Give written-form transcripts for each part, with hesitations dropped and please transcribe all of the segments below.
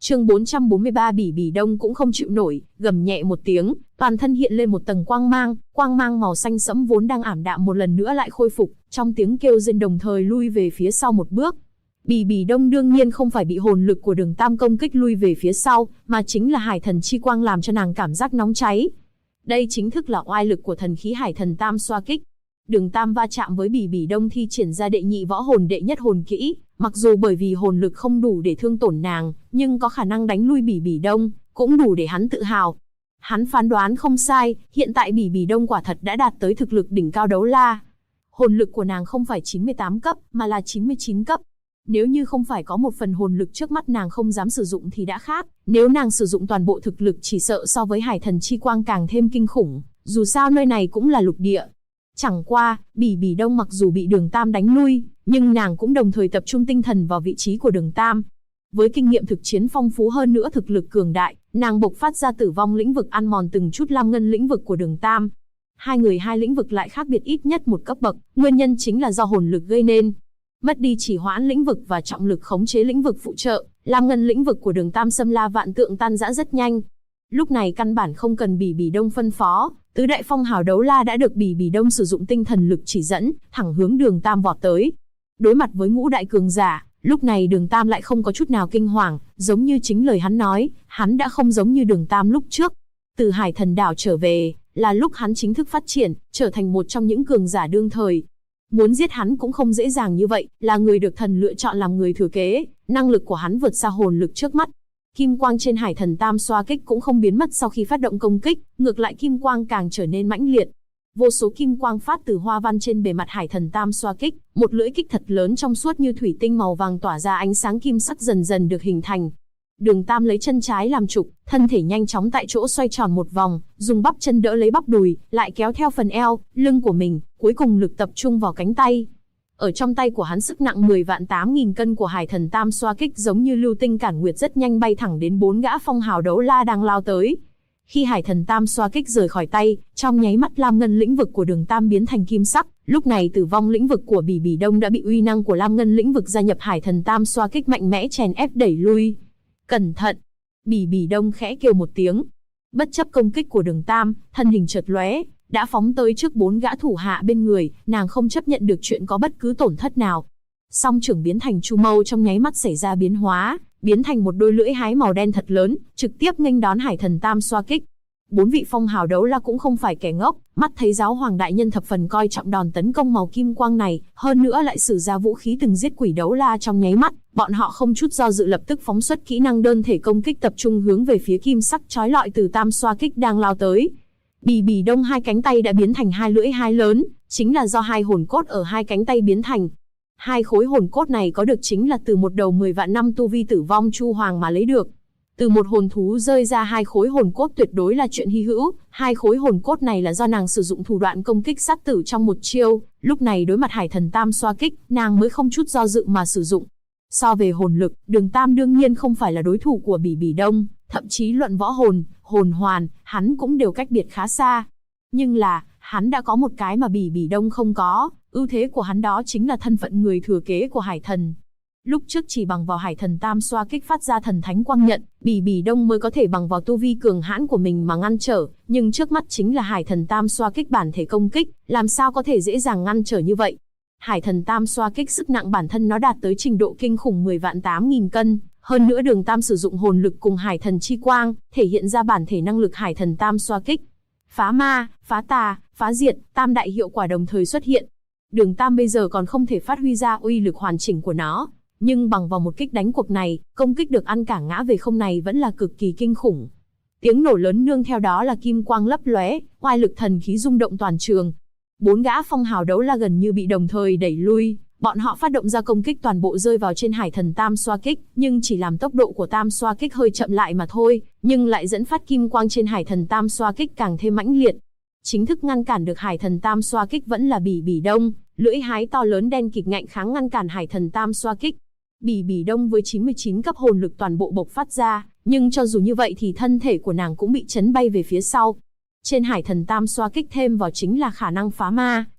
Chương 443 Bỉ Bỉ Đông cũng không chịu nổi, gầm nhẹ một tiếng, toàn thân hiện lên một tầng quang mang màu xanh sẫm vốn đang ảm đạm một lần nữa lại khôi phục, trong tiếng kêu rên đồng thời lui về phía sau một bước. Bỉ Bỉ Đông đương nhiên không phải bị hồn lực của Đường Tam công kích lui về phía sau, mà chính là Hải Thần Chi Quang làm cho nàng cảm giác nóng cháy. Đây chính thức là oai lực của thần khí Hải Thần Tam xoa kích. Đường Tam va chạm với Bỉ Bỉ Đông thi triển ra đệ nhị võ hồn đệ nhất hồn kỹ, mặc dù bởi vì hồn lực không đủ để thương tổn nàng, nhưng có khả năng đánh lui Bỉ Bỉ Đông, cũng đủ để hắn tự hào. Hắn phán đoán không sai, hiện tại Bỉ Bỉ Đông quả thật đã đạt tới thực lực đỉnh cao đấu la. Hồn lực của nàng không phải 98 cấp, mà là 99 cấp. Nếu như không phải có một phần hồn lực trước mắt nàng không dám sử dụng thì đã khác, nếu nàng sử dụng toàn bộ thực lực chỉ sợ so với Hải Thần Chi Quang càng thêm kinh khủng, dù sao nơi này cũng là lục địa. Chẳng qua, Bỉ Bỉ Đông mặc dù bị Đường Tam đánh lui, nhưng nàng cũng đồng thời tập trung tinh thần vào vị trí của Đường Tam. Với kinh nghiệm thực chiến phong phú hơn nữa thực lực cường đại, nàng bộc phát ra tử vong lĩnh vực ăn mòn từng chút lam ngân lĩnh vực của Đường Tam. Hai lĩnh vực lại khác biệt ít nhất một cấp bậc, nguyên nhân chính là do hồn lực gây nên. Mất đi chỉ hoãn lĩnh vực và trọng lực khống chế lĩnh vực phụ trợ, lam ngân lĩnh vực của Đường Tam xâm la vạn tượng tan rã rất nhanh. Lúc này căn bản không cần Bỉ Bỉ Đông phân phó, tứ đại phong hào đấu la đã được Bỉ Bỉ Đông sử dụng tinh thần lực chỉ dẫn, thẳng hướng Đường Tam vọt tới. Đối mặt với ngũ đại cường giả, lúc này Đường Tam lại không có chút nào kinh hoàng, giống như chính lời hắn nói, hắn đã không giống như Đường Tam lúc trước. Từ Hải Thần Đảo trở về, là lúc hắn chính thức phát triển, trở thành một trong những cường giả đương thời. Muốn giết hắn cũng không dễ dàng như vậy, là người được thần lựa chọn làm người thừa kế, năng lực của hắn vượt xa hồn lực trước mắt. Kim quang trên Hải Thần Tam xoa kích cũng không biến mất sau khi phát động công kích, ngược lại kim quang càng trở nên mãnh liệt. Vô số kim quang phát từ hoa văn trên bề mặt Hải Thần Tam xoa kích, một lưỡi kích thật lớn trong suốt như thủy tinh màu vàng tỏa ra ánh sáng kim sắc dần dần được hình thành. Đường Tam lấy chân trái làm trục, thân thể nhanh chóng tại chỗ xoay tròn một vòng, dùng bắp chân đỡ lấy bắp đùi, lại kéo theo phần eo, lưng của mình, cuối cùng lực tập trung vào cánh tay. Ở trong tay của hắn sức nặng 10.800.000 cân của Hải Thần Tam xoa kích giống như lưu tinh cản nguyệt rất nhanh bay thẳng đến 4 gã phong hào đấu la đang lao tới. Khi Hải Thần Tam xoa kích rời khỏi tay, trong nháy mắt lam ngân lĩnh vực của Đường Tam biến thành kim sắc, lúc này tử vong lĩnh vực của Bỉ Bỉ Đông đã bị uy năng của lam ngân lĩnh vực gia nhập Hải Thần Tam xoa kích mạnh mẽ chèn ép đẩy lui. Cẩn thận! Bỉ Bỉ Đông khẽ kêu một tiếng. Bất chấp công kích của Đường Tam, thân hình chợt lóe, đã phóng tới trước 4 gã thủ hạ bên người, nàng không chấp nhận được chuyện có bất cứ tổn thất nào. Song trưởng biến thành chu mâu trong nháy mắt xảy ra biến hóa, biến thành một đôi lưỡi hái màu đen thật lớn, trực tiếp nghênh đón Hải Thần Tam xoa kích. 4 vị phong hào đấu la cũng không phải kẻ ngốc, mắt thấy giáo hoàng đại nhân thập phần coi trọng đòn tấn công màu kim quang này, hơn nữa lại sử ra vũ khí từng giết quỷ đấu la trong nháy mắt, bọn họ không chút do dự lập tức phóng xuất kỹ năng đơn thể công kích tập trung hướng về phía kim sắc chói lọi từ Tam xoa kích đang lao tới. Bỉ Bỉ Đông hai cánh tay đã biến thành hai lưỡi hái lớn, chính là do hai hồn cốt ở hai cánh tay biến thành. Hai khối hồn cốt này có được chính là từ một đầu 10 vạn năm tu vi tử vong chu hoàng mà lấy được. Từ một hồn thú rơi ra hai khối hồn cốt tuyệt đối là chuyện hy hữu, hai khối hồn cốt này là do nàng sử dụng thủ đoạn công kích sát tử trong một chiêu, lúc này đối mặt Hải Thần Tam xoa kích, nàng mới không chút do dự mà sử dụng. So về hồn lực, Đường Tam đương nhiên không phải là đối thủ của Bỉ Bỉ Đông, thậm chí luận võ hồn, hồn hoàn, hắn cũng đều cách biệt khá xa. Nhưng là, hắn đã có một cái mà Bỉ Bỉ Đông không có, ưu thế của hắn đó chính là thân phận người thừa kế của Hải Thần. Lúc trước chỉ bằng vào Hải Thần Tam xoa kích phát ra thần thánh quang nhận, Bỉ Bỉ Đông mới có thể bằng vào tu vi cường hãn của mình mà ngăn trở, nhưng trước mắt chính là Hải Thần Tam xoa kích bản thể công kích, làm sao có thể dễ dàng ngăn trở như vậy. Hải Thần Tam xoa kích sức nặng bản thân nó đạt tới trình độ kinh khủng 10.800.000 cân, hơn nữa Đường Tam sử dụng hồn lực cùng Hải Thần Chi Quang, thể hiện ra bản thể năng lực Hải Thần Tam xoa kích. Phá ma, phá tà, phá diệt, tam đại hiệu quả đồng thời xuất hiện. Đường Tam bây giờ còn không thể phát huy ra uy lực hoàn chỉnh của nó, nhưng bằng vào một kích đánh cuộc này, công kích được ăn cả ngã về không này vẫn là cực kỳ kinh khủng. Tiếng nổ lớn nương theo đó là kim quang lấp lóe, oai lực thần khí rung động toàn trường. 4 gã phong hào đấu la gần như bị đồng thời đẩy lui, bọn họ phát động ra công kích toàn bộ rơi vào trên Hải Thần Tam xoa kích, nhưng chỉ làm tốc độ của Tam xoa kích hơi chậm lại mà thôi, nhưng lại dẫn phát kim quang trên Hải Thần Tam xoa kích càng thêm mãnh liệt. Chính thức ngăn cản được Hải Thần Tam xoa kích vẫn là Bỉ Bỉ Đông, lưỡi hái to lớn đen kịt ngạnh kháng ngăn cản Hải Thần Tam xoa kích. Bỉ Bỉ Đông với 99 cấp hồn lực toàn bộ bộc phát ra, nhưng cho dù như vậy thì thân thể của nàng cũng bị chấn bay về phía sau. Trên Hải Thần Tam xoa kích thêm vào chính là khả năng phá ma,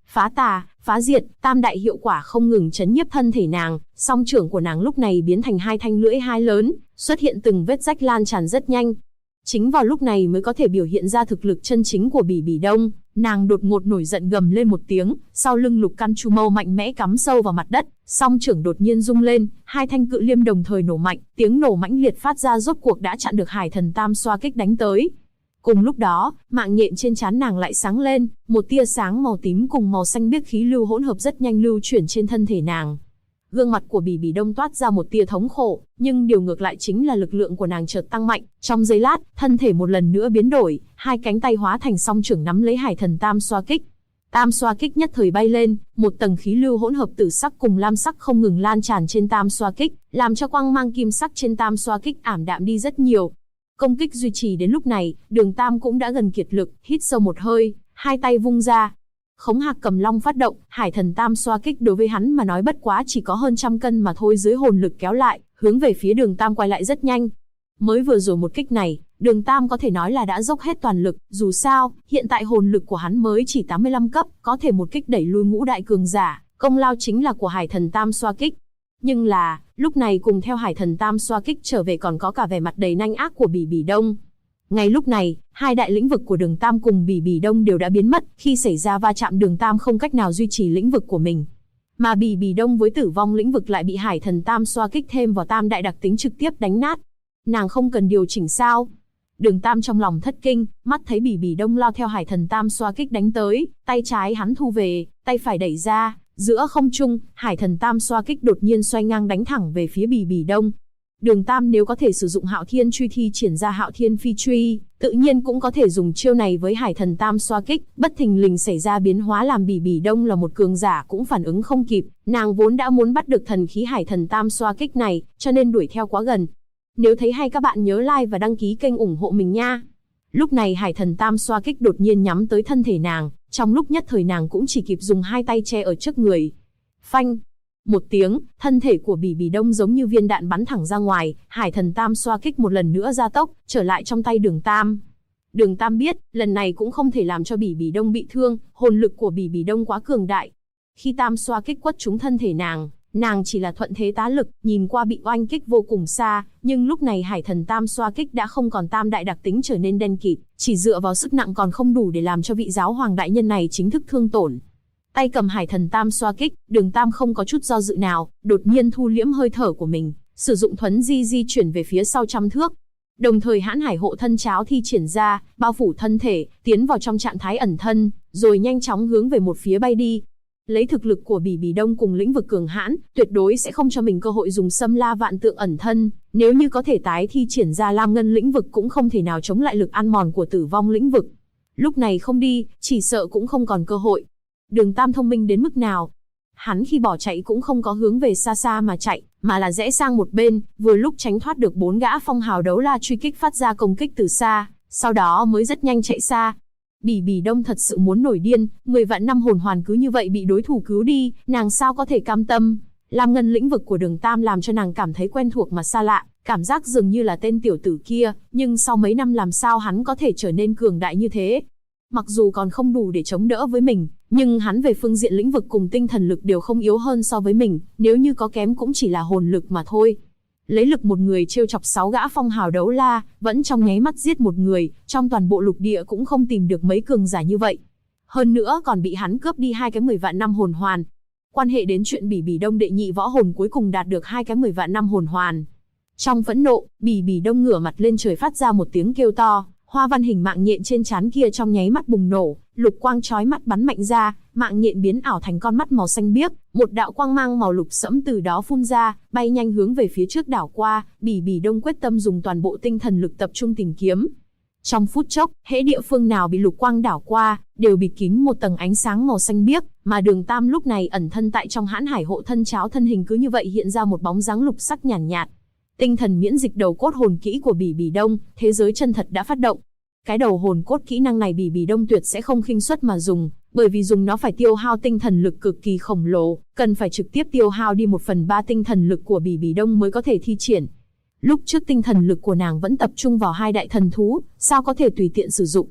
phá tà, phá diệt, tam đại hiệu quả không ngừng chấn nhiếp thân thể nàng, song trưởng của nàng lúc này biến thành hai thanh lưỡi hái lớn, xuất hiện từng vết rách lan tràn rất nhanh. Chính vào lúc này mới có thể biểu hiện ra thực lực chân chính của Bỉ Bỉ Đông, nàng đột ngột nổi giận gầm lên một tiếng, sau lưng Lục Căn Chu Mâu mạnh mẽ cắm sâu vào mặt đất, song trưởng đột nhiên rung lên, hai thanh cự liêm đồng thời nổ mạnh, tiếng nổ mãnh liệt phát ra rốt cuộc đã chặn được Hải Thần Tam Xoa Kích đánh tới. Cùng lúc đó, mạng nhện trên trán nàng lại sáng lên, một tia sáng màu tím cùng màu xanh biếc khí lưu hỗn hợp rất nhanh lưu chuyển trên thân thể nàng. Gương mặt của Bỉ Bỉ Đông toát ra một tia thống khổ, nhưng điều ngược lại chính là lực lượng của nàng chợt tăng mạnh, trong giây lát, thân thể một lần nữa biến đổi, hai cánh tay hóa thành song trưởng nắm lấy Hải Thần Tam Xoa Kích. Tam Xoa Kích nhất thời bay lên, một tầng khí lưu hỗn hợp tử sắc cùng lam sắc không ngừng lan tràn trên Tam Xoa Kích, làm cho quang mang kim sắc trên Tam Xoa Kích ảm đạm đi rất nhiều. Công kích duy trì đến lúc này, Đường Tam cũng đã gần kiệt lực, hít sâu một hơi, hai tay vung ra. Khống Hạc Cầm Long phát động, Hải Thần Tam Xoa Kích đối với hắn mà nói bất quá chỉ có hơn trăm cân mà thôi, dưới hồn lực kéo lại, hướng về phía Đường Tam quay lại rất nhanh. Mới vừa rồi một kích này, Đường Tam có thể nói là đã dốc hết toàn lực, dù sao, hiện tại hồn lực của hắn mới chỉ 85 cấp, có thể một kích đẩy lui ngũ đại cường giả, công lao chính là của Hải Thần Tam Xoa Kích. Nhưng là, lúc này cùng theo Hải Thần Tam Xoa Kích trở về còn có cả vẻ mặt đầy nanh ác của Bỉ Bỉ Đông. Ngay lúc này, hai đại lĩnh vực của Đường Tam cùng Bỉ Bỉ Đông đều đã biến mất, khi xảy ra va chạm Đường Tam không cách nào duy trì lĩnh vực của mình. Mà Bỉ Bỉ Đông với tử vong lĩnh vực lại bị Hải Thần Tam Xoa Kích thêm vào tam đại đặc tính trực tiếp đánh nát. Nàng không cần điều chỉnh sao? Đường Tam trong lòng thất kinh, mắt thấy Bỉ Bỉ Đông lao theo Hải Thần Tam Xoa Kích đánh tới, tay trái hắn thu về, tay phải đẩy ra, giữa không trung, Hải Thần Tam Xoa Kích đột nhiên xoay ngang đánh thẳng về phía Bỉ Bỉ Đông. Đường Tam nếu có thể sử dụng Hạo Thiên Truy thi triển ra Hạo Thiên Phi Truy, tự nhiên cũng có thể dùng chiêu này với Hải Thần Tam Xoa Kích, bất thình lình xảy ra biến hóa làm Bỉ Bỉ Đông là một cường giả cũng phản ứng không kịp, nàng vốn đã muốn bắt được thần khí Hải Thần Tam Xoa Kích này, cho nên đuổi theo quá gần. Nếu thấy hay các bạn nhớ like và đăng ký kênh ủng hộ mình nha. Lúc này Hải Thần Tam Xoa Kích đột nhiên nhắm tới thân thể nàng, trong lúc nhất thời nàng cũng chỉ kịp dùng hai tay che ở trước người. Phanh! Một tiếng, thân thể của Bỉ Bỉ Đông giống như viên đạn bắn thẳng ra ngoài, Hải Thần Tam Xoa Kích một lần nữa gia tốc, trở lại trong tay Đường Tam. Đường Tam biết, lần này cũng không thể làm cho Bỉ Bỉ Đông bị thương, hồn lực của Bỉ Bỉ Đông quá cường đại. Khi Tam Xoa Kích quất trúng thân thể nàng chỉ là thuận thế tá lực, nhìn qua bị oanh kích vô cùng xa, nhưng lúc này Hải Thần Tam Xoa Kích đã không còn tam đại đặc tính trở nên đen kịt, chỉ dựa vào sức nặng còn không đủ để làm cho vị giáo hoàng đại nhân này chính thức thương tổn. Tay cầm Hải Thần Tam Xoa Kích, Đường Tam không có chút do dự nào, đột nhiên thu liễm hơi thở của mình, sử dụng thuấn di chuyển về phía sau trăm thước. Đồng thời Hãn Hải Hộ Thân Cháo thi triển ra, bao phủ thân thể, tiến vào trong trạng thái ẩn thân, rồi nhanh chóng hướng về một phía bay đi. Lấy thực lực của Bỉ Bỉ Đông cùng lĩnh vực cường hãn, tuyệt đối sẽ không cho mình cơ hội dùng Xâm La Vạn Tượng ẩn thân, nếu như có thể tái thi triển ra Lam Ngân lĩnh vực cũng không thể nào chống lại lực ăn mòn của Tử Vong lĩnh vực. Lúc này không đi, chỉ sợ cũng không còn cơ hội. Đường Tam thông minh đến mức nào? Hắn khi bỏ chạy cũng không có hướng về xa xa mà chạy, mà là rẽ sang một bên, vừa lúc tránh thoát được 4 gã phong hào đấu la truy kích phát ra công kích từ xa, sau đó mới rất nhanh chạy xa. Bỉ Bỉ Đông thật sự muốn nổi điên, 10 vạn năm hồn hoàn cứ như vậy bị đối thủ cứu đi, nàng sao có thể cam tâm? Lam Ngân lĩnh vực của Đường Tam làm cho nàng cảm thấy quen thuộc mà xa lạ, cảm giác dường như là tên tiểu tử kia, nhưng sau mấy năm làm sao hắn có thể trở nên cường đại như thế? Mặc dù còn không đủ để chống đỡ với mình, nhưng hắn về phương diện lĩnh vực cùng tinh thần lực đều không yếu hơn so với mình, nếu như có kém cũng chỉ là hồn lực mà thôi. Lấy lực một người trêu chọc 6 gã phong hào đấu la, vẫn trong nháy mắt giết một người, trong toàn bộ lục địa cũng không tìm được mấy cường giả như vậy. Hơn nữa còn bị hắn cướp đi 2 cái 10 vạn năm hồn hoàn. Quan hệ đến chuyện Bỉ Bỉ Đông đệ nhị võ hồn cuối cùng đạt được 2 cái 10 vạn năm hồn hoàn. Trong phẫn nộ, Bỉ Bỉ Đông ngửa mặt lên trời phát ra một tiếng kêu to, hoa văn hình mạng nhện trên trán kia trong nháy mắt bùng nổ, lục quang chói mắt bắn mạnh ra, mạng nhện biến ảo thành con mắt màu xanh biếc, một đạo quang mang màu lục sẫm từ đó phun ra, bay nhanh hướng về phía trước đảo qua, Bỉ Bỉ Đông quyết tâm dùng toàn bộ tinh thần lực tập trung tìm kiếm. Trong phút chốc, hễ địa phương nào bị lục quang đảo qua, đều bịt kín một tầng ánh sáng màu xanh biếc, mà Đường Tam lúc này ẩn thân tại trong Hãn Hải Hộ Thân Cháo, thân hình cứ như vậy hiện ra một bóng dáng lục sắc nhàn nhạt. Tinh thần miễn dịch đầu cốt hồn kỹ của Bỉ Bỉ Đông, thế giới chân thật đã phát động. Cái đầu hồn cốt kỹ năng này Bỉ Bỉ Đông tuyệt sẽ không khinh suất mà dùng, bởi vì dùng nó phải tiêu hao tinh thần lực cực kỳ khổng lồ, cần phải trực tiếp tiêu hao đi 1/3 tinh thần lực của Bỉ Bỉ Đông mới có thể thi triển. Lúc trước tinh thần lực của nàng vẫn tập trung vào 2 đại thần thú, sao có thể tùy tiện sử dụng.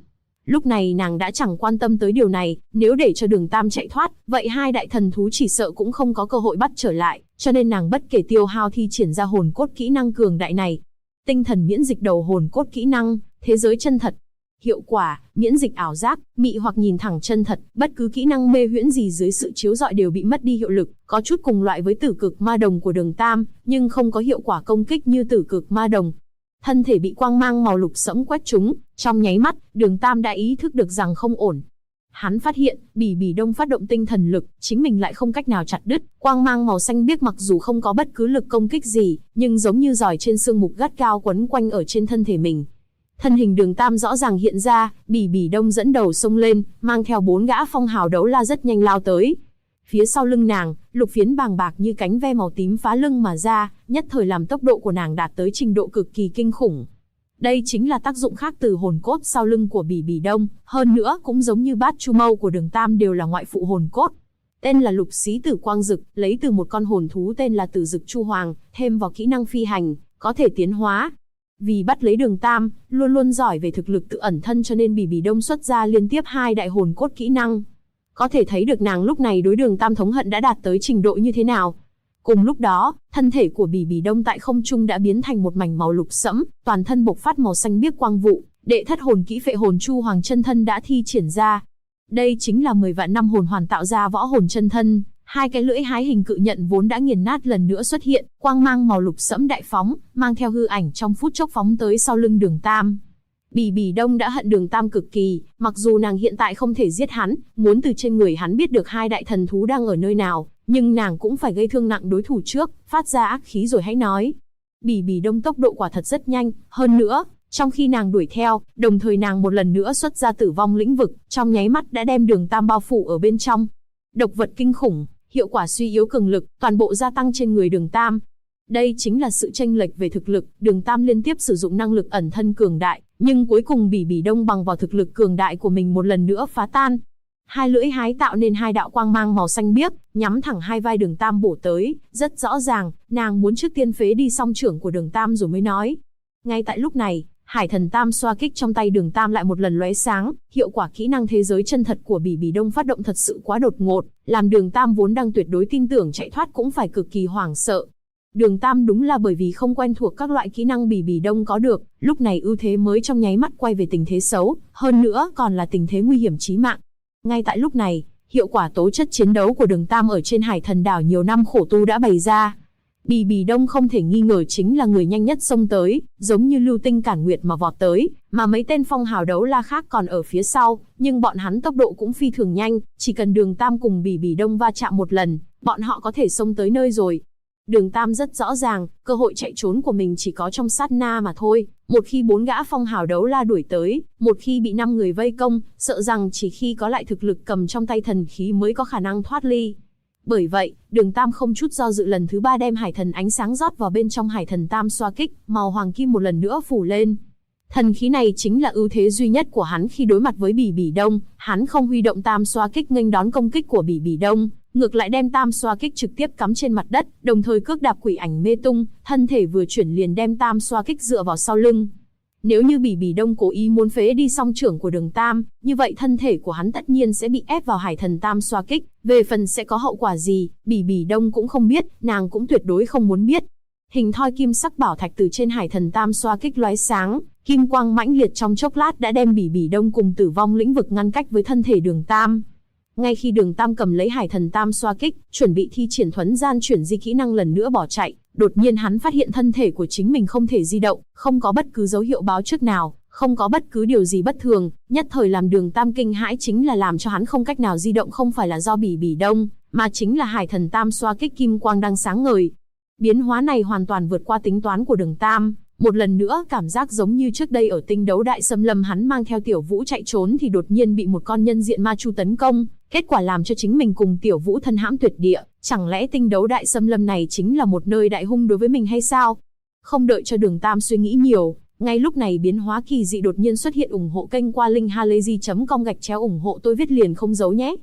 Lúc này nàng đã chẳng quan tâm tới điều này, nếu để cho Đường Tam chạy thoát, vậy hai đại thần thú chỉ sợ cũng không có cơ hội bắt trở lại, cho nên nàng bất kể tiêu hao thi triển ra hồn cốt kỹ năng cường đại này. Tinh thần miễn dịch đầu hồn cốt kỹ năng, thế giới chân thật. Hiệu quả, miễn dịch ảo giác, mị hoặc nhìn thẳng chân thật, bất cứ kỹ năng mê huyễn gì dưới sự chiếu rọi đều bị mất đi hiệu lực, có chút cùng loại với tử cực ma đồng của Đường Tam, nhưng không có hiệu quả công kích như tử cực ma đồng. Thân thể bị quang mang màu lục sẫm quét trúng, trong nháy mắt, Đường Tam đã ý thức được rằng không ổn. Hắn phát hiện, Bỉ Bỉ Đông phát động tinh thần lực, chính mình lại không cách nào chặt đứt, quang mang màu xanh biếc mặc dù không có bất cứ lực công kích gì, nhưng giống như giỏi trên xương mục gắt cao quấn quanh ở trên thân thể mình. Thân hình Đường Tam rõ ràng hiện ra, Bỉ Bỉ Đông dẫn đầu xông lên, mang theo 4 gã phong hào đấu la rất nhanh lao tới. Phía sau lưng nàng, lục phiến bàng bạc như cánh ve màu tím phá lưng mà ra, nhất thời làm tốc độ của nàng đạt tới trình độ cực kỳ kinh khủng. Đây chính là tác dụng khác từ hồn cốt sau lưng của Bỉ Bỉ Đông, hơn nữa cũng giống như bát chu mâu của Đường Tam đều là ngoại phụ hồn cốt. Tên là Lục Xí Tử Quang Dực, lấy từ một con hồn thú tên là Tử Dực Chu Hoàng, thêm vào kỹ năng phi hành, có thể tiến hóa. Vì bắt lấy Đường Tam, luôn luôn giỏi về thực lực tự ẩn thân cho nên Bỉ Bỉ Đông xuất ra liên tiếp 2 đại hồn cốt kỹ năng. Có thể thấy được nàng lúc này đối Đường Tam thống hận đã đạt tới trình độ như thế nào. Cùng lúc đó, thân thể của Bỉ Bỉ Đông tại không trung đã biến thành một mảnh màu lục sẫm, toàn thân bộc phát màu xanh biếc quang vụ, đệ thất hồn kỹ Phệ Hồn Chu Hoàng chân thân đã thi triển ra. Đây chính là 10 vạn năm hồn hoàn tạo ra võ hồn chân thân, 2 cái lưỡi hái hình cự nhận vốn đã nghiền nát lần nữa xuất hiện, quang mang màu lục sẫm đại phóng, mang theo hư ảnh trong phút chốc phóng tới sau lưng Đường Tam. Bỉ Bỉ Đông đã hận Đường Tam cực kỳ, mặc dù nàng hiện tại không thể giết hắn, muốn từ trên người hắn biết được 2 đại thần thú đang ở nơi nào, nhưng nàng cũng phải gây thương nặng đối thủ trước, phát ra ác khí rồi hãy nói. Bỉ Bỉ Đông tốc độ quả thật rất nhanh, hơn nữa, trong khi nàng đuổi theo, đồng thời nàng một lần nữa xuất ra tử vong lĩnh vực, trong nháy mắt đã đem Đường Tam bao phủ ở bên trong. Độc vật kinh khủng, hiệu quả suy yếu cường lực, toàn bộ gia tăng trên người Đường Tam. Đây chính là sự chênh lệch về thực lực, Đường Tam liên tiếp sử dụng năng lực ẩn thân cường đại, nhưng cuối cùng Bỉ Bỉ Đông bằng vào thực lực cường đại của mình một lần nữa phá tan. 2 lưỡi hái tạo nên 2 đạo quang mang màu xanh biếc, nhắm thẳng hai vai Đường Tam bổ tới, rất rõ ràng, nàng muốn trước tiên phế đi song trưởng của Đường Tam rồi mới nói. Ngay tại lúc này, Hải Thần Tam xoa kích trong tay Đường Tam lại một lần lóe sáng, hiệu quả kỹ năng thế giới chân thật của Bỉ Bỉ Đông phát động thật sự quá đột ngột, làm Đường Tam vốn đang tuyệt đối tin tưởng chạy thoát cũng phải cực kỳ hoảng sợ. Đường Tam đúng là bởi vì không quen thuộc các loại kỹ năng Bỉ Bỉ Đông có được, lúc này ưu thế mới trong nháy mắt quay về tình thế xấu, hơn nữa còn là tình thế nguy hiểm chí mạng. Ngay tại lúc này, hiệu quả tố chất chiến đấu của Đường Tam ở trên Hải Thần Đảo nhiều năm khổ tu đã bày ra. Bỉ Bỉ Đông không thể nghi ngờ chính là người nhanh nhất xông tới, giống như lưu tinh cản nguyệt mà vọt tới, mà mấy tên phong hào đấu la khác còn ở phía sau, nhưng bọn hắn tốc độ cũng phi thường nhanh, chỉ cần Đường Tam cùng Bỉ Bỉ Đông va chạm một lần, bọn họ có thể xông tới nơi rồi. Đường Tam rất rõ ràng, cơ hội chạy trốn của mình chỉ có trong sát na mà thôi. Một khi 4 gã phong hào đấu la đuổi tới, một khi bị 5 người vây công, sợ rằng chỉ khi có lại thực lực cầm trong tay thần khí mới có khả năng thoát ly. Bởi vậy, Đường Tam không chút do dự lần thứ 3 đem Hải Thần ánh sáng rót vào bên trong Hải Thần Tam xoa kích, màu hoàng kim một lần nữa phủ lên. Thần khí này chính là ưu thế duy nhất của hắn khi đối mặt với Bỉ Bỉ Đông, hắn không huy động Tam xoa kích nghênh đón công kích của Bỉ Bỉ Đông, ngược lại đem Tam xoa kích trực tiếp cắm trên mặt đất, đồng thời cước đạp quỷ ảnh mê tung, thân thể vừa chuyển liền đem Tam xoa kích dựa vào sau lưng. Nếu như Bỉ Bỉ Đông cố ý muốn phế đi song trưởng của Đường Tam, như vậy thân thể của hắn tất nhiên sẽ bị ép vào Hải Thần Tam xoa kích, về phần sẽ có hậu quả gì, Bỉ Bỉ Đông cũng không biết, nàng cũng tuyệt đối không muốn biết. Hình thoi kim sắc bảo thạch từ trên Hải Thần Tam xoa kích lóe sáng, kim quang mãnh liệt trong chốc lát đã đem Bỉ Bỉ Đông cùng tử vong lĩnh vực ngăn cách với thân thể Đường Tam. Ngay khi Đường Tam cầm lấy Hải Thần Tam xoa kích, chuẩn bị thi triển thuấn gian chuyển di kỹ năng lần nữa bỏ chạy, đột nhiên hắn phát hiện thân thể của chính mình không thể di động, không có bất cứ dấu hiệu báo trước nào, không có bất cứ điều gì bất thường, nhất thời làm Đường Tam kinh hãi chính là làm cho hắn không cách nào di động không phải là do Bỉ Bỉ Đông, mà chính là Hải Thần Tam xoa kích kim quang đang sáng ngời. Biến hóa này hoàn toàn vượt qua tính toán của Đường Tam. Một lần nữa cảm giác giống như trước đây ở tinh đấu đại xâm lâm hắn mang theo Tiểu Vũ chạy trốn thì đột nhiên bị một con nhân diện ma chu tấn công, kết quả làm cho chính mình cùng Tiểu Vũ thân hãm tuyệt địa, chẳng lẽ tinh đấu đại xâm lâm này chính là một nơi đại hung đối với mình hay sao? Không đợi cho Đường Tam suy nghĩ nhiều, ngay lúc này biến hóa kỳ dị đột nhiên xuất hiện. Ủng hộ kênh qua linkhalazy.com /ủng hộ tôi viết liền không giấu nhé.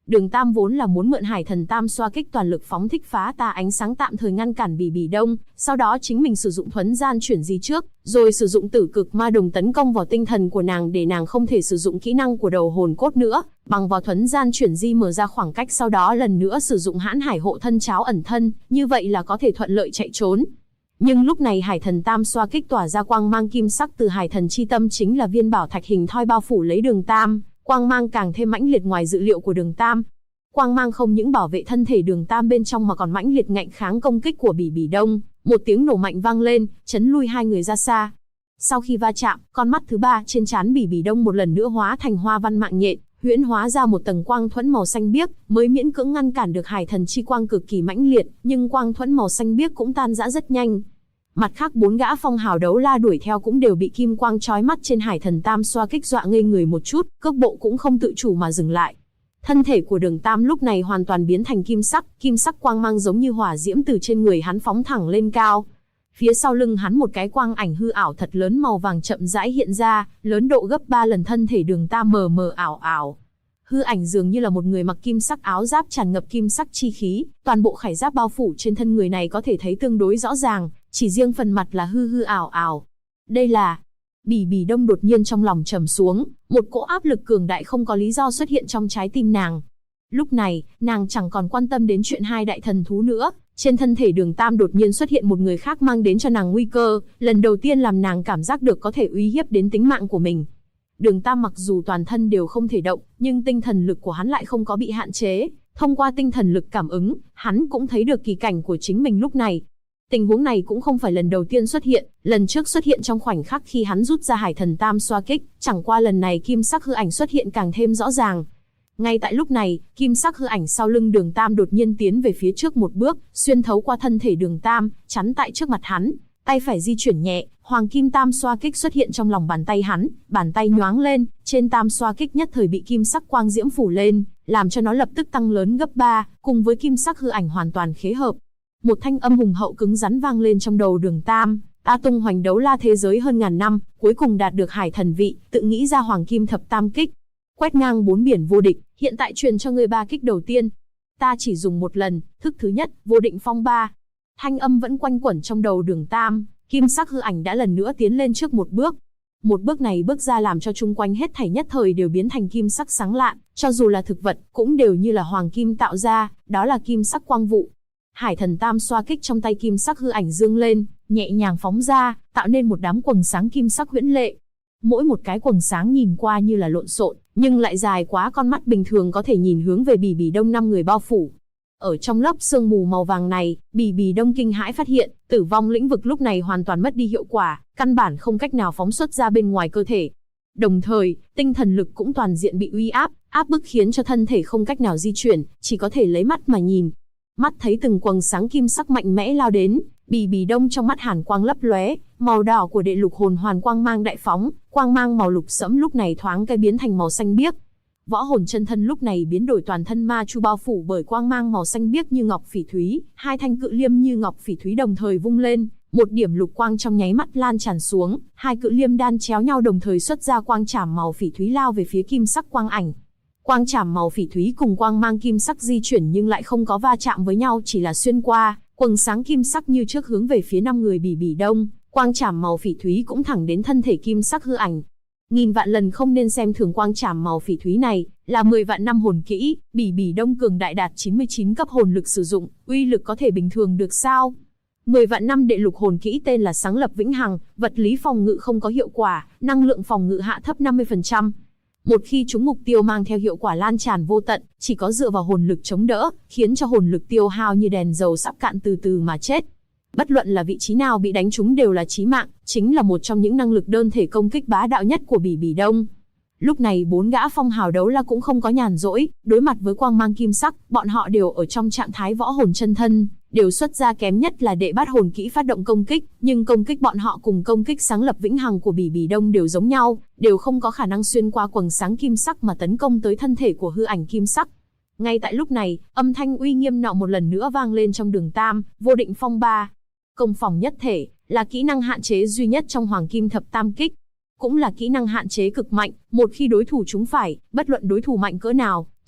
Đường Tam vốn là muốn mượn Hải Thần Tam xoa kích toàn lực phóng thích phá tà ánh sáng tạm thời ngăn cản Bỉ Bỉ Đông, sau đó chính mình sử dụng thuấn gian chuyển di trước, rồi sử dụng tử cực ma đồng tấn công vào tinh thần của nàng để nàng không thể sử dụng kỹ năng của đầu hồn cốt nữa, bằng vào thuấn gian chuyển di mở ra khoảng cách, sau đó lần nữa sử dụng hãn hải hộ thân cháo ẩn thân, như vậy là có thể thuận lợi chạy trốn. Nhưng lúc này Hải Thần Tam xoa kích tỏa ra quang mang kim sắc từ Hải Thần chi tâm, chính là viên bảo thạch hình thoi bao phủ lấy Đường Tam, quang mang càng thêm mãnh liệt ngoài dự liệu của Đường Tam. Quang mang không những bảo vệ thân thể Đường Tam bên trong mà còn mãnh liệt ngạnh kháng công kích của Bỉ Bỉ Đông, một tiếng nổ mạnh vang lên, chấn lui hai người ra xa. Sau khi va chạm, con mắt thứ ba trên trán Bỉ Bỉ Đông một lần nữa hóa thành hoa văn mạng nhện, huyễn hóa ra một tầng quang thuẫn màu xanh biếc, mới miễn cưỡng ngăn cản được Hải Thần chi quang cực kỳ mãnh liệt, nhưng quang thuẫn màu xanh biếc cũng tan rã rất nhanh. Mặt khác 4 gã phong hào đấu la đuổi theo cũng đều bị kim quang chói mắt trên Hải Thần Tam xoa kích dọa ngây người một chút, cước bộ cũng không tự chủ mà dừng lại. Thân thể của Đường Tam lúc này hoàn toàn biến thành kim sắc quang mang giống như hỏa diễm từ trên người hắn phóng thẳng lên cao. Phía sau lưng hắn một cái quang ảnh hư ảo thật lớn màu vàng chậm rãi hiện ra, lớn độ gấp 3 lần thân thể Đường Tam, mờ mờ ảo ảo. Hư ảnh dường như là một người mặc kim sắc áo giáp tràn ngập kim sắc chi khí, toàn bộ khải giáp bao phủ trên thân người này có thể thấy tương đối rõ ràng, chỉ riêng phần mặt là hư ảo ảo. Đây là... Bỉ Bỉ Đông đột nhiên trong lòng trầm xuống, một cỗ áp lực cường đại không có lý do xuất hiện trong trái tim nàng. Lúc này, nàng chẳng còn quan tâm đến chuyện hai đại thần thú nữa, trên thân thể Đường Tam đột nhiên xuất hiện một người khác mang đến cho nàng nguy cơ, lần đầu tiên làm nàng cảm giác được có thể uy hiếp đến tính mạng của mình. Đường Tam mặc dù toàn thân đều không thể động, nhưng tinh thần lực của hắn lại không có bị hạn chế, thông qua tinh thần lực cảm ứng, hắn cũng thấy được kỳ cảnh của chính mình lúc này. Tình huống này cũng không phải lần đầu tiên xuất hiện, lần trước xuất hiện trong khoảnh khắc khi hắn rút ra Hải Thần Tam xoa kích, chẳng qua lần này kim sắc hư ảnh xuất hiện càng thêm rõ ràng. Ngay tại lúc này, kim sắc hư ảnh sau lưng Đường Tam đột nhiên tiến về phía trước một bước, xuyên thấu qua thân thể Đường Tam, chắn tại trước mặt hắn, tay phải di chuyển nhẹ, Hoàng Kim Tam xoa kích xuất hiện trong lòng bàn tay hắn, bàn tay nhoáng lên, trên tam xoa kích nhất thời bị kim sắc quang diễm phủ lên, làm cho nó lập tức tăng lớn gấp 3, cùng với kim sắc hư ảnh hoàn toàn khế hợp. Một thanh âm hùng hậu cứng rắn vang lên trong đầu Đường Tam, ta tung hoành đấu la thế giới hơn ngàn năm, cuối cùng đạt được hải thần vị, tự nghĩ ra Hoàng Kim Thập Tam kích. Quét ngang 4 biển vô địch, hiện tại truyền cho ngươi 3 kích đầu tiên. Ta chỉ dùng một lần, thức thứ nhất, vô định phong 3. Thanh âm vẫn quanh quẩn trong đầu Đường Tam, kim sắc hư ảnh đã lần nữa tiến lên trước một bước. Một bước này bước ra làm cho chung quanh hết thảy nhất thời đều biến thành kim sắc sáng lạn, cho dù là thực vật, cũng đều như là hoàng kim tạo ra, đó là kim sắc quang vụ. Hải Thần Tam xoa kích trong tay kim sắc hư ảnh dương lên, nhẹ nhàng phóng ra, tạo nên một đám quầng sáng kim sắc huyễn lệ. Mỗi một cái quầng sáng nhìn qua như là lộn xộn, nhưng lại dài quá con mắt bình thường có thể nhìn hướng về Bỉ Bỉ Đông 5 người bao phủ. Ở trong lớp sương mù màu vàng này, Bỉ Bỉ Đông kinh hãi phát hiện, tử vong lĩnh vực lúc này hoàn toàn mất đi hiệu quả, căn bản không cách nào phóng xuất ra bên ngoài cơ thể. Đồng thời, tinh thần lực cũng toàn diện bị uy áp bức khiến cho thân thể không cách nào di chuyển, chỉ có thể lấy mắt mà nhìn. Mắt thấy từng quầng sáng kim sắc mạnh mẽ lao đến, Bỉ Bỉ Đông trong mắt hàn quang lấp lóe, màu đỏ của đệ lục hồn hoàn quang mang đại phóng, quang mang màu lục sẫm lúc này thoáng cái biến thành màu xanh biếc. Võ hồn chân thân lúc này biến đổi toàn thân ma chu bao phủ bởi quang mang màu xanh biếc như ngọc phỉ thúy, hai thanh cự liêm như ngọc phỉ thúy đồng thời vung lên, một điểm lục quang trong nháy mắt lan tràn xuống, hai cự liêm đan chéo nhau đồng thời xuất ra quang trảm màu phỉ thúy lao về phía kim sắc quang ảnh. Quang trảm màu phỉ thúy cùng quang mang kim sắc di chuyển nhưng lại không có va chạm với nhau, chỉ là xuyên qua, quầng sáng kim sắc như trước hướng về phía 5 người Bỉ Bỉ Đông, quang trảm màu phỉ thúy cũng thẳng đến thân thể kim sắc hư ảnh. Nghìn vạn lần không nên xem thường quang trảm màu phỉ thúy này, là 10 vạn năm hồn kỹ, Bỉ Bỉ Đông cường đại đạt 99 cấp hồn lực sử dụng, uy lực có thể bình thường được sao? 10 vạn năm đệ lục hồn kỹ tên là Sáng Lập Vĩnh Hằng, vật lý phòng ngự không có hiệu quả, năng lượng phòng ngự hạ thấp 50%. Một khi trúng mục tiêu mang theo hiệu quả lan tràn vô tận, chỉ có dựa vào hồn lực chống đỡ, khiến cho hồn lực tiêu hao như đèn dầu sắp cạn từ từ mà chết. Bất luận là vị trí nào bị đánh trúng đều là chí mạng, chính là một trong những năng lực đơn thể công kích bá đạo nhất của Bỉ Bỉ Đông. Lúc này 4 gã phong hào đấu la cũng không có nhàn rỗi, đối mặt với quang mang kim sắc, bọn họ đều ở trong trạng thái võ hồn chân thân, đều xuất ra kém nhất là đệ bát hồn kỹ phát động công kích, nhưng công kích bọn họ cùng công kích Sáng Lập Vĩnh Hằng của Bỉ Bỉ Đông đều giống nhau, đều không có khả năng xuyên qua quầng sáng kim sắc mà tấn công tới thân thể của hư ảnh kim sắc. Ngay tại lúc này, âm thanh uy nghiêm nọ một lần nữa vang lên trong Đường Tam, vô định phong 3. Công phòng nhất thể, là kỹ năng hạn chế duy nhất trong Hoàng Kim Thập Tam kích. Cũng là kỹ năng hạn chế cực mạnh, một khi đối thủ trúng phải, bất luận đối thủ mạnh cỡ nào,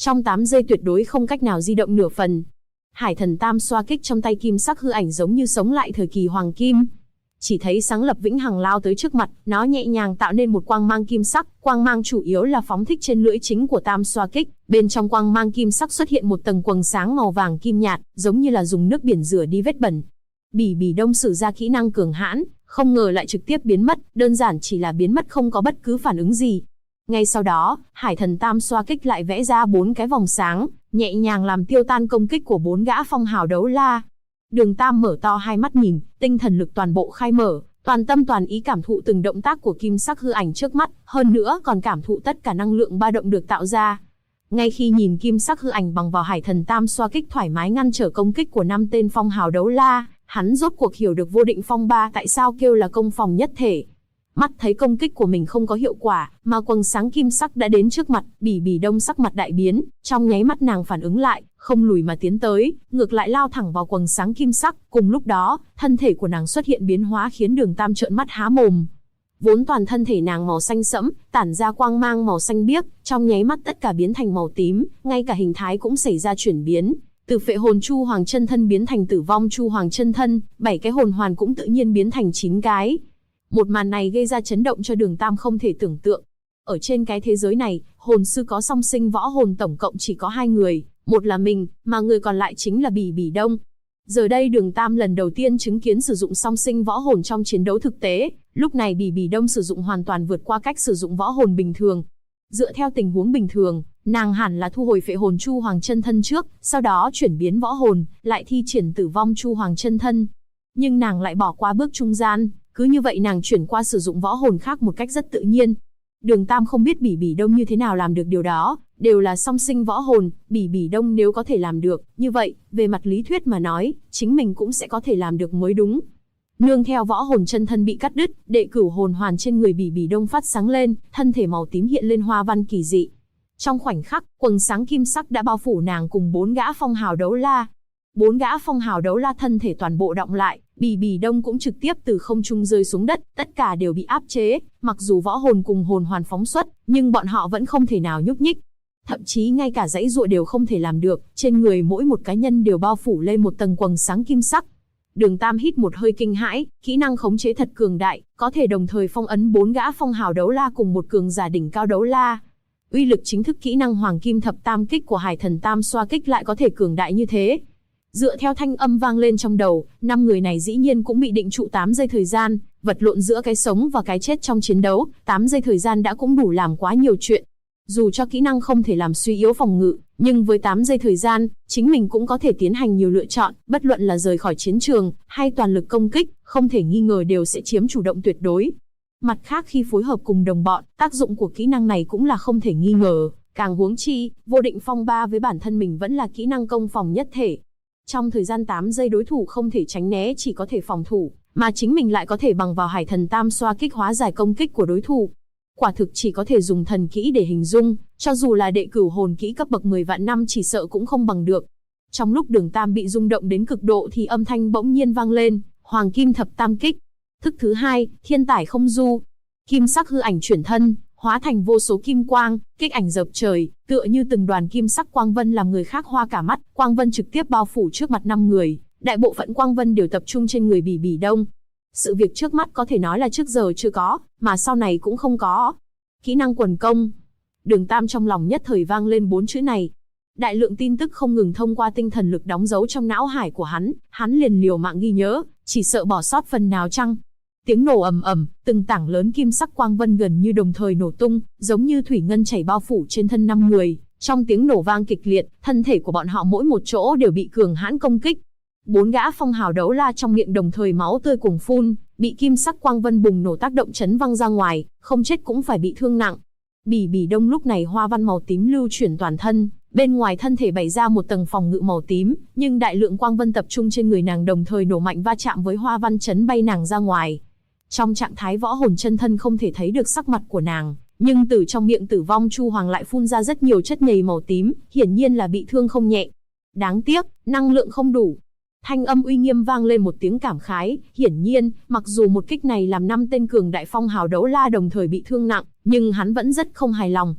Trong 8 giây tuyệt đối không cách nào di động nửa phần. Hải thần tam xoa kích trong tay kim sắc hư ảnh giống như sống lại thời kỳ hoàng kim. Chỉ thấy sáng lập vĩnh hằng lao tới trước mặt, nó nhẹ nhàng tạo nên một quang mang kim sắc, quang mang chủ yếu là phóng thích trên lưỡi chính của tam xoa kích, bên trong quang mang kim sắc xuất hiện một tầng quầng sáng màu vàng kim nhạt, giống như là dùng nước biển rửa đi vết bẩn. Bỉ Bỉ Đông sử ra kỹ năng cường hãn, không ngờ lại trực tiếp biến mất, đơn giản chỉ là biến mất không có bất cứ phản ứng gì. Ngay sau đó, Hải thần tam xoa kích lại vẽ ra 4 cái vòng sáng, nhẹ nhàng làm tiêu tan công kích của 4 gã phong hào đấu la. Đường Tam mở to hai mắt nhìn, tinh thần lực toàn bộ khai mở, toàn tâm toàn ý cảm thụ từng động tác của kim sắc hư ảnh trước mắt, hơn nữa còn cảm thụ tất cả năng lượng ba động được tạo ra. Ngay khi nhìn kim sắc hư ảnh bằng vào Hải thần tam xoa kích thoải mái ngăn trở công kích của 5 tên phong hào đấu la, hắn rốt cuộc hiểu được vô định phong ba tại sao kêu là công phòng nhất thể. Mắt thấy công kích của mình không có hiệu quả, mà quầng sáng kim sắc đã đến trước mặt, Bỉ Bỉ Đông sắc mặt đại biến, trong nháy mắt nàng phản ứng lại, không lùi mà tiến tới, ngược lại lao thẳng vào quầng sáng kim sắc, cùng lúc đó, thân thể của nàng xuất hiện biến hóa khiến Đường Tam trợn mắt há mồm. Vốn toàn thân thể nàng màu xanh sẫm, tản ra quang mang màu xanh biếc, trong nháy mắt tất cả biến thành màu tím, ngay cả hình thái cũng xảy ra chuyển biến. Từ phệ hồn chu hoàng chân thân biến thành tử vong chu hoàng chân thân, 7 cái hồn hoàn cũng tự nhiên biến thành 9 cái. Một màn này gây ra chấn động cho Đường Tam không thể tưởng tượng. Ở trên cái thế giới này, hồn sư có song sinh võ hồn tổng cộng chỉ có 2 người, một là mình, mà người còn lại chính là Bỉ Bỉ Đông. Giờ đây Đường Tam lần đầu tiên chứng kiến sử dụng song sinh võ hồn trong chiến đấu thực tế, lúc này Bỉ Bỉ Đông sử dụng hoàn toàn vượt qua cách sử dụng võ hồn bình thường. Dựa theo tình huống bình thường, nàng hẳn là thu hồi phệ hồn chu hoàng chân thân trước, sau đó chuyển biến võ hồn, lại thi triển tử vong chu hoàng chân thân. Nhưng nàng lại bỏ qua bước trung gian, cứ như vậy nàng chuyển qua sử dụng võ hồn khác một cách rất tự nhiên. Đường Tam không biết Bỉ Bỉ Đông như thế nào làm được điều đó, đều là song sinh võ hồn, Bỉ Bỉ Đông nếu có thể làm được, như vậy, về mặt lý thuyết mà nói, chính mình cũng sẽ có thể làm được mới đúng. Nương theo võ hồn chân thân bị cắt đứt, đệ cửu hồn hoàn trên người Bỉ Bỉ Đông phát sáng lên, thân thể màu tím hiện lên hoa văn kỳ dị. Trong khoảnh khắc, quầng sáng kim sắc đã bao phủ nàng cùng 4 gã phong hào đấu la. 4 gã phong hào đấu la thân thể toàn bộ động lại, Bỉ Bỉ Đông cũng trực tiếp từ không trung rơi xuống đất, tất cả đều bị áp chế, mặc dù võ hồn cùng hồn hoàn phóng xuất, nhưng bọn họ vẫn không thể nào nhúc nhích. Thậm chí ngay cả giãy giụa đều không thể làm được, trên người mỗi một cá nhân đều bao phủ lên một tầng quầng sáng kim sắc. Đường Tam hít một hơi kinh hãi, kỹ năng khống chế thật cường đại, có thể đồng thời phong ấn 4 gã phong hào đấu la cùng một cường giả đỉnh cao đấu la. Uy lực chính thức kỹ năng Hoàng Kim Thập Tam Kích của Hải thần tam xoa kích lại có thể cường đại như thế. Dựa theo thanh âm vang lên trong đầu, 5 người này dĩ nhiên cũng bị định trụ 8 giây thời gian, vật lộn giữa cái sống và cái chết trong chiến đấu, 8 giây thời gian đã cũng đủ làm quá nhiều chuyện. Dù cho kỹ năng không thể làm suy yếu phòng ngự, nhưng với 8 giây thời gian, chính mình cũng có thể tiến hành nhiều lựa chọn, bất luận là rời khỏi chiến trường, hay toàn lực công kích, không thể nghi ngờ đều sẽ chiếm chủ động tuyệt đối. Mặt khác khi phối hợp cùng đồng bọn, tác dụng của kỹ năng này cũng là không thể nghi ngờ, càng huống chi, vô định phong ba với bản thân mình vẫn là kỹ năng công phòng nhất thể. Trong thời gian 8 giây đối thủ không thể tránh né chỉ có thể phòng thủ, mà chính mình lại có thể bằng vào Hải thần tam xoa kích hóa giải công kích của đối thủ. Quả thực chỉ có thể dùng thần kỹ để hình dung, cho dù là đệ cửu hồn kỹ cấp bậc 10 vạn năm chỉ sợ cũng không bằng được. Trong lúc Đường Tam bị rung động đến cực độ thì âm thanh bỗng nhiên vang lên, Hoàng Kim Thập Tam Kích. Thức thứ 2, Thiên Tải Không Du. Kim sắc hư ảnh chuyển thân, hóa thành vô số kim quang, kích ảnh dập trời, tựa như từng đoàn kim sắc quang vân làm người khác hoa cả mắt, quang vân trực tiếp bao phủ trước mặt 5 người, đại bộ phận quang vân đều tập trung trên người Bỉ Bỉ Đông. Sự việc trước mắt có thể nói là trước giờ chưa có, mà sau này cũng không có. Kỹ năng quần công. Đường Tam trong lòng nhất thời vang lên 4 chữ này. Đại lượng tin tức không ngừng thông qua tinh thần lực đóng dấu trong não hải của hắn liền liều mạng ghi nhớ, chỉ sợ bỏ sót phần nào chăng. Tiếng nổ ầm ầm, từng tảng lớn kim sắc quang vân gần như đồng thời nổ tung, giống như thủy ngân chảy bao phủ trên thân 5 người. Trong tiếng nổ vang kịch liệt, thân thể của bọn họ mỗi một chỗ đều bị cường hãn công kích. 4 gã phong hào đấu la trong miệng đồng thời máu tươi cuồng phun, bị kim sắc quang vân bùng nổ tác động chấn văng ra ngoài, không chết cũng phải bị thương nặng. Bỉ Bỉ Đông lúc này hoa văn màu tím lưu chuyển toàn thân, bên ngoài thân thể bày ra một tầng phòng ngự màu tím, nhưng đại lượng quang vân tập trung trên người nàng đồng thời nổ mạnh va chạm với hoa văn chấn bay nàng ra ngoài. Trong trạng thái võ hồn chân thân không thể thấy được sắc mặt của nàng, nhưng từ trong miệng tử vong chu hoàng lại phun ra rất nhiều chất nhầy màu tím, hiển nhiên là bị thương không nhẹ. Đáng tiếc, năng lượng không đủ. Thanh âm uy nghiêm vang lên một tiếng cảm khái, hiển nhiên, mặc dù một kích này làm 5 tên cường đại phong hào đấu la đồng thời bị thương nặng, nhưng hắn vẫn rất không hài lòng.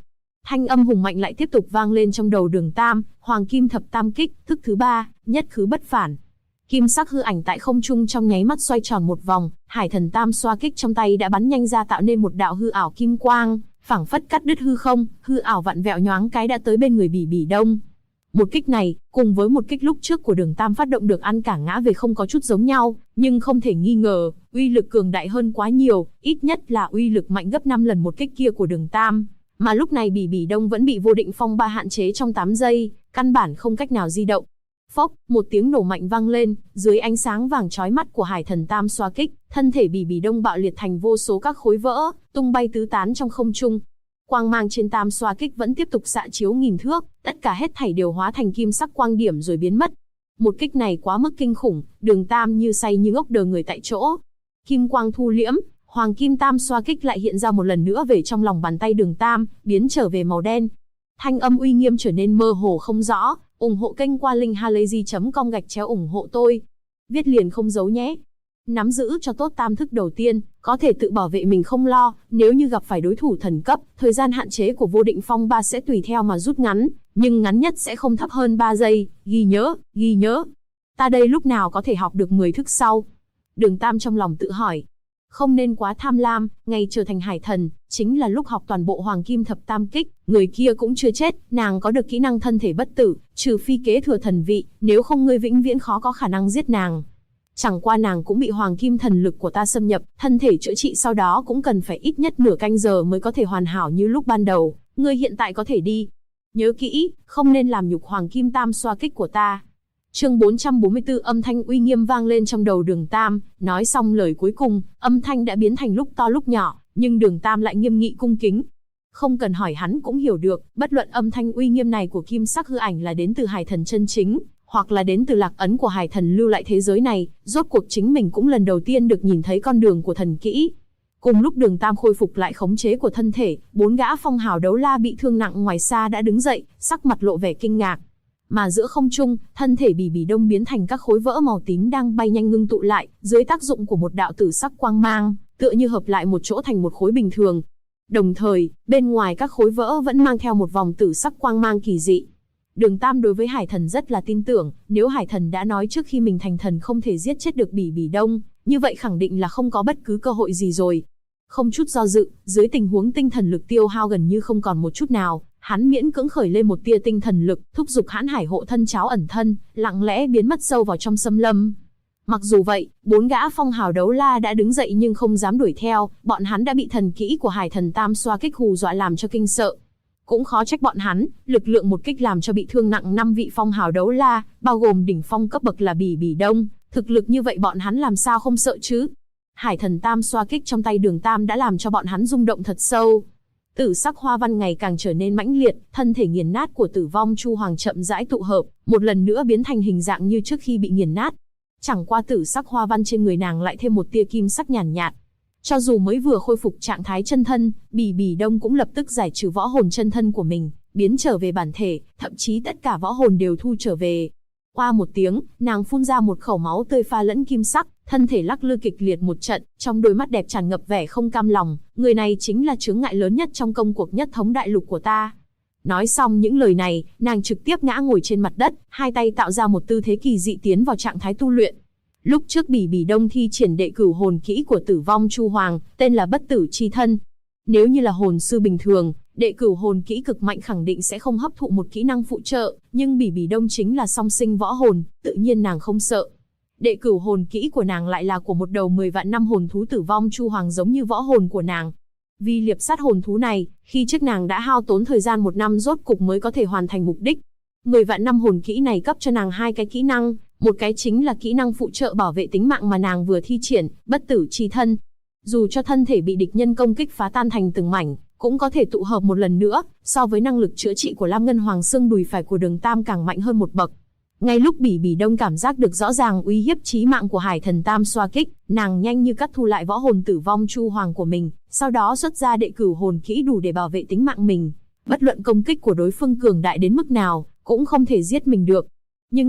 Thanh âm hùng mạnh lại tiếp tục vang lên trong đầu Đường Tam, Hoàng Kim Thập Tam Kích, thức thứ 3, nhất khứ bất phản. Kim sắc hư ảnh tại không trung trong nháy mắt xoay tròn một vòng, Hải Thần Tam xoa kích trong tay đã bắn nhanh ra tạo nên một đạo hư ảo kim quang, phảng phất cắt đứt hư không, hư ảo vặn vẹo nhoáng cái đã tới bên người Bỉ Bỉ Đông. Một kích này, cùng với một kích lúc trước của Đường Tam phát động được ăn cả ngã về không có chút giống nhau, nhưng không thể nghi ngờ, uy lực cường đại hơn quá nhiều, ít nhất là uy lực mạnh gấp 5 lần một kích kia của Đường Tam. Mà lúc này Bỉ Bỉ Đông vẫn bị vô định phong ba hạn chế trong 8 giây, căn bản không cách nào di động. Phốc, một tiếng nổ mạnh vang lên, dưới ánh sáng vàng chói mắt của Hải Thần Tam xoa kích, thân thể Bỉ Bỉ Đông bạo liệt thành vô số các khối vỡ, tung bay tứ tán trong không trung. Quang mang trên tam xoa kích vẫn tiếp tục xạ chiếu nghìn thước, tất cả hết thảy đều hóa thành kim sắc quang điểm rồi biến mất. Một kích này quá mức kinh khủng, Đường Tam như say như ngốc đờ người tại chỗ. Kim quang thu liễm, Hoàng Kim Tam xoa kích lại hiện ra một lần nữa về trong lòng bàn tay Đường Tam, biến trở về màu đen. Thanh âm uy nghiêm trở nên mơ hồ không rõ. Ủng hộ kênh qua linkhalazy.com/ủng hộ tôi. Viết liền không giấu nhé. Nắm giữ cho tốt tam thức đầu tiên, có thể tự bảo vệ mình không lo, nếu như gặp phải đối thủ thần cấp, thời gian hạn chế của vô định phong ba sẽ tùy theo mà rút ngắn, nhưng ngắn nhất sẽ không thấp hơn 3 giây, ghi nhớ. Ta đây lúc nào có thể học được 10 thức sau? Đường Tam trong lòng tự hỏi. Không nên quá tham lam, ngày trở thành hải thần, chính là lúc học toàn bộ Hoàng Kim Thập Tam Kích, người kia cũng chưa chết, nàng có được kỹ năng thân thể bất tử, trừ phi kế thừa thần vị, nếu không ngươi vĩnh viễn khó có khả năng giết nàng. Chẳng qua nàng cũng bị Hoàng Kim thần lực của ta xâm nhập, thân thể chữa trị sau đó cũng cần phải ít nhất nửa canh giờ mới có thể hoàn hảo như lúc ban đầu, ngươi hiện tại có thể đi. Nhớ kỹ, không nên làm nhục Hoàng Kim Tam xoa kích của ta. Chương 444 âm thanh uy nghiêm vang lên trong đầu Đường Tam, nói xong lời cuối cùng, âm thanh đã biến thành lúc to lúc nhỏ, nhưng Đường Tam lại nghiêm nghị cung kính. Không cần hỏi hắn cũng hiểu được, bất luận âm thanh uy nghiêm này của kim sắc hư ảnh là đến từ hải thần chân chính, hoặc là đến từ lạc ấn của hải thần lưu lại thế giới này, rốt cuộc chính mình cũng lần đầu tiên được nhìn thấy con đường của thần kỹ. Cùng lúc Đường Tam khôi phục lại khống chế của thân thể, 4 gã phong hào đấu la bị thương nặng ngoài xa đã đứng dậy, sắc mặt lộ vẻ kinh ngạc. Mà giữa không trung, thân thể Bỉ Bỉ Đông biến thành các khối vỡ màu tím đang bay nhanh ngưng tụ lại, dưới tác dụng của một đạo tử sắc quang mang, tựa như hợp lại một chỗ thành một khối bình thường. Đồng thời, bên ngoài các khối vỡ vẫn mang theo một vòng tử sắc quang mang kỳ dị. Đường Tam đối với hải thần rất là tin tưởng, nếu hải thần đã nói trước khi mình thành thần không thể giết chết được Bỉ Bỉ Đông, như vậy khẳng định là không có bất cứ cơ hội gì rồi. Không chút do dự, dưới tình huống tinh thần lực tiêu hao gần như không còn một chút nào, hắn miễn cưỡng khởi lên một tia tinh thần lực, thúc giục Hãn Hải hộ thân cháo ẩn thân, lặng lẽ biến mất sâu vào trong xâm lâm. Mặc dù vậy, 4 gã phong hào đấu la đã đứng dậy nhưng không dám đuổi theo, bọn hắn đã bị thần kỹ của Hải Thần Tam xoa kích hù dọa làm cho kinh sợ. Cũng khó trách bọn hắn, lực lượng một kích làm cho bị thương nặng 5 vị phong hào đấu la, bao gồm đỉnh phong cấp bậc là Bỉ Bỉ Đông, thực lực như vậy bọn hắn làm sao không sợ chứ? Hải Thần Tam xoa kích trong tay Đường Tam đã làm cho bọn hắn rung động thật sâu. Tử sắc hoa văn ngày càng trở nên mãnh liệt, thân thể nghiền nát của Tử Vong Chu Hoàng chậm rãi tụ hợp, một lần nữa biến thành hình dạng như trước khi bị nghiền nát. Chẳng qua tử sắc hoa văn trên người nàng lại thêm một tia kim sắc nhàn nhạt. Cho dù mới vừa khôi phục trạng thái chân thân, Bỉ Bỉ Đông cũng lập tức giải trừ võ hồn chân thân của mình, biến trở về bản thể, thậm chí tất cả võ hồn đều thu trở về. Oa một tiếng, nàng phun ra một khẩu máu tươi pha lẫn kim sắc, thân thể lắc lư kịch liệt một trận, trong đôi mắt đẹp tràn ngập vẻ không cam lòng, người này chính là chướng ngại lớn nhất trong công cuộc nhất thống đại lục của ta. Nói xong những lời này, nàng trực tiếp ngã ngồi trên mặt đất, hai tay tạo ra một tư thế kỳ dị tiến vào trạng thái tu luyện. Lúc trước Bỉ Bỉ Đông thi triển đệ cửu hồn kỹ của Tử Vong Chu Hoàng, tên là Bất Tử Chi Thân. Nếu như là hồn sư bình thường, đệ cửu hồn kỹ cực mạnh khẳng định sẽ không hấp thụ một kỹ năng phụ trợ, nhưng Bỉ Bỉ Đông chính là song sinh võ hồn, tự nhiên nàng không sợ. Đệ cửu hồn kỹ của nàng lại là của một đầu 10 vạn năm hồn thú Tử Vong Chu Hoàng giống như võ hồn của nàng. Vì liệp sát hồn thú này, khi trước nàng đã hao tốn thời gian 1 năm rốt cục mới có thể hoàn thành mục đích. 10 vạn năm hồn kỹ này cấp cho nàng 2 cái kỹ năng, một cái chính là kỹ năng phụ trợ bảo vệ tính mạng mà nàng vừa thi triển, Bất Tử Chi Thân. Dù cho thân thể bị địch nhân công kích phá tan thành từng mảnh, cũng có thể tụ hợp một lần nữa, so với năng lực chữa trị của Lam Ngân Hoàng xương đùi phải của Đường Tam càng mạnh hơn một bậc. Ngay lúc Bỉ Bỉ Đông cảm giác được rõ ràng uy hiếp chí mạng của Hải Thần Tam xoa kích, nàng nhanh như cắt thu lại võ hồn Tử Vong Chu Hoàng của mình, sau đó xuất ra đệ cửu hồn kỹ đủ để bảo vệ tính mạng mình. Bất luận công kích của đối phương cường đại đến mức nào, cũng không thể giết mình được. Nhưng là,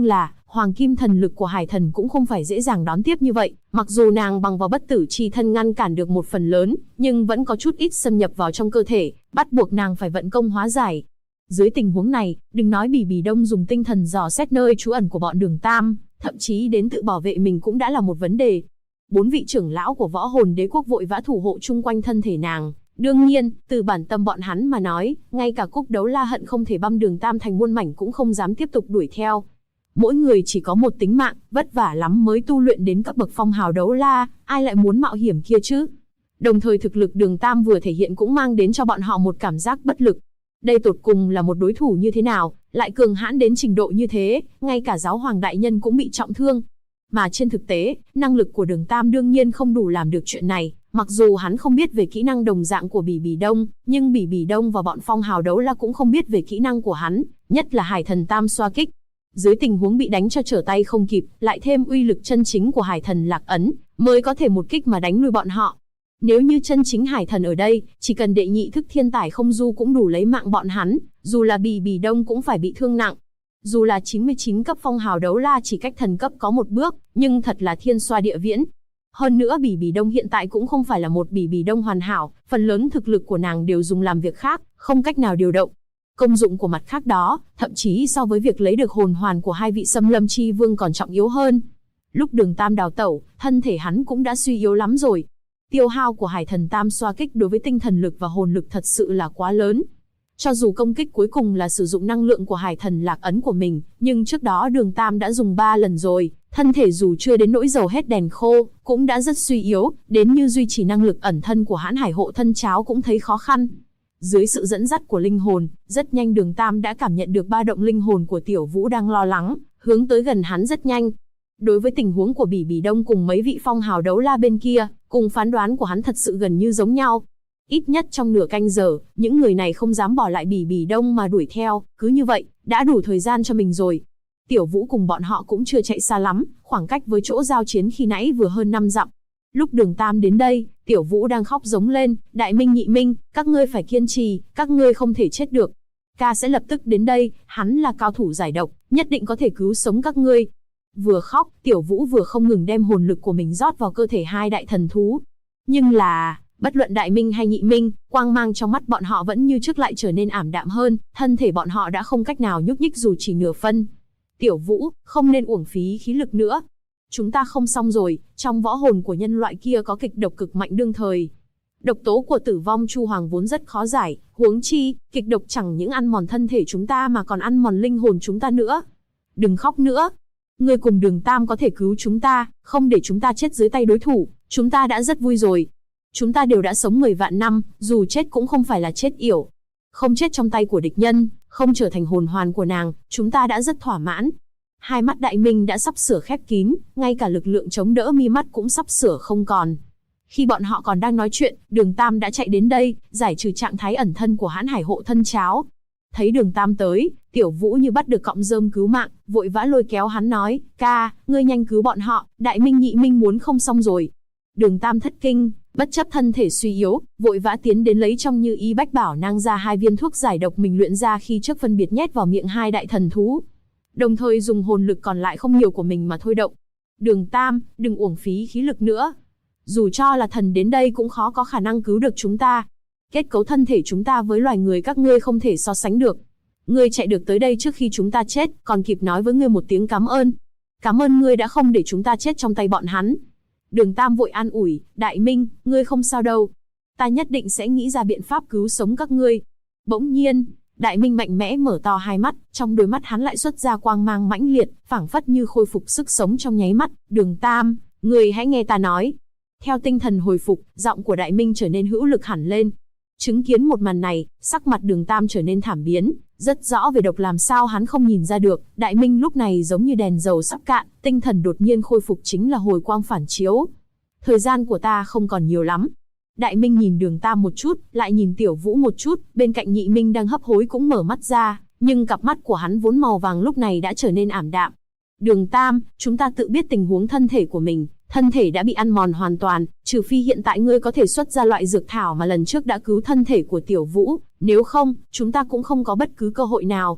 hoàng kim thần lực của Hải Thần cũng không phải dễ dàng đón tiếp như vậy, mặc dù nàng bằng vào bất tử chi thân ngăn cản được một phần lớn, nhưng vẫn có chút ít xâm nhập vào trong cơ thể, bắt buộc nàng phải vận công hóa giải. Dưới tình huống này, đừng nói Bỉ Bỉ Đông dùng tinh thần dò xét nơi trú ẩn của bọn Đường Tam, thậm chí đến tự bảo vệ mình cũng đã là một vấn đề. 4 vị trưởng lão của Võ Hồn Đế quốc vội vã thủ hộ chung quanh thân thể nàng. Đương nhiên, từ bản tâm bọn hắn mà nói, ngay cả Cúc Đấu La hận không thể băm Đường Tam thành muôn mảnh cũng không dám tiếp tục đuổi theo. Mỗi người chỉ có một tính mạng, vất vả lắm mới tu luyện đến cấp bậc phong hào đấu la, ai lại muốn mạo hiểm kia chứ? Đồng thời thực lực Đường Tam vừa thể hiện cũng mang đến cho bọn họ một cảm giác bất lực. Đây tột cùng là một đối thủ như thế nào, lại cường hãn đến trình độ như thế, ngay cả giáo hoàng đại nhân cũng bị trọng thương. Mà trên thực tế, năng lực của Đường Tam đương nhiên không đủ làm được chuyện này, mặc dù hắn không biết về kỹ năng đồng dạng của Bỉ Bỉ Đông, nhưng Bỉ Bỉ Đông và bọn phong hào đấu la cũng không biết về kỹ năng của hắn, nhất là Hải Thần Tam xoa kích. Dưới tình huống bị đánh cho trở tay không kịp, lại thêm uy lực chân chính của Hải Thần Lạc Ấn, mới có thể một kích mà đánh lui bọn họ. Nếu như chân chính Hải Thần ở đây, chỉ cần đệ nhị thức thiên tải không du cũng đủ lấy mạng bọn hắn, dù là Bỉ Bỉ Đông cũng phải bị thương nặng. Dù là 99 cấp phong hào đấu la chỉ cách thần cấp có một bước, nhưng thật là thiên xoa địa viễn. Hơn nữa Bỉ Bỉ Đông hiện tại cũng không phải là một Bỉ Bỉ Đông hoàn hảo, phần lớn thực lực của nàng đều dùng làm việc khác, không cách nào điều động. Công dụng của mặt khác đó, thậm chí so với việc lấy được hồn hoàn của hai vị Xâm Lâm Chi Vương còn trọng yếu hơn. Lúc Đường Tam đào tẩu, thân thể hắn cũng đã suy yếu lắm rồi. Tiêu hao của Hải Thần Tam xoa kích đối với tinh thần lực và hồn lực thật sự là quá lớn. Cho dù công kích cuối cùng là sử dụng năng lượng của Hải Thần Lạc Ấn của mình, nhưng trước đó Đường Tam đã dùng 3 lần rồi, thân thể dù chưa đến nỗi dầu hết đèn khô, cũng đã rất suy yếu, đến như duy trì năng lực ẩn thân của Hãn Hải Hộ Thân Cháo cũng thấy khó khăn. Dưới sự dẫn dắt của linh hồn, rất nhanh Đường Tam đã cảm nhận được ba động linh hồn của Tiểu Vũ đang lo lắng, hướng tới gần hắn rất nhanh. Đối với tình huống của Bỉ Bỉ Đông cùng mấy vị phong hào đấu la bên kia, cùng phán đoán của hắn thật sự gần như giống nhau. Ít nhất trong nửa canh giờ, những người này không dám bỏ lại Bỉ Bỉ Đông mà đuổi theo, cứ như vậy, đã đủ thời gian cho mình rồi. Tiểu Vũ cùng bọn họ cũng chưa chạy xa lắm, khoảng cách với chỗ giao chiến khi nãy vừa hơn 5 dặm. Lúc Đường Tam đến đây, Tiểu Vũ đang khóc giống lên, Đại Minh Nhị Minh, các ngươi phải kiên trì, các ngươi không thể chết được. Ca sẽ lập tức đến đây, hắn là cao thủ giải độc, nhất định có thể cứu sống các ngươi. Vừa khóc, Tiểu Vũ vừa không ngừng đem hồn lực của mình rót vào cơ thể hai đại thần thú. Nhưng là, bất luận Đại Minh hay Nhị Minh, quang mang trong mắt bọn họ vẫn như trước lại trở nên ảm đạm hơn, thân thể bọn họ đã không cách nào nhúc nhích dù chỉ nửa phân. Tiểu Vũ, không nên uổng phí khí lực nữa. Chúng ta không xong rồi, trong võ hồn của nhân loại kia có kịch độc cực mạnh đương thời. Độc tố của Tử Vong Chu Hoàng vốn rất khó giải, huống chi, kịch độc chẳng những ăn mòn thân thể chúng ta mà còn ăn mòn linh hồn chúng ta nữa. Đừng khóc nữa. Ngươi cùng Đường Tam có thể cứu chúng ta, không để chúng ta chết dưới tay đối thủ, chúng ta đã rất vui rồi. Chúng ta đều đã sống 10 vạn năm, dù chết cũng không phải là chết yểu. Không chết trong tay của địch nhân, không trở thành hồn hoàn của nàng, chúng ta đã rất thỏa mãn. Hai mắt Đại Minh đã sắp sửa khép kín, ngay cả lực lượng chống đỡ mi mắt cũng sắp sửa không còn. Khi bọn họ còn đang nói chuyện, Đường Tam đã chạy đến đây, giải trừ trạng thái ẩn thân của Hãn Hải Hộ Thân Cháo. Thấy Đường Tam tới, Tiểu Vũ như bắt được cọng rơm cứu mạng, vội vã lôi kéo hắn nói, ca, ngươi nhanh cứu bọn họ, Đại Minh Nhị Minh muốn không xong rồi. Đường Tam thất kinh, bất chấp thân thể suy yếu, vội vã tiến đến lấy trong Như Y Bách Bảo Nang ra 2 viên thuốc giải độc mình luyện ra khi trước phân biệt nhét vào miệng hai đại thần thú. Đồng thời dùng hồn lực còn lại không nhiều của mình mà thôi động. Đường Tam, đừng uổng phí khí lực nữa. Dù cho là thần đến đây cũng khó có khả năng cứu được chúng ta. Kết cấu thân thể chúng ta với loài người các ngươi không thể so sánh được. Ngươi chạy được tới đây trước khi chúng ta chết, còn kịp nói với ngươi một tiếng cảm ơn. Cảm ơn ngươi đã không để chúng ta chết trong tay bọn hắn. Đường Tam vội an ủi, Đại Minh, ngươi không sao đâu. Ta nhất định sẽ nghĩ ra biện pháp cứu sống các ngươi. Bỗng nhiên, Đại Minh mạnh mẽ mở to hai mắt, trong đôi mắt hắn lại xuất ra quang mang mãnh liệt, phảng phất như khôi phục sức sống trong nháy mắt. Đường Tam, ngươi hãy nghe ta nói. Theo tinh thần hồi phục, giọng của Đại Minh trở nên hữu lực hẳn lên. Chứng kiến một màn này, sắc mặt Đường Tam trở nên thảm biến, rất rõ về độc làm sao hắn không nhìn ra được. Đại Minh lúc này giống như đèn dầu sắp cạn, tinh thần đột nhiên khôi phục chính là hồi quang phản chiếu. Thời gian của ta không còn nhiều lắm. Đại Minh nhìn Đường Tam một chút, lại nhìn Tiểu Vũ một chút, bên cạnh Nhị Minh đang hấp hối cũng mở mắt ra, nhưng cặp mắt của hắn vốn màu vàng lúc này đã trở nên ảm đạm. Đường Tam, chúng ta tự biết tình huống thân thể của mình, thân thể đã bị ăn mòn hoàn toàn, trừ phi hiện tại ngươi có thể xuất ra loại dược thảo mà lần trước đã cứu thân thể của Tiểu Vũ, nếu không, chúng ta cũng không có bất cứ cơ hội nào.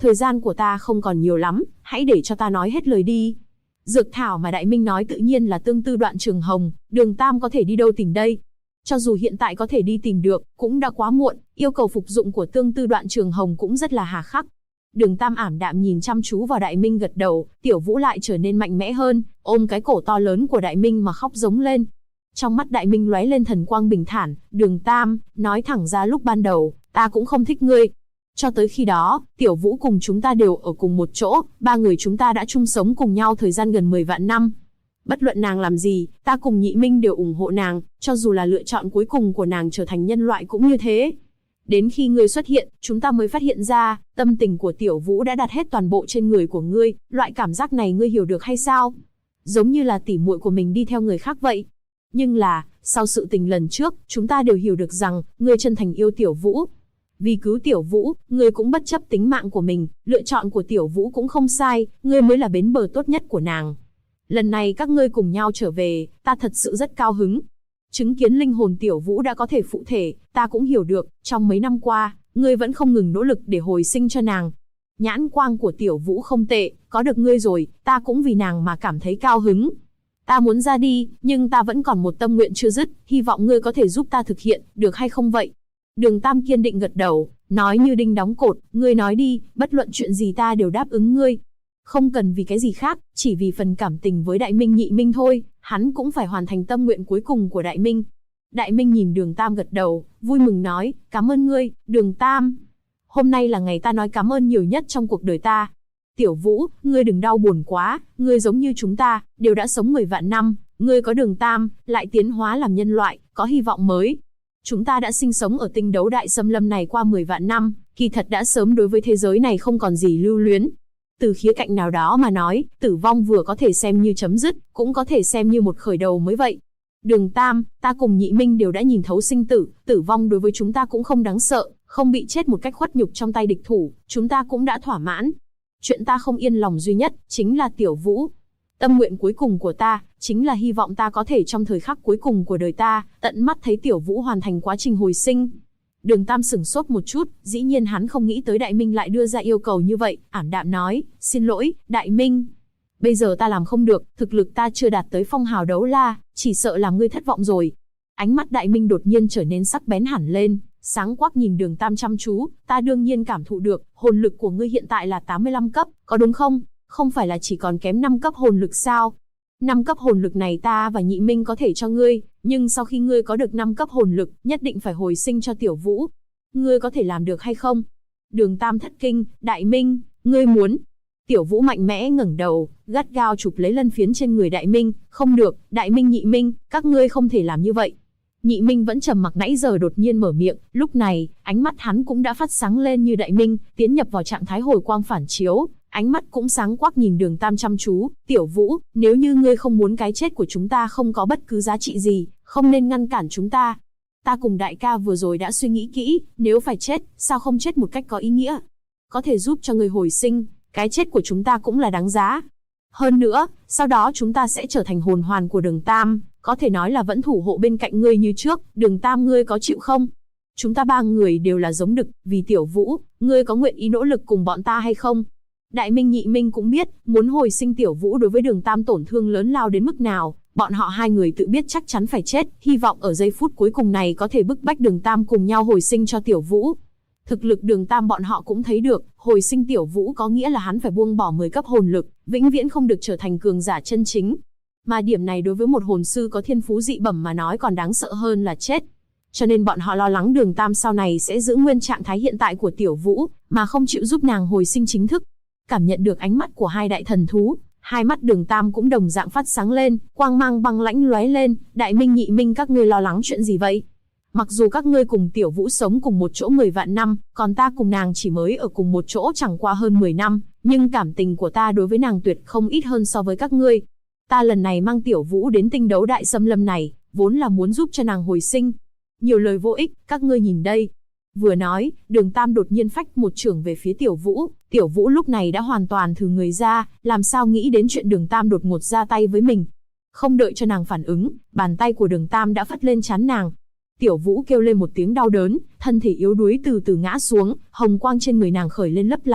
Thời gian của ta không còn nhiều lắm, hãy để cho ta nói hết lời đi. Dược thảo mà Đại Minh nói tự nhiên là tương tư đoạn trường hồng, Đường Tam có thể đi đâu tìm đây? Cho dù hiện tại có thể đi tìm được, cũng đã quá muộn, yêu cầu phục dụng của tương tư đoạn trường hồng cũng rất là hà khắc. Đường Tam ảm đạm nhìn chăm chú vào Đại Minh gật đầu, Tiểu Vũ lại trở nên mạnh mẽ hơn, ôm cái cổ to lớn của Đại Minh mà khóc giống lên. Trong mắt Đại Minh lóe lên thần quang bình thản, Đường Tam, nói thẳng ra lúc ban đầu, ta cũng không thích ngươi. Cho tới khi đó, Tiểu Vũ cùng chúng ta đều ở cùng một chỗ, ba người chúng ta đã chung sống cùng nhau thời gian gần 10 vạn năm. Bất luận nàng làm gì, ta cùng Nhị Minh đều ủng hộ nàng, cho dù là lựa chọn cuối cùng của nàng trở thành nhân loại cũng như thế. Đến khi ngươi xuất hiện, chúng ta mới phát hiện ra, tâm tình của Tiểu Vũ đã đặt hết toàn bộ trên người của ngươi, loại cảm giác này ngươi hiểu được hay sao? Giống như là tỉ muội của mình đi theo người khác vậy. Nhưng là, sau sự tình lần trước, chúng ta đều hiểu được rằng, ngươi chân thành yêu Tiểu Vũ. Vì cứu Tiểu Vũ, ngươi cũng bất chấp tính mạng của mình, lựa chọn của Tiểu Vũ cũng không sai, ngươi mới là bến bờ tốt nhất của nàng. Lần này các ngươi cùng nhau trở về, ta thật sự rất cao hứng. Chứng kiến linh hồn Tiểu Vũ đã có thể phụ thể, ta cũng hiểu được, trong mấy năm qua, ngươi vẫn không ngừng nỗ lực để hồi sinh cho nàng. Nhãn quang của Tiểu Vũ không tệ, có được ngươi rồi, ta cũng vì nàng mà cảm thấy cao hứng. Ta muốn ra đi, nhưng ta vẫn còn một tâm nguyện chưa dứt, hy vọng ngươi có thể giúp ta thực hiện, được hay không vậy? Đường Tam kiên định gật đầu, nói như đinh đóng cột, ngươi nói đi, bất luận chuyện gì ta đều đáp ứng ngươi. Không cần vì cái gì khác, chỉ vì phần cảm tình với Đại Minh Nhị Minh thôi, hắn cũng phải hoàn thành tâm nguyện cuối cùng của Đại Minh. Đại Minh nhìn Đường Tam gật đầu, vui mừng nói, cảm ơn ngươi, Đường Tam. Hôm nay là ngày ta nói cảm ơn nhiều nhất trong cuộc đời ta. Tiểu Vũ, ngươi đừng đau buồn quá, ngươi giống như chúng ta, đều đã sống 10 vạn năm, ngươi có Đường Tam, lại tiến hóa làm nhân loại, có hy vọng mới. Chúng ta đã sinh sống ở tinh đấu đại xâm lâm này qua 10 vạn năm, kỳ thật đã sớm đối với thế giới này không còn gì lưu luyến. Từ khía cạnh nào đó mà nói, tử vong vừa có thể xem như chấm dứt, cũng có thể xem như một khởi đầu mới vậy. Đường Tam, ta cùng Nhị Minh đều đã nhìn thấu sinh tử, tử vong đối với chúng ta cũng không đáng sợ, không bị chết một cách khuất nhục trong tay địch thủ, chúng ta cũng đã thỏa mãn. Chuyện ta không yên lòng duy nhất, chính là Tiểu Vũ. Tâm nguyện cuối cùng của ta, chính là hy vọng ta có thể trong thời khắc cuối cùng của đời ta, tận mắt thấy Tiểu Vũ hoàn thành quá trình hồi sinh. Đường Tam sửng sốt một chút, dĩ nhiên hắn không nghĩ tới Đại Minh lại đưa ra yêu cầu như vậy, ảm đạm nói, xin lỗi, Đại Minh. Bây giờ ta làm không được, thực lực ta chưa đạt tới phong hào đấu la, chỉ sợ làm ngươi thất vọng rồi. Ánh mắt Đại Minh đột nhiên trở nên sắc bén hẳn lên, sáng quắc nhìn Đường Tam chăm chú, ta đương nhiên cảm thụ được, hồn lực của ngươi hiện tại là 85 cấp, có đúng không? Không phải là chỉ còn kém 5 cấp hồn lực sao? 5 cấp hồn lực này ta và Nhị Minh có thể cho ngươi, nhưng sau khi ngươi có được 5 cấp hồn lực, nhất định phải hồi sinh cho Tiểu Vũ. Ngươi có thể làm được hay không? Đường Tam thất kinh, Đại Minh, ngươi muốn? Tiểu Vũ mạnh mẽ ngẩng đầu, gắt gao chụp lấy lân phiến trên người Đại Minh, không được, Đại Minh Nhị Minh, các ngươi không thể làm như vậy. Nhị Minh vẫn trầm mặc nãy giờ đột nhiên mở miệng, lúc này, ánh mắt hắn cũng đã phát sáng lên như Đại Minh, tiến nhập vào trạng thái hồi quang phản chiếu, ánh mắt cũng sáng quắc nhìn Đường Tam chăm chú, Tiểu Vũ, nếu như ngươi không muốn cái chết của chúng ta không có bất cứ giá trị gì, không nên ngăn cản chúng ta. Ta cùng đại ca vừa rồi đã suy nghĩ kỹ, nếu phải chết, sao không chết một cách có ý nghĩa? Có thể giúp cho ngươi hồi sinh, cái chết của chúng ta cũng là đáng giá. Hơn nữa, sau đó chúng ta sẽ trở thành hồn hoàn của Đường Tam, có thể nói là vẫn thủ hộ bên cạnh ngươi như trước, Đường Tam ngươi có chịu không? Chúng ta ba người đều là giống đực, vì Tiểu Vũ, ngươi có nguyện ý nỗ lực cùng bọn ta hay không? Đại Minh Nhị Minh cũng biết, muốn hồi sinh Tiểu Vũ đối với Đường Tam tổn thương lớn lao đến mức nào, bọn họ hai người tự biết chắc chắn phải chết, hy vọng ở giây phút cuối cùng này có thể bức bách Đường Tam cùng nhau hồi sinh cho Tiểu Vũ. Thực lực Đường Tam bọn họ cũng thấy được, hồi sinh Tiểu Vũ có nghĩa là hắn phải buông bỏ 10 cấp hồn lực, vĩnh viễn không được trở thành cường giả chân chính. Mà điểm này đối với một hồn sư có thiên phú dị bẩm mà nói còn đáng sợ hơn là chết. Cho nên bọn họ lo lắng Đường Tam sau này sẽ giữ nguyên trạng thái hiện tại của Tiểu Vũ, mà không chịu giúp nàng hồi sinh chính thức. Cảm nhận được ánh mắt của hai đại thần thú, hai mắt Đường Tam cũng đồng dạng phát sáng lên, quang mang băng lãnh lóe lên, Đại Minh Nhị Minh các ngươi lo lắng chuyện gì vậy? Mặc dù các ngươi cùng Tiểu Vũ sống cùng một chỗ 10 vạn năm, còn ta cùng nàng chỉ mới ở cùng một chỗ chẳng qua hơn 10 năm, nhưng cảm tình của ta đối với nàng tuyệt không ít hơn so với các ngươi. Ta lần này mang Tiểu Vũ đến tinh đấu đại xâm lâm này, vốn là muốn giúp cho nàng hồi sinh. Nhiều lời vô ích, các ngươi nhìn đây. Vừa nói, Đường Tam đột nhiên phách một chưởng về phía Tiểu Vũ. Tiểu Vũ lúc này đã hoàn toàn thừ người ra, làm sao nghĩ đến chuyện Đường Tam đột ngột ra tay với mình. Không đợi cho nàng phản ứng, bàn tay của Đường Tam đã phất lên trán nàng. Tiểu Vũ kêu lên một tiếng đau đớn, thân thể yếu đuối từ từ ngã xuống, hồng quang trên người nàng khởi lên lấp lánh,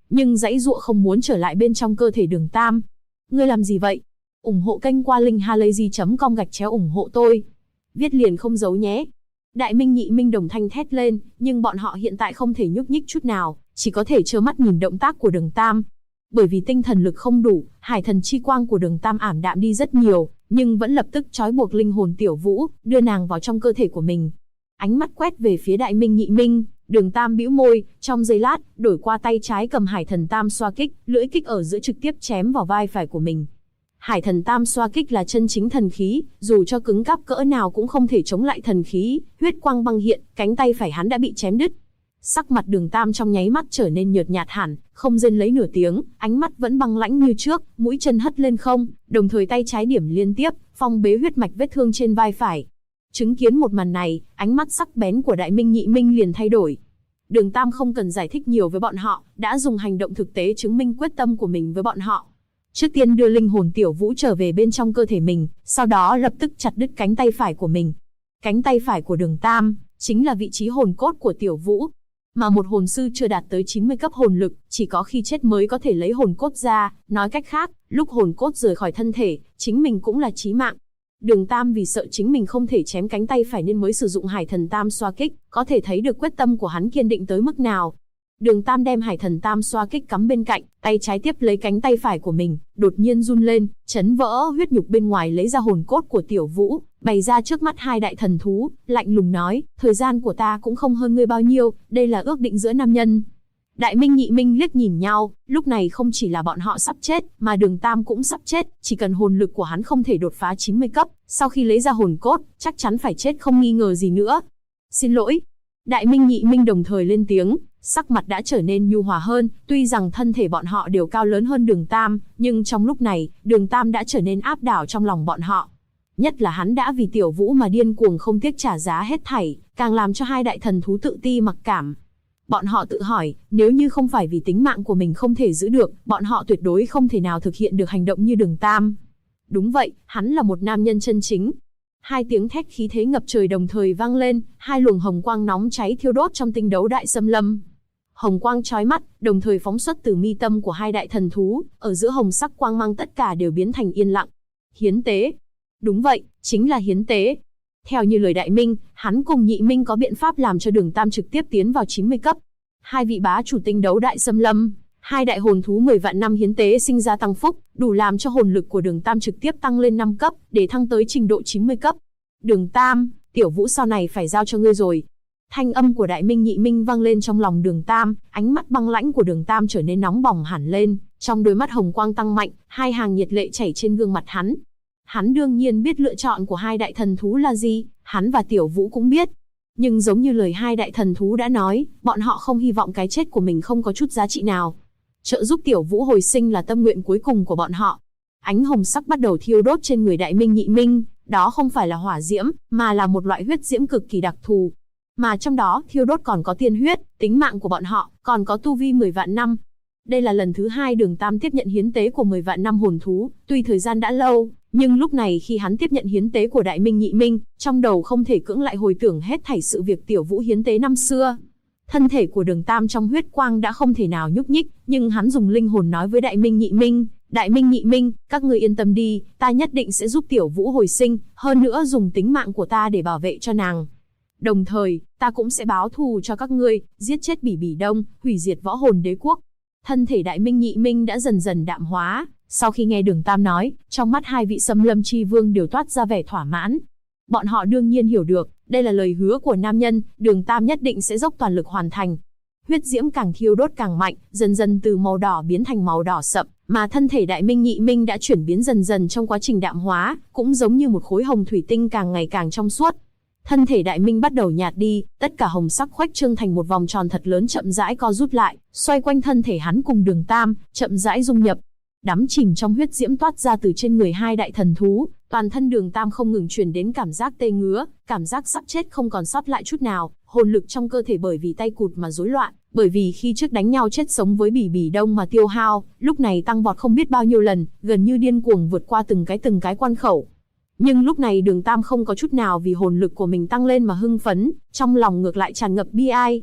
nhưng giãy giụa không muốn trở lại bên trong cơ thể Đường Tam. Ngươi làm gì vậy? Ủng hộ kênh qua linkhalazy.com/ủng hộ tôi. Viết liền không giấu nhé. Đại Minh Nhị Minh đồng thanh thét lên, nhưng bọn họ hiện tại không thể nhúc nhích chút nào, chỉ có thể trơ mắt nhìn động tác của Đường Tam. Bởi vì tinh thần lực không đủ, hải thần chi quang của Đường Tam ảm đạm đi rất nhiều, nhưng vẫn lập tức trói buộc linh hồn Tiểu Vũ, đưa nàng vào trong cơ thể của mình. Ánh mắt quét về phía Đại Minh Nhị Minh, Đường Tam bĩu môi, trong giây lát, đổi qua tay trái cầm hải thần tam xoa kích, lưỡi kích ở giữa trực tiếp chém vào vai phải của mình. Hải thần tam xoa kích là chân chính thần khí, dù cho cứng cáp cỡ nào cũng không thể chống lại thần khí, huyết quang băng hiện, cánh tay phải hắn đã bị chém đứt. Sắc mặt Đường Tam trong nháy mắt trở nên nhợt nhạt hẳn, không rên lấy nửa tiếng, ánh mắt vẫn băng lãnh như trước, mũi chân hất lên không, đồng thời tay trái điểm liên tiếp, phong bế huyết mạch vết thương trên vai phải. Chứng kiến một màn này, ánh mắt sắc bén của Đại Minh Nhị Minh liền thay đổi. Đường Tam không cần giải thích nhiều với bọn họ, đã dùng hành động thực tế chứng minh quyết tâm của mình với bọn họ. Trước tiên đưa linh hồn Tiểu Vũ trở về bên trong cơ thể mình, sau đó lập tức chặt đứt cánh tay phải của mình. Cánh tay phải của Đường Tam chính là vị trí hồn cốt của Tiểu Vũ. Mà một hồn sư chưa đạt tới 90 cấp hồn lực, chỉ có khi chết mới có thể lấy hồn cốt ra, nói cách khác, lúc hồn cốt rời khỏi thân thể, chính mình cũng là chí mạng. Đường Tam vì sợ chính mình không thể chém cánh tay phải nên mới sử dụng hải thần tam xoa kích, có thể thấy được quyết tâm của hắn kiên định tới mức nào. Đường Tam đem hải thần tam xoa kích cắm bên cạnh, tay trái tiếp lấy cánh tay phải của mình, đột nhiên run lên, chấn vỡ huyết nhục bên ngoài lấy ra hồn cốt của Tiểu Vũ, bày ra trước mắt hai đại thần thú, lạnh lùng nói, thời gian của ta cũng không hơn ngươi bao nhiêu, đây là ước định giữa nam nhân. Đại Minh Nhị Minh liếc nhìn nhau, lúc này không chỉ là bọn họ sắp chết, mà Đường Tam cũng sắp chết, chỉ cần hồn lực của hắn không thể đột phá 90 cấp, sau khi lấy ra hồn cốt, chắc chắn phải chết không nghi ngờ gì nữa. Xin lỗi. Đại Minh Nhị Minh đồng thời lên tiếng, sắc mặt đã trở nên nhu hòa hơn, tuy rằng thân thể bọn họ đều cao lớn hơn Đường Tam, nhưng trong lúc này, Đường Tam đã trở nên áp đảo trong lòng bọn họ. Nhất là hắn đã vì Tiểu Vũ mà điên cuồng không tiếc trả giá hết thảy, càng làm cho hai đại thần thú tự ti mặc cảm. Bọn họ tự hỏi, nếu như không phải vì tính mạng của mình không thể giữ được, bọn họ tuyệt đối không thể nào thực hiện được hành động như Đường Tam. Đúng vậy, hắn là một nam nhân chân chính. Hai tiếng thét khí thế ngập trời đồng thời vang lên, hai luồng hồng quang nóng cháy thiêu đốt trong tinh đấu đại xâm lâm. Hồng quang chói mắt, đồng thời phóng xuất từ mi tâm của hai đại thần thú, ở giữa hồng sắc quang mang tất cả đều biến thành yên lặng. Hiến tế. Đúng vậy, chính là hiến tế. Theo như lời Đại Minh, hắn cùng Nhị Minh có biện pháp làm cho Đường Tam trực tiếp tiến vào 90 cấp. Hai vị bá chủ tinh đấu đại xâm lâm, hai đại hồn thú 10 vạn năm hiến tế sinh ra tăng phúc, đủ làm cho hồn lực của Đường Tam trực tiếp tăng lên 5 cấp, để thăng tới trình độ 90 cấp. Đường Tam, Tiểu Vũ sau này phải giao cho ngươi rồi. Thanh âm của Đại Minh Nhị Minh vang lên trong lòng Đường Tam, ánh mắt băng lãnh của Đường Tam trở nên nóng bỏng hẳn lên, trong đôi mắt hồng quang tăng mạnh, hai hàng nhiệt lệ chảy trên gương mặt hắn. Hắn đương nhiên biết lựa chọn của hai đại thần thú là gì, hắn và Tiểu Vũ cũng biết. Nhưng giống như lời hai đại thần thú đã nói, bọn họ không hy vọng cái chết của mình không có chút giá trị nào. Trợ giúp Tiểu Vũ hồi sinh là tâm nguyện cuối cùng của bọn họ. Ánh hồng sắc bắt đầu thiêu đốt trên người Đại Minh Nhị Minh, đó không phải là hỏa diễm, mà là một loại huyết diễm cực kỳ đặc thù. Mà trong đó thiêu đốt còn có tiên huyết, tính mạng của bọn họ, còn có tu vi 10 vạn năm. Đây là lần thứ hai Đường Tam tiếp nhận hiến tế của 10 vạn năm hồn thú, tuy thời gian đã lâu, nhưng lúc này khi hắn tiếp nhận hiến tế của Đại Minh Nhị Minh, trong đầu không thể cưỡng lại hồi tưởng hết thảy sự việc Tiểu Vũ hiến tế năm xưa. Thân thể của Đường Tam trong huyết quang đã không thể nào nhúc nhích, nhưng hắn dùng linh hồn nói với Đại Minh Nhị Minh, Đại Minh Nhị Minh, các ngươi yên tâm đi, ta nhất định sẽ giúp Tiểu Vũ hồi sinh, hơn nữa dùng tính mạng của ta để bảo vệ cho nàng. Đồng thời, ta cũng sẽ báo thù cho các ngươi, giết chết Bỉ Bỉ Đông, hủy diệt võ hồn đế quốc. Thân thể Đại Minh Nhị Minh đã dần dần đạm hóa, sau khi nghe Đường Tam nói, trong mắt hai vị Xâm Lâm Chi Vương đều toát ra vẻ thỏa mãn. Bọn họ đương nhiên hiểu được, đây là lời hứa của nam nhân, Đường Tam nhất định sẽ dốc toàn lực hoàn thành. Huyết diễm càng thiêu đốt càng mạnh, dần dần từ màu đỏ biến thành màu đỏ sậm, mà thân thể Đại Minh Nhị Minh đã chuyển biến dần dần trong quá trình đạm hóa, cũng giống như một khối hồng thủy tinh càng ngày càng trong suốt. Thân thể Đại Minh bắt đầu nhạt đi, tất cả hồng sắc khuếch trương thành một vòng tròn thật lớn chậm rãi co rút lại, xoay quanh thân thể hắn cùng Đường Tam, chậm rãi dung nhập. Đắm chìm trong huyết diễm toát ra từ trên người hai đại thần thú, toàn thân Đường Tam không ngừng truyền đến cảm giác tê ngứa, cảm giác sắp chết không còn sót lại chút nào, hồn lực trong cơ thể bởi vì tay cụt mà rối loạn, bởi vì khi trước đánh nhau chết sống với Bỉ Bỉ Đông mà tiêu hao, lúc này tăng vọt không biết bao nhiêu lần, gần như điên cuồng vượt qua từng cái quan khẩu. Nhưng lúc này Đường Tam không có chút nào vì hồn lực của mình tăng lên mà hưng phấn, trong lòng ngược lại tràn ngập bi ai.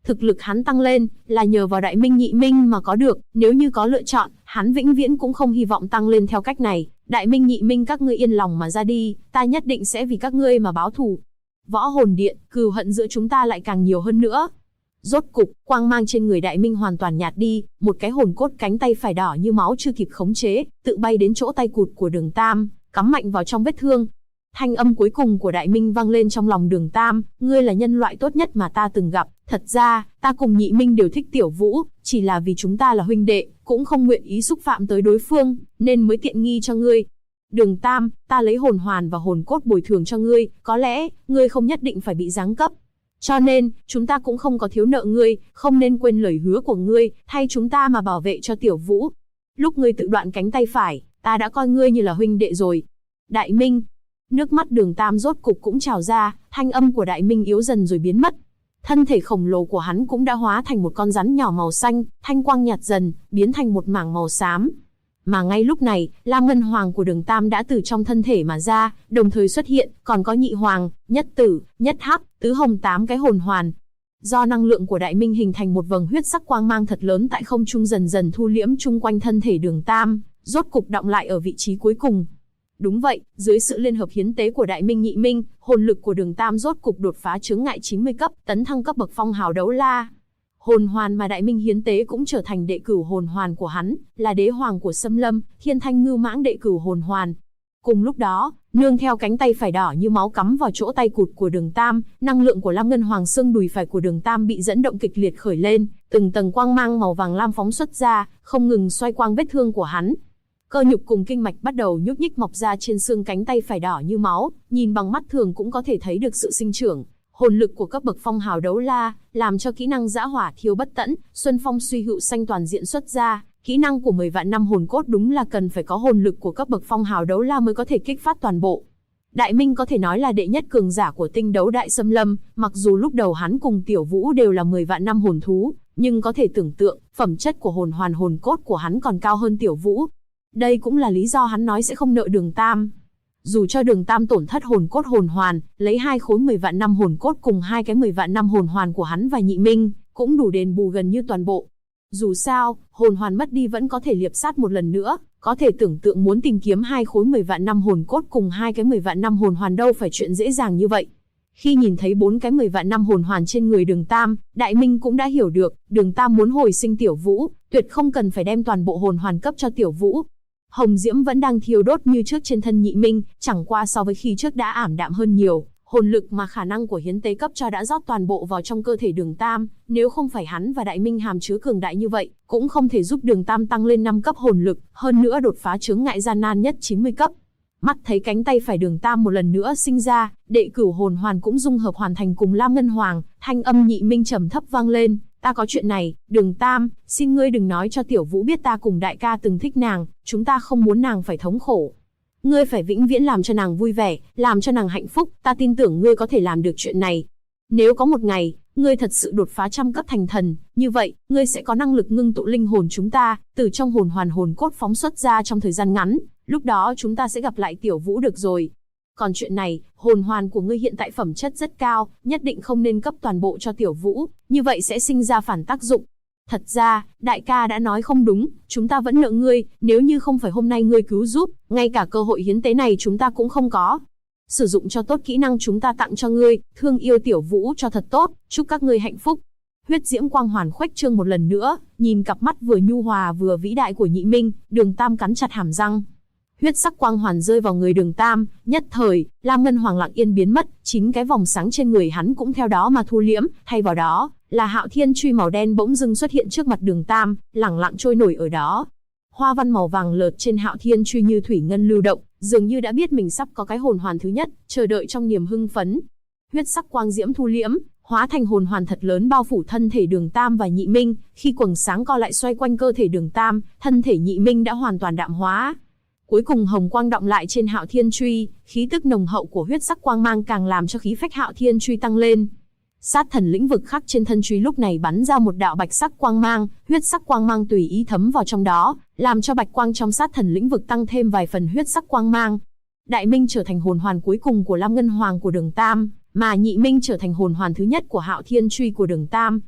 Thực lực hắn tăng lên, là nhờ vào Đại Minh Nhị Minh mà có được, nếu như có lựa chọn, hắn vĩnh viễn cũng không hy vọng tăng lên theo cách này. Đại Minh Nhị Minh các ngươi yên lòng mà ra đi, ta nhất định sẽ vì các ngươi mà báo thù. Võ Hồn Điện, cừu hận giữa chúng ta lại càng nhiều hơn nữa. Rốt cục, quang mang trên người Đại Minh hoàn toàn nhạt đi, một cái hồn cốt cánh tay phải đỏ như máu chưa kịp khống chế, tự bay đến chỗ tay cụt của Đường Tam, cắm mạnh vào trong vết thương. Thanh âm cuối cùng của Đại Minh vang lên trong lòng Đường Tam, ngươi là nhân loại tốt nhất mà ta từng gặp, thật ra, ta cùng Nhị Minh đều thích Tiểu Vũ, chỉ là vì chúng ta là huynh đệ, cũng không nguyện ý xúc phạm tới đối phương, nên mới tiện nghi cho ngươi. Đường Tam, ta lấy hồn hoàn và hồn cốt bồi thường cho ngươi, có lẽ, ngươi không nhất định phải bị giáng cấp. Cho nên, chúng ta cũng không có thiếu nợ ngươi, không nên quên lời hứa của ngươi, thay chúng ta mà bảo vệ cho Tiểu Vũ. Lúc ngươi tự đoạn cánh tay phải, ta đã coi ngươi như là huynh đệ rồi. Đại Minh. Nước mắt Đường Tam rốt cục cũng trào ra, thanh âm của Đại Minh yếu dần rồi biến mất. Thân thể khổng lồ của hắn cũng đã hóa thành một con rắn nhỏ màu xanh, thanh quang nhạt dần, biến thành một mảng màu xám. Mà ngay lúc này, Lam Ngân Hoàng của Đường Tam đã từ trong thân thể mà ra, đồng thời xuất hiện, còn có Nhị Hoàng, Nhất Tử, Nhất Hắc, Tứ Hồng 8 cái hồn hoàn. Do năng lượng của Đại Minh hình thành một vầng huyết sắc quang mang thật lớn tại không trung dần dần thu liễm chung quanh thân thể Đường Tam, rốt cục đọng lại ở vị trí cuối cùng. Đúng vậy, dưới sự liên hợp hiến tế của Đại Minh Nhị Minh, hồn lực của Đường Tam rốt cục đột phá chướng ngại 90 cấp, tấn thăng cấp bậc phong hào đấu la. Hồn hoàn mà Đại Minh hiến tế cũng trở thành đệ cửu hồn hoàn của hắn, là đế hoàng của Xâm Lâm, Thiên Thanh Ngưu Mãng đệ cửu hồn hoàn. Cùng lúc đó, nương theo cánh tay phải đỏ như máu cắm vào chỗ tay cụt của Đường Tam, năng lượng của Lam Ngân Hoàng xương đùi phải của Đường Tam bị dẫn động kịch liệt khởi lên, từng tầng quang mang màu vàng lam phóng xuất ra, không ngừng xoay quang vết thương của hắn. Cơ nhục cùng kinh mạch bắt đầu nhúc nhích mọc ra trên xương cánh tay phải đỏ như máu, nhìn bằng mắt thường cũng có thể thấy được sự sinh trưởng. Hồn lực của cấp bậc phong hào đấu la, làm cho kỹ năng dã hỏa thiêu bất tẫn, xuân phong suy hữu xanh toàn diện xuất ra. Kỹ năng của 10 vạn năm hồn cốt đúng là cần phải có hồn lực của cấp bậc phong hào đấu la mới có thể kích phát toàn bộ. Đại Minh có thể nói là đệ nhất cường giả của tinh đấu đại xâm lâm, mặc dù lúc đầu hắn cùng Tiểu Vũ đều là 10 vạn năm hồn thú, nhưng có thể tưởng tượng, phẩm chất của hồn hoàn hồn cốt của hắn còn cao hơn Tiểu Vũ. Đây cũng là lý do hắn nói sẽ không nợ Đường Tam. Dù cho Đường Tam tổn thất hồn cốt hồn hoàn, lấy 2 khối 10 vạn năm hồn cốt cùng 2 cái 10 vạn năm hồn hoàn của hắn và Nhị Minh, cũng đủ đền bù gần như toàn bộ. Dù sao, hồn hoàn mất đi vẫn có thể liệp sát một lần nữa, có thể tưởng tượng muốn tìm kiếm 2 khối 10 vạn năm hồn cốt cùng 2 cái 10 vạn năm hồn hoàn đâu phải chuyện dễ dàng như vậy. Khi nhìn thấy 4 cái 10 vạn năm hồn hoàn trên người Đường Tam, Đại Minh cũng đã hiểu được, Đường Tam muốn hồi sinh Tiểu Vũ, tuyệt không cần phải đem toàn bộ hồn hoàn cấp cho Tiểu Vũ. Hồng diễm vẫn đang thiêu đốt như trước trên thân Nhị Minh, chẳng qua so với khi trước đã ảm đạm hơn nhiều, hồn lực mà khả năng của hiến tế cấp cho đã rót toàn bộ vào trong cơ thể Đường Tam, nếu không phải hắn và Đại Minh hàm chứa cường đại như vậy, cũng không thể giúp Đường Tam tăng lên 5 cấp hồn lực, hơn nữa đột phá chướng ngại gian nan nhất 90 cấp. Mắt thấy cánh tay phải Đường Tam một lần nữa sinh ra, đệ cửu hồn hoàn cũng dung hợp hoàn thành cùng Lam Ngân Hoàng, thanh âm Nhị Minh trầm thấp vang lên, ta có chuyện này, Đường Tam, xin ngươi đừng nói cho Tiểu Vũ biết ta cùng đại ca từng thích nàng, chúng ta không muốn nàng phải thống khổ. Ngươi phải vĩnh viễn làm cho nàng vui vẻ, làm cho nàng hạnh phúc, ta tin tưởng ngươi có thể làm được chuyện này. Nếu có một ngày, ngươi thật sự đột phá 100 cấp thành thần, như vậy, ngươi sẽ có năng lực ngưng tụ linh hồn chúng ta, từ trong hồn hoàn hồn cốt phóng xuất ra trong thời gian ngắn, lúc đó chúng ta sẽ gặp lại Tiểu Vũ được rồi. Còn chuyện này, hồn hoàn của ngươi hiện tại phẩm chất rất cao, nhất định không nên cấp toàn bộ cho Tiểu Vũ, như vậy sẽ sinh ra phản tác dụng. Thật ra, đại ca đã nói không đúng, chúng ta vẫn nợ ngươi, nếu như không phải hôm nay ngươi cứu giúp, ngay cả cơ hội hiến tế này chúng ta cũng không có. Sử dụng cho tốt kỹ năng chúng ta tặng cho ngươi, thương yêu Tiểu Vũ cho thật tốt, chúc các ngươi hạnh phúc. Huyết diễm quang hoàn khuếch trương một lần nữa, nhìn cặp mắt vừa nhu hòa vừa vĩ đại của Nhị Minh, Đường Tam cắn chặt hàm răng. Huyết sắc quang hoàn rơi vào người Đường Tam, nhất thời, Lam Ngân Hoàng lặng yên biến mất, 9 cái vòng sáng trên người hắn cũng theo đó mà thu liễm, thay vào đó là Hạo Thiên truy màu đen bỗng dưng xuất hiện trước mặt Đường Tam, lẳng lặng trôi nổi ở đó. Hoa văn màu vàng lợt trên Hạo Thiên truy như thủy ngân lưu động, dường như đã biết mình sắp có cái hồn hoàn thứ nhất, chờ đợi trong niềm hưng phấn. Huyết sắc quang diễm thu liễm, hóa thành hồn hoàn thật lớn bao phủ thân thể Đường Tam và Nhị Minh, khi quầng sáng co lại xoay quanh cơ thể Đường Tam, thân thể Nhị Minh đã hoàn toàn đạm hóa. Cuối cùng hồng quang đọng lại trên Hạo Thiên truy, khí tức nồng hậu của huyết sắc quang mang càng làm cho khí phách Hạo Thiên truy tăng lên. Sát thần lĩnh vực khắc trên thân truy lúc này bắn ra một đạo bạch sắc quang mang, huyết sắc quang mang tùy ý thấm vào trong đó, làm cho bạch quang trong sát thần lĩnh vực tăng thêm vài phần huyết sắc quang mang. Đại Minh trở thành hồn hoàn cuối cùng của Lam Ngân Hoàng của Đường Tam, mà Nhị Minh trở thành hồn hoàn thứ nhất của Hạo Thiên truy của Đường Tam.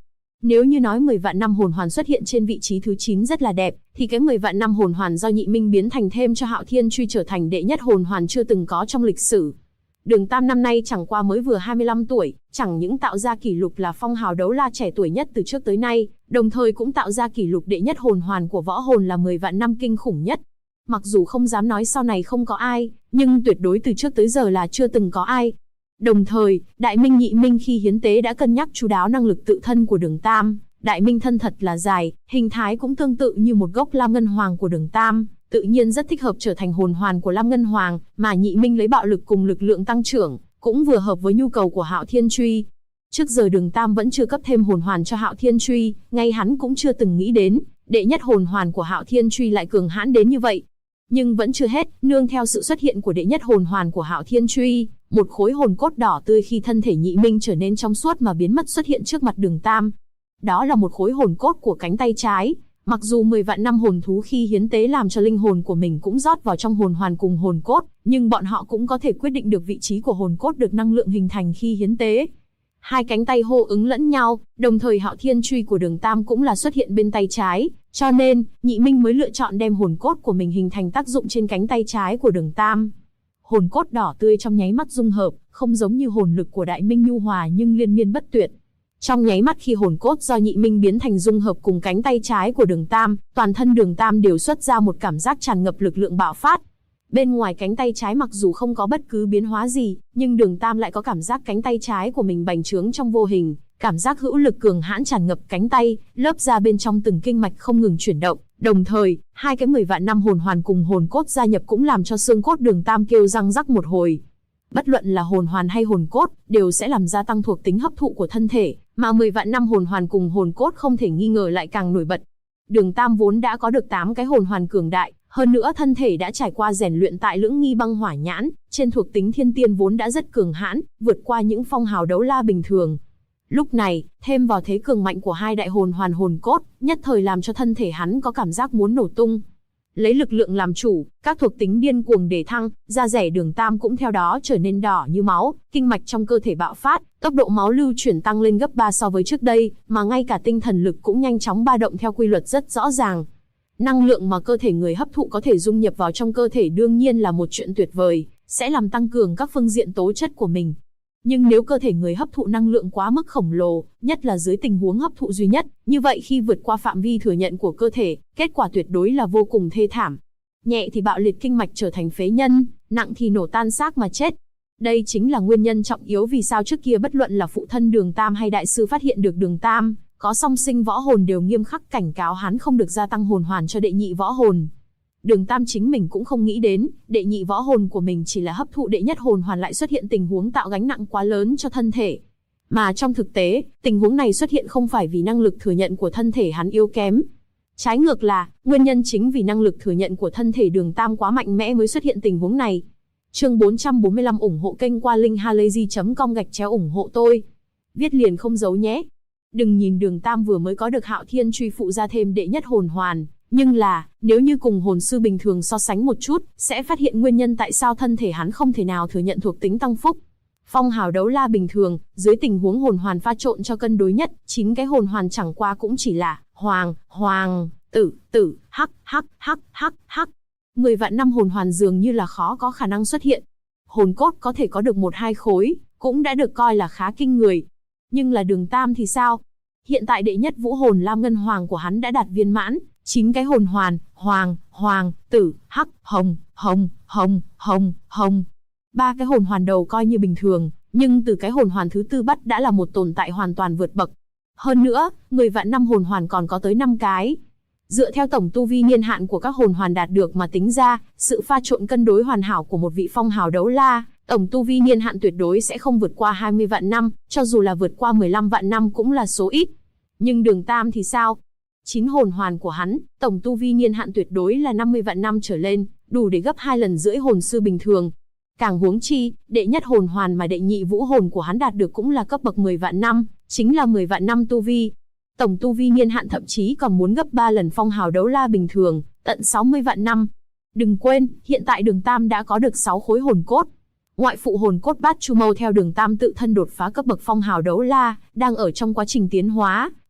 Nếu như nói 10 vạn năm hồn hoàn xuất hiện trên vị trí thứ 9 rất là đẹp, thì cái 10 vạn năm hồn hoàn do Nhị Minh biến thành thêm cho Hạo Thiên Truy trở thành đệ nhất hồn hoàn chưa từng có trong lịch sử. Đường Tam năm nay chẳng qua mới vừa 25 tuổi, chẳng những tạo ra kỷ lục là phong hào đấu la trẻ tuổi nhất từ trước tới nay, đồng thời cũng tạo ra kỷ lục đệ nhất hồn hoàn của võ hồn là 10 vạn năm kinh khủng nhất. Mặc dù không dám nói sau này không có ai, nhưng tuyệt đối từ trước tới giờ là chưa từng có ai. Đồng thời, Đại Minh Nhị Minh khi hiến tế đã cân nhắc chu đáo năng lực tự thân của Đường Tam. Đại Minh thân thật là dài, hình thái cũng tương tự như một gốc Lam Ngân Hoàng của Đường Tam, tự nhiên rất thích hợp trở thành hồn hoàn của Lam Ngân Hoàng, mà Nhị Minh lấy bạo lực cùng lực lượng tăng trưởng, cũng vừa hợp với nhu cầu của Hạo Thiên Truy. Trước giờ Đường Tam vẫn chưa cấp thêm hồn hoàn cho Hạo Thiên Truy, ngay hắn cũng chưa từng nghĩ đến, đệ nhất hồn hoàn của Hạo Thiên Truy lại cường hãn đến như vậy. Nhưng vẫn chưa hết, nương theo sự xuất hiện của đệ nhất hồn hoàn của Hạo Thiên Truy, một khối hồn cốt đỏ tươi khi thân thể Nhị Minh trở nên trong suốt mà biến mất xuất hiện trước mặt Đường Tam. Đó là một khối hồn cốt của cánh tay trái. Mặc dù 10 vạn năm hồn thú khi hiến tế làm cho linh hồn của mình cũng rót vào trong hồn hoàn cùng hồn cốt, nhưng bọn họ cũng có thể quyết định được vị trí của hồn cốt được năng lượng hình thành khi hiến tế. Hai cánh tay hô ứng lẫn nhau, đồng thời Hạo Thiên Truy của Đường Tam cũng là xuất hiện bên tay trái, cho nên Nhị Minh mới lựa chọn đem hồn cốt của mình hình thành tác dụng trên cánh tay trái của Đường Tam. Hồn cốt đỏ tươi trong nháy mắt dung hợp, không giống như hồn lực của Đại Minh nhu hòa nhưng liên miên bất tuyệt. Trong nháy mắt khi hồn cốt do Nhị Minh biến thành dung hợp cùng cánh tay trái của Đường Tam, toàn thân Đường Tam đều xuất ra một cảm giác tràn ngập lực lượng bạo phát. Bên ngoài cánh tay trái mặc dù không có bất cứ biến hóa gì, nhưng Đường Tam lại có cảm giác cánh tay trái của mình bành trướng trong vô hình, cảm giác hữu lực cường hãn tràn ngập cánh tay, lớp da bên trong từng kinh mạch không ngừng chuyển động. Đồng thời, hai cái 10 vạn năm hồn hoàn cùng hồn cốt gia nhập cũng làm cho xương cốt Đường Tam kêu răng rắc một hồi. Bất luận là hồn hoàn hay hồn cốt, đều sẽ làm gia tăng thuộc tính hấp thụ của thân thể, mà 10 vạn năm hồn hoàn cùng hồn cốt không thể nghi ngờ lại càng nổi bật. Đường Tam vốn đã có được 8 cái hồn hoàn cường đại, hơn nữa thân thể đã trải qua rèn luyện tại Lưỡng Nghi Băng Hỏa Nhãn, trên thuộc tính thiên tiên vốn đã rất cường hãn, vượt qua những phong hào đấu la bình thường. Lúc này, thêm vào thế cường mạnh của hai đại hồn hoàn hồn cốt, nhất thời làm cho thân thể hắn có cảm giác muốn nổ tung. Lấy lực lượng làm chủ, các thuộc tính điên cuồng để thăng, da rẻ Đường Tam cũng theo đó trở nên đỏ như máu, kinh mạch trong cơ thể bạo phát, tốc độ máu lưu chuyển tăng lên gấp 3 so với trước đây, mà ngay cả tinh thần lực cũng nhanh chóng ba động theo quy luật rất rõ ràng. Năng lượng mà cơ thể người hấp thụ có thể dung nhập vào trong cơ thể đương nhiên là một chuyện tuyệt vời, sẽ làm tăng cường các phương diện tố chất của mình. Nhưng nếu cơ thể người hấp thụ năng lượng quá mức khổng lồ, nhất là dưới tình huống hấp thụ duy nhất, như vậy khi vượt qua phạm vi thừa nhận của cơ thể, kết quả tuyệt đối là vô cùng thê thảm. Nhẹ thì bạo liệt kinh mạch trở thành phế nhân, nặng thì nổ tan xác mà chết. Đây chính là nguyên nhân trọng yếu vì sao trước kia bất luận là phụ thân Đường Tam hay đại sư phát hiện được Đường Tam có song sinh võ hồn đều nghiêm khắc cảnh cáo hắn không được gia tăng hồn hoàn cho đệ nhị võ hồn. Đường Tam chính mình cũng không nghĩ đến, đệ nhị võ hồn của mình chỉ là hấp thụ đệ nhất hồn hoàn lại xuất hiện tình huống tạo gánh nặng quá lớn cho thân thể. Mà trong thực tế, tình huống này xuất hiện không phải vì năng lực thừa nhận của thân thể hắn yếu kém. Trái ngược là, nguyên nhân chính vì năng lực thừa nhận của thân thể Đường Tam quá mạnh mẽ mới xuất hiện tình huống này. Chương 445 ủng hộ kênh qua linkhalazy.com/ủng hộ tôi. Viết liền không giấu nhé. Đừng nhìn Đường Tam vừa mới có được Hạo Thiên Truy phụ ra thêm đệ nhất hồn hoàn, nhưng là, nếu như cùng hồn sư bình thường so sánh một chút, sẽ phát hiện nguyên nhân tại sao thân thể hắn không thể nào thừa nhận thuộc tính tăng phúc. Phong hào đấu la bình thường, dưới tình huống hồn hoàn pha trộn cho cân đối nhất, 9 cái hồn hoàn chẳng qua cũng chỉ là hoàng, tử, hắc. 10 vạn năm hồn hoàn dường như là khó có khả năng xuất hiện. Hồn cốt có thể có được 1-2 khối, cũng đã được coi là khá kinh người. Nhưng là Đường Tam thì sao? Hiện tại đệ nhất vũ hồn Lam Ngân Hoàng của hắn đã đạt viên mãn, 9 cái hồn hoàn, hoàng, tử, hắc, hồng. 3 cái hồn hoàn đầu coi như bình thường, nhưng từ cái hồn hoàn thứ tư bắt đã là một tồn tại hoàn toàn vượt bậc. Hơn nữa, 10 vạn năm hồn hoàn còn có tới 5 cái. Dựa theo tổng tu vi niên hạn của các hồn hoàn đạt được mà tính ra, sự pha trộn cân đối hoàn hảo của một vị phong hào đấu la, tổng tu vi niên hạn tuyệt đối sẽ không vượt qua 20 vạn năm, cho dù là vượt qua 15 vạn năm cũng là số ít. Nhưng Đường Tam thì sao? 9 hồn hoàn của hắn, tổng tu vi niên hạn tuyệt đối là 50 vạn năm trở lên, đủ để gấp 2 lần rưỡi hồn sư bình thường. Càng huống chi, đệ nhất hồn hoàn mà đệ nhị vũ hồn của hắn đạt được cũng là cấp bậc 10 vạn năm, chính là 10 vạn năm tu vi. Tổng tu vi niên hạn thậm chí còn muốn gấp 3 lần phong hào đấu la bình thường, tận 60 vạn năm. Đừng quên, hiện tại Đường Tam đã có được 6 khối hồn cốt. Ngoại phụ hồn cốt Bát Chu Mâu theo Đường Tam tự thân đột phá cấp bậc phong hào đấu la, đang ở trong quá trình tiến hóa,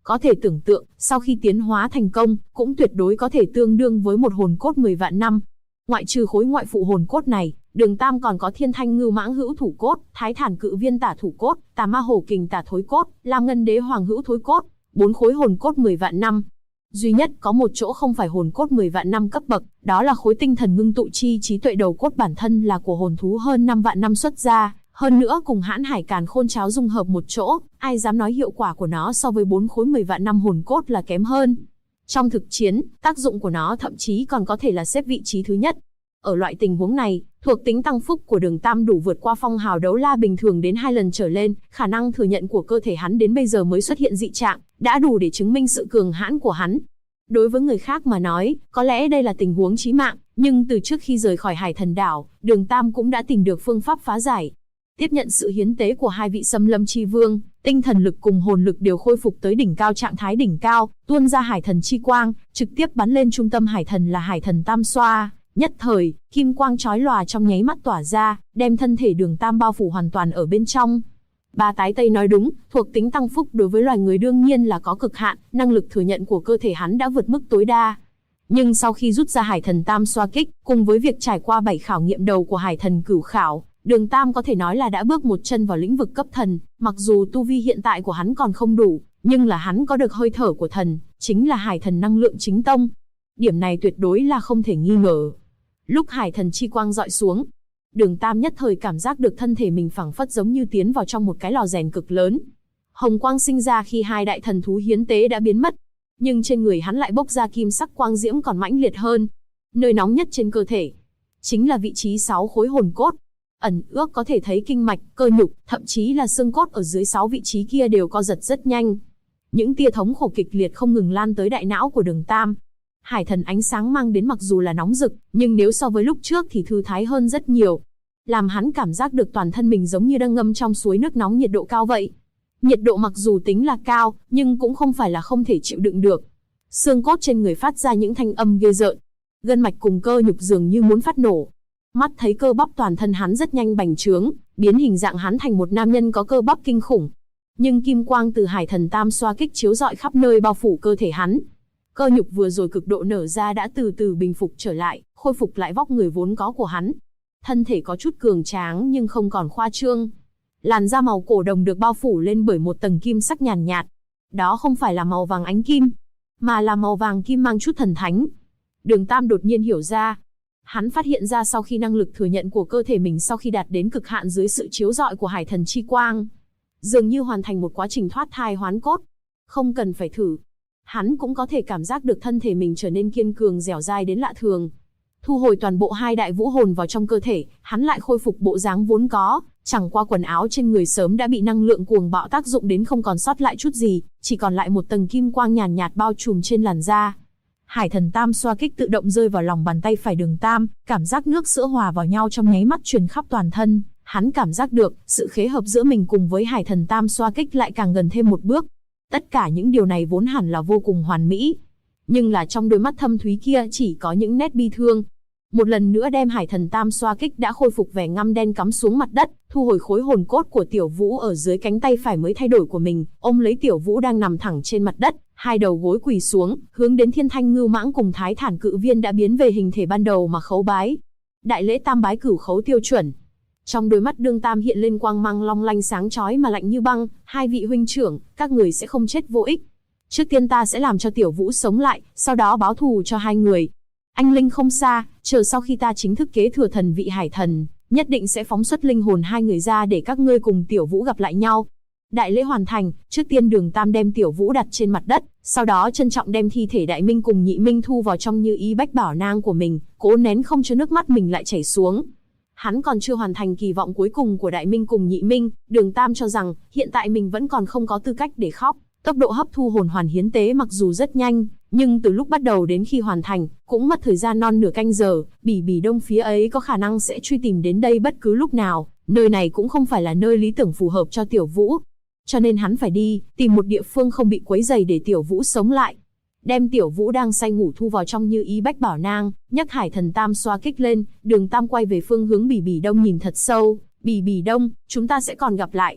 Có thể tưởng tượng, sau khi tiến hóa thành công, cũng tuyệt đối có thể tương đương với một hồn cốt 10 vạn năm. Ngoại trừ khối ngoại phụ hồn cốt này, Đường Tam còn có Thiên Thanh Ngưu Mãng Hữu Thủ Cốt, Thái Thản Cự Viên Tả Thủ Cốt, Tà Ma Hổ Kình Tả Thối Cốt, Lam Ngân Đế Hoàng Hữu Thối Cốt, 4 khối hồn cốt 10 vạn năm. Duy nhất có một chỗ không phải hồn cốt 10 vạn năm cấp bậc, đó là khối tinh thần ngưng tụ chi trí tuệ đầu cốt bản thân là của hồn thú hơn 5 vạn năm xuất ra, hơn nữa cùng Hãn Hải Càn Khôn Cháo dung hợp một chỗ, ai dám nói hiệu quả của nó so với 4 khối 10 vạn năm hồn cốt là kém hơn. Trong thực chiến, tác dụng của nó thậm chí còn có thể là xếp vị trí thứ nhất. Ở loại tình huống này, thuộc tính tăng phúc của Đường Tam đủ vượt qua phong hào đấu la bình thường đến 2 lần trở lên, khả năng thừa nhận của cơ thể hắn đến bây giờ mới xuất hiện dị trạng, đã đủ để chứng minh sự cường hãn của hắn. Đối với người khác mà nói, có lẽ đây là tình huống chí mạng, nhưng từ trước khi rời khỏi Hải Thần Đảo, Đường Tam cũng đã tìm được phương pháp phá giải. Tiếp nhận sự hiến tế của 2 vị Xâm Lâm Chi Vương, tinh thần lực cùng hồn lực đều khôi phục tới đỉnh cao trạng thái đỉnh cao, tuôn ra Hải Thần Chi Quang, trực tiếp bắn lên trung tâm Hải Thần là Hải Thần Tam Xoa. Nhất thời, kim quang chói lòa trong nháy mắt tỏa ra, đem thân thể Đường Tam bao phủ hoàn toàn ở bên trong. Ba Tái Tây nói đúng, thuộc tính tăng phúc đối với loài người đương nhiên là có cực hạn, năng lực thừa nhận của cơ thể hắn đã vượt mức tối đa. Nhưng sau khi rút ra Hải Thần Tam Xoa Kích, cùng với việc trải qua 7 khảo nghiệm đầu của Hải Thần Cửu Khảo, Đường Tam có thể nói là đã bước một chân vào lĩnh vực cấp thần, mặc dù tu vi hiện tại của hắn còn không đủ, nhưng là hắn có được hơi thở của thần, chính là Hải Thần năng lượng chính tông. Điểm này tuyệt đối là không thể nghi ngờ. Lúc Hải Thần chi quang dọi xuống, Đường Tam nhất thời cảm giác được thân thể mình phảng phất giống như tiến vào trong một cái lò rèn cực lớn. Hồng quang sinh ra khi 2 đại thần thú hiến tế đã biến mất, nhưng trên người hắn lại bốc ra kim sắc quang diễm còn mãnh liệt hơn. Nơi nóng nhất trên cơ thể chính là vị trí 6 khối hồn cốt. Ẩn ước có thể thấy kinh mạch, cơ nhục, thậm chí là xương cốt ở dưới 6 vị trí kia đều co giật rất nhanh. Những tia thống khổ kịch liệt không ngừng lan tới đại não của Đường Tam. Hải Thần ánh sáng mang đến mặc dù là nóng rực, nhưng nếu so với lúc trước thì thư thái hơn rất nhiều. Làm hắn cảm giác được toàn thân mình giống như đang ngâm trong suối nước nóng nhiệt độ cao vậy. Nhiệt độ mặc dù tính là cao, nhưng cũng không phải là không thể chịu đựng được. Xương cốt trên người phát ra những thanh âm ghê rợn. Gân mạch cùng cơ nhục dường như muốn phát nổ. Mắt thấy cơ bắp toàn thân hắn rất nhanh bành trướng, biến hình dạng hắn thành một nam nhân có cơ bắp kinh khủng. Nhưng kim quang từ Hải Thần Tam Xoa Kích chiếu rọi khắp nơi bao phủ cơ thể hắn. Cơ nhục vừa rồi cực độ nở ra đã từ từ bình phục trở lại, khôi phục lại vóc người vốn có của hắn. Thân thể có chút cường tráng nhưng không còn khoa trương. Làn da màu cổ đồng được bao phủ lên bởi một tầng kim sắc nhàn nhạt. Đó không phải là màu vàng ánh kim, mà là màu vàng kim mang chút thần thánh. Đường Tam đột nhiên hiểu ra. Hắn phát hiện ra sau khi năng lực thừa nhận của cơ thể mình sau khi đạt đến cực hạn dưới sự chiếu rọi của Hải Thần chi quang, dường như hoàn thành một quá trình thoát thai hoán cốt. Không cần phải thử, hắn cũng có thể cảm giác được thân thể mình trở nên kiên cường dẻo dai đến lạ thường. Thu hồi toàn bộ 2 đại vũ hồn vào trong cơ thể, hắn lại khôi phục bộ dáng vốn có, chẳng qua quần áo trên người sớm đã bị năng lượng cuồng bạo tác dụng đến không còn sót lại chút gì, chỉ còn lại một tầng kim quang nhàn nhạt bao trùm trên làn da. Hải Thần Tam Xoa Kích tự động rơi vào lòng bàn tay phải Đường Tam, cảm giác nước sữa hòa vào nhau trong nháy mắt truyền khắp toàn thân. Hắn cảm giác được, sự khế hợp giữa mình cùng với Hải Thần Tam Xoa Kích lại càng gần thêm một bước. Tất cả những điều này vốn hẳn là vô cùng hoàn mỹ. Nhưng là trong đôi mắt thâm thúy kia chỉ có những nét bi thương. Một lần nữa đem Hải Thần Tam Xoa Kích đã khôi phục vẻ ngăm đen cắm xuống mặt đất, thu hồi khối hồn cốt của Tiểu Vũ ở dưới cánh tay phải mới thay đổi của mình, ôm lấy Tiểu Vũ đang nằm thẳng trên mặt đất, 2 đầu gối quỳ xuống, hướng đến Thiên Thanh Ngưu Mãng cùng Thái Thản Cự Viên đã biến về hình thể ban đầu mà khấu bái. Đại lễ tam bái cửu khấu tiêu chuẩn. Trong đôi mắt Đường Tam hiện lên quang mang long lanh sáng chói mà lạnh như băng, 2 vị huynh trưởng, các người sẽ không chết vô ích. Trước tiên ta sẽ làm cho Tiểu Vũ sống lại, sau đó báo thù cho 2 người. Anh linh không xa, chờ sau khi ta chính thức kế thừa thần vị Hải Thần, nhất định sẽ phóng xuất linh hồn 2 người ra để các ngươi cùng Tiểu Vũ gặp lại nhau. Đại lễ hoàn thành, trước tiên Đường Tam đem Tiểu Vũ đặt trên mặt đất, sau đó trân trọng đem thi thể Đại Minh cùng Nhị Minh thu vào trong Như Ý Bách Bảo Nang của mình, cố nén không cho nước mắt mình lại chảy xuống. Hắn còn chưa hoàn thành kỳ vọng cuối cùng của Đại Minh cùng Nhị Minh, Đường Tam cho rằng hiện tại mình vẫn còn không có tư cách để khóc. Tốc độ hấp thu hồn hoàn hiến tế mặc dù rất nhanh, nhưng từ lúc bắt đầu đến khi hoàn thành, cũng mất thời gian non nửa canh giờ, Bỉ Bỉ Đông phía ấy có khả năng sẽ truy tìm đến đây bất cứ lúc nào, nơi này cũng không phải là nơi lý tưởng phù hợp cho Tiểu Vũ. Cho nên hắn phải đi, tìm một địa phương không bị quấy rầy để Tiểu Vũ sống lại. Đem Tiểu Vũ đang say ngủ thu vào trong Như Ý Bách Bảo Nang, nhấc Hải Thần Tam Xoa Kích lên, Đường Tam quay về phương hướng Bỉ Bỉ Đông nhìn thật sâu, Bỉ Bỉ Đông, chúng ta sẽ còn gặp lại.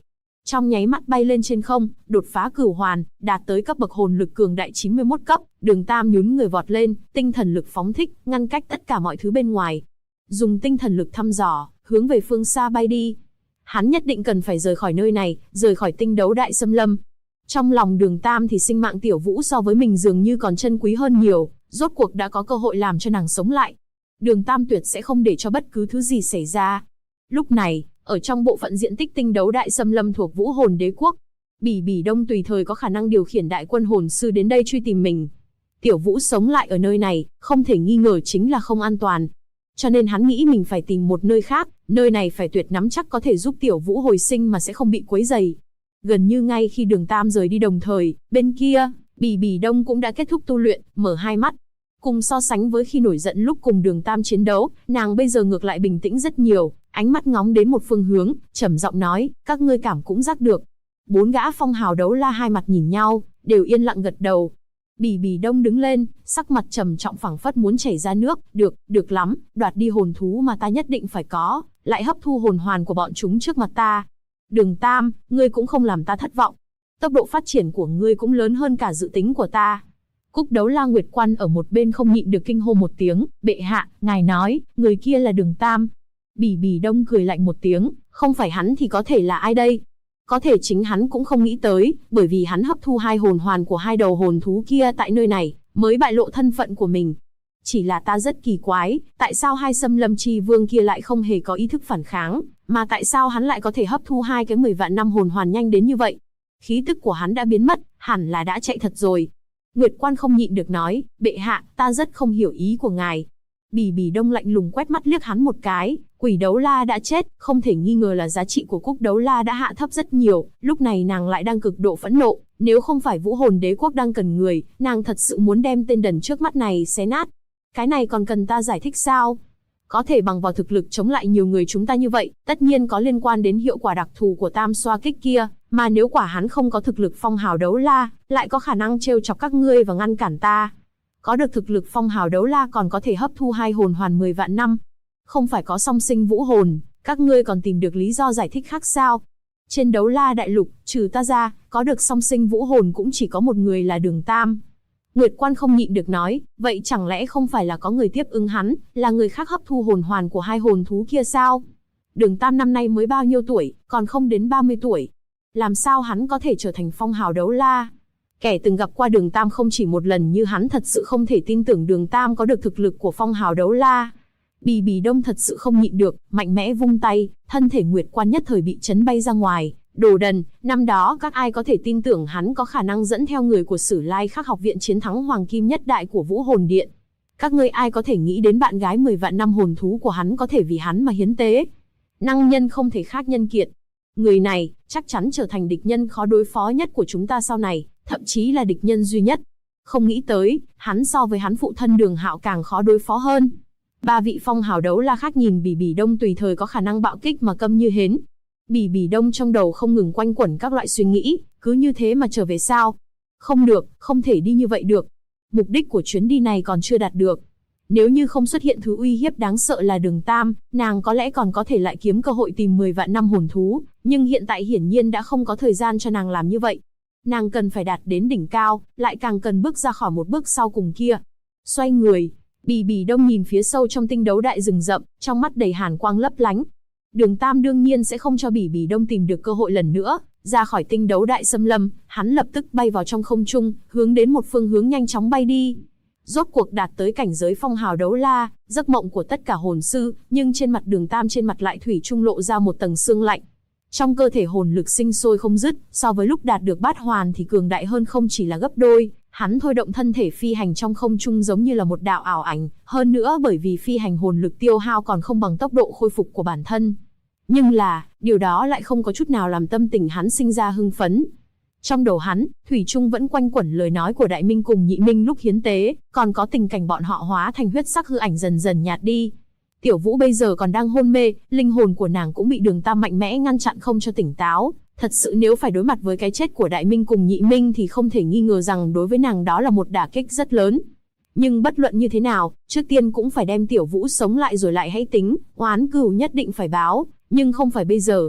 Trong nháy mắt bay lên trên không, đột phá cửu hoàn, đạt tới cấp bậc hồn lực cường đại 91 cấp, Đường Tam nhún người vọt lên, tinh thần lực phóng thích, ngăn cách tất cả mọi thứ bên ngoài. Dùng tinh thần lực thăm dò, hướng về phương xa bay đi. Hắn nhất định cần phải rời khỏi nơi này, rời khỏi tinh đấu đại xâm lâm. Trong lòng Đường Tam thì sinh mạng Tiểu Vũ so với mình dường như còn chân quý hơn nhiều, rốt cuộc đã có cơ hội làm cho nàng sống lại. Đường Tam tuyệt sẽ không để cho bất cứ thứ gì xảy ra. Lúc này, ở trong bộ phận diện tích tinh đấu đại xâm lâm thuộc Vũ Hồn Đế quốc, Bỉ Bỉ Đông tùy thời có khả năng điều khiển đại quân hồn sư đến đây truy tìm mình. Tiểu Vũ sống lại ở nơi này, không thể nghi ngờ chính là không an toàn. Cho nên hắn nghĩ mình phải tìm một nơi khác, nơi này phải tuyệt nắm chắc có thể giúp Tiểu Vũ hồi sinh mà sẽ không bị quấy rầy. Gần như ngay khi Đường Tam rời đi đồng thời, bên kia, Bỉ Bỉ Đông cũng đã kết thúc tu luyện, mở hai mắt. Cùng so sánh với khi nổi giận lúc cùng Đường Tam chiến đấu, nàng bây giờ ngược lại bình tĩnh rất nhiều, ánh mắt ngóng đến một phương hướng, trầm giọng nói, các ngươi cảm cũng giác được. Bốn gã phong hào đấu la hai mặt nhìn nhau, đều yên lặng gật đầu. Bỉ Bỉ Đông đứng lên, sắc mặt trầm trọng phảng phất muốn chảy ra nước, được lắm, đoạt đi hồn thú mà ta nhất định phải có, lại hấp thu hồn hoàn của bọn chúng trước mặt ta. Đường Tam, ngươi cũng không làm ta thất vọng. Tốc độ phát triển của ngươi cũng lớn hơn cả dự tính của ta. Cúc Đấu La Nguyệt Quan ở một bên không nhịn được kinh hô một tiếng, bệ hạ, ngài nói, người kia là Đường Tam. Bỉ Bỉ Đông cười lạnh một tiếng, không phải hắn thì có thể là ai đây? Có thể chính hắn cũng không nghĩ tới, bởi vì hắn hấp thu hai hồn hoàn của hai đầu hồn thú kia tại nơi này, mới bại lộ thân phận của mình. Chỉ là ta rất kỳ quái, tại sao hai xâm lâm chi vương kia lại không hề có ý thức phản kháng, mà tại sao hắn lại có thể hấp thu hai cái 10 vạn năm hồn hoàn nhanh đến như vậy? Khí tức của hắn đã biến mất, hẳn là đã chạy thật rồi. Nguyệt Quan không nhịn được nói, bệ hạ, ta rất không hiểu ý của ngài. Bỉ Bỉ Đông lạnh lùng quét mắt liếc hắn một cái, Quỷ Đấu La đã chết, không thể nghi ngờ là giá trị của Cúc Đấu La đã hạ thấp rất nhiều, lúc này nàng lại đang cực độ phẫn nộ, nếu không phải Vũ Hồn Đế quốc đang cần người, nàng thật sự muốn đem tên đần trước mắt này xé nát. Cái này còn cần ta giải thích sao? Có thể bằng vào thực lực chống lại nhiều người chúng ta như vậy, tất nhiên có liên quan đến hiệu quả đặc thù của tam xoa kích kia, mà nếu quả hắn không có thực lực phong hào đấu la, lại có khả năng trêu chọc các ngươi và ngăn cản ta. Có được thực lực phong hào đấu la còn có thể hấp thu hai hồn hoàn 10 vạn năm. Không phải có song sinh vũ hồn, các ngươi còn tìm được lý do giải thích khác sao? Trên đấu la đại lục, trừ ta ra, có được song sinh vũ hồn cũng chỉ có một người là Đường Tam. Nguyệt Quan không nhịn được nói, vậy chẳng lẽ không phải là có người tiếp ứng hắn, là người khác hấp thu hồn hoàn của hai hồn thú kia sao? Đường Tam năm nay mới bao nhiêu tuổi, còn không đến 30 tuổi. Làm sao hắn có thể trở thành phong hào đấu la? Kẻ từng gặp qua Đường Tam không chỉ một lần như hắn thật sự không thể tin tưởng Đường Tam có được thực lực của phong hào đấu la. Bỉ Bỉ Đông thật sự không nhịn được, mạnh mẽ vung tay, thân thể Nguyệt Quan nhất thời bị chấn bay ra ngoài. Đồ đần, năm đó các ai có thể tin tưởng hắn có khả năng dẫn theo người của Sử Lai Khắc học viện chiến thắng Hoàng Kim Nhất Đại của Vũ Hồn Điện. Các ngươi ai có thể nghĩ đến bạn gái 10 vạn năm hồn thú của hắn có thể vì hắn mà hiến tế? Năng nhân không thể khác nhân kiệt. Người này, chắc chắn trở thành địch nhân khó đối phó nhất của chúng ta sau này, thậm chí là địch nhân duy nhất. Không nghĩ tới, hắn so với hắn phụ thân Đường Hạo càng khó đối phó hơn. Ba vị phong hào đấu la khác nhìn Bỉ Bỉ Đông tùy thời có khả năng bạo kích mà câm như hến. Bỉ Bỉ Đông trong đầu không ngừng quanh quẩn các loại suy nghĩ, cứ như thế mà trở về sao? Không được, không thể đi như vậy được. Mục đích của chuyến đi này còn chưa đạt được. Nếu như không xuất hiện thứ uy hiếp đáng sợ là Đường Tam, nàng có lẽ còn có thể lại kiếm cơ hội tìm 10 vạn năm hồn thú, nhưng hiện tại hiển nhiên đã không có thời gian cho nàng làm như vậy. Nàng cần phải đạt đến đỉnh cao, lại càng cần bước ra khỏi một bước sau cùng kia. Xoay người, Bỉ Bỉ Đông nhìn phía sâu trong tinh đấu đại rừng rậm, trong mắt đầy hàn quang lấp lánh. Đường Tam đương nhiên sẽ không cho Bỉ Bỉ Đông tìm được cơ hội lần nữa, ra khỏi tinh đấu đại xâm lâm, hắn lập tức bay vào trong không trung, hướng đến một phương hướng nhanh chóng bay đi. Rốt cuộc đạt tới cảnh giới phong hào đấu la, giấc mộng của tất cả hồn sư, nhưng trên mặt Đường Tam trên mặt lại thủy chung lộ ra một tầng sương lạnh. Trong cơ thể hồn lực sinh sôi không dứt, so với lúc đạt được bát hoàn thì cường đại hơn không chỉ là gấp đôi. Hắn thôi động thân thể phi hành trong không trung giống như là một đạo ảo ảnh, hơn nữa bởi vì phi hành hồn lực tiêu hao còn không bằng tốc độ khôi phục của bản thân. Nhưng là, điều đó lại không có chút nào làm tâm tình hắn sinh ra hưng phấn. Trong đầu hắn, thủy chung vẫn quanh quẩn lời nói của Đại Minh cùng Nhị Minh lúc hiến tế, còn có tình cảnh bọn họ hóa thành huyết sắc hư ảnh dần dần nhạt đi. Tiểu Vũ bây giờ còn đang hôn mê, linh hồn của nàng cũng bị Đường Tam mạnh mẽ ngăn chặn không cho tỉnh táo. Thật sự nếu phải đối mặt với cái chết của Đại Minh cùng Nhị Minh thì không thể nghi ngờ rằng đối với nàng đó là một đả kích rất lớn. Nhưng bất luận như thế nào, trước tiên cũng phải đem Tiểu Vũ sống lại rồi lại hãy tính, oán cừu nhất định phải báo, nhưng không phải bây giờ.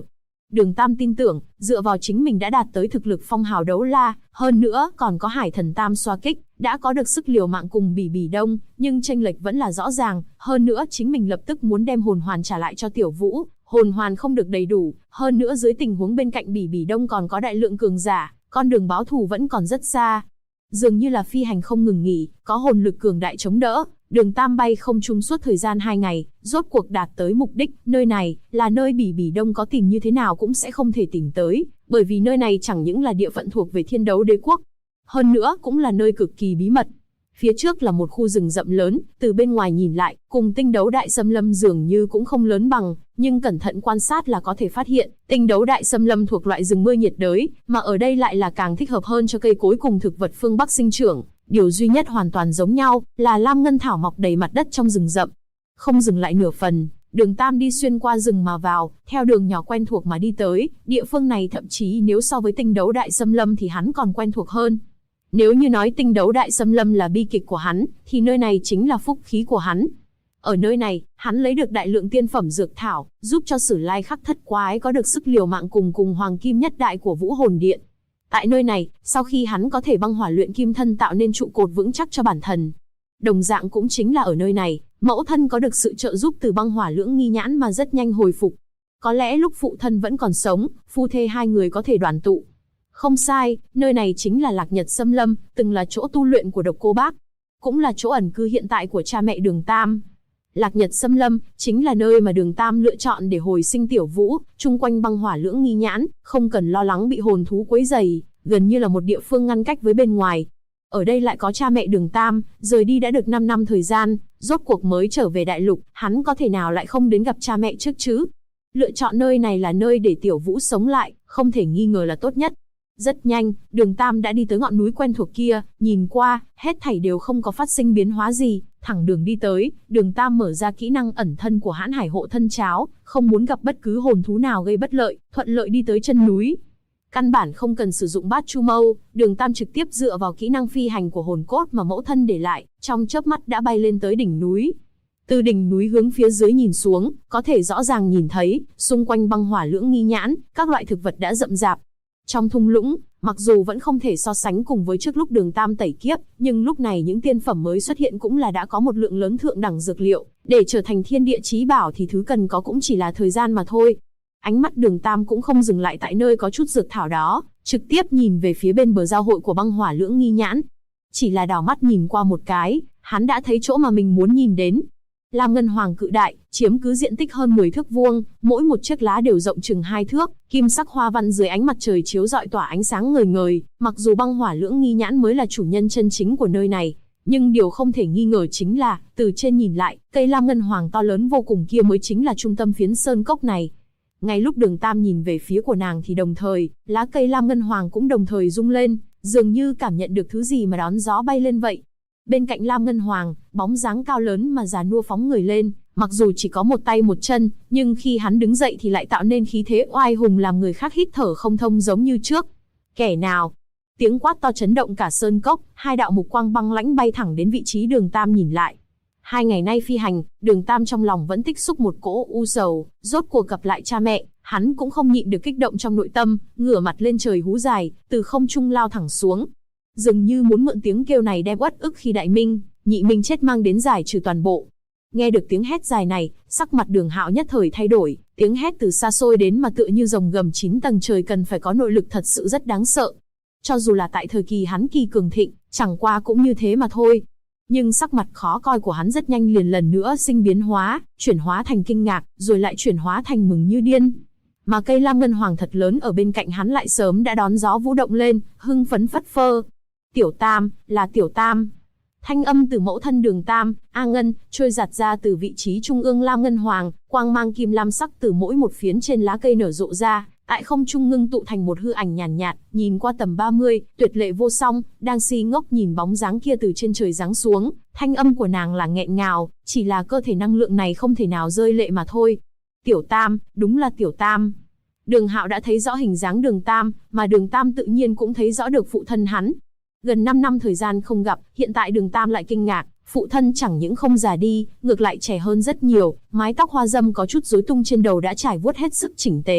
Đường Tam tin tưởng, dựa vào chính mình đã đạt tới thực lực phong hào đấu la, hơn nữa còn có Hải Thần Tam xoa kích, đã có được sức liều mạng cùng Bỉ Bỉ Đông, nhưng chênh lệch vẫn là rõ ràng, hơn nữa chính mình lập tức muốn đem hồn hoàn trả lại cho Tiểu Vũ, hồn hoàn không được đầy đủ, hơn nữa dưới tình huống bên cạnh Bỉ Bỉ Đông còn có đại lượng cường giả, con đường báo thù vẫn còn rất xa. Dường như là phi hành không ngừng nghỉ, có hồn lực cường đại chống đỡ, Đường Tam bay không trung suốt thời gian 2 ngày, rốt cuộc đạt tới mục đích. Nơi này là nơi Bỉ Bỉ Đông có tìm như thế nào cũng sẽ không thể tìm tới, bởi vì nơi này chẳng những là địa phận thuộc về Thiên Đấu Đế quốc, hơn nữa cũng là nơi cực kỳ bí mật. Phía trước là một khu rừng rậm lớn, từ bên ngoài nhìn lại, cùng Tinh Đấu Đại Xâm Lâm dường như cũng không lớn bằng, nhưng cẩn thận quan sát là có thể phát hiện, Tinh Đấu Đại Xâm Lâm thuộc loại rừng mưa nhiệt đới, mà ở đây lại là càng thích hợp hơn cho cây cối cùng thực vật phương Bắc sinh trưởng. Điều duy nhất hoàn toàn giống nhau là lam ngân thảo mọc đầy mặt đất trong rừng rậm. Không dừng lại nửa phần, Đường Tam đi xuyên qua rừng mà vào, theo đường nhỏ quen thuộc mà đi tới, địa phương này thậm chí nếu so với Tinh Đấu Đại Xâm Lâm thì hắn còn quen thuộc hơn. Nếu như nói Tinh Đấu Đại Xâm Lâm là bi kịch của hắn, thì nơi này chính là phúc khí của hắn. Ở nơi này, hắn lấy được đại lượng tiên phẩm dược thảo, giúp cho Sử Lai Khắc Thất Quái có được sức liều mạng cùng Hoàng Kim Nhất Đại của Vũ Hồn Điện. Tại nơi này, sau khi hắn có thể băng hỏa luyện kim thân tạo nên trụ cột vững chắc cho bản thân. Đồng dạng cũng chính là ở nơi này, mẫu thân có được sự trợ giúp từ băng hỏa lưỡng nghi nhãn mà rất nhanh hồi phục. Có lẽ lúc phụ thân vẫn còn sống, phu thê hai người có thể đoàn tụ. Không sai, nơi này chính là Lạc Nhật Xâm Lâm, từng là chỗ tu luyện của Độc Cô Bác, cũng là chỗ ẩn cư hiện tại của cha mẹ Đường Tam. Lạc Nhật Xâm Lâm chính là nơi mà Đường Tam lựa chọn để hồi sinh Tiểu Vũ, chung quanh băng hỏa lưỡng nghi nhãn, không cần lo lắng bị hồn thú quấy rầy, gần như là một địa phương ngăn cách với bên ngoài. Ở đây lại có cha mẹ Đường Tam, rời đi đã được 5 năm thời gian, rốt cuộc mới trở về đại lục, hắn có thể nào lại không đến gặp cha mẹ trước chứ? Lựa chọn nơi này là nơi để Tiểu Vũ sống lại, không thể nghi ngờ là tốt nhất. Rất nhanh, Đường Tam đã đi tới ngọn núi quen thuộc kia, nhìn qua, hết thảy đều không có phát sinh biến hóa gì, thẳng đường đi tới, Đường Tam mở ra kỹ năng ẩn thân của Hãn Hải Hộ Thân Cháo, không muốn gặp bất cứ hồn thú nào gây bất lợi, thuận lợi đi tới chân núi. Căn bản không cần sử dụng Bát Chu Mâu, Đường Tam trực tiếp dựa vào kỹ năng phi hành của hồn cốt mà mẫu thân để lại, trong chớp mắt đã bay lên tới đỉnh núi. Từ đỉnh núi hướng phía dưới nhìn xuống, có thể rõ ràng nhìn thấy, xung quanh băng hỏa lưỡng nghi nhãn, các loại thực vật đã rậm rạp. Trong thung lũng, mặc dù vẫn không thể so sánh cùng với trước lúc Đường Tam tẩy kiếp, nhưng lúc này những tiên phẩm mới xuất hiện cũng là đã có một lượng lớn thượng đẳng dược liệu, để trở thành thiên địa chí bảo thì thứ cần có cũng chỉ là thời gian mà thôi. Ánh mắt Đường Tam cũng không dừng lại tại nơi có chút dược thảo đó, trực tiếp nhìn về phía bên bờ giao hội của băng hỏa lưỡng nghi nhãn. Chỉ là đảo mắt nhìn qua một cái, hắn đã thấy chỗ mà mình muốn nhìn đến. Lam ngân hoàng cự đại, chiếm cứ diện tích hơn 10 thước vuông, mỗi một chiếc lá đều rộng chừng 2 thước, kim sắc hoa văn dưới ánh mặt trời chiếu rọi tỏa ánh sáng ngời ngời. Mặc dù băng hỏa lưỡng nghi nhãn mới là chủ nhân chân chính của nơi này, nhưng điều không thể nghi ngờ chính là, từ trên nhìn lại, cây lam ngân hoàng to lớn vô cùng kia mới chính là trung tâm phiến sơn cốc này. Ngay lúc Đường Tam nhìn về phía của nàng thì đồng thời, lá cây lam ngân hoàng cũng đồng thời rung lên, dường như cảm nhận được thứ gì mà đón gió bay lên vậy. Bên cạnh lam ngân hoàng, bóng dáng cao lớn mà già nua phóng người lên, mặc dù chỉ có một tay một chân, nhưng khi hắn đứng dậy thì lại tạo nên khí thế oai hùng làm người khác hít thở không thông giống như trước. Kẻ nào? Tiếng quát to chấn động cả sơn cốc, hai đạo mục quang băng lãnh bay thẳng đến vị trí Đường Tam nhìn lại. 2 ngày nay phi hành, Đường Tam trong lòng vẫn tích xúc một cỗ u sầu, rốt cuộc gặp lại cha mẹ, hắn cũng không nhịn được kích động trong nội tâm, ngửa mặt lên trời hú dài, từ không trung lao thẳng xuống. Dường như muốn mượn tiếng kêu này đem uất ức khi Đại Minh, Nhị Minh chết mang đến giải trừ toàn bộ. Nghe được tiếng hét dài này, sắc mặt Đường Hạo nhất thời thay đổi, tiếng hét từ xa xôi đến mà tựa như rồng gầm 9 tầng trời cần phải có nội lực thật sự rất đáng sợ. Cho dù là tại thời kỳ hắn kỳ cường thịnh, chẳng qua cũng như thế mà thôi. Nhưng sắc mặt khó coi của hắn rất nhanh liền lần nữa sinh biến hóa, chuyển hóa thành kinh ngạc, rồi lại chuyển hóa thành mừng như điên. Mà cây lam ngân hoàng thật lớn ở bên cạnh hắn lại sớm đã đón gió vũ động lên, hưng phấn phất phơ. Tiểu Tam, là Tiểu Tam. Thanh âm từ mẫu thân Đường Tam, A Ngân, trôi giạt ra từ vị trí trung ương lam ngân hoàng, quang mang kim lam sắc từ mỗi một phiến trên lá cây nở rộ ra, tại không trung ngưng tụ thành một hư ảnh nhàn nhạt, nhìn qua tầm 30, tuyệt lệ vô song, đang si ngốc nhìn bóng dáng kia từ trên trời giáng xuống, thanh âm của nàng là nghẹn ngào, chỉ là cơ thể năng lượng này không thể nào rơi lệ mà thôi. Tiểu Tam, đúng là Tiểu Tam. Đường Hạo đã thấy rõ hình dáng Đường Tam, mà Đường Tam tự nhiên cũng thấy rõ được phụ thân hắn. Gần 5 năm thời gian không gặp, hiện tại Đường Tam lại kinh ngạc, phụ thân chẳng những không già đi, ngược lại trẻ hơn rất nhiều, mái tóc hoa râm có chút rối tung trên đầu đã trải vuốt hết sức chỉnh tề,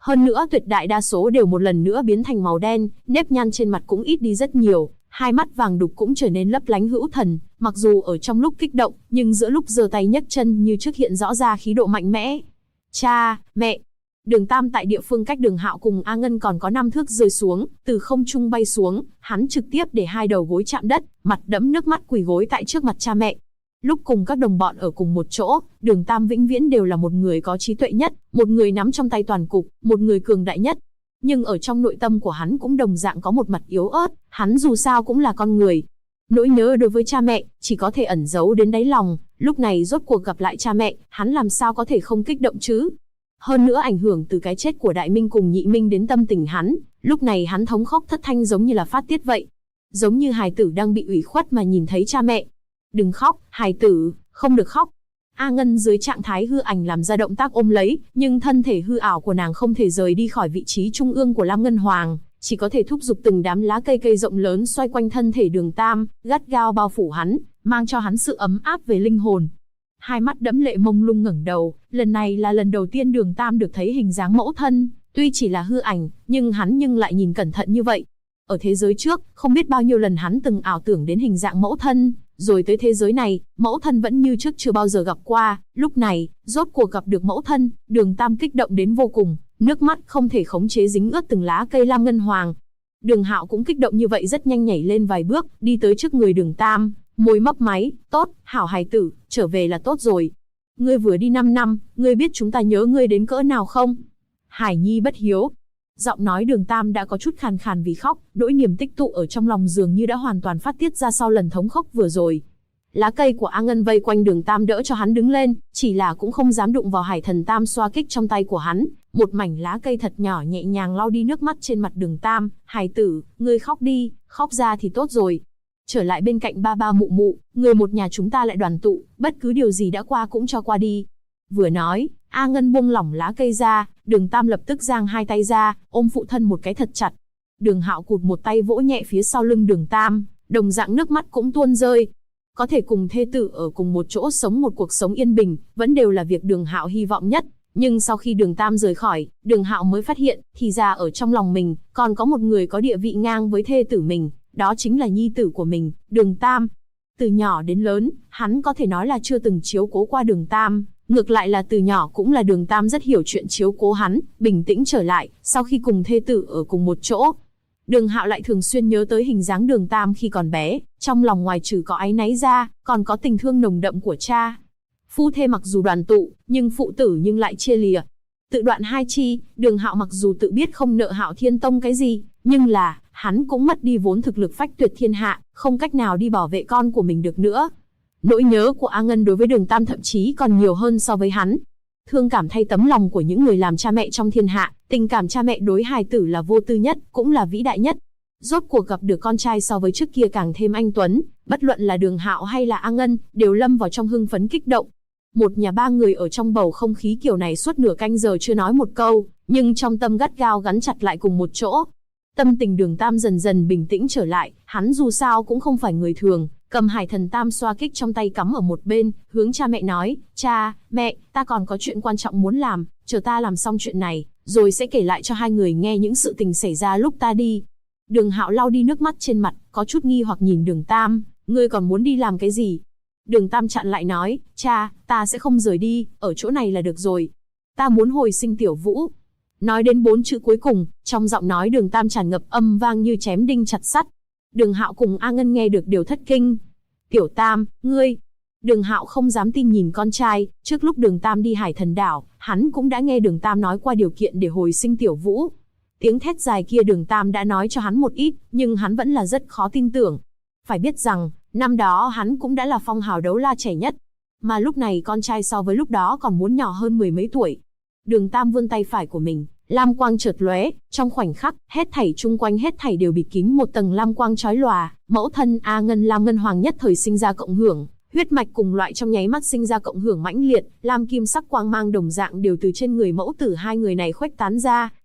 Hơn nữa tuyệt đại đa số đều một lần nữa biến thành màu đen, nếp nhăn trên mặt cũng ít đi rất nhiều, hai mắt vàng đục cũng trở nên lấp lánh hữu thần, mặc dù ở trong lúc kích động, nhưng giữa lúc giơ tay nhấc chân như trước hiện rõ ra khí độ mạnh mẽ. Cha, mẹ. Đường Tam tại địa phương cách Đường Hạo cùng A Ngân còn có 5 thước rơi xuống, từ không trung bay xuống, hắn trực tiếp để hai đầu gối chạm đất, mặt đẫm nước mắt quỳ gối tại trước mặt cha mẹ. Lúc cùng các đồng bọn ở cùng một chỗ, Đường Tam vĩnh viễn đều là một người có trí tuệ nhất, một người nắm trong tay toàn cục, một người cường đại nhất. Nhưng ở trong nội tâm của hắn cũng đồng dạng có một mặt yếu ớt, hắn dù sao cũng là con người. Nỗi nhớ đối với cha mẹ, chỉ có thể ẩn giấu đến đáy lòng, lúc này rốt cuộc gặp lại cha mẹ, hắn làm sao có thể không kích động chứ? Hơn nữa ảnh hưởng từ cái chết của Đại Minh cùng Nhị Minh đến tâm tình hắn, lúc này hắn thống khóc thất thanh giống như là phát tiết vậy. Giống như hài tử đang bị ủy khuất mà nhìn thấy cha mẹ. Đừng khóc, hài tử, không được khóc. A Ngân dưới trạng thái hư ảnh làm ra động tác ôm lấy, nhưng thân thể hư ảo của nàng không thể rời đi khỏi vị trí trung ương của Lam Ngân Hoàng, chỉ có thể thúc giục từng đám lá cây rộng lớn xoay quanh thân thể Đường Tam, gắt gao bao phủ hắn, mang cho hắn sự ấm áp về linh hồn. Hai mắt đẫm lệ mông lung ngẩng đầu, lần này là lần đầu tiên Đường Tam được thấy hình dáng mẫu thân, tuy chỉ là hư ảnh, nhưng hắn lại nhìn cẩn thận như vậy. Ở thế giới trước, không biết bao nhiêu lần hắn từng ảo tưởng đến hình dạng mẫu thân, rồi tới thế giới này, mẫu thân vẫn như trước chưa bao giờ gặp qua, lúc này, rốt cuộc gặp được mẫu thân, Đường Tam kích động đến vô cùng, nước mắt không thể khống chế dính ướt từng lá cây Lam Ngân Hoàng. Đường Hạo cũng kích động như vậy rất nhanh nhảy lên vài bước, đi tới trước người Đường Tam, môi mấp máy, tốt, hảo hài tử, trở về là tốt rồi. Ngươi vừa đi 5 năm, ngươi biết chúng ta nhớ ngươi đến cỡ nào không? Hải nhi bất hiếu. Giọng nói Đường Tam đã có chút khàn khàn vì khóc, nỗi niềm tích tụ ở trong lòng dường như đã hoàn toàn phát tiết ra sau lần thống khóc vừa rồi. Lá cây của A Ngân vây quanh Đường Tam đỡ cho hắn đứng lên, chỉ là cũng không dám đụng vào Hải Thần Tam xoa kích trong tay của hắn. Một mảnh lá cây thật nhỏ nhẹ nhàng lau đi nước mắt trên mặt Đường Tam. Hài tử, ngươi khóc đi, khóc ra thì tốt rồi. Trở lại bên cạnh ba ba mụ mụ, người một nhà chúng ta lại đoàn tụ, bất cứ điều gì đã qua cũng cho qua đi. Vừa nói, A Ngân buông lỏng lá cây ra, Đường Tam lập tức giang hai tay ra, ôm phụ thân một cái thật chặt. Đường Hạo cụt một tay vỗ nhẹ phía sau lưng Đường Tam, đồng dạng nước mắt cũng tuôn rơi. Có thể cùng thê tử ở cùng một chỗ sống một cuộc sống yên bình, vẫn đều là việc Đường Hạo hy vọng nhất. Nhưng sau khi Đường Tam rời khỏi, Đường Hạo mới phát hiện, thì ra ở trong lòng mình, còn có một người có địa vị ngang với thê tử mình, đó chính là nhi tử của mình, Đường Tam. Từ nhỏ đến lớn, hắn có thể nói là chưa từng chiếu cố qua Đường Tam, ngược lại là từ nhỏ cũng là Đường Tam rất hiểu chuyện chiếu cố hắn, bình tĩnh trở lại, sau khi cùng thê tử ở cùng một chỗ. Đường Hạo lại thường xuyên nhớ tới hình dáng Đường Tam khi còn bé, trong lòng ngoài trừ có áy náy ra, còn có tình thương nồng đậm của cha. Phu thê mặc dù đoàn tụ, nhưng phụ tử nhưng lại chia lìa. Tự đoạn hai chi, Đường Hạo mặc dù tự biết không nợ Hạo Thiên Tông cái gì, nhưng là, hắn cũng mất đi vốn thực lực phách tuyệt thiên hạ, không cách nào đi bảo vệ con của mình được nữa. Nỗi nhớ của A Ngân đối với Đường Tam thậm chí còn nhiều hơn so với hắn. Thương cảm thay tấm lòng của những người làm cha mẹ trong thiên hạ, tình cảm cha mẹ đối hài tử là vô tư nhất, cũng là vĩ đại nhất. Rốt cuộc gặp được con trai so với trước kia càng thêm anh tuấn, bất luận là Đường Hạo hay là A Ngân, đều lâm vào trong hưng phấn kích động. Một nhà ba người ở trong bầu không khí kiểu này suốt nửa canh giờ chưa nói một câu, nhưng trong tâm gắt gao gắn chặt lại cùng một chỗ. Tâm tình Đường Tam dần dần bình tĩnh trở lại, hắn dù sao cũng không phải người thường, cầm Hải Thần Tam xoa kích trong tay cắm ở một bên, hướng cha mẹ nói, cha, mẹ, ta còn có chuyện quan trọng muốn làm, chờ ta làm xong chuyện này, rồi sẽ kể lại cho hai người nghe những sự tình xảy ra lúc ta đi. Đường Hạo lau đi nước mắt trên mặt, có chút nghi hoặc nhìn Đường Tam, ngươi còn muốn đi làm cái gì? Đường Tam chặn lại nói, cha, ta sẽ không rời đi, ở chỗ này là được rồi. Ta muốn hồi sinh Tiểu Vũ. Nói đến 4 chữ cuối cùng, trong giọng nói Đường Tam tràn ngập âm vang như chém đinh chặt sắt. Đường Hạo cùng A Ngân nghe được đều thất kinh. Tiểu Tam, ngươi... Đường Hạo không dám tin nhìn con trai, trước lúc Đường Tam đi Hải Thần Đảo, hắn cũng đã nghe Đường Tam nói qua điều kiện để hồi sinh Tiểu Vũ. Tiếng thét dài kia Đường Tam đã nói cho hắn một ít, nhưng hắn vẫn là rất khó tin tưởng. Phải biết rằng, năm đó hắn cũng đã là phong hào đấu la trẻ nhất, mà lúc này con trai so với lúc đó còn muốn nhỏ hơn 10 mấy tuổi. Đường Tam vươn tay phải của mình, lam quang chợt lóe, trong khoảnh khắc, hết thảy chung quanh hết thảy đều bịt kín một tầng lam quang chói lòa, mẫu thân A Ngân Lam Ngân Hoàng nhất thời sinh ra cộng hưởng, huyết mạch cùng loại trong nháy mắt sinh ra cộng hưởng mãnh liệt, lam kim sắc quang mang đồng dạng đều từ trên người mẫu tử hai người này khuếch tán ra,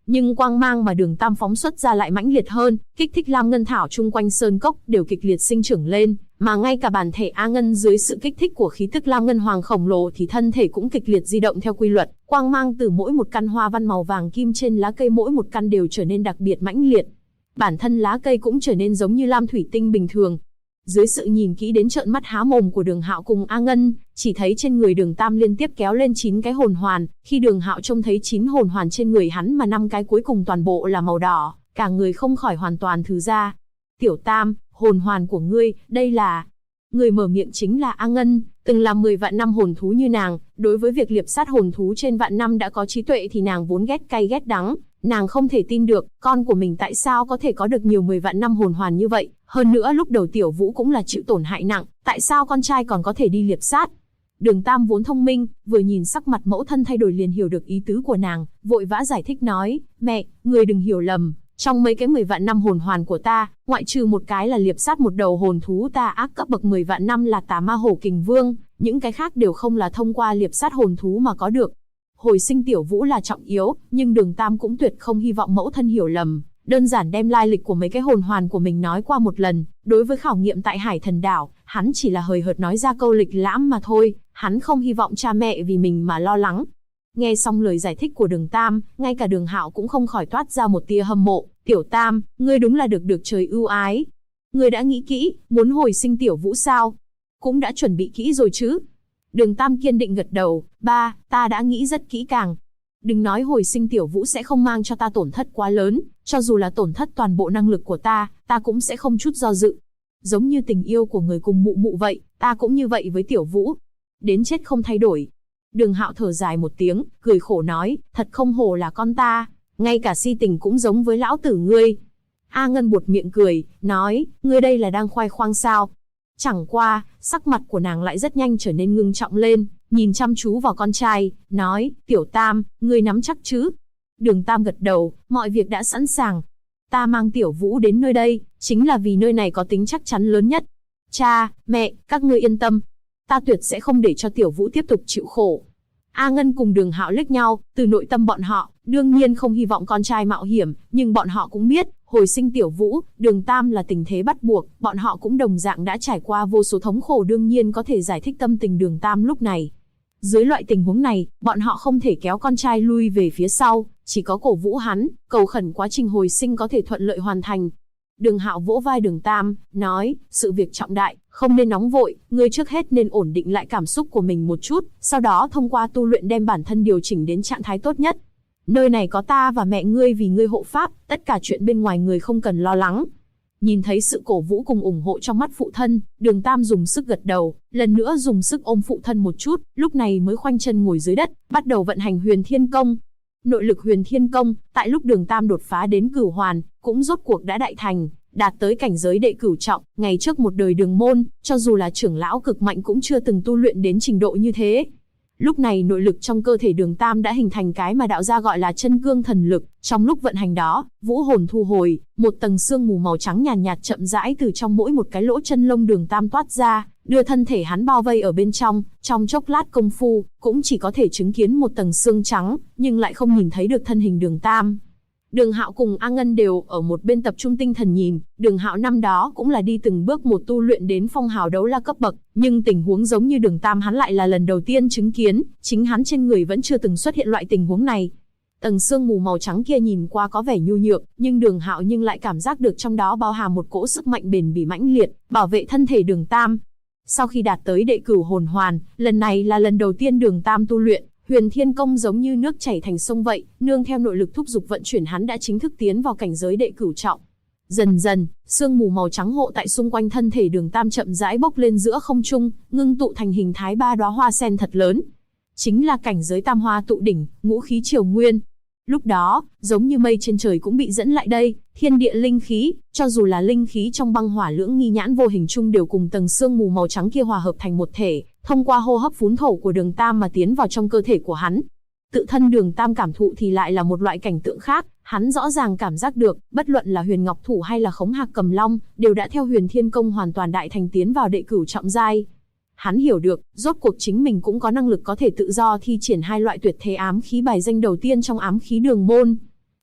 nhưng quang mang mà Đường Tam phóng xuất ra lại mãnh liệt hơn, kích thích lam ngân thảo chung quanh sơn cốc đều kịch liệt sinh trưởng lên, mà ngay cả bản thể A Ngân dưới sự kích thích của khí tức lam ngân hoàng khổng lồ thì thân thể cũng kịch liệt di động theo quy luật, quang mang từ mỗi một căn hoa văn màu vàng kim trên lá cây mỗi một căn đều trở nên đặc biệt mãnh liệt. Bản thân lá cây cũng trở nên giống như lam thủy tinh bình thường. Dưới sự nhìn kỹ đến trợn mắt há mồm của Đường Hạo cùng A Ngân, chỉ thấy trên người Đường Tam liên tiếp kéo lên 9 cái hồn hoàn, khi Đường Hạo trông thấy 9 hồn hoàn trên người hắn mà 5 cái cuối cùng toàn bộ là màu đỏ, cả người không khỏi hoàn toàn thừ ra. Tiểu Tam, hồn hoàn của ngươi, đây là... Người mở miệng chính là A Ngân, từng làm 10 vạn năm hồn thú như nàng, đối với việc liệp sát hồn thú trên vạn năm đã có trí tuệ thì nàng vốn ghét cay ghét đắng. Nàng không thể tin được, con của mình tại sao có thể có được nhiều 10 vạn năm hồn hoàn như vậy, hơn nữa lúc đầu Tiểu Vũ cũng là chịu tổn hại nặng, tại sao con trai còn có thể đi liệp sát? Đường Tam vốn thông minh, vừa nhìn sắc mặt mẫu thân thay đổi liền hiểu được ý tứ của nàng, vội vã giải thích nói, mẹ, người đừng hiểu lầm, trong mấy cái 10 vạn năm hồn hoàn của ta, ngoại trừ một cái là liệp sát một đầu hồn thú ta ác cấp bậc 10 vạn năm là Tà Ma Hổ Kình Vương, những cái khác đều không là thông qua liệp sát hồn thú mà có được. Hồi sinh Tiểu Vũ là trọng yếu, nhưng Đường Tam cũng tuyệt không hy vọng mẫu thân hiểu lầm, đơn giản đem lai lịch của mấy cái hồn hoàn của mình nói qua một lần. Đối với khảo nghiệm tại Hải Thần Đảo, hắn chỉ là hời hợt nói ra câu lịch lãm mà thôi, hắn không hy vọng cha mẹ vì mình mà lo lắng. Nghe xong lời giải thích của Đường Tam, ngay cả Đường Hạo cũng không khỏi toát ra một tia hâm mộ. Tiểu Tam, ngươi đúng là được trời ưu ái. Ngươi đã nghĩ kỹ, muốn hồi sinh Tiểu Vũ sao? Cũng đã chuẩn bị kỹ rồi chứ? Đường Tam kiên định gật đầu, ba, ta đã nghĩ rất kỹ càng. Đừng nói hồi sinh Tiểu Vũ sẽ không mang cho ta tổn thất quá lớn, cho dù là tổn thất toàn bộ năng lực của ta cũng sẽ không chút do dự. Giống như tình yêu của người cùng mụ mụ vậy, ta cũng như vậy với Tiểu Vũ. Đến chết không thay đổi. Đường Hạo thở dài một tiếng, cười khổ nói, thật không hổ là con ta, ngay cả si tình cũng giống với lão tử ngươi. A Ngân buột miệng cười, nói, ngươi đây là đang khoe khoang sao? Chẳng qua, sắc mặt của nàng lại rất nhanh trở nên ngưng trọng lên, nhìn chăm chú vào con trai, nói, Tiểu Tam, ngươi nắm chắc chứ? Đường Tam gật đầu, mọi việc đã sẵn sàng. Ta mang Tiểu Vũ đến nơi đây, chính là vì nơi này có tính chắc chắn lớn nhất. Cha, mẹ, các ngươi yên tâm. Ta tuyệt sẽ không để cho Tiểu Vũ tiếp tục chịu khổ. A Ngân cùng Đường Hạo liếc nhau, từ nội tâm bọn họ, đương nhiên không hy vọng con trai mạo hiểm, nhưng bọn họ cũng biết, hồi sinh Tiểu Vũ, Đường Tam là tình thế bắt buộc, bọn họ cũng đồng dạng đã trải qua vô số thống khổ đương nhiên có thể giải thích tâm tình Đường Tam lúc này. Dưới loại tình huống này, bọn họ không thể kéo con trai lui về phía sau, chỉ có cổ vũ hắn, cầu khẩn quá trình hồi sinh có thể thuận lợi hoàn thành. Đường Hạo vỗ vai Đường Tam, nói, sự việc trọng đại, không nên nóng vội, ngươi trước hết nên ổn định lại cảm xúc của mình một chút, sau đó thông qua tu luyện đem bản thân điều chỉnh đến trạng thái tốt nhất. Nơi này có ta và mẹ ngươi vì ngươi hộ pháp, tất cả chuyện bên ngoài người không cần lo lắng. Nhìn thấy sự cổ vũ cùng ủng hộ trong mắt phụ thân, Đường Tam dùng sức gật đầu, lần nữa dùng sức ôm phụ thân một chút, lúc này mới khoanh chân ngồi dưới đất, bắt đầu vận hành Huyền Thiên Công. Nội lực Huyền Thiên Công, tại lúc Đường Tam đột phá đến cửu hoàn, cũng rốt cuộc đã đại thành, đạt tới cảnh giới đệ cửu trọng, ngày trước một đời Đường môn, cho dù là trưởng lão cực mạnh cũng chưa từng tu luyện đến trình độ như thế. Lúc này nội lực trong cơ thể Đường Tam đã hình thành cái mà đạo gia gọi là chân cương thần lực, trong lúc vận hành đó, vũ hồn thu hồi, một tầng sương mù màu trắng nhàn nhạt chậm rãi từ trong mỗi một cái lỗ chân lông Đường Tam toát ra, đưa thân thể hắn bao vây ở bên trong chốc lát công phu, cũng chỉ có thể chứng kiến một tầng sương trắng, nhưng lại không nhìn thấy được thân hình Đường Tam. Đường Hạo cùng A Ngân đều ở một bên tập trung tinh thần nhìn, Đường Hạo năm đó cũng là đi từng bước một tu luyện đến phong hào đấu la cấp bậc, nhưng tình huống giống như Đường Tam hắn lại là lần đầu tiên chứng kiến, chính hắn trên người vẫn chưa từng xuất hiện loại tình huống này. Tầng sương mù màu trắng kia nhìn qua có vẻ nhu nhược, nhưng Đường Hạo lại cảm giác được trong đó bao hàm một cỗ sức mạnh bền bỉ mãnh liệt, bảo vệ thân thể Đường Tam. Sau khi đạt tới đệ cửu hồn hoàn, lần này là lần đầu tiên Đường Tam tu luyện, Huyền Thiên Công giống như nước chảy thành sông vậy, nương theo nội lực thúc giục vận chuyển hắn đã chính thức tiến vào cảnh giới đệ cửu trọng. Dần dần, sương mù màu trắng hộ tại xung quanh thân thể Đường Tam chậm rãi bốc lên giữa không trung, ngưng tụ thành hình thái 3 đóa hoa sen thật lớn. Chính là cảnh giới tam hoa tụ đỉnh, ngũ khí triều nguyên. Lúc đó, giống như mây trên trời cũng bị dẫn lại đây, thiên địa linh khí, cho dù là linh khí trong băng hỏa lưỡng nghi nhãn vô hình chung đều cùng tầng sương mù màu trắng kia hòa hợp thành một thể, thông qua hô hấp phún thổ của Đường Tam mà tiến vào trong cơ thể của hắn. Tự thân Đường Tam cảm thụ thì lại là một loại cảnh tượng khác, hắn rõ ràng cảm giác được, bất luận là Huyền Ngọc Thủ hay là Khống Hạc Cầm Long, đều đã theo Huyền Thiên Công hoàn toàn đại thành tiến vào đệ cửu trọng giai. Hắn hiểu được, rốt cuộc chính mình cũng có năng lực có thể tự do thi triển hai loại tuyệt thế ám khí bài danh đầu tiên trong ám khí Đường môn.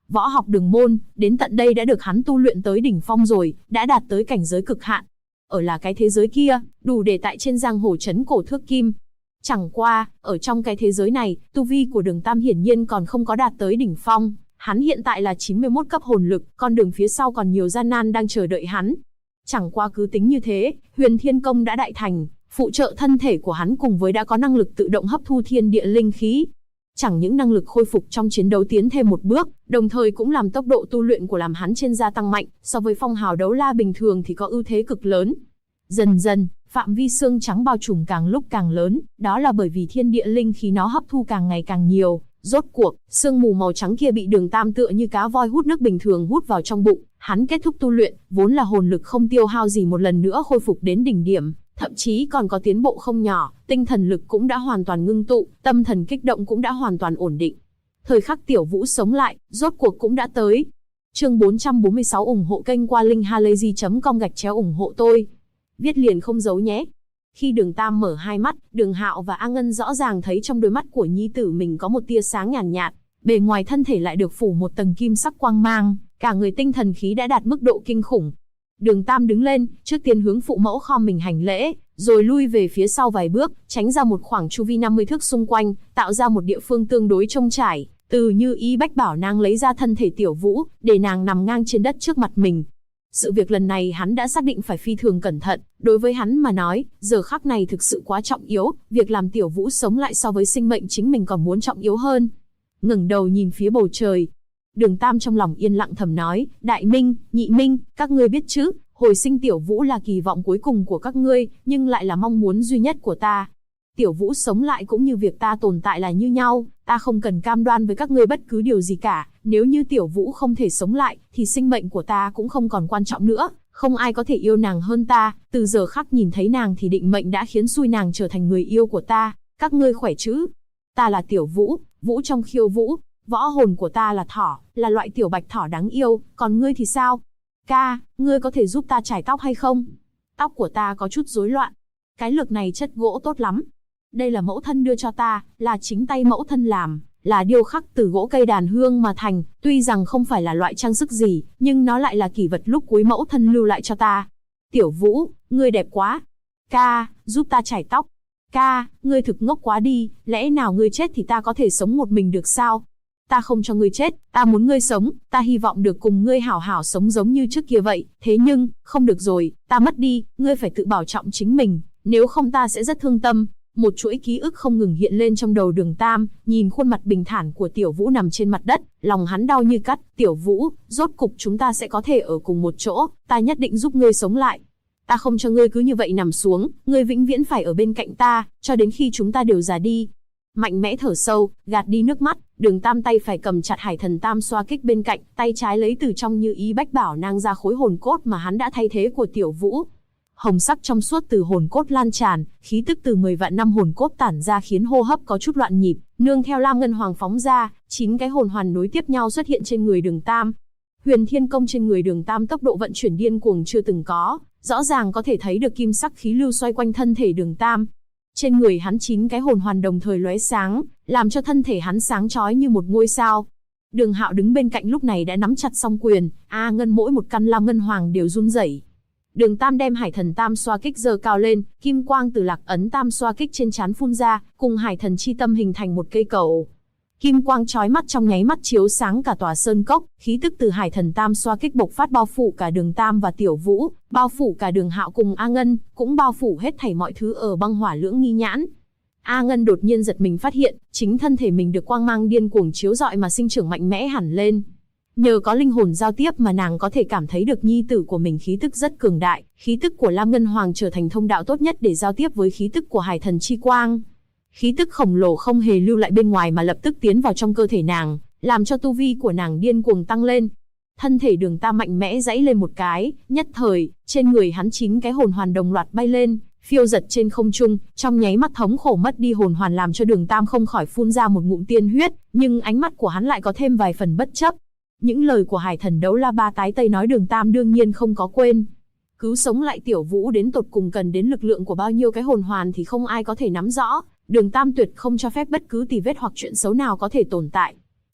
Võ học đường môn, đến tận đây đã được hắn tu luyện tới đỉnh phong rồi, đã đạt tới cảnh giới cực hạn. Ở là cái thế giới kia, đủ để tại trên giang hồ trấn cổ thước kim. Chẳng qua, ở trong cái thế giới này, tu vi của Đường Tam hiển nhiên còn không có đạt tới đỉnh phong. Hắn hiện tại là 91 cấp hồn lực, con đường phía sau còn nhiều gian nan đang chờ đợi hắn. Chẳng qua cứ tính như thế, Huyền Thiên Công đã đại thành, phụ trợ thân thể của hắn cùng với đã có năng lực tự động hấp thu thiên địa linh khí. Chẳng những năng lực khôi phục trong chiến đấu tiến thêm một bước, đồng thời cũng làm tốc độ tu luyện của làm hắn trên gia tăng mạnh, so với phong hào đấu la bình thường thì có ưu thế cực lớn. Dần dần, phạm vi xương trắng bao trùm càng lúc càng lớn, đó là bởi vì thiên địa linh khí nó hấp thu càng ngày càng nhiều. Rốt cuộc, sương mù màu trắng kia bị Đường Tam tựa như cá voi hút nước bình thường hút vào trong bụng, hắn kết thúc tu luyện, vốn là hồn lực không tiêu hao gì một lần nữa khôi phục đến đỉnh điểm, thậm chí còn có tiến bộ không nhỏ, tinh thần lực cũng đã hoàn toàn ngưng tụ, tâm thần kích động cũng đã hoàn toàn ổn định. Thời khắc Tiểu Vũ sống lại, rốt cuộc cũng đã tới. Chương 446 ủng hộ kênh qua linkhalazy.com/ủng hộ tôi. Viết liền không giấu nhé. Khi Đường Tam mở hai mắt, Đường Hạo và A Ngân rõ ràng thấy trong đôi mắt của nhi tử mình có một tia sáng nhàn nhạt, bề ngoài thân thể lại được phủ một tầng kim sắc quang mang, cả người tinh thần khí đã đạt mức độ kinh khủng. Đường Tam đứng lên, trước tiên hướng phụ mẫu khom mình hành lễ, rồi lui về phía sau vài bước, tránh ra một khoảng chu vi 50 thước xung quanh, tạo ra một địa phương tương đối trống trải, từ như ý bách bảo nàng lấy ra thân thể Tiểu Vũ, để nàng nằm ngang trên đất trước mặt mình. Sự việc lần này hắn đã xác định phải phi thường cẩn thận, đối với hắn mà nói, giờ khắc này thực sự quá trọng yếu, việc làm Tiểu Vũ sống lại so với sinh mệnh chính mình còn muốn trọng yếu hơn. Ngẩng đầu nhìn phía bầu trời, Đường Tam trong lòng yên lặng thầm nói, Đại Minh, Nhị Minh, các ngươi biết chứ, hồi sinh Tiểu Vũ là kỳ vọng cuối cùng của các ngươi, nhưng lại là mong muốn duy nhất của ta. Tiểu Vũ sống lại cũng như việc ta tồn tại là như nhau, ta không cần cam đoan với các ngươi bất cứ điều gì cả, nếu như Tiểu Vũ không thể sống lại, thì sinh mệnh của ta cũng không còn quan trọng nữa, không ai có thể yêu nàng hơn ta, từ giờ khắc nhìn thấy nàng thì định mệnh đã khiến xui nàng trở thành người yêu của ta, các ngươi khỏe chứ? Ta là Tiểu Vũ, Vũ trong khiêu vũ, võ hồn của ta là thỏ, là loại tiểu bạch thỏ đáng yêu, còn ngươi thì sao? Ca, ngươi có thể giúp ta chải tóc hay không? Tóc của ta có chút rối loạn. Cái lược này chất gỗ tốt lắm. Đây là mẫu thân đưa cho ta, là chính tay mẫu thân làm, là điêu khắc từ gỗ cây đàn hương mà thành, tuy rằng không phải là loại trang sức gì, nhưng nó lại là kỷ vật lúc cuối mẫu thân lưu lại cho ta. Tiểu Vũ, ngươi đẹp quá. Ca, giúp ta chải tóc. Ca, ngươi thực ngốc quá đi, lẽ nào ngươi chết thì ta có thể sống một mình được sao? Ta không cho ngươi chết, ta muốn ngươi sống, ta hy vọng được cùng ngươi hảo hảo sống giống như trước kia vậy, thế nhưng, không được rồi, ta mất đi, ngươi phải tự bảo trọng chính mình, nếu không ta sẽ rất thương tâm. Một chuỗi ký ức không ngừng hiện lên trong đầu Đường Tam, nhìn khuôn mặt bình thản của Tiểu Vũ nằm trên mặt đất, lòng hắn đau như cắt. Tiểu Vũ, rốt cục chúng ta sẽ có thể ở cùng một chỗ, ta nhất định giúp ngươi sống lại. Ta không cho ngươi cứ như vậy nằm xuống, ngươi vĩnh viễn phải ở bên cạnh ta, cho đến khi chúng ta đều già đi. Mạnh mẽ thở sâu, gạt đi nước mắt, Đường Tam tay phải cầm chặt Hải Thần Tam xoa kích bên cạnh, tay trái lấy từ trong như ý bách bảo nang ra khối hồn cốt mà hắn đã thay thế của Tiểu Vũ. Hồng sắc trong suốt từ hồn cốt lan tràn, khí tức từ 10 vạn năm hồn cốt tản ra khiến hô hấp có chút loạn nhịp, nương theo lam ngân hoàng phóng ra, 9 cái hồn hoàn nối tiếp nhau xuất hiện trên người Đường Tam. Huyền Thiên Công trên người Đường Tam tốc độ vận chuyển điên cuồng chưa từng có, rõ ràng có thể thấy được kim sắc khí lưu xoay quanh thân thể Đường Tam. Trên người hắn 9 cái hồn hoàn đồng thời lóe sáng, làm cho thân thể hắn sáng chói như một ngôi sao. Đường Hạo đứng bên cạnh lúc này đã nắm chặt song quyền, A Ngân mỗi một căn lam ngân hoàng đều run rẩy. Đường Tam đem Hải Thần Tam xoa kích giơ cao lên, kim quang từ lạc ấn tam xoa kích trên trán phun ra, cùng Hải Thần chi tâm hình thành một cây cầu. Kim quang chói mắt trong nháy mắt chiếu sáng cả tòa sơn cốc, khí tức từ Hải Thần Tam xoa kích bộc phát bao phủ cả Đường Tam và Tiểu Vũ, bao phủ cả Đường Hạo cùng A Ngân, cũng bao phủ hết thảy mọi thứ ở băng hỏa lưỡng nghi nhãn. A Ngân đột nhiên giật mình phát hiện, chính thân thể mình được quang mang điên cuồng chiếu rọi mà sinh trưởng mạnh mẽ hẳn lên. Nhờ có linh hồn giao tiếp mà nàng có thể cảm thấy được nhi tử của mình khí tức rất cường đại, khí tức của Lam Ngân Hoàng trở thành thông đạo tốt nhất để giao tiếp với khí tức của Hải Thần chi quang. Khí tức khổng lồ không hề lưu lại bên ngoài mà lập tức tiến vào trong cơ thể nàng, làm cho tu vi của nàng điên cuồng tăng lên. Thân thể Đường Tam mạnh mẽ giãy lên một cái, nhất thời, trên người hắn 9 cái hồn hoàn đồng loạt bay lên, phiêu giật trên không trung, trong nháy mắt thống khổ mất đi hồn hoàn làm cho Đường Tam không khỏi phun ra một ngụm tiên huyết, nhưng ánh mắt của hắn lại có thêm vài phần bất chấp. Những lời của Hải Thần Đấu La Ba Tái Tây nói Đường Tam đương nhiên không có quên. Cứu sống lại Tiểu Vũ đến tột cùng cần đến lực lượng của bao nhiêu cái hồn hoàn thì không ai có thể nắm rõ. Đường Tam tuyệt không cho phép bất cứ tì vết hoặc chuyện xấu nào có thể tồn tại.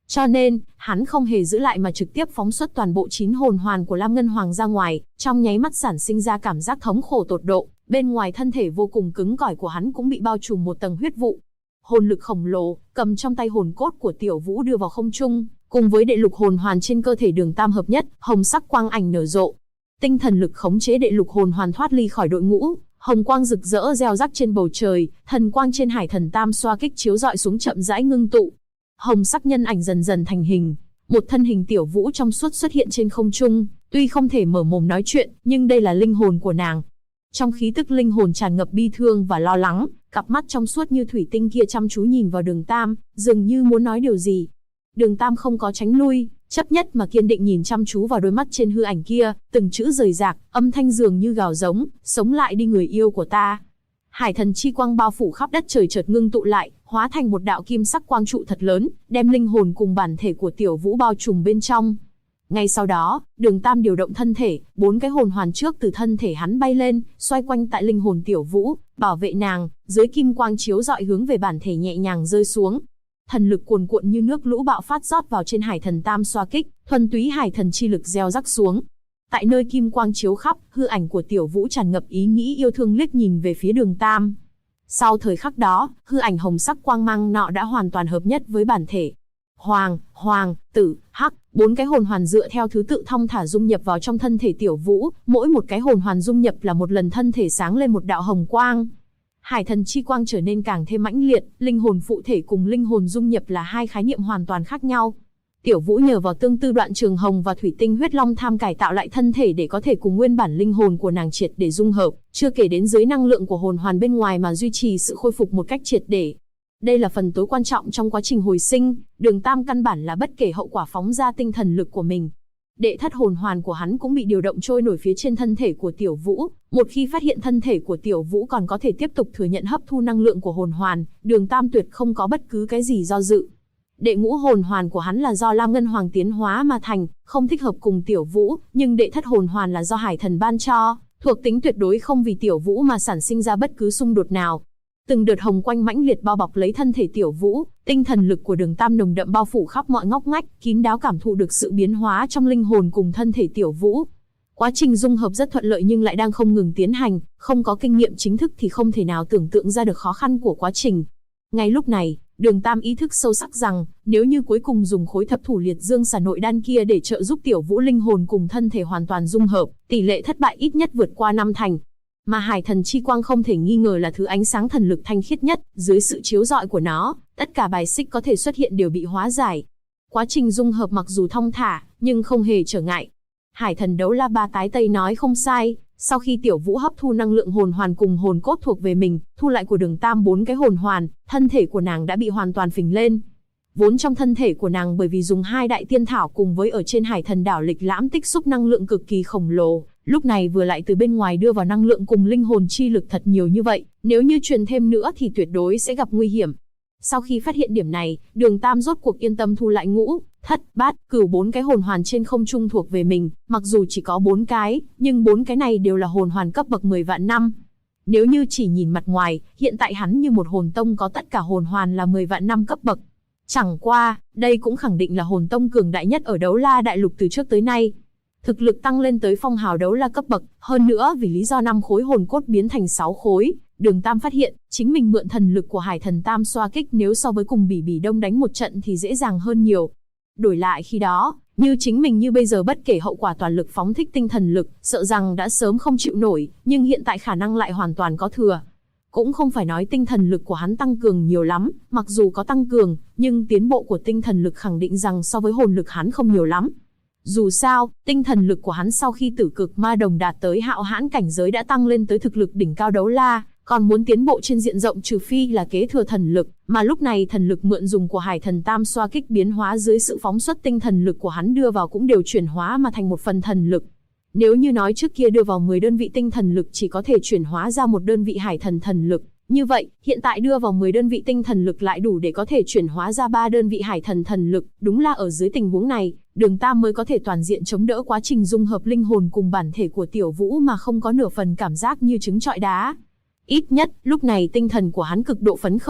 Cho nên, hắn không hề giữ lại mà trực tiếp phóng xuất toàn bộ 9 hồn hoàn của Lam Ngân Hoàng ra ngoài, trong nháy mắt sản sinh ra cảm giác thống khổ tột độ, bên ngoài thân thể vô cùng cứng cỏi của hắn cũng bị bao trùm một tầng huyết vụ. Hồn lực khổng lồ, cầm trong tay hồn cốt của Tiểu Vũ đưa vào không trung, cùng với đệ lục hồn hoàn trên cơ thể Đường Tam hợp nhất, hồng sắc quang ảnh nở rộ. Tinh thần lực khống chế đệ lục hồn hoàn thoát ly khỏi đội ngũ, hồng quang rực rỡ reo rắc trên bầu trời, thần quang trên Hải Thần Tam xoa kích chiếu rọi xuống chậm rãi ngưng tụ. Hồng sắc nhân ảnh dần dần thành hình, một thân hình Tiểu Vũ trong suốt xuất hiện trên không trung, tuy không thể mở mồm nói chuyện, nhưng đây là linh hồn của nàng. Trong khí tức linh hồn tràn ngập bi thương và lo lắng, cặp mắt trong suốt như thủy tinh kia chăm chú nhìn vào Đường Tam, dường như muốn nói điều gì. Đường Tam không có tránh lui, chấp nhất mà kiên định nhìn chăm chú vào đôi mắt trên hư ảnh kia, từng chữ rời rạc, âm thanh dường như gào giống, sống lại đi người yêu của ta. Hải thần chi quang bao phủ khắp đất trời chợt ngưng tụ lại, hóa thành một đạo kim sắc quang trụ thật lớn, đem linh hồn cùng bản thể của Tiểu Vũ bao trùm bên trong. Ngay sau đó, Đường Tam điều động thân thể, 4 cái hồn hoàn trước từ thân thể hắn bay lên, xoay quanh tại linh hồn Tiểu Vũ, bảo vệ nàng, dưới kim quang chiếu rọi hướng về bản thể nhẹ nhàng rơi xuống. Thần lực cuồn cuộn như nước lũ bạo phát rót vào trên Hải Thần Tam xoa kích, thuần túy hải thần chi lực gieo rắc xuống. Tại nơi kim quang chiếu khắp, hư ảnh của Tiểu Vũ tràn ngập ý nghĩ yêu thương liếc nhìn về phía Đường Tam. Sau thời khắc đó, hư ảnh hồng sắc quang mang nọ đã hoàn toàn hợp nhất với bản thể. Hoàng, tử, hắc, 4 cái hồn hoàn dựa theo thứ tự thong thả dung nhập vào trong thân thể Tiểu Vũ, mỗi một cái hồn hoàn dung nhập là một lần thân thể sáng lên một đạo hồng quang. Hải thần chi quang trở nên càng thêm mãnh liệt, linh hồn phụ thể cùng linh hồn dung nhập là hai khái niệm hoàn toàn khác nhau. Tiểu Vũ nhờ vào tương tư đoạn trường hồng và thủy tinh huyết long tham cải tạo lại thân thể để có thể cùng nguyên bản linh hồn của nàng triệt để dung hợp, chưa kể đến dưới năng lượng của hồn hoàn bên ngoài mà duy trì sự khôi phục một cách triệt để. Đây là phần tối quan trọng trong quá trình hồi sinh, Đường Tam căn bản là bất kể hậu quả phóng ra tinh thần lực của mình. Đệ thất hồn hoàn của hắn cũng bị điều động trôi nổi phía trên thân thể của Tiểu Vũ, một khi phát hiện thân thể của Tiểu Vũ còn có thể tiếp tục thừa nhận hấp thu năng lượng của hồn hoàn, Đường Tam tuyệt không có bất cứ cái gì do dự. Đệ ngũ hồn hoàn của hắn là do Lam Ngân Hoàng tiến hóa mà thành, không thích hợp cùng Tiểu Vũ, nhưng đệ thất hồn hoàn là do Hải Thần ban cho, thuộc tính tuyệt đối không vì Tiểu Vũ mà sản sinh ra bất cứ xung đột nào. Từng đợt hồng quanh mãnh liệt bao bọc lấy thân thể Tiểu Vũ, tinh thần lực của Đường Tam nồng đậm bao phủ khắp mọi ngóc ngách, kín đáo cảm thụ được sự biến hóa trong linh hồn cùng thân thể Tiểu Vũ. Quá trình dung hợp rất thuận lợi nhưng lại đang không ngừng tiến hành, không có kinh nghiệm chính thức thì không thể nào tưởng tượng ra được khó khăn của quá trình. Ngay lúc này, Đường Tam ý thức sâu sắc rằng, nếu như cuối cùng dùng khối thập thủ liệt dương xà nội đan kia để trợ giúp Tiểu Vũ linh hồn cùng thân thể hoàn toàn dung hợp, tỷ lệ thất bại ít nhất vượt qua 5 thành. Mà hải thần chi quang không thể nghi ngờ là thứ ánh sáng thần lực thanh khiết nhất, dưới sự chiếu rọi của nó, tất cả bài xích có thể xuất hiện đều bị hóa giải. Quá trình dung hợp mặc dù thong thả, nhưng không hề trở ngại. Hải thần đấu la ba tái tây nói không sai, sau khi Tiểu Vũ hấp thu năng lượng hồn hoàn cùng hồn cốt thuộc về mình, thu lại của Đường Tam 4 cái hồn hoàn, thân thể của nàng đã bị hoàn toàn phình lên. Vốn trong thân thể của nàng bởi vì dùng 2 đại tiên thảo cùng với ở trên Hải Thần đảo lịch lãm tích xúc năng lượng cực kỳ khổng lồ, lúc này vừa lại từ bên ngoài đưa vào năng lượng cùng linh hồn chi lực thật nhiều như vậy, nếu như truyền thêm nữa thì tuyệt đối sẽ gặp nguy hiểm. Sau khi phát hiện điểm này, Đường Tam rốt cuộc yên tâm thu lại ngũ, thất, bát, cửu 4 cái hồn hoàn trên không trung thuộc về mình, mặc dù chỉ có 4 cái, nhưng 4 cái này đều là hồn hoàn cấp bậc 10 vạn năm. Nếu như chỉ nhìn mặt ngoài, hiện tại hắn như một hồn tông có tất cả hồn hoàn là 10 vạn năm cấp bậc. Chẳng qua, đây cũng khẳng định là hồn tông cường đại nhất ở Đấu La Đại Lục từ trước tới nay. Thực lực tăng lên tới phong hào đấu la cấp bậc, hơn nữa vì lý do 5 khối hồn cốt biến thành 6 khối, Đường Tam phát hiện, chính mình mượn thần lực của Hải Thần Tam xoa kích nếu so với cùng Bỉ Bỉ Đông đánh một trận thì dễ dàng hơn nhiều. Đổi lại khi đó, như chính mình như bây giờ bất kể hậu quả toàn lực phóng thích tinh thần lực, sợ rằng đã sớm không chịu nổi, nhưng hiện tại khả năng lại hoàn toàn có thừa. Cũng không phải nói tinh thần lực của hắn tăng cường nhiều lắm, mặc dù có tăng cường, nhưng tiến bộ của tinh thần lực khẳng định rằng so với hồn lực hắn không nhiều lắm. Dù sao, tinh thần lực của hắn sau khi tử cực ma đồng đạt tới hạo hãn cảnh giới đã tăng lên tới thực lực đỉnh cao đấu la, còn muốn tiến bộ trên diện rộng trừ phi là kế thừa thần lực, mà lúc này thần lực mượn dùng của Hải Thần Tam xoa kích biến hóa dưới sự phóng xuất tinh thần lực của hắn đưa vào cũng đều chuyển hóa mà thành một phần thần lực. Nếu như nói trước kia đưa vào 10 đơn vị tinh thần lực chỉ có thể chuyển hóa ra một đơn vị Hải Thần thần lực, như vậy, hiện tại đưa vào 10 đơn vị tinh thần lực lại đủ để có thể chuyển hóa ra 3 đơn vị Hải Thần thần lực, đúng là ở dưới tình huống này, Đường Tam mới có thể toàn diện chống đỡ quá trình dung hợp linh hồn cùng bản thể của Tiểu Vũ mà không có nửa phần cảm giác như trứng trọi đá. Ít nhất, lúc này tinh thần của hắn cực độ phấn khởi,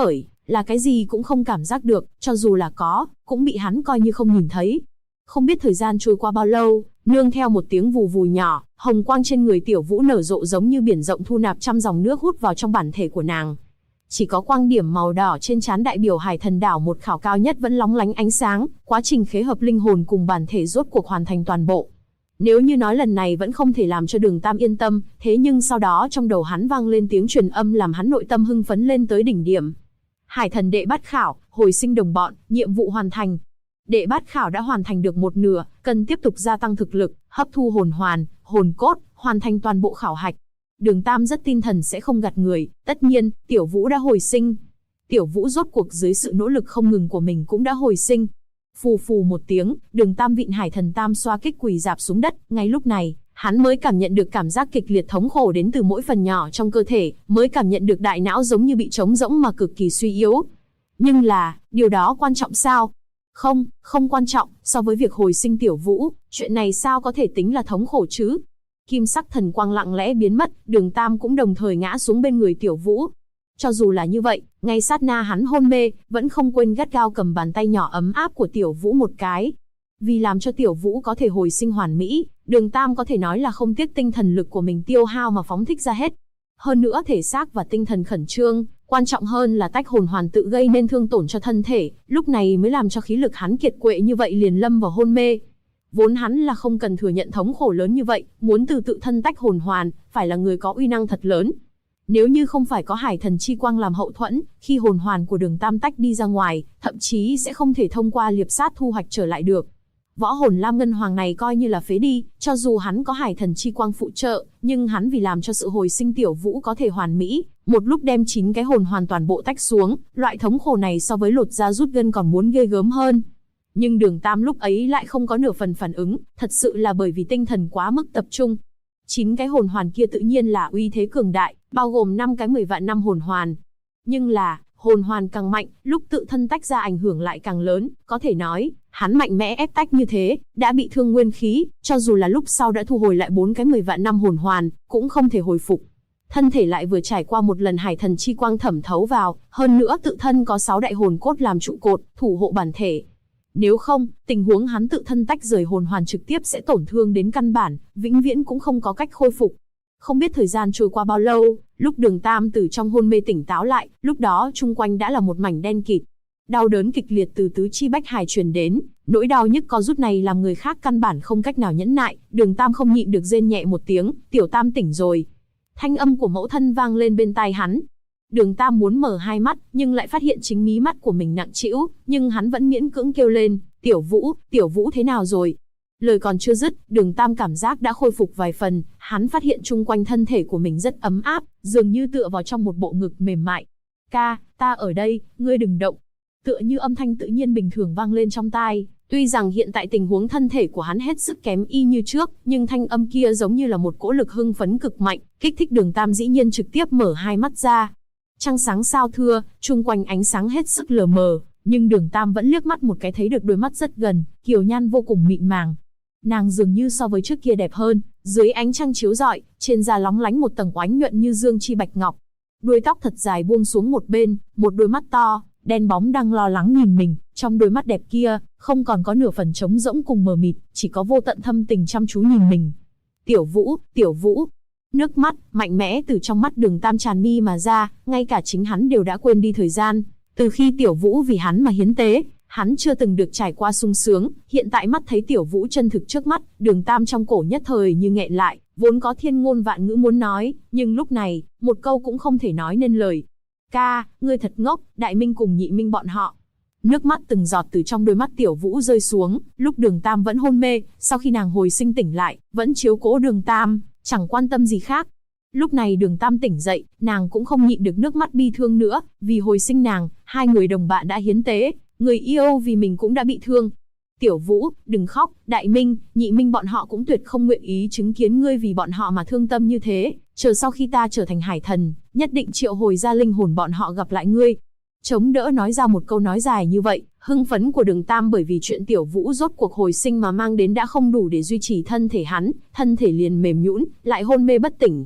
là cái gì cũng không cảm giác được, cho dù là có, cũng bị hắn coi như không nhìn thấy. Không biết thời gian trôi qua bao lâu, nương theo một tiếng vù vù nhỏ, hồng quang trên người Tiểu Vũ nở rộ giống như biển rộng thu nạp trăm dòng nước hút vào trong bản thể của nàng. Chỉ có quang điểm màu đỏ trên trán đại biểu Hải Thần Đảo một khảo cao nhất vẫn lóng lánh ánh sáng, quá trình khế hợp linh hồn cùng bản thể rốt cuộc hoàn thành toàn bộ. Nếu như nói lần này vẫn không thể làm cho Đường Tam yên tâm, thế nhưng sau đó trong đầu hắn vang lên tiếng truyền âm làm hắn nội tâm hưng phấn lên tới đỉnh điểm. Hải Thần đệ bát khảo, hồi sinh đồng bọn, nhiệm vụ hoàn thành. Đệ bát khảo đã hoàn thành được một nửa, cần tiếp tục gia tăng thực lực, hấp thu hồn hoàn, hồn cốt, hoàn thành toàn bộ khảo hạch. Đường Tam rất tin thần sẽ không gạt người, tất nhiên, Tiểu Vũ đã hồi sinh. Tiểu Vũ rốt cuộc dưới sự nỗ lực không ngừng của mình cũng đã hồi sinh. Phù phù một tiếng, Đường Tam vịn Hải Thần Tam xoa kích quỳ rạp xuống đất, ngay lúc này, hắn mới cảm nhận được cảm giác kịch liệt thống khổ đến từ mỗi phần nhỏ trong cơ thể, mới cảm nhận được đại não giống như bị trống rỗng mà cực kỳ suy yếu. Nhưng là, điều đó quan trọng sao? Không, không quan trọng, so với việc hồi sinh Tiểu Vũ, chuyện này sao có thể tính là thống khổ chứ? Kim sắc thần quang lặng lẽ biến mất, Đường Tam cũng đồng thời ngã xuống bên người Tiểu Vũ. Cho dù là như vậy, ngay sát na hắn hôn mê, vẫn không quên gắt gao cầm bàn tay nhỏ ấm áp của Tiểu Vũ một cái. Vì làm cho Tiểu Vũ có thể hồi sinh hoàn mỹ, Đường Tam có thể nói là không tiếc tinh thần lực của mình tiêu hao mà phóng thích ra hết. Hơn nữa thể xác và tinh thần khẩn trương, quan trọng hơn là tách hồn hoàn tự gây nên thương tổn cho thân thể, lúc này mới làm cho khí lực hắn kiệt quệ như vậy liền lâm vào hôn mê. Vốn hắn là không cần thừa nhận thống khổ lớn như vậy, muốn từ tự thân tách hồn hoàn, phải là người có uy năng thật lớn. Nếu như không phải có Hải Thần chi quang làm hậu thuẫn, khi hồn hoàn của Đường Tam tách đi ra ngoài, thậm chí sẽ không thể thông qua liệp sát thu hoạch trở lại được. Võ hồn Lam Ngân Hoàng này coi như là phế đi, cho dù hắn có Hải Thần chi quang phụ trợ, nhưng hắn vì làm cho sự hồi sinh Tiểu Vũ có thể hoàn mỹ, một lúc đem 9 cái hồn hoàn toàn bộ tách xuống, loại thống khổ này so với lột da rút gân còn muốn ghê gớm hơn. Nhưng Đường Tam lúc ấy lại không có nửa phần phản ứng, thật sự là bởi vì tinh thần quá mức tập trung. 9 cái hồn hoàn kia tự nhiên là uy thế cường đại, bao gồm 5 cái 10 vạn năm hồn hoàn. Nhưng là, hồn hoàn càng mạnh, lúc tự thân tách ra ảnh hưởng lại càng lớn, có thể nói, hắn mạnh mẽ ép tách như thế, đã bị thương nguyên khí, cho dù là lúc sau đã thu hồi lại 4 cái 10 vạn năm hồn hoàn, cũng không thể hồi phục. Thân thể lại vừa trải qua một lần Hải Thần chi quang thẩm thấu vào, hơn nữa tự thân có 6 đại hồn cốt làm trụ cột, thủ hộ bản thể. Nếu không, tình huống hắn tự thân tách rời hồn hoàn trực tiếp sẽ tổn thương đến căn bản, vĩnh viễn cũng không có cách khôi phục. Không biết thời gian trôi qua bao lâu, lúc Đường Tam từ trong hôn mê tỉnh táo lại, lúc đó chung quanh đã là một mảnh đen kịt. Đau đớn kịch liệt từ tứ chi bách hải truyền đến, nỗi đau nhức co rút này làm người khác căn bản không cách nào nhẫn nại, Đường Tam không nhịn được rên nhẹ một tiếng, Tiểu Tam tỉnh rồi. Thanh âm của mẫu thân vang lên bên tai hắn. Đường Tam muốn mở hai mắt, nhưng lại phát hiện chính mí mắt của mình nặng trĩu, nhưng hắn vẫn miễn cưỡng kêu lên, Tiểu Vũ thế nào rồi? Lời còn chưa dứt, Đường Tam cảm giác đã khôi phục vài phần, hắn phát hiện chung quanh thân thể của mình rất ấm áp, dường như tựa vào trong một bộ ngực mềm mại. Ca, ta ở đây, ngươi đừng động. Tựa như âm thanh tự nhiên bình thường vang lên trong tai. Tuy rằng hiện tại tình huống thân thể của hắn hết sức kém y như trước, nhưng thanh âm kia giống như là một cỗ lực hưng phấn cực mạnh, kích thích Đường Tam dĩ nhiên trực tiếp mở hai mắt ra. Trăng sáng sao thưa, chung quanh ánh sáng hết sức lờ mờ, nhưng Đường Tam vẫn liếc mắt một cái thấy được đôi mắt rất gần, kiều nhan vô cùng mịn màng. Nàng dường như so với trước kia đẹp hơn, dưới ánh trăng chiếu rọi, trên da lóng lánh một tầng oánh nhuận như dương chi bạch ngọc. Đuôi tóc thật dài buông xuống một bên, một đôi mắt to, đen bóng đang lo lắng nhìn mình, trong đôi mắt đẹp kia, không còn có nửa phần trống rỗng cùng mờ mịt, chỉ có vô tận thâm tình chăm chú nhìn mình. Tiểu Vũ. Nước mắt, mạnh mẽ từ trong mắt Đường Tam tràn mi mà ra, ngay cả chính hắn đều đã quên đi thời gian. Từ khi Tiểu Vũ vì hắn mà hiến tế, hắn chưa từng được trải qua sung sướng, hiện tại mắt thấy Tiểu Vũ chân thực trước mắt, Đường Tam trong cổ nhất thời như nghẹn lại, vốn có thiên ngôn vạn ngữ muốn nói, nhưng lúc này, một câu cũng không thể nói nên lời. Ca, ngươi thật ngốc, Đại Minh cùng Nhị Minh bọn họ. Nước mắt từng giọt từ trong đôi mắt Tiểu Vũ rơi xuống, lúc Đường Tam vẫn hôn mê, sau khi nàng hồi sinh tỉnh lại, vẫn chiếu cố Đường Tam, chẳng quan tâm gì khác. Lúc này Đường Tam tỉnh dậy, nàng cũng không nhịn được nước mắt bi thương nữa, vì hồi sinh nàng, hai người đồng bạn đã hiến tế, người yêu vì mình cũng đã bị thương. Tiểu Vũ, đừng khóc, Đại Minh, Nhị Minh bọn họ cũng tuyệt không nguyện ý chứng kiến ngươi vì bọn họ mà thương tâm như thế, chờ sau khi ta trở thành hải thần, nhất định triệu hồi ra linh hồn bọn họ gặp lại ngươi. Chống đỡ nói ra một câu nói dài như vậy, hưng phấn của Đường Tam bởi vì chuyện Tiểu Vũ rốt cuộc hồi sinh mà mang đến đã không đủ để duy trì thân thể hắn, thân thể liền mềm nhũn, lại hôn mê bất tỉnh.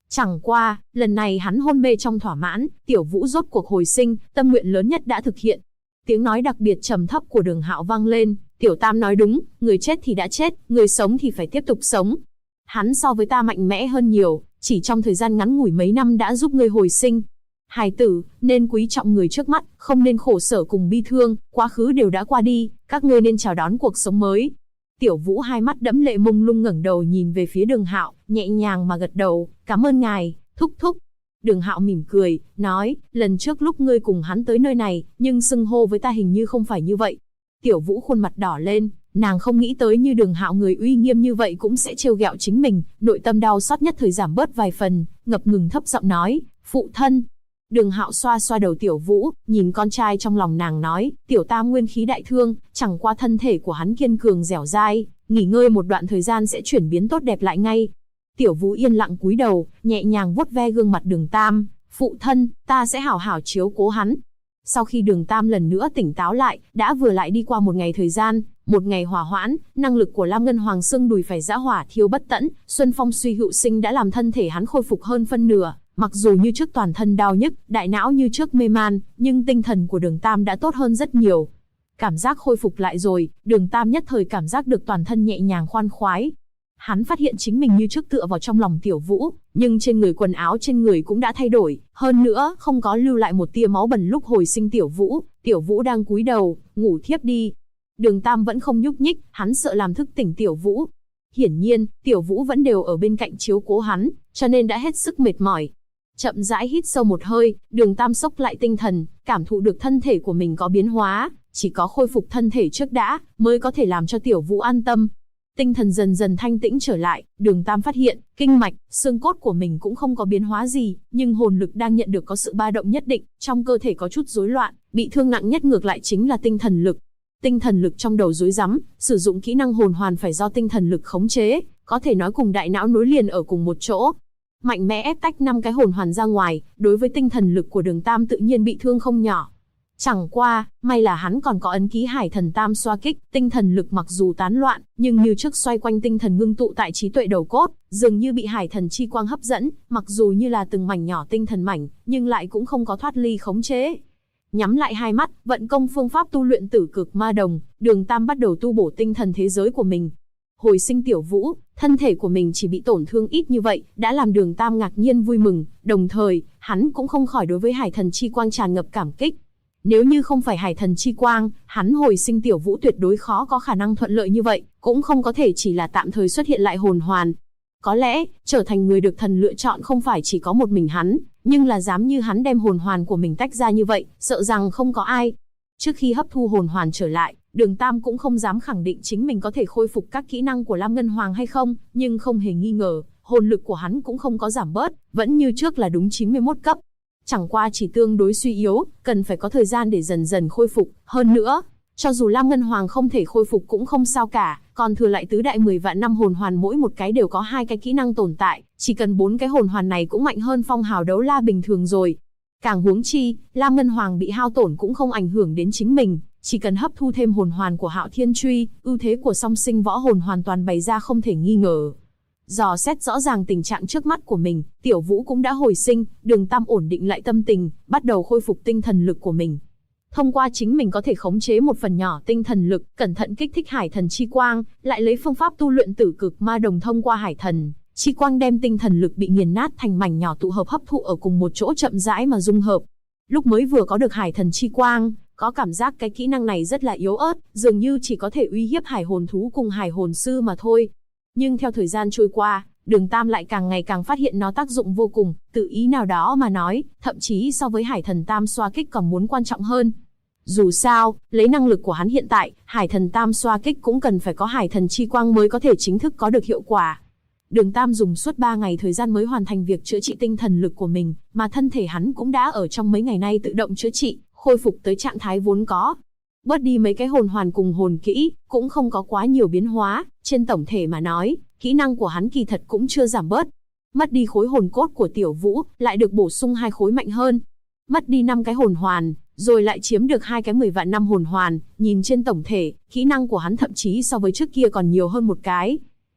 Chẳng qua, lần này hắn hôn mê trong thỏa mãn, Tiểu Vũ rốt cuộc hồi sinh, tâm nguyện lớn nhất đã thực hiện. Tiếng nói đặc biệt trầm thấp của Đường Hạo vang lên, Tiểu Tam nói đúng, người chết thì đã chết, người sống thì phải tiếp tục sống. Hắn so với ta mạnh mẽ hơn nhiều, chỉ trong thời gian ngắn ngủi mấy năm đã giúp ngươi hồi sinh. Hài tử, nên quý trọng người trước mắt, không nên khổ sở cùng bi thương, quá khứ đều đã qua đi, các ngươi nên chào đón cuộc sống mới. Tiểu Vũ hai mắt đẫm lệ mông lung ngẩng đầu nhìn về phía Đường Hạo, nhẹ nhàng mà gật đầu, cảm ơn ngài, thúc thúc. Đường Hạo mỉm cười, nói, lần trước lúc ngươi cùng hắn tới nơi này, nhưng xưng hô với ta hình như không phải như vậy. Tiểu Vũ khuôn mặt đỏ lên, nàng không nghĩ tới như Đường Hạo người uy nghiêm như vậy cũng sẽ trêu ghẹo chính mình, nội tâm đau xót nhất thời giảm bớt vài phần, ngập ngừng thấp giọng nói, phụ thân. Đường Hạo xoa xoa đầu Tiểu Vũ, nhìn con trai trong lòng nàng nói, Tiểu Tam nguyên khí đại thương, chẳng qua thân thể của hắn kiên cường dẻo dai, nghỉ ngơi một đoạn thời gian sẽ chuyển biến tốt đẹp lại ngay. Tiểu Vũ yên lặng cúi đầu, nhẹ nhàng vuốt ve gương mặt Đường Tam, phụ thân, ta sẽ hảo hảo chiếu cố hắn. Sau khi Đường Tam lần nữa tỉnh táo lại, đã vừa lại đi qua một ngày thời gian, một ngày hỏa hoãn, năng lực của Lam Ngân Hoàng xương đùi phải giã hỏa thiêu bất tẫn, Xuân Phong suy hữu sinh đã làm thân thể hắn khôi phục hơn phân nửa. Mặc dù như trước toàn thân đau nhức, đại não như trước mê man, nhưng tinh thần của Đường Tam đã tốt hơn rất nhiều. Cảm giác khôi phục lại rồi, Đường Tam nhất thời cảm giác được toàn thân nhẹ nhàng khoan khoái. Hắn phát hiện chính mình như trước tựa vào trong lòng Tiểu Vũ, nhưng trên người quần áo trên người cũng đã thay đổi, hơn nữa không có lưu lại một tia máu bẩn lúc hồi sinh Tiểu Vũ. Tiểu Vũ đang cúi đầu, ngủ thiếp đi. Đường Tam vẫn không nhúc nhích, hắn sợ làm thức tỉnh Tiểu Vũ. Hiển nhiên, Tiểu Vũ vẫn đều ở bên cạnh chiếu cố hắn, cho nên đã hết sức mệt mỏi. Chậm rãi hít sâu một hơi, Đường Tam xốc lại tinh thần, cảm thụ được thân thể của mình có biến hóa, chỉ có khôi phục thân thể trước đã, mới có thể làm cho Tiểu Vũ an tâm. Tinh thần dần dần thanh tĩnh trở lại, Đường Tam phát hiện, kinh mạch, xương cốt của mình cũng không có biến hóa gì, nhưng hồn lực đang nhận được có sự ba động nhất định, trong cơ thể có chút rối loạn, bị thương nặng nhất ngược lại chính là tinh thần lực. Tinh thần lực trong đầu rối rắm, sử dụng kỹ năng hồn hoàn phải do tinh thần lực khống chế, có thể nói cùng đại não nối liền ở cùng một chỗ. Mạnh mẽ ép tách 5 cái hồn hoàn ra ngoài, đối với tinh thần lực của Đường Tam tự nhiên bị thương không nhỏ. Chẳng qua, may là hắn còn có ấn ký Hải Thần Tam xoa kích, tinh thần lực mặc dù tán loạn, nhưng như trước xoay quanh tinh thần ngưng tụ tại trí tuệ đầu cốt, dường như bị Hải Thần chi quang hấp dẫn, mặc dù như là từng mảnh nhỏ tinh thần mảnh, nhưng lại cũng không có thoát ly khống chế. Nhắm lại hai mắt, vận công phương pháp tu luyện Tử Cực Ma Đồng, Đường Tam bắt đầu tu bổ tinh thần thế giới của mình. Hồi sinh Tiểu Vũ, thân thể của mình chỉ bị tổn thương ít như vậy, đã làm Đường Tam ngạc nhiên vui mừng, đồng thời, hắn cũng không khỏi đối với Hải Thần chi quang tràn ngập cảm kích. Nếu như không phải Hải Thần chi quang, hắn hồi sinh Tiểu Vũ tuyệt đối khó có khả năng thuận lợi như vậy, cũng không có thể chỉ là tạm thời xuất hiện lại hồn hoàn. Có lẽ, trở thành người được thần lựa chọn không phải chỉ có một mình hắn, nhưng là dám như hắn đem hồn hoàn của mình tách ra như vậy, sợ rằng không có ai. Trước khi hấp thu hồn hoàn trở lại, Đường Tam cũng không dám khẳng định chính mình có thể khôi phục các kỹ năng của Lam Ngân Hoàng hay không, nhưng không hề nghi ngờ, hồn lực của hắn cũng không có giảm bớt, vẫn như trước là đúng 91 cấp. Chẳng qua chỉ tương đối suy yếu, cần phải có thời gian để dần dần khôi phục. Hơn nữa, cho dù Lam Ngân Hoàng không thể khôi phục cũng không sao cả, còn thừa lại tứ đại 10 vạn năm hồn hoàn mỗi một cái đều có 2 cái kỹ năng tồn tại, chỉ cần 4 cái hồn hoàn này cũng mạnh hơn phong hào đấu la bình thường rồi. Càng huống chi, Lam Ngân Hoàng bị hao tổn cũng không ảnh hưởng đến chính mình, chỉ cần hấp thu thêm hồn hoàn của Hạo Thiên Truy, ưu thế của song sinh võ hồn hoàn toàn bày ra không thể nghi ngờ. Dò xét rõ ràng tình trạng trước mắt của mình, Tiểu Vũ cũng đã hồi sinh, Đường Tam ổn định lại tâm tình, bắt đầu khôi phục tinh thần lực của mình. Thông qua chính mình có thể khống chế một phần nhỏ tinh thần lực, cẩn thận kích thích Hải Thần chi quang, lại lấy phương pháp tu luyện Tử Cực Ma Đồng thông qua Hải Thần chi quang đem tinh thần lực bị nghiền nát thành mảnh nhỏ tụ hợp hấp thụ ở cùng một chỗ chậm rãi mà dung hợp. Lúc mới vừa có được Hải Thần chi quang, có cảm giác cái kỹ năng này rất là yếu ớt, dường như chỉ có thể uy hiếp hải hồn thú cùng hải hồn sư mà thôi. Nhưng theo thời gian trôi qua, Đường Tam lại càng ngày càng phát hiện nó tác dụng vô cùng, tự ý nào đó mà nói, thậm chí so với Hải Thần Tam xoa kích còn muốn quan trọng hơn. Dù sao, lấy năng lực của hắn hiện tại, Hải Thần Tam xoa kích cũng cần phải có Hải Thần chi quang mới có thể chính thức có được hiệu quả. Đường Tam dùng suốt 3 ngày thời gian mới hoàn thành việc chữa trị tinh thần lực của mình, mà thân thể hắn cũng đã ở trong mấy ngày nay tự động chữa trị, khôi phục tới trạng thái vốn có. Bớt đi mấy cái hồn hoàn cùng hồn kỹ, cũng không có quá nhiều biến hóa, trên tổng thể mà nói, kỹ năng của hắn kỳ thật cũng chưa giảm bớt. Mất đi khối hồn cốt của Tiểu Vũ, lại được bổ sung 2 khối mạnh hơn. Mất đi 5 cái hồn hoàn, rồi lại chiếm được 2 cái 10 vạn năm hồn hoàn, nhìn trên tổng thể, kỹ năng của hắn thậm chí so với trước kia còn nhiều hơn một cái.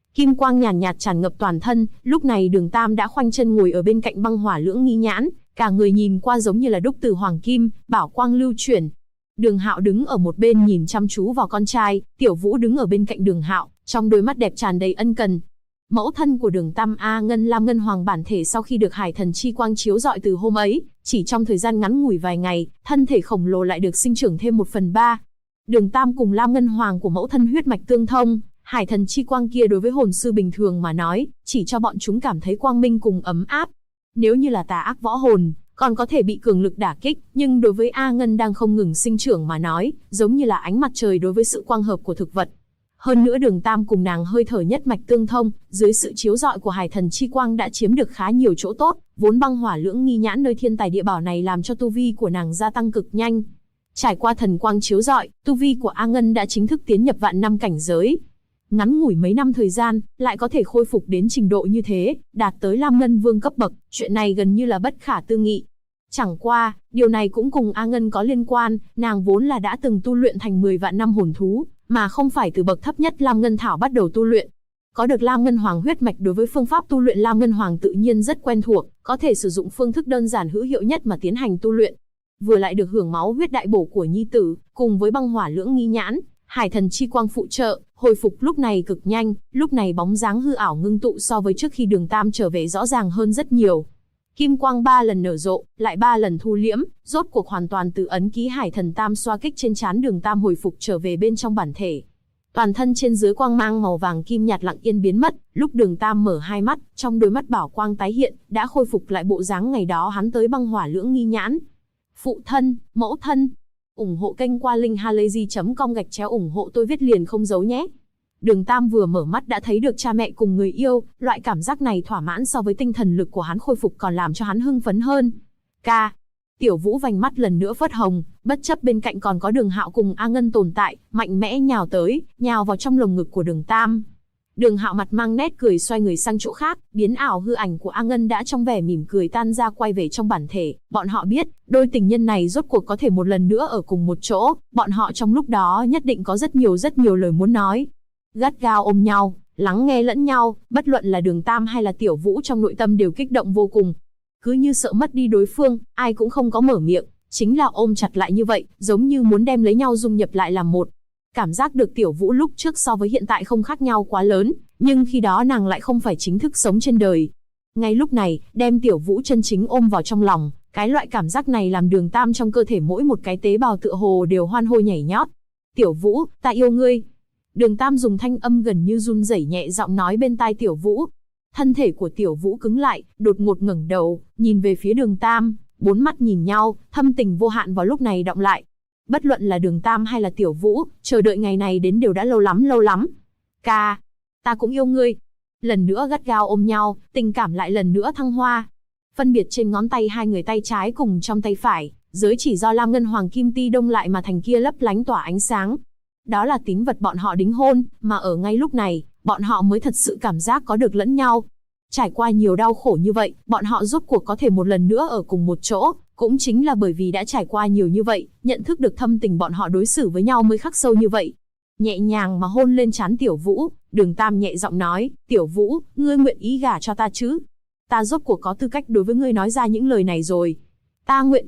Kim quang nhàn nhạt tràn ngập toàn thân, lúc này Đường Tam đã khoanh chân ngồi ở bên cạnh băng hỏa lưỡng nghi nhãn, cả người nhìn qua giống như là đúc từ hoàng kim, bảo quang lưu chuyển. Đường Hạo đứng ở một bên nhìn chăm chú vào con trai, Tiểu Vũ đứng ở bên cạnh Đường Hạo, trong đôi mắt đẹp tràn đầy ân cần. Mẫu thân của Đường Tam A Ngân Lam Ngân Hoàng bản thể sau khi được hải thần chi quang chiếu rọi từ hôm ấy, chỉ trong thời gian ngắn ngủi vài ngày, thân thể khổng lồ lại được sinh trưởng thêm 1/3. Đường Tam cùng Lam Ngân Hoàng của mẫu thân huyết mạch tương thông, hải thần chi quang kia đối với hồn sư bình thường mà nói, chỉ cho bọn chúng cảm thấy quang minh cùng ấm áp. Nếu như là tà ác võ hồn, còn có thể bị cường lực đả kích, nhưng đối với A Ngân đang không ngừng sinh trưởng mà nói, giống như là ánh mặt trời đối với sự quang hợp của thực vật. Hơn nữa Đường Tam cùng nàng hơi thở nhất mạch tương thông, dưới sự chiếu rọi của hải thần chi quang đã chiếm được khá nhiều chỗ tốt, vốn băng hỏa lưỡng nghi nhãn nơi thiên tài địa bảo này làm cho tu vi của nàng gia tăng cực nhanh. Trải qua thần quang chiếu rọi, tu vi của A Ngân đã chính thức tiến nhập vạn năm cảnh giới. Ngắn ngủi mấy năm thời gian, lại có thể khôi phục đến trình độ như thế, đạt tới Lam Ngân Vương cấp bậc, chuyện này gần như là bất khả tư nghị. Chẳng qua, điều này cũng cùng A Ngân có liên quan, nàng vốn là đã từng tu luyện thành 10 vạn năm hồn thú, mà không phải từ bậc thấp nhất Lam Ngân Thảo bắt đầu tu luyện. Có được Lam Ngân Hoàng huyết mạch đối với phương pháp tu luyện Lam Ngân Hoàng tự nhiên rất quen thuộc, có thể sử dụng phương thức đơn giản hữu hiệu nhất mà tiến hành tu luyện. Vừa lại được hưởng máu huyết đại bổ của nhi tử, cùng với băng hỏa lưỡng nghi nhãn, hải thần chi quang phụ trợ, hồi phục lúc này cực nhanh, lúc này bóng dáng hư ảo ngưng tụ so với trước khi Đường Tam trở về rõ ràng hơn rất nhiều. Kim quang 3 lần nở rộ, lại 3 lần thu liễm, rốt cuộc hoàn toàn từ ấn ký hải thần tam xoa kích trên trán Đường Tam hồi phục trở về bên trong bản thể. Toàn thân trên dưới quang mang màu vàng kim nhạt lặng yên biến mất, lúc Đường Tam mở hai mắt, trong đôi mắt bảo quang tái hiện, đã khôi phục lại bộ dáng ngày đó hắn tới băng hỏa lưỡng nghi nhãn. Phụ thân, mẫu thân, ủng hộ kênh qua linkhalazy.com ủng hộ tôi viết liền không giấu nhé. Đường Tam vừa mở mắt đã thấy được cha mẹ cùng người yêu, loại cảm giác này thỏa mãn so với tinh thần lực của hắn khôi phục còn làm cho hắn hưng phấn hơn. Ca. Tiểu Vũ vành mắt lần nữa phớt hồng, bất chấp bên cạnh còn có Đường Hạo cùng A Ngân tồn tại, mạnh mẽ nhào tới, nhào vào trong lồng ngực của Đường Tam. Đường Hạo mặt mang nét cười xoay người sang chỗ khác, biến ảo hư ảnh của A Ngân đã trong vẻ mỉm cười tan ra quay về trong bản thể. Bọn họ biết, đôi tình nhân này rốt cuộc có thể một lần nữa ở cùng một chỗ, bọn họ trong lúc đó nhất định có rất nhiều lời muốn nói. Gắt gao ôm nhau, lắng nghe lẫn nhau, bất luận là Đường Tam hay là Tiểu Vũ trong nội tâm đều kích động vô cùng. Cứ như sợ mất đi đối phương, ai cũng không có mở miệng, chính là ôm chặt lại như vậy, giống như muốn đem lấy nhau dung nhập lại làm một. Cảm giác được Tiểu Vũ lúc trước so với hiện tại không khác nhau quá lớn, nhưng khi đó nàng lại không phải chính thức sống trên đời. Ngay lúc này, đem Tiểu Vũ chân chính ôm vào trong lòng, cái loại cảm giác này làm Đường Tam trong cơ thể mỗi một cái tế bào tựa hồ đều hoan hô nhảy nhót. Tiểu Vũ, ta yêu ngươi. Đường Tam dùng thanh âm gần như run rẩy nhẹ giọng nói bên tai Tiểu Vũ. Thân thể của Tiểu Vũ cứng lại, đột ngột ngẩng đầu, nhìn về phía Đường Tam, bốn mắt nhìn nhau, thâm tình vô hạn vào lúc này đọng lại. Bất luận là Đường Tam hay là Tiểu Vũ, chờ đợi ngày này đến đều đã lâu lắm. Ca, ta cũng yêu ngươi. Lần nữa gắt gao ôm nhau, tình cảm lại lần nữa thăng hoa. Phân biệt trên ngón tay hai người tay trái cùng trong tay phải, giới chỉ do Lam Ngân Hoàng Kim Ti đông lại mà thành kia lấp lánh tỏa ánh sáng. Đó là tín vật bọn họ đính hôn, mà ở ngay lúc này, bọn họ mới thật sự cảm giác có được lẫn nhau. Trải qua nhiều đau khổ như vậy, bọn họ rốt cuộc có thể một lần nữa ở cùng một chỗ, cũng chính là bởi vì đã trải qua nhiều như vậy, nhận thức được thâm tình bọn họ đối xử với nhau mới khắc sâu như vậy. Nhẹ nhàng mà hôn lên trán Tiểu Vũ, Đường Tam nhẹ giọng nói, Tiểu Vũ, ngươi nguyện ý gả cho ta chứ? Ta rốt cuộc có tư cách đối với ngươi nói ra những lời này rồi. Ta nguyện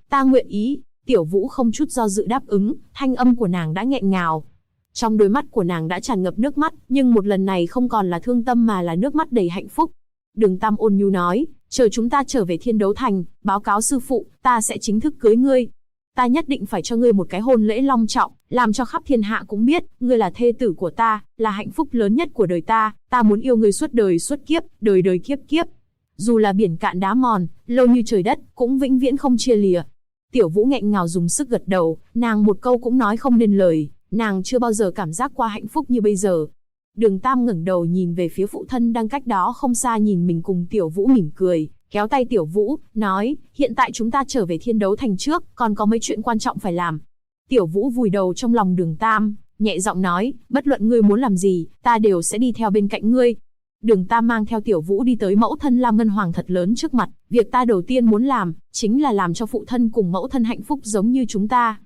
ý. Tiểu Vũ không chút do dự đáp ứng, thanh âm của nàng đã nghẹn ngào. Trong đôi mắt của nàng đã tràn ngập nước mắt, nhưng một lần này không còn là thương tâm mà là nước mắt đầy hạnh phúc. Đường Tam ôn nhu nói, chờ chúng ta trở về Thiên Đấu Thành, báo cáo sư phụ, ta sẽ chính thức cưới ngươi. Ta nhất định phải cho ngươi một cái hôn lễ long trọng, làm cho khắp thiên hạ cũng biết, ngươi là thê tử của ta, là hạnh phúc lớn nhất của đời ta muốn yêu ngươi suốt đời suốt kiếp, đời đời kiếp kiếp. Dù là biển cạn đá mòn, lâu như trời đất, cũng vĩnh viễn không chia lìa. Tiểu Vũ nghẹn ngào dùng sức gật đầu, nàng một câu cũng nói không nên lời, nàng chưa bao giờ cảm giác qua hạnh phúc như bây giờ. Đường Tam ngẩng đầu nhìn về phía phụ thân đang cách đó không xa nhìn mình cùng Tiểu Vũ mỉm cười, kéo tay Tiểu Vũ, nói, hiện tại chúng ta trở về Thiên Đấu Thành trước, còn có mấy chuyện quan trọng phải làm. Tiểu Vũ vùi đầu trong lòng Đường Tam, nhẹ giọng nói, bất luận ngươi muốn làm gì, ta đều sẽ đi theo bên cạnh ngươi. Đường Tam mang theo Tiểu Vũ đi tới mẫu thân Lam Ngân Hoàng thật lớn trước mặt, việc ta đầu tiên muốn làm, chính là làm cho phụ thân cùng mẫu thân hạnh phúc giống như chúng ta.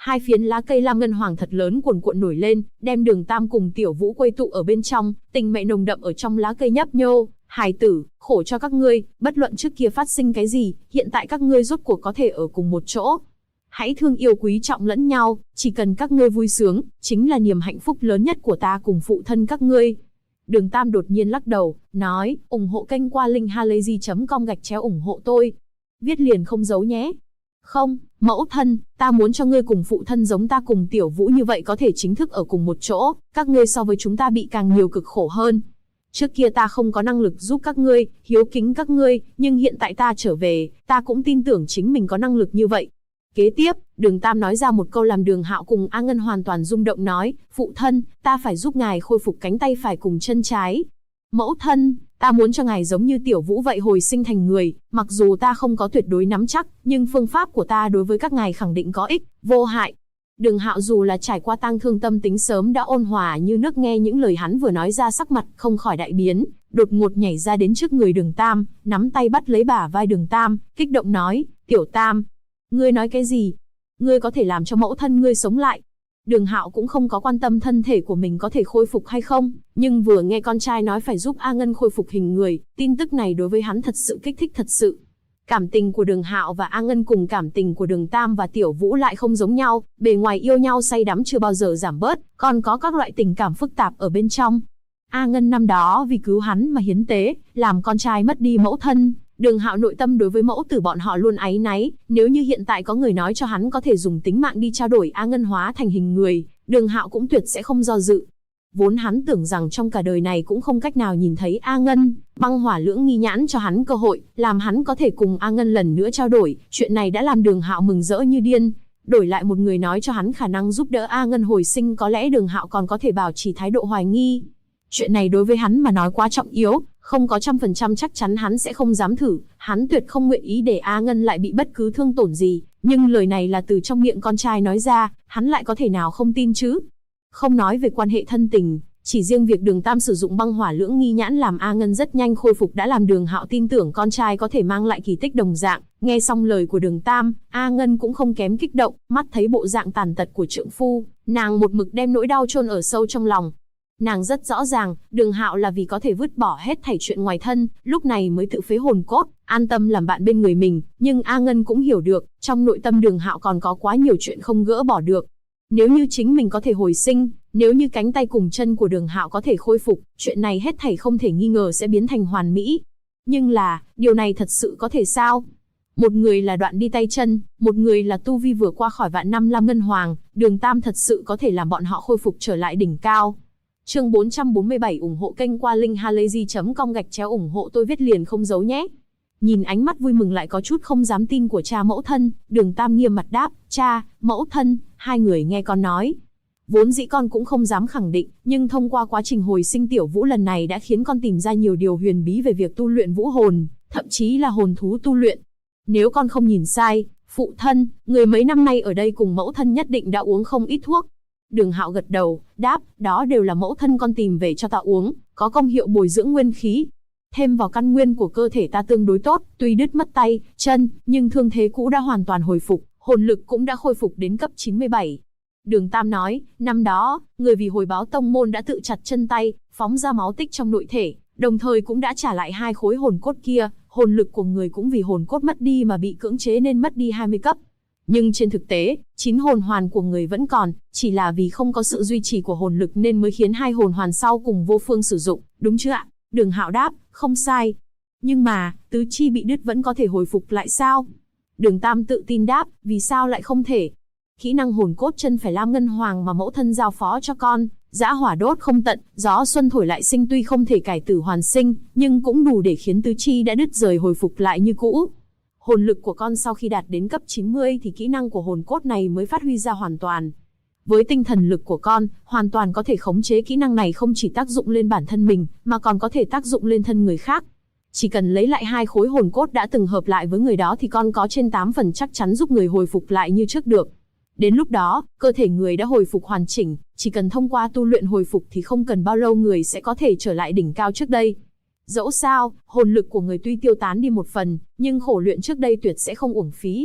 Hai phiến lá cây lam ngân hoàng thật lớn cuồn cuộn nổi lên, đem Đường Tam cùng Tiểu Vũ quây tụ ở bên trong, tình mẹ nồng đậm ở trong lá cây nhấp nhô. Hài tử, khổ cho các ngươi, bất luận trước kia phát sinh cái gì, hiện tại các ngươi rốt cuộc có thể ở cùng một chỗ. Hãy thương yêu quý trọng lẫn nhau, chỉ cần các ngươi vui sướng, chính là niềm hạnh phúc lớn nhất của ta cùng phụ thân các ngươi. Đường Tam đột nhiên lắc đầu, nói, ủng hộ kênh qua linkhalazy.com/ủng hộ tôi. Viết liền không giấu nhé. Không, mẫu thân, ta muốn cho ngươi cùng phụ thân giống ta cùng Tiểu Vũ như vậy có thể chính thức ở cùng một chỗ, các ngươi so với chúng ta bị càng nhiều cực khổ hơn. Trước kia ta không có năng lực giúp các ngươi, hiếu kính các ngươi, nhưng hiện tại ta trở về, ta cũng tin tưởng chính mình có năng lực như vậy. Kế tiếp, Đường Tam nói ra một câu làm Đường Hạo cùng A Ngân hoàn toàn rung động nói, phụ thân, ta phải giúp ngài khôi phục cánh tay phải cùng chân trái. Mẫu thân, ta muốn cho ngài giống như Tiểu Vũ vậy hồi sinh thành người, mặc dù ta không có tuyệt đối nắm chắc, nhưng phương pháp của ta đối với các ngài khẳng định có ích, vô hại. Đường Hạo dù là trải qua tang thương tâm tính sớm đã ôn hòa như nước, nghe những lời hắn vừa nói ra sắc mặt không khỏi đại biến, đột ngột nhảy ra đến trước người Đường Tam, nắm tay bắt lấy bả vai Đường Tam, kích động nói, Tiểu Tam, ngươi nói cái gì? Ngươi có thể làm cho mẫu thân ngươi sống lại. Đường Hạo cũng không có quan tâm thân thể của mình có thể khôi phục hay không, nhưng vừa nghe con trai nói phải giúp A Ngân khôi phục hình người, tin tức này đối với hắn thật sự kích thích thật sự. Cảm tình của Đường Hạo và A Ngân cùng cảm tình của Đường Tam và Tiểu Vũ lại không giống nhau, bề ngoài yêu nhau say đắm chưa bao giờ giảm bớt, còn có các loại tình cảm phức tạp ở bên trong. A Ngân năm đó vì cứu hắn mà hiến tế, làm con trai mất đi mẫu thân. Đường Hạo nội tâm đối với mẫu tử bọn họ luôn áy náy, nếu như hiện tại có người nói cho hắn có thể dùng tính mạng đi trao đổi A Ngân hóa thành hình người, Đường Hạo cũng tuyệt sẽ không do dự. Vốn hắn tưởng rằng trong cả đời này cũng không cách nào nhìn thấy A Ngân, băng hỏa lưỡng nghi nhãn cho hắn cơ hội, làm hắn có thể cùng A Ngân lần nữa trao đổi, chuyện này đã làm Đường Hạo mừng rỡ như điên. Đổi lại một người nói cho hắn khả năng giúp đỡ A Ngân hồi sinh, có lẽ Đường Hạo còn có thể bảo trì thái độ hoài nghi. Chuyện này đối với hắn mà nói quá trọng yếu, không có 100% chắc chắn hắn sẽ không dám thử, hắn tuyệt không nguyện ý để A Ngân lại bị bất cứ thương tổn gì, nhưng lời này là từ trong miệng con trai nói ra, hắn lại có thể nào không tin chứ? Không nói về quan hệ thân tình, chỉ riêng việc Đường Tam sử dụng băng hỏa lưỡng nghi nhãn làm A Ngân rất nhanh khôi phục đã làm Đường Hạo tin tưởng con trai có thể mang lại kỳ tích đồng dạng. Nghe xong lời của Đường Tam, A Ngân cũng không kém kích động, mắt thấy bộ dạng tàn tật của trượng phu, nàng một mực đem nỗi đau chôn ở sâu trong lòng. Nàng rất rõ ràng, Đường Hạo là vì có thể vứt bỏ hết thảy chuyện ngoài thân, lúc này mới tự phế hồn cốt, an tâm làm bạn bên người mình, nhưng A Ngân cũng hiểu được, trong nội tâm Đường Hạo còn có quá nhiều chuyện không gỡ bỏ được. Nếu như chính mình có thể hồi sinh, nếu như cánh tay cùng chân của Đường Hạo có thể khôi phục, chuyện này hết thảy không thể nghi ngờ sẽ biến thành hoàn mỹ. Nhưng là, điều này thật sự có thể sao? Một người là đoạn đi tay chân, một người là tu vi vừa qua khỏi vạn năm lam ngân hoàng, Đường Tam thật sự có thể làm bọn họ khôi phục trở lại đỉnh cao. Chương 447 ủng hộ kênh qua linkhalazy.com/ủng hộ tôi, viết liền không giấu nhé. Nhìn ánh mắt vui mừng lại có chút không dám tin của cha mẫu thân, Đường Tam nghiêm mặt đáp, cha, mẫu thân, hai người nghe con nói. Vốn dĩ con cũng không dám khẳng định, nhưng thông qua quá trình hồi sinh Tiểu Vũ lần này đã khiến con tìm ra nhiều điều huyền bí về việc tu luyện vũ hồn, thậm chí là hồn thú tu luyện. Nếu con không nhìn sai, phụ thân, người mấy năm nay ở đây cùng mẫu thân nhất định đã uống không ít thuốc. Đường Hạo gật đầu, đáp, đó đều là mẫu thân con tìm về cho ta uống, có công hiệu bồi dưỡng nguyên khí. Thêm vào căn nguyên của cơ thể ta tương đối tốt, tuy đứt mất tay, chân, nhưng thương thế cũ đã hoàn toàn hồi phục, hồn lực cũng đã khôi phục đến cấp 97. Đường Tam nói, năm đó, người vì hồi báo tông môn đã tự chặt chân tay, phóng ra máu tích trong nội thể, đồng thời cũng đã trả lại 2 khối hồn cốt kia, hồn lực của người cũng vì hồn cốt mất đi mà bị cưỡng chế nên mất đi 20 cấp. Nhưng trên thực tế, 9 hồn hoàn của người vẫn còn, chỉ là vì không có sự duy trì của hồn lực nên mới khiến 2 hồn hoàn sau cùng vô phương sử dụng, đúng chưa ạ? Đường Hạo đáp, không sai. Nhưng mà, tứ chi bị đứt vẫn có thể hồi phục lại sao? Đường Tam tự tin đáp, vì sao lại không thể? Kỹ năng hồn cốt chân phải lam ngân hoàng mà mẫu thân giao phó cho con, dã hỏa đốt không tận, gió xuân thổi lại sinh tuy không thể cải tử hoàn sinh, nhưng cũng đủ để khiến tứ chi đã đứt rời hồi phục lại như cũ. Hồn lực của con sau khi đạt đến cấp 90 thì kỹ năng của hồn cốt này mới phát huy ra hoàn toàn. Với tinh thần lực của con, hoàn toàn có thể khống chế kỹ năng này không chỉ tác dụng lên bản thân mình, mà còn có thể tác dụng lên thân người khác. Chỉ cần lấy lại 2 khối hồn cốt đã từng hợp lại với người đó thì con có trên 8 phần chắc chắn giúp người hồi phục lại như trước được. Đến lúc đó, cơ thể người đã hồi phục hoàn chỉnh, chỉ cần thông qua tu luyện hồi phục thì không cần bao lâu người sẽ có thể trở lại đỉnh cao trước đây. Dẫu sao, hồn lực của người tuy tiêu tán đi một phần, nhưng khổ luyện trước đây tuyệt sẽ không uổng phí.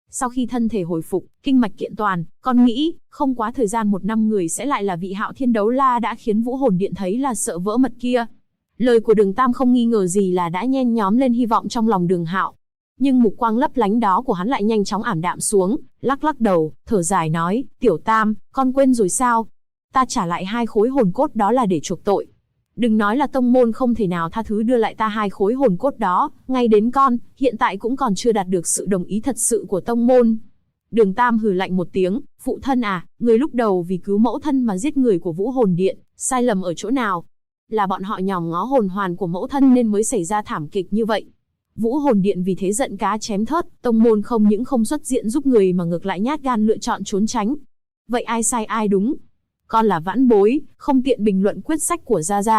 Sau khi thân thể hồi phục, kinh mạch kiện toàn, con nghĩ, không quá thời gian 1 năm người sẽ lại là vị Hạo Thiên Đấu La đã khiến Vũ Hồn Điện thấy là sợ vỡ mật kia. Lời của Đường Tam không nghi ngờ gì là đã nhen nhóm lên hy vọng trong lòng Đường Hạo. Nhưng mục quang lấp lánh đó của hắn lại nhanh chóng ảm đạm xuống, lắc lắc đầu, thở dài nói, Tiểu Tam, con quên rồi sao? Ta trả lại 2 khối hồn cốt đó là để chuộc tội. Đừng nói là tông môn không thể nào tha thứ đưa lại ta 2 khối hồn cốt đó, ngay đến con, hiện tại cũng còn chưa đạt được sự đồng ý thật sự của tông môn. Đường Tam hừ lạnh một tiếng, phụ thân à, người lúc đầu vì cứu mẫu thân mà giết người của Vũ Hồn Điện, sai lầm ở chỗ nào? Là bọn họ nhòm ngó hồn hoàn của mẫu thân nên mới xảy ra thảm kịch như vậy. Vũ Hồn Điện vì thế giận cá chém thớt, tông môn không những không xuất diện giúp người mà ngược lại nhát gan lựa chọn trốn tránh. Vậy ai sai ai đúng? Con là vãn bối, không tiện bình luận quyết sách của gia gia.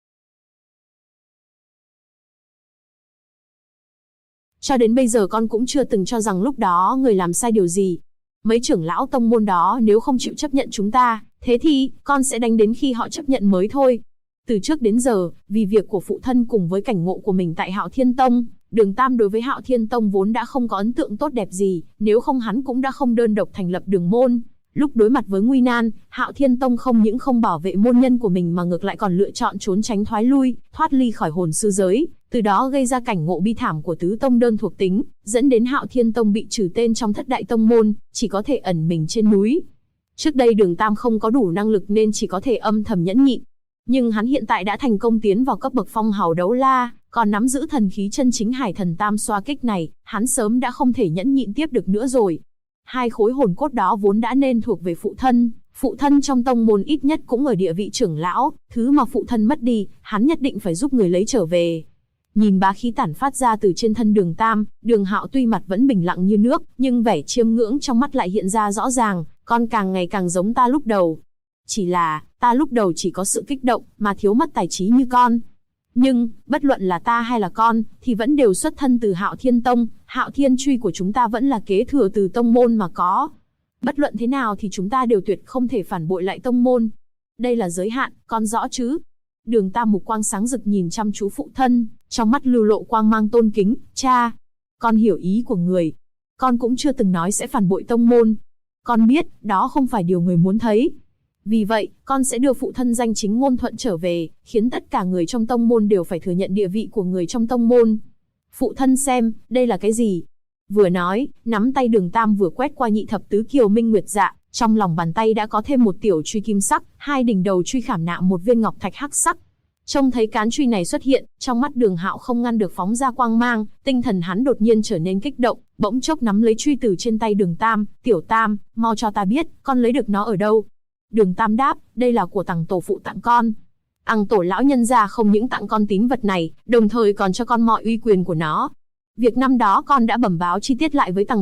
Cho đến bây giờ con cũng chưa từng cho rằng lúc đó người làm sai điều gì. Mấy trưởng lão tông môn đó nếu không chịu chấp nhận chúng ta, thế thì con sẽ đánh đến khi họ chấp nhận mới thôi. Từ trước đến giờ, vì việc của phụ thân cùng với cảnh ngộ của mình tại Hạo Thiên Tông, Đường Tam đối với Hạo Thiên Tông vốn đã không có ấn tượng tốt đẹp gì, nếu không hắn cũng đã không đơn độc thành lập đường môn. Lúc đối mặt với nguy nan, Hạo Thiên Tông không những không bảo vệ môn nhân của mình mà ngược lại còn lựa chọn trốn tránh thoái lui, thoát ly khỏi hồn sư giới, từ đó gây ra cảnh ngộ bi thảm của tứ tông đơn thuộc tính, dẫn đến Hạo Thiên Tông bị trừ tên trong thất đại tông môn, chỉ có thể ẩn mình trên núi. Trước đây Đường Tam không có đủ năng lực nên chỉ có thể âm thầm nhẫn nhịn. Nhưng hắn hiện tại đã thành công tiến vào cấp bậc phong hào đấu la, còn nắm giữ thần khí chân chính Hải Thần Tam xoa kích này, hắn sớm đã không thể nhẫn nhịn tiếp được nữa rồi. 2 khối hồn cốt đó vốn đã nên thuộc về phụ thân trong tông môn ít nhất cũng ở địa vị trưởng lão, thứ mà phụ thân mất đi, hắn nhất định phải giúp người lấy trở về. Nhìn bá khí tản phát ra từ trên thân Đường Tam, Đường Hạo tuy mặt vẫn bình lặng như nước, nhưng vẻ chiêm ngưỡng trong mắt lại hiện ra rõ ràng, con càng ngày càng giống ta lúc đầu. Chỉ là, ta lúc đầu chỉ có sự kích động, mà thiếu mất tài trí như con. Nhưng, bất luận là ta hay là con, thì vẫn đều xuất thân từ Hạo Thiên Tông, Hạo Thiên Truy của chúng ta vẫn là kế thừa từ tông môn mà có. Bất luận thế nào thì chúng ta đều tuyệt không thể phản bội lại tông môn. Đây là giới hạn, con rõ chứ? Đường Tam mục quang sáng rực nhìn chăm chú phụ thân, trong mắt lưu lộ quang mang tôn kính, cha. Con hiểu ý của người. Con cũng chưa từng nói sẽ phản bội tông môn. Con biết, đó không phải điều người muốn thấy. Vì vậy, con sẽ đưa phụ thân danh chính ngôn thuận trở về, khiến tất cả người trong tông môn đều phải thừa nhận địa vị của người trong tông môn. Phụ thân xem, đây là cái gì? Vừa nói, nắm tay Đường Tam vừa quét qua nhị thập tứ kiều minh nguyệt dạ, trong lòng bàn tay đã có thêm một tiểu truy kim sắc, 2 đỉnh đầu truy khảm nạm một viên ngọc thạch hắc sắc. Trông thấy cán truy này xuất hiện, trong mắt Đường Hạo không ngăn được phóng ra quang mang, tinh thần hắn đột nhiên trở nên kích động, bỗng chốc nắm lấy truy từ trên tay Đường Tam, Tiểu Tam, mau cho ta biết, con lấy được nó ở đâu? Đường Tam đáp, đây là của Tằng tổ phụ tặng con. Tằng tổ lão nhân gia không những tặng con tín vật này, đồng thời còn cho con mọi uy quyền của nó. Việc năm đó con đã bẩm báo chi tiết lại với Tằng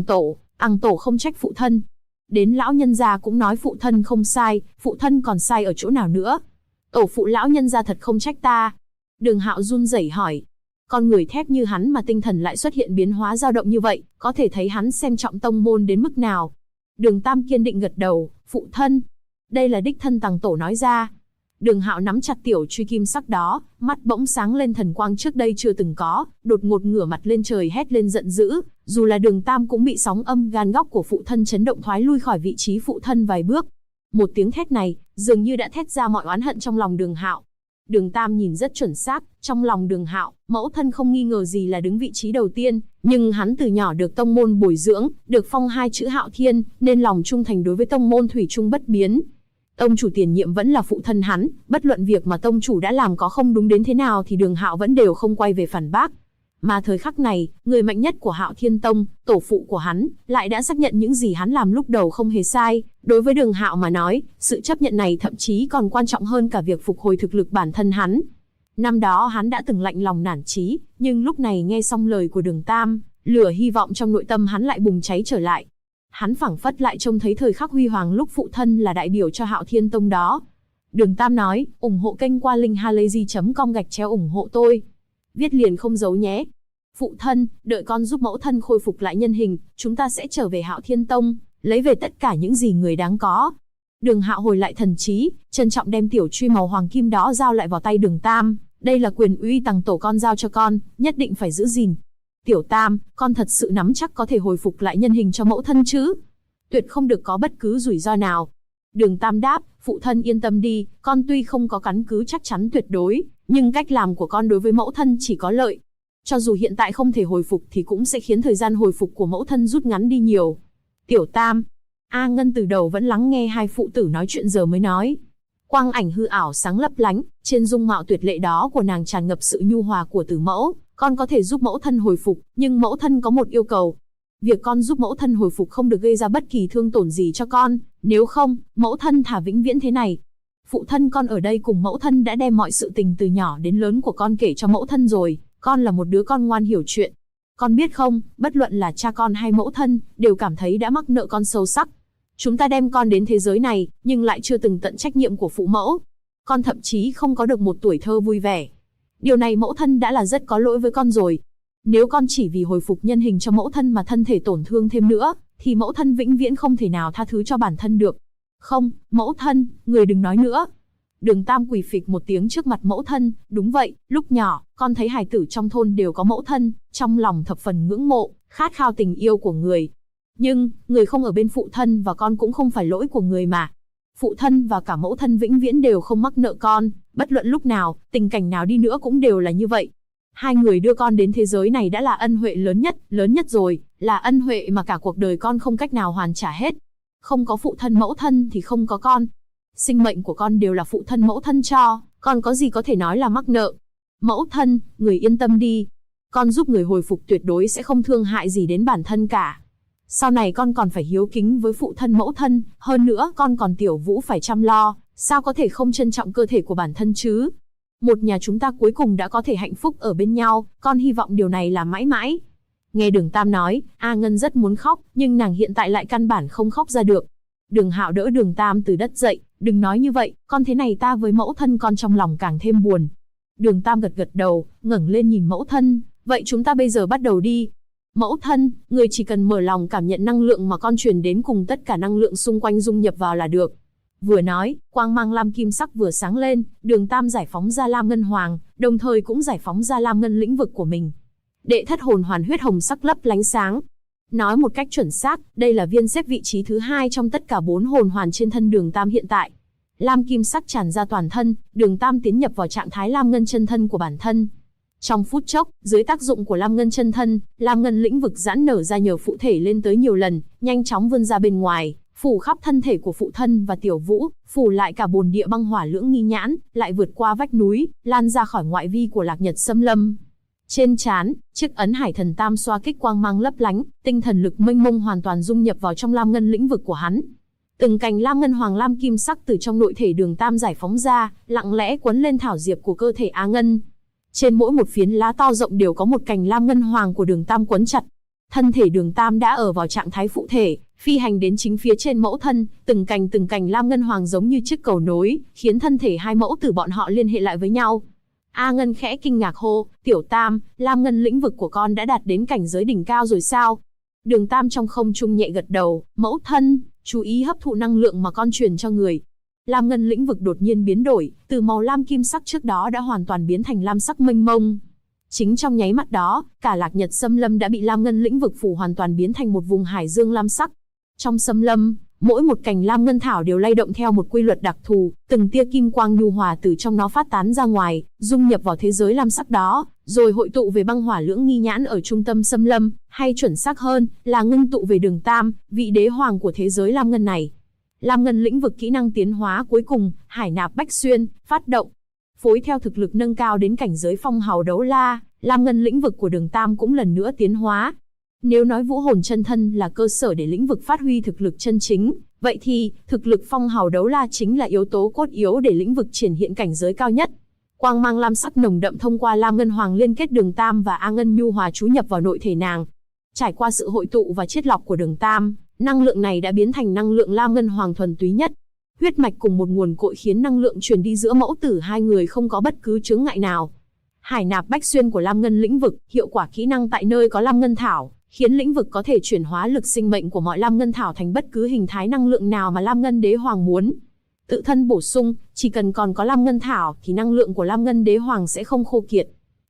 tổ không trách phụ thân. Đến lão nhân gia cũng nói phụ thân không sai, phụ thân còn sai ở chỗ nào nữa? Tổ phụ lão nhân gia thật không trách ta. Đường Hạo run rẩy hỏi. Con người thép như hắn mà tinh thần lại xuất hiện biến hóa dao động như vậy, có thể thấy hắn xem trọng tông môn đến mức nào. Đường Tam kiên định gật đầu, phụ thân. Đây là đích thân Tằng tổ nói ra. Đường Hạo nắm chặt tiểu truy kim sắc đó, mắt bỗng sáng lên thần quang trước đây chưa từng có, đột ngột ngửa mặt lên trời hét lên giận dữ, dù là Đường Tam cũng bị sóng âm gan góc của phụ thân chấn động thoái lui khỏi vị trí phụ thân vài bước. Một tiếng thét này, dường như đã thét ra mọi oán hận trong lòng Đường Hạo. Đường Tam nhìn rất chuẩn xác, trong lòng Đường Hạo, mẫu thân không nghi ngờ gì là đứng vị trí đầu tiên, nhưng hắn từ nhỏ được tông môn bồi dưỡng, được phong 2 chữ Hạo Thiên, nên lòng trung thành đối với tông môn thủy chung bất biến. Tông chủ tiền nhiệm vẫn là phụ thân hắn, bất luận việc mà tông chủ đã làm có không đúng đến thế nào thì Đường Hạo vẫn đều không quay về phản bác. Mà thời khắc này, người mạnh nhất của Hạo Thiên Tông, tổ phụ của hắn, lại đã xác nhận những gì hắn làm lúc đầu không hề sai. Đối với Đường Hạo mà nói, sự chấp nhận này thậm chí còn quan trọng hơn cả việc phục hồi thực lực bản thân hắn. Năm đó hắn đã từng lạnh lòng nản chí, nhưng lúc này nghe xong lời của Đường Tam, lửa hy vọng trong nội tâm hắn lại bùng cháy trở lại. Hắn phảng phất lại trông thấy thời khắc huy hoàng lúc phụ thân là đại biểu cho Hạo Thiên Tông đó. Đường Tam nói, ủng hộ kênh qua link halayzi.com ủng hộ tôi. Viết liền không giấu nhé. Phụ thân, đợi con giúp mẫu thân khôi phục lại nhân hình, chúng ta sẽ trở về Hạo Thiên Tông, lấy về tất cả những gì người đáng có. Đường Hạo hồi lại thần trí, trân trọng đem tiểu truy màu hoàng kim đó giao lại vào tay Đường Tam. Đây là quyền uy Tằng tổ con giao cho con, nhất định phải giữ gìn. Tiểu Tam, con thật sự nắm chắc có thể hồi phục lại nhân hình cho mẫu thân chứ? Tuyệt không được có bất cứ rủi ro nào. Đường Tam đáp, phụ thân yên tâm đi, con tuy không có căn cứ chắc chắn tuyệt đối, nhưng cách làm của con đối với mẫu thân chỉ có lợi. Cho dù hiện tại không thể hồi phục thì cũng sẽ khiến thời gian hồi phục của mẫu thân rút ngắn đi nhiều. Tiểu Tam. A Ngân từ đầu vẫn lắng nghe hai phụ tử nói chuyện giờ mới nói. Quang ảnh hư ảo sáng lấp lánh, trên dung mạo tuyệt lệ đó của nàng tràn ngập sự nhu hòa của tử mẫu. Con có thể giúp mẫu thân hồi phục, nhưng mẫu thân có một yêu cầu. Việc con giúp mẫu thân hồi phục không được gây ra bất kỳ thương tổn gì cho con, nếu không, mẫu thân thả vĩnh viễn thế này. Phụ thân con ở đây cùng mẫu thân đã đem mọi sự tình từ nhỏ đến lớn của con kể cho mẫu thân rồi, con là một đứa con ngoan hiểu chuyện. Con biết không, bất luận là cha con hay mẫu thân, đều cảm thấy đã mắc nợ con sâu sắc. Chúng ta đem con đến thế giới này, nhưng lại chưa từng tận trách nhiệm của phụ mẫu. Con thậm chí không có được một tuổi thơ vui vẻ. Điều này mẫu thân đã là rất có lỗi với con rồi. Nếu con chỉ vì hồi phục nhân hình cho mẫu thân mà thân thể tổn thương thêm nữa, thì mẫu thân vĩnh viễn không thể nào tha thứ cho bản thân được. Không, mẫu thân, người đừng nói nữa. Đường Tam quỳ phịch một tiếng trước mặt mẫu thân, đúng vậy, lúc nhỏ, con thấy hài tử trong thôn đều có mẫu thân, trong lòng thập phần ngưỡng mộ, khát khao tình yêu của người. Nhưng, người không ở bên phụ thân và con cũng không phải lỗi của người mà. Phụ thân và cả mẫu thân vĩnh viễn đều không mắc nợ con, bất luận lúc nào, tình cảnh nào đi nữa cũng đều là như vậy. Hai người đưa con đến thế giới này đã là ân huệ lớn nhất rồi, là ân huệ mà cả cuộc đời con không cách nào hoàn trả hết. Không có phụ thân mẫu thân thì không có con. Sinh mệnh của con đều là phụ thân mẫu thân cho, con có gì có thể nói là mắc nợ. Mẫu thân, người yên tâm đi. Con giúp người hồi phục tuyệt đối sẽ không thương hại gì đến bản thân cả. Sau này con còn phải hiếu kính với phụ thân mẫu thân, hơn nữa con còn Tiểu Vũ phải chăm lo, sao có thể không trân trọng cơ thể của bản thân chứ? Một nhà chúng ta cuối cùng đã có thể hạnh phúc ở bên nhau, con hy vọng điều này là mãi mãi. Nghe Đường Tam nói, A Ngân rất muốn khóc, nhưng nàng hiện tại lại căn bản không khóc ra được. Đường Hạo đỡ Đường Tam từ đất dậy, đừng nói như vậy, con thế này ta với mẫu thân con trong lòng càng thêm buồn. Đường Tam gật gật đầu, ngẩng lên nhìn mẫu thân, vậy chúng ta bây giờ bắt đầu đi. Mẫu thân, người chỉ cần mở lòng cảm nhận năng lượng mà con truyền đến cùng tất cả năng lượng xung quanh dung nhập vào là được. Vừa nói, quang mang lam kim sắc vừa sáng lên, Đường Tam giải phóng ra lam ngân hoàng, đồng thời cũng giải phóng ra lam ngân lĩnh vực của mình. Đệ thất hồn hoàn huyết hồng sắc lấp lánh sáng. Nói một cách chuẩn xác, đây là viên xếp vị trí thứ 2 trong tất cả 4 hồn hoàn trên thân Đường Tam hiện tại. Lam kim sắc tràn ra toàn thân, Đường Tam tiến nhập vào trạng thái lam ngân chân thân của bản thân. Trong phút chốc, dưới tác dụng của lam ngân chân thân, lam ngân lĩnh vực giãn nở ra nhờ phụ thể lên tới nhiều lần, nhanh chóng vươn ra bên ngoài, phủ khắp thân thể của phụ thân và Tiểu Vũ, phủ lại cả bồn địa băng hỏa lưỡng nghi nhãn, lại vượt qua vách núi, lan ra khỏi ngoại vi của Lạc Nhật Xâm Lâm. Trên trán, chiếc ấn Hải Thần Tam xoa kích quang mang lấp lánh, tinh thần lực mênh mông hoàn toàn dung nhập vào trong lam ngân lĩnh vực của hắn. Từng cành lam ngân hoàng lam kim sắc từ trong nội thể Đường Tam giải phóng ra, lặng lẽ quấn lên thảo diệp của cơ thể A Ngân. Trên mỗi một phiến lá to rộng đều có một cành lam ngân hoàng của Đường Tam quấn chặt. Thân thể Đường Tam đã ở vào trạng thái phụ thể, phi hành đến chính phía trên mẫu thân, từng cành lam ngân hoàng giống như chiếc cầu nối, khiến thân thể hai mẫu tử bọn họ liên hệ lại với nhau. A Ngân khẽ kinh ngạc hô, Tiểu Tam, lam ngân lĩnh vực của con đã đạt đến cảnh giới đỉnh cao rồi sao? Đường Tam trong không trung nhẹ gật đầu, mẫu thân, chú ý hấp thụ năng lượng mà con truyền cho người. Lam ngân lĩnh vực đột nhiên biến đổi, từ màu lam kim sắc trước đó đã hoàn toàn biến thành lam sắc mênh mông. Chính trong nháy mắt đó, cả Lạc Nhật Xâm Lâm đã bị lam ngân lĩnh vực phủ hoàn toàn biến thành một vùng hải dương lam sắc. Trong xâm lâm, mỗi một cành lam ngân thảo đều lay động theo một quy luật đặc thù, từng tia kim quang nhu hòa từ trong nó phát tán ra ngoài, dung nhập vào thế giới lam sắc đó, rồi hội tụ về băng hỏa lưỡng nghi nhãn ở trung tâm xâm lâm, hay chuẩn xác hơn, là ngưng tụ về Đường Tam, vị đế hoàng của thế giới lam ngân này. Lam ngân lĩnh vực kỹ năng tiến hóa cuối cùng, Hải Nạp Bách Xuyên, phát động. Phối theo thực lực nâng cao đến cảnh giới phong hào đấu la, lam ngân lĩnh vực của Đường Tam cũng lần nữa tiến hóa. Nếu nói vũ hồn chân thân là cơ sở để lĩnh vực phát huy thực lực chân chính, vậy thì, thực lực phong hào đấu la chính là yếu tố cốt yếu để lĩnh vực triển hiện cảnh giới cao nhất. Quang mang lam sắc nồng đậm thông qua lam ngân hoàng liên kết Đường Tam và A Ngân nhu hòa chú nhập vào nội thể nàng. Trải qua sự hội tụ và chiết lọc của Đường Tam, năng lượng này đã biến thành năng lượng lam ngân hoàng thuần túy nhất. Huyết mạch cùng một nguồn cội khiến năng lượng truyền đi giữa mẫu tử hai người không có bất cứ chướng ngại nào. Hải Nạp Bách Xuyên của lam ngân lĩnh vực, hiệu quả kỹ năng tại nơi có lam ngân thảo, khiến lĩnh vực có thể chuyển hóa lực sinh mệnh của mọi lam ngân thảo thành bất cứ hình thái năng lượng nào mà lam ngân đế hoàng muốn. Tự thân bổ sung, chỉ cần còn có lam ngân thảo thì năng lượng của lam ngân đế hoàng sẽ không khô kiệt.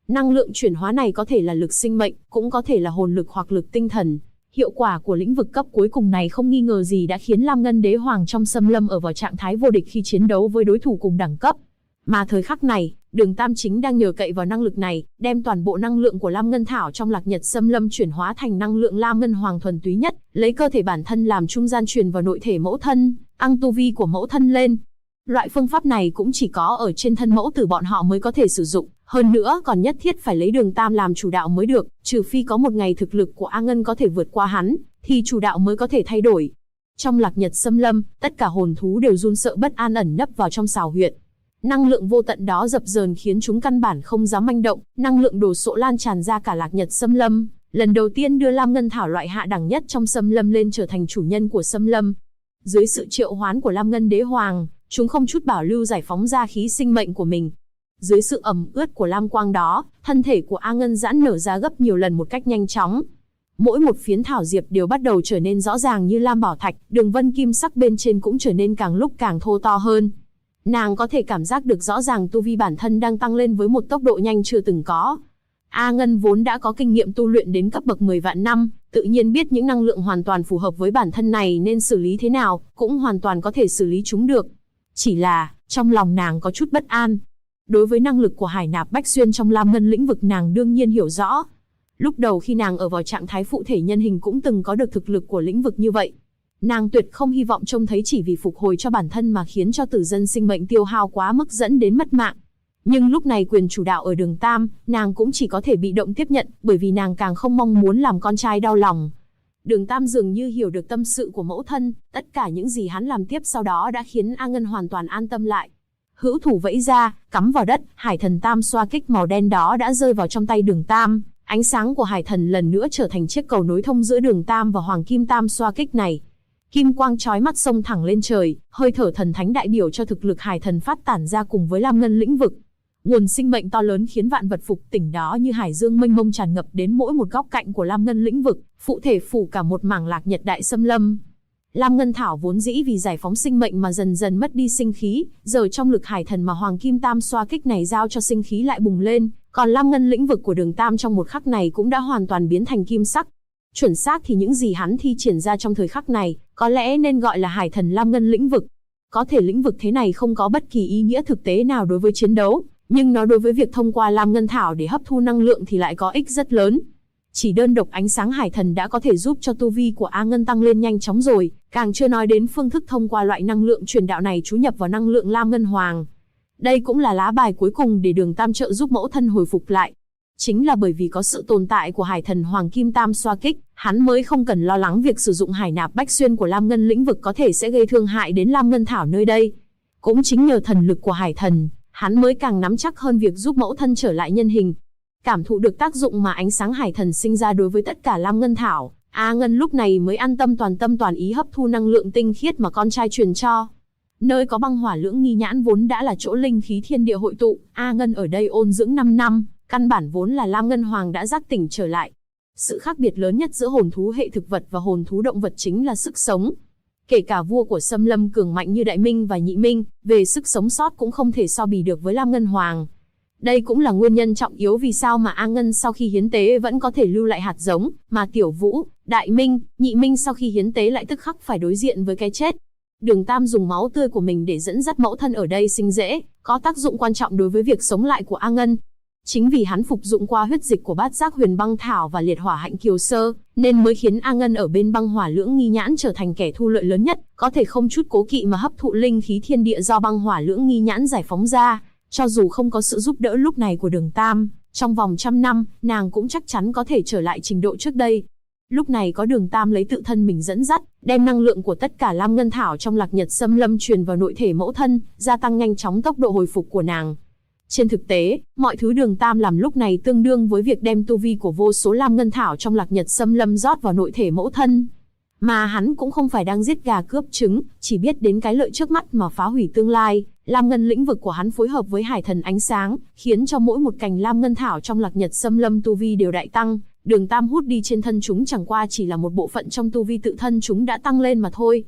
Năng lượng chuyển hóa này có thể là lực sinh mệnh, cũng có thể là hồn lực hoặc lực tinh thần. Hiệu quả của lĩnh vực cấp cuối cùng này không nghi ngờ gì đã khiến Lam Ngân Đế Hoàng trong xâm lâm ở vào trạng thái vô địch khi chiến đấu với đối thủ cùng đẳng cấp. Mà thời khắc này, Đường Tam chính đang nhờ cậy vào năng lực này, đem toàn bộ năng lượng của Lam Ngân Thảo trong Lạc Nhật xâm lâm chuyển hóa thành năng lượng Lam Ngân Hoàng thuần túy nhất, lấy cơ thể bản thân làm trung gian truyền vào nội thể mẫu thân, tăng tu vi của mẫu thân lên. Loại phương pháp này cũng chỉ có ở trên thân mẫu tử bọn họ mới có thể sử dụng, hơn nữa còn nhất thiết phải lấy Đường Tam làm chủ đạo mới được, trừ phi có một ngày thực lực của A Ngân có thể vượt qua hắn, thì chủ đạo mới có thể thay đổi. Trong Lạc Nhật xâm lâm, tất cả hồn thú đều run sợ bất an ẩn nấp vào trong sào huyệt. Năng lượng vô tận đó dập dờn khiến chúng căn bản không dám manh động, năng lượng đồ sộ lan tràn ra cả Lạc Nhật xâm lâm, lần đầu tiên đưa Lam Ngân Thảo loại hạ đẳng nhất trong xâm lâm lên trở thành chủ nhân của xâm lâm. Dưới sự triệu hoán của Lam Ngân Đế Hoàng, chúng không chút bảo lưu giải phóng ra khí sinh mệnh của mình. Dưới sự ẩm ướt của lam quang đó, thân thể của A Ngân giãn nở ra gấp nhiều lần một cách nhanh chóng. Mỗi một phiến thảo diệp đều bắt đầu trở nên rõ ràng như lam bảo thạch, đường vân kim sắc bên trên cũng trở nên càng lúc càng thô to hơn. Nàng có thể cảm giác được rõ ràng tu vi bản thân đang tăng lên với một tốc độ nhanh chưa từng có. A Ngân vốn đã có kinh nghiệm tu luyện đến cấp bậc 10 vạn năm, tự nhiên biết những năng lượng hoàn toàn phù hợp với bản thân này nên xử lý thế nào, cũng hoàn toàn có thể xử lý chúng được. Chỉ là, trong lòng nàng có chút bất an. Đối với năng lực của Hải Nạp Bách Xuyên trong Lam Ngân lĩnh vực nàng đương nhiên hiểu rõ. Lúc đầu khi nàng ở vào trạng thái phụ thể nhân hình cũng từng có được thực lực của lĩnh vực như vậy. Nàng tuyệt không hy vọng trông thấy chỉ vì phục hồi cho bản thân mà khiến cho tử dân sinh mệnh tiêu hao quá mức dẫn đến mất mạng. Nhưng lúc này quyền chủ đạo ở Đường Tam, nàng cũng chỉ có thể bị động tiếp nhận, bởi vì nàng càng không mong muốn làm con trai đau lòng. Đường Tam dường như hiểu được tâm sự của mẫu thân, tất cả những gì hắn làm tiếp sau đó đã khiến A Ngân hoàn toàn an tâm lại. Hữu thủ vẫy ra, cắm vào đất, Hải Thần Tam xoa kích màu đen đó đã rơi vào trong tay Đường Tam. Ánh sáng của Hải Thần lần nữa trở thành chiếc cầu nối thông giữa Đường Tam và Hoàng Kim Tam xoa kích này. Kim quang chói mắt xông thẳng lên trời, hơi thở thần thánh đại biểu cho thực lực Hải Thần phát tản ra cùng với Lam Ngân lĩnh vực. Nguồn sinh mệnh to lớn khiến vạn vật phục tỉnh đó như hải dương mênh mông tràn ngập đến mỗi một góc cạnh của Lam Ngân lĩnh vực, phụ thể phủ cả một mảng Lạc Nhật đại xâm lâm. Lam Ngân Thảo vốn dĩ vì giải phóng sinh mệnh mà dần dần mất đi sinh khí, giờ trong lực Hải Thần mà Hoàng Kim Tam xoa kích này giao cho sinh khí lại bùng lên, còn Lam Ngân lĩnh vực của Đường Tam trong một khắc này cũng đã hoàn toàn biến thành kim sắc. Chuẩn xác thì những gì hắn thi triển ra trong thời khắc này, có lẽ nên gọi là Hải Thần Lam Ngân lĩnh vực. Có thể lĩnh vực thế này không có bất kỳ ý nghĩa thực tế nào đối với chiến đấu, nhưng nó đối với việc thông qua Lam Ngân Thảo để hấp thu năng lượng thì lại có ích rất lớn. Chỉ đơn độc ánh sáng Hải Thần đã có thể giúp cho tu vi của A Ngân tăng lên nhanh chóng rồi, càng chưa nói đến phương thức thông qua loại năng lượng truyền đạo này chú nhập vào năng lượng Lam Ngân Hoàng. Đây cũng là lá bài cuối cùng để Đường Tam trợ giúp mẫu thân hồi phục lại. Chính là bởi vì có sự tồn tại của Hải Thần Hoàng Kim Tam xoa kích, hắn mới không cần lo lắng việc sử dụng Hải Nạp Bách Xuyên của Lam Ngân lĩnh vực có thể sẽ gây thương hại đến Lam Ngân Thảo nơi đây. Cũng chính nhờ thần lực của Hải Thần, hắn mới càng nắm chắc hơn việc giúp mẫu thân trở lại nhân hình. Cảm thụ được tác dụng mà ánh sáng Hải Thần sinh ra đối với tất cả Lam Ngân Thảo, A Ngân lúc này mới an tâm toàn ý hấp thu năng lượng tinh khiết mà con trai truyền cho. Nơi có băng hỏa lưỡng nghi nhãn vốn đã là chỗ linh khí thiên địa hội tụ, A Ngân ở đây ôn dưỡng 5 năm, căn bản vốn là Lam Ngân Hoàng đã giác tỉnh trở lại. Sự khác biệt lớn nhất giữa hồn thú hệ thực vật và hồn thú động vật chính là sức sống. Kể cả vua của xâm lâm cường mạnh như Đại Minh và Nhị Minh, về sức sống sót cũng không thể so bì được với Lam Ngân Hoàng. Đây cũng là nguyên nhân trọng yếu vì sao mà A Ngân sau khi hiến tế vẫn có thể lưu lại hạt giống, mà Tiểu Vũ, Đại Minh, Nhị Minh sau khi hiến tế lại tức khắc phải đối diện với cái chết. Đường Tam dùng máu tươi của mình để dẫn dắt mẫu thân ở đây sinh rễ, có tác dụng quan trọng đối với việc sống lại của A Ngân. Chính vì hắn phục dụng qua huyết dịch của Bát Giác Huyền Băng Thảo và Liệt Hỏa Hạnh Kiều Sơ, nên mới khiến A Ngân ở bên băng hỏa lưỡng nghi nhãn trở thành kẻ thu lợi lớn nhất, có thể không chút cố kỵ mà hấp thụ linh khí thiên địa do băng hỏa lưỡng nghi nhãn giải phóng ra. Cho dù không có sự giúp đỡ lúc này của Đường Tam, trong vòng 100 năm, nàng cũng chắc chắn có thể trở lại trình độ trước đây. Lúc này có Đường Tam lấy tự thân mình dẫn dắt, đem năng lượng của tất cả Lam Ngân Thảo trong Lạc Nhật xâm lâm truyền vào nội thể mẫu thân, gia tăng nhanh chóng tốc độ hồi phục của nàng. Trên thực tế, mọi thứ Đường Tam làm lúc này tương đương với việc đem tu vi của vô số Lam Ngân Thảo trong Lạc Nhật xâm lâm rót vào nội thể mẫu thân. Mà hắn cũng không phải đang giết gà cướp trứng, chỉ biết đến cái lợi trước mắt mà phá hủy tương lai. Lam Ngân lĩnh vực của hắn phối hợp với Hải Thần ánh sáng, khiến cho mỗi một cành Lam Ngân Thảo trong Lạc Nhật xâm lâm tu vi đều đại tăng. Đường Tam hút đi trên thân chúng chẳng qua chỉ là một bộ phận trong tu vi tự thân chúng đã tăng lên mà thôi.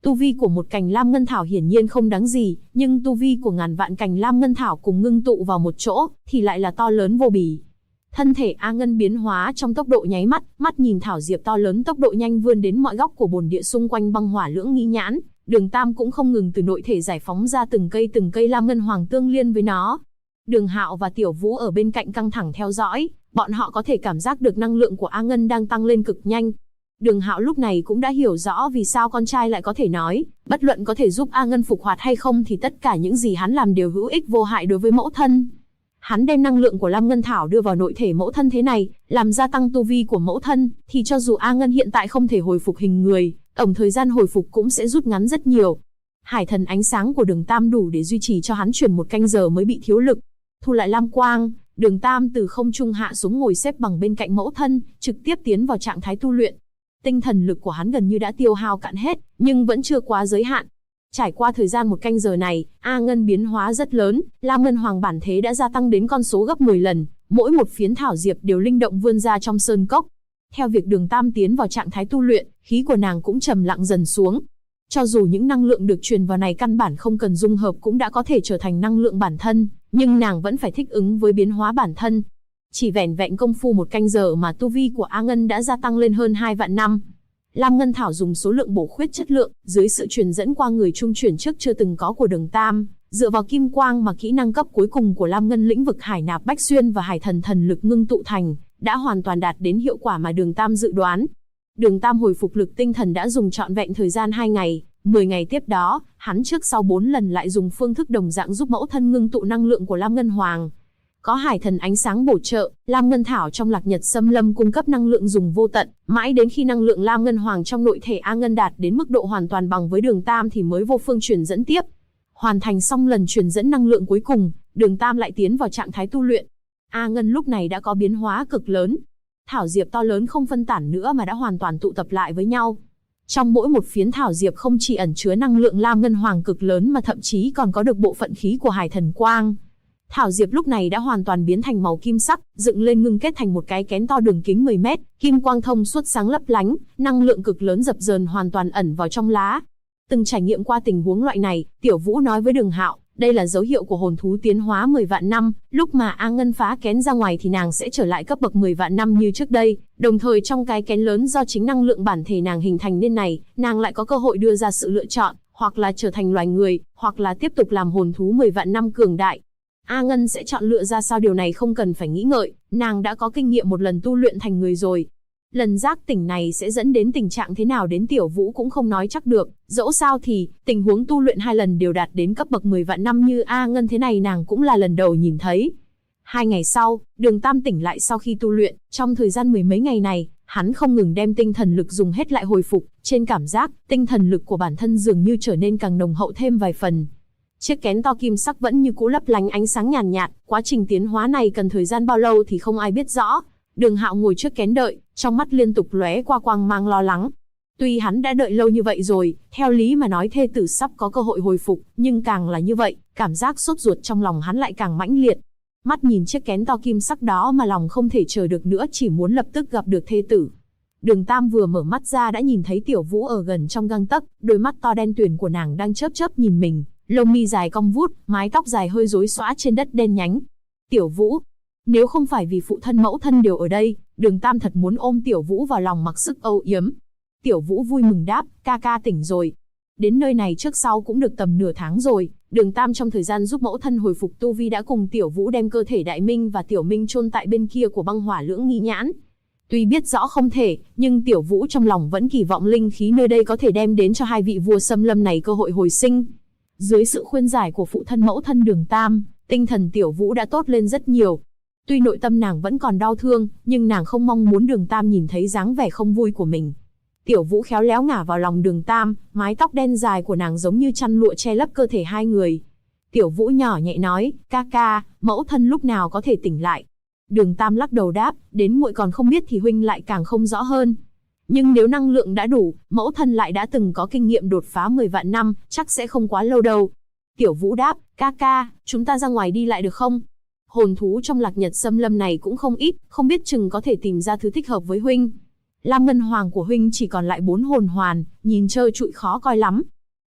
Tu vi của một cành lam ngân thảo hiển nhiên không đáng gì, nhưng tu vi của ngàn vạn cành lam ngân thảo cùng ngưng tụ vào một chỗ, thì lại là to lớn vô bì. Thân thể A Ngân biến hóa trong tốc độ nháy mắt, mắt nhìn thảo diệp to lớn tốc độ nhanh vươn đến mọi góc của bồn địa xung quanh băng hỏa lưỡng nghi nhãn, Đường Tam cũng không ngừng từ nội thể giải phóng ra từng cây lam ngân hoàng tương liên với nó. Đường Hạo và Tiểu Vũ ở bên cạnh căng thẳng theo dõi, bọn họ có thể cảm giác được năng lượng của A Ngân đang tăng lên cực nhanh. Đường Hạo lúc này cũng đã hiểu rõ vì sao con trai lại có thể nói, bất luận có thể giúp A Ngân phục hoạt hay không thì tất cả những gì hắn làm đều hữu ích vô hại đối với mẫu thân. Hắn đem năng lượng của Lam Ngân Thảo đưa vào nội thể mẫu thân thế này, làm gia tăng tu vi của mẫu thân, thì cho dù A Ngân hiện tại không thể hồi phục hình người, tổng thời gian hồi phục cũng sẽ rút ngắn rất nhiều. Hải thần ánh sáng của Đường Tam đủ để duy trì cho hắn chuyển 1 canh giờ mới bị thiếu lực. Thu lại lam quang, Đường Tam từ không trung hạ xuống ngồi xếp bằng bên cạnh mẫu thân, trực tiếp tiến vào trạng thái tu luyện. Tinh thần lực của hắn gần như đã tiêu hao cạn hết, nhưng vẫn chưa quá giới hạn. Trải qua thời gian 1 canh giờ này, A Ngân biến hóa rất lớn, Lam Ngân Hoàng bản thế đã gia tăng đến con số gấp 10 lần, mỗi một phiến thảo diệp đều linh động vươn ra trong sơn cốc. Theo việc Đường Tam tiến vào trạng thái tu luyện, khí của nàng cũng trầm lặng dần xuống. Cho dù những năng lượng được truyền vào này căn bản không cần dung hợp cũng đã có thể trở thành năng lượng bản thân, nhưng nàng vẫn phải thích ứng với biến hóa bản thân. Chỉ vẻn vẹn công phu 1 canh giờ mà tu vi của A Ngân đã gia tăng lên hơn 2 vạn năm. Lam Ngân Thảo dùng số lượng bổ khuyết chất lượng, dưới sự truyền dẫn qua người trung chuyển trước chưa từng có của Đường Tam, dựa vào kim quang mà kỹ năng cấp cuối cùng của Lam Ngân lĩnh vực Hải Nạp Bách Xuyên và Hải Thần thần lực ngưng tụ thành, đã hoàn toàn đạt đến hiệu quả mà Đường Tam dự đoán. Đường Tam hồi phục lực tinh thần đã dùng trọn vẹn thời gian 2 ngày, 10 ngày tiếp đó, hắn trước sau 4 lần lại dùng phương thức đồng dạng giúp mẫu thân ngưng tụ năng lượng của Lam Ngân Hoàng. Có Hải Thần ánh sáng bổ trợ, Lam Ngân Thảo trong Lạc Nhật Xâm Lâm cung cấp năng lượng dùng vô tận, mãi đến khi năng lượng Lam Ngân Hoàng trong nội thể A Ngân đạt đến mức độ hoàn toàn bằng với Đường Tam thì mới vô phương truyền dẫn tiếp. Hoàn thành xong lần truyền dẫn năng lượng cuối cùng, Đường Tam lại tiến vào trạng thái tu luyện. A Ngân lúc này đã có biến hóa cực lớn. Thảo diệp to lớn không phân tản nữa mà đã hoàn toàn tụ tập lại với nhau. Trong mỗi một phiến thảo diệp không chỉ ẩn chứa năng lượng Lam Ngân Hoàng cực lớn mà thậm chí còn có được bộ phận khí của Hải Thần quang. Thảo diệp lúc này đã hoàn toàn biến thành màu kim sắc, dựng lên ngưng kết thành một cái kén to đường kính 10 mét, kim quang thông suốt sáng lấp lánh, năng lượng cực lớn dập dờn hoàn toàn ẩn vào trong lá. Từng trải nghiệm qua tình huống loại này, Tiểu Vũ nói với Đường Hạo, đây là dấu hiệu của hồn thú tiến hóa 10 vạn năm, lúc mà A Ngân phá kén ra ngoài thì nàng sẽ trở lại cấp bậc 10 vạn năm như trước đây, đồng thời trong cái kén lớn do chính năng lượng bản thể nàng hình thành nên này, nàng lại có cơ hội đưa ra sự lựa chọn, hoặc là trở thành loài người, hoặc là tiếp tục làm hồn thú 10 vạn năm cường đại. A Ngân sẽ chọn lựa ra sao điều này không cần phải nghĩ ngợi, nàng đã có kinh nghiệm một lần tu luyện thành người rồi. Lần giác tỉnh này sẽ dẫn đến tình trạng thế nào đến Tiểu Vũ cũng không nói chắc được, dẫu sao thì, tình huống tu luyện 2 lần đều đạt đến cấp bậc 10 vạn năm như A Ngân thế này nàng cũng là lần đầu nhìn thấy. 2 ngày sau, Đường Tam tỉnh lại sau khi tu luyện, trong thời gian 10 mấy ngày này, hắn không ngừng đem tinh thần lực dùng hết lại hồi phục, trên cảm giác, tinh thần lực của bản thân dường như trở nên càng nồng hậu thêm vài phần. Chiếc kén to kim sắc vẫn như cũ lấp lánh ánh sáng nhàn nhạt, quá trình tiến hóa này cần thời gian bao lâu thì không ai biết rõ. Đường Hạo ngồi trước kén đợi, trong mắt liên tục lóe qua quang mang lo lắng. Tuy hắn đã đợi lâu như vậy rồi, theo lý mà nói thê tử sắp có cơ hội hồi phục, nhưng càng là như vậy, cảm giác sốt ruột trong lòng hắn lại càng mãnh liệt. Mắt nhìn chiếc kén to kim sắc đó mà lòng không thể chờ được nữa, chỉ muốn lập tức gặp được thê tử. Đường Tam vừa mở mắt ra đã nhìn thấy Tiểu Vũ ở gần trong gang tấc, đôi mắt to đen tuyền của nàng đang chớp chớp nhìn mình, lông mi dài cong vút, mái tóc dài hơi rối xõa trên đất đen nhánh. Tiểu Vũ, nếu không phải vì phụ thân mẫu thân đều ở đây, Đường Tam thật muốn ôm Tiểu Vũ vào lòng mặc sức âu yếm. Tiểu Vũ vui mừng đáp, ca ca tỉnh rồi. Đến nơi này trước sau cũng được tầm nửa tháng rồi, Đường Tam trong thời gian giúp mẫu thân hồi phục tu vi đã cùng Tiểu Vũ đem cơ thể Đại Minh và Tiểu Minh chôn tại bên kia của băng hỏa lưỡng nghi nhãn. Tuy biết rõ không thể, nhưng Tiểu Vũ trong lòng vẫn kỳ vọng linh khí nơi đây có thể đem đến cho 2 vị vua xâm lâm này cơ hội hồi sinh. Dưới sự khuyên giải của phụ thân mẫu thân Đường Tam, tinh thần Tiểu Vũ đã tốt lên rất nhiều. Tuy nội tâm nàng vẫn còn đau thương, nhưng nàng không mong muốn Đường Tam nhìn thấy dáng vẻ không vui của mình. Tiểu Vũ khéo léo ngả vào lòng Đường Tam, mái tóc đen dài của nàng giống như chăn lụa che lấp cơ thể hai người. Tiểu Vũ nhỏ nhẹ nói, ca ca, mẫu thân lúc nào có thể tỉnh lại. Đường Tam lắc đầu đáp, đến muội còn không biết thì huynh lại càng không rõ hơn. Nhưng nếu năng lượng đã đủ, mẫu thân lại đã từng có kinh nghiệm đột phá 10 vạn năm, chắc sẽ không quá lâu đâu. Tiểu Vũ đáp, ca ca, chúng ta ra ngoài đi lại được không? Hồn thú trong Lạc Nhật Xâm Lâm này cũng không ít, không biết chừng có thể tìm ra thứ thích hợp với huynh. Lam Ngân Hoàng của huynh chỉ còn lại 4 hồn hoàn, nhìn trơ trụi khó coi lắm.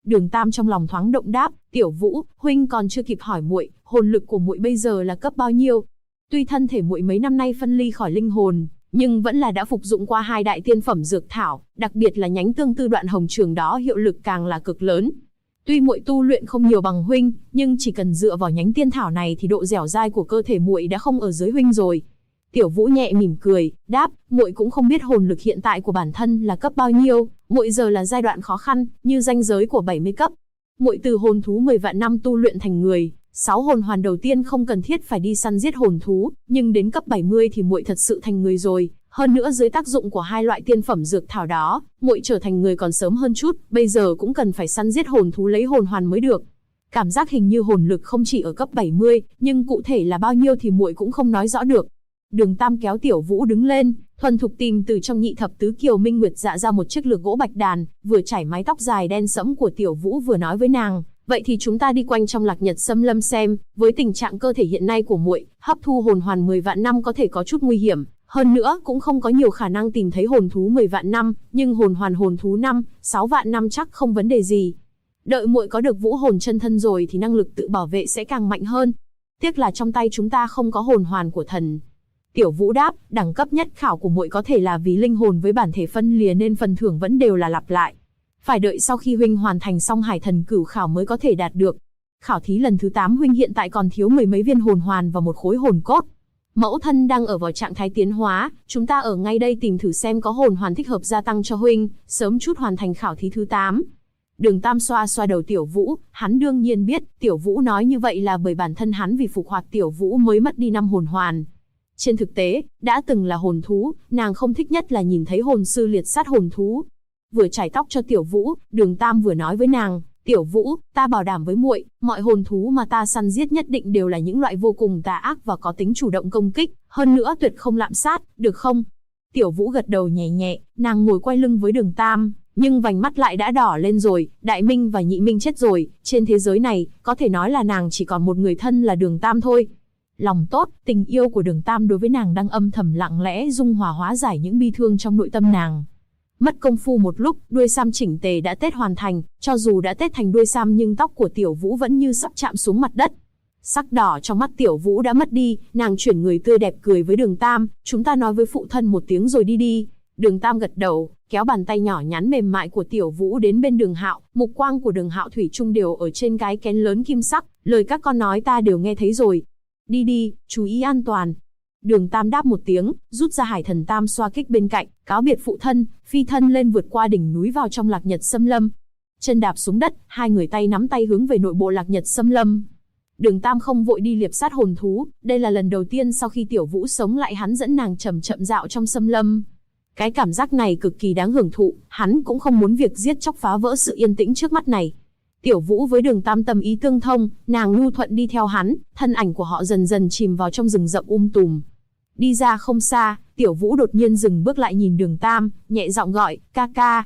Đường Tam trong lòng thoáng động đáp, Tiểu Vũ, huynh còn chưa kịp hỏi muội, hồn lực của muội bây giờ là cấp bao nhiêu? Tuy thân thể muội mấy năm nay phân ly khỏi linh hồn, nhưng vẫn là đã phục dụng qua 2 đại tiên phẩm dược thảo, đặc biệt là nhánh tương tư đoạn hồng trường đó hiệu lực càng là cực lớn. Tuy muội tu luyện không nhiều bằng huynh, nhưng chỉ cần dựa vào nhánh tiên thảo này thì độ dẻo dai của cơ thể muội đã không ở dưới huynh rồi. Tiểu Vũ nhẹ mỉm cười, đáp, muội cũng không biết hồn lực hiện tại của bản thân là cấp bao nhiêu, muội giờ là giai đoạn khó khăn, như ranh giới của 70 cấp. Muội từ hồn thú 10 vạn năm tu luyện thành người, 6 hồn hoàn đầu tiên không cần thiết phải đi săn giết hồn thú, nhưng đến cấp 70 thì muội thật sự thành người rồi, hơn nữa dưới tác dụng của 2 loại tiên phẩm dược thảo đó, muội trở thành người còn sớm hơn chút, bây giờ cũng cần phải săn giết hồn thú lấy hồn hoàn mới được. Cảm giác hình như hồn lực không chỉ ở cấp 70, nhưng cụ thể là bao nhiêu thì muội cũng không nói rõ được. Đường Tam kéo Tiểu Vũ đứng lên, thuần thục tìm từ trong nhị thập tứ kiều minh nguyệt dạ ra một chiếc lược gỗ bạch đàn, vừa chải mái tóc dài đen sẫm của Tiểu Vũ vừa nói với nàng, vậy thì chúng ta đi quanh trong Lạc Nhật Xâm Lâm xem, với tình trạng cơ thể hiện nay của muội, hấp thu hồn hoàn 10 vạn năm có thể có chút nguy hiểm, hơn nữa cũng không có nhiều khả năng tìm thấy hồn thú 10 vạn năm, nhưng hồn hoàn hồn thú 6 vạn năm chắc không vấn đề gì. Đợi muội có được vũ hồn chân thân rồi thì năng lực tự bảo vệ sẽ càng mạnh hơn. Tiếc là trong tay chúng ta không có hồn hoàn của thần. Tiểu Vũ đáp, đẳng cấp nhất khảo của muội có thể là vì linh hồn với bản thể phân lìa nên phần thưởng vẫn đều là lặp lại. Phải đợi sau khi huynh hoàn thành xong Hải Thần Cửu khảo mới có thể đạt được. Khảo thí lần thứ 8 huynh hiện tại còn thiếu 10 mấy viên hồn hoàn và một khối hồn cốt. Mẫu thân đang ở vào trạng thái tiến hóa, chúng ta ở ngay đây tìm thử xem có hồn hoàn thích hợp gia tăng cho huynh, sớm chút hoàn thành khảo thí thứ 8. Đường Tam xoa xoa đầu Tiểu Vũ, hắn đương nhiên biết, Tiểu Vũ nói như vậy là bởi bản thân hắn vì phục hoạt Tiểu Vũ mới mất đi 5 hồn hoàn. Trên thực tế, đã từng là hồn thú, nàng không thích nhất là nhìn thấy hồn sư liệt sát hồn thú. Vừa chải tóc cho Tiểu Vũ, Đường Tam vừa nói với nàng, Tiểu Vũ, ta bảo đảm với muội, mọi hồn thú mà ta săn giết nhất định đều là những loại vô cùng tà ác và có tính chủ động công kích, hơn nữa tuyệt không lạm sát, được không? Tiểu Vũ gật đầu nhẹ nhẹ, nàng ngồi quay lưng với Đường Tam, nhưng vành mắt lại đã đỏ lên rồi, Đại Minh và Nhị Minh chết rồi, trên thế giới này, có thể nói là nàng chỉ còn một người thân là Đường Tam thôi. Lòng tốt, tình yêu của Đường Tam đối với nàng đang âm thầm lặng lẽ dung hòa hóa giải những bi thương trong nội tâm nàng. Mất công phu một lúc, đuôi sam chỉnh tề đã tết hoàn thành, cho dù đã tết thành đuôi sam nhưng tóc của Tiểu Vũ vẫn như sắp chạm xuống mặt đất. Sắc đỏ trong mắt Tiểu Vũ đã mất đi, nàng chuyển người tươi đẹp cười với Đường Tam, chúng ta nói với phụ thân một tiếng rồi đi đi. Đường Tam gật đầu, kéo bàn tay nhỏ nhắn mềm mại của Tiểu Vũ đến bên Đường Hạo, mục quang của Đường Hạo thủy chung đều ở trên cái kén lớn kim sắc, lời các con nói ta đều nghe thấy rồi. Đi đi, chú ý an toàn. Đường Tam đáp một tiếng, rút ra Hải Thần Tam xoa kích bên cạnh, cáo biệt phụ thân, phi thân lên vượt qua đỉnh núi vào trong Lạc Nhật Xâm Lâm. Chân đạp xuống đất, hai người tay nắm tay hướng về nội bộ Lạc Nhật Xâm Lâm. Đường Tam không vội đi liệp sát hồn thú, đây là lần đầu tiên sau khi Tiểu Vũ sống lại hắn dẫn nàng chậm chậm dạo trong xâm lâm. Cái cảm giác này cực kỳ đáng hưởng thụ, hắn cũng không muốn việc giết chóc phá vỡ sự yên tĩnh trước mắt này. Tiểu Vũ với Đường Tam tâm ý tương thông, nàng nhu thuận đi theo hắn, thân ảnh của họ dần dần chìm vào trong rừng rậm tùm. Đi ra không xa, Tiểu Vũ đột nhiên dừng bước lại nhìn Đường Tam, nhẹ giọng gọi, ca ca.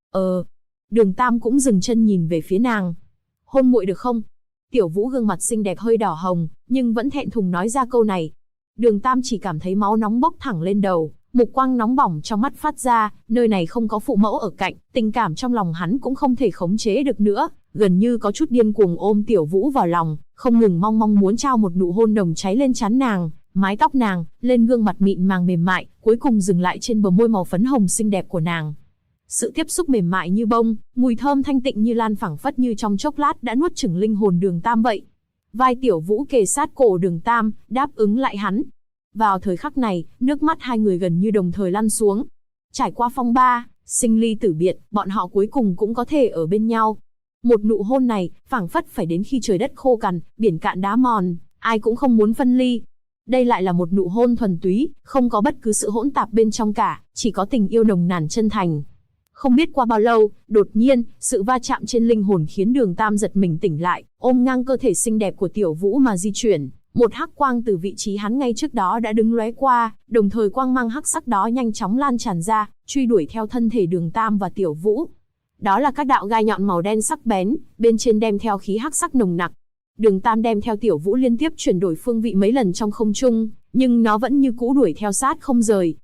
Đường Tam cũng dừng chân nhìn về phía nàng. Hôn muội được không? Tiểu Vũ gương mặt xinh đẹp hơi đỏ hồng, nhưng vẫn thẹn thùng nói ra câu này. Đường Tam chỉ cảm thấy máu nóng bốc thẳng lên đầu, mục quang nóng bỏng trong mắt phát ra, nơi này không có phụ mẫu ở cạnh, tình cảm trong lòng hắn cũng không thể khống chế được nữa, gần như có chút điên cuồng ôm Tiểu Vũ vào lòng, không ngừng mong muốn trao một nụ hôn nồng cháy lên trán nàng, mái tóc nàng, lên gương mặt mịn màng mềm mại, cuối cùng dừng lại trên bờ môi màu phấn hồng xinh đẹp của nàng. Sự tiếp xúc mềm mại như bông, mùi thơm thanh tịnh như lan phảng phất như trong chốc lát đã nuốt chửng linh hồn Đường Tam vậy. Vai Tiểu Vũ kề sát cổ Đường Tam, đáp ứng lại hắn. Vào thời khắc này, nước mắt hai người gần như đồng thời lăn xuống. Trải qua phong ba, sinh ly tử biệt, bọn họ cuối cùng cũng có thể ở bên nhau. Một nụ hôn này, phảng phất phải đến khi trời đất khô cằn, biển cạn đá mòn, ai cũng không muốn phân ly. Đây lại là một nụ hôn thuần túy, không có bất cứ sự hỗn tạp bên trong cả, chỉ có tình yêu nồng nàn chân thành. Không biết qua bao lâu, đột nhiên, sự va chạm trên linh hồn khiến Đường Tam giật mình tỉnh lại, ôm ngang cơ thể xinh đẹp của Tiểu Vũ mà di chuyển. Một hắc quang từ vị trí hắn ngay trước đó đã đứng lóe qua, đồng thời quang mang hắc sắc đó nhanh chóng lan tràn ra, truy đuổi theo thân thể Đường Tam và Tiểu Vũ. Đó là các đạo gai nhọn màu đen sắc bén, bên trên đem theo khí hắc sắc nồng nặc. Đường Tam đem theo Tiểu Vũ liên tiếp chuyển đổi phương vị mấy lần trong không trung, nhưng nó vẫn như cũ đuổi theo sát không rời.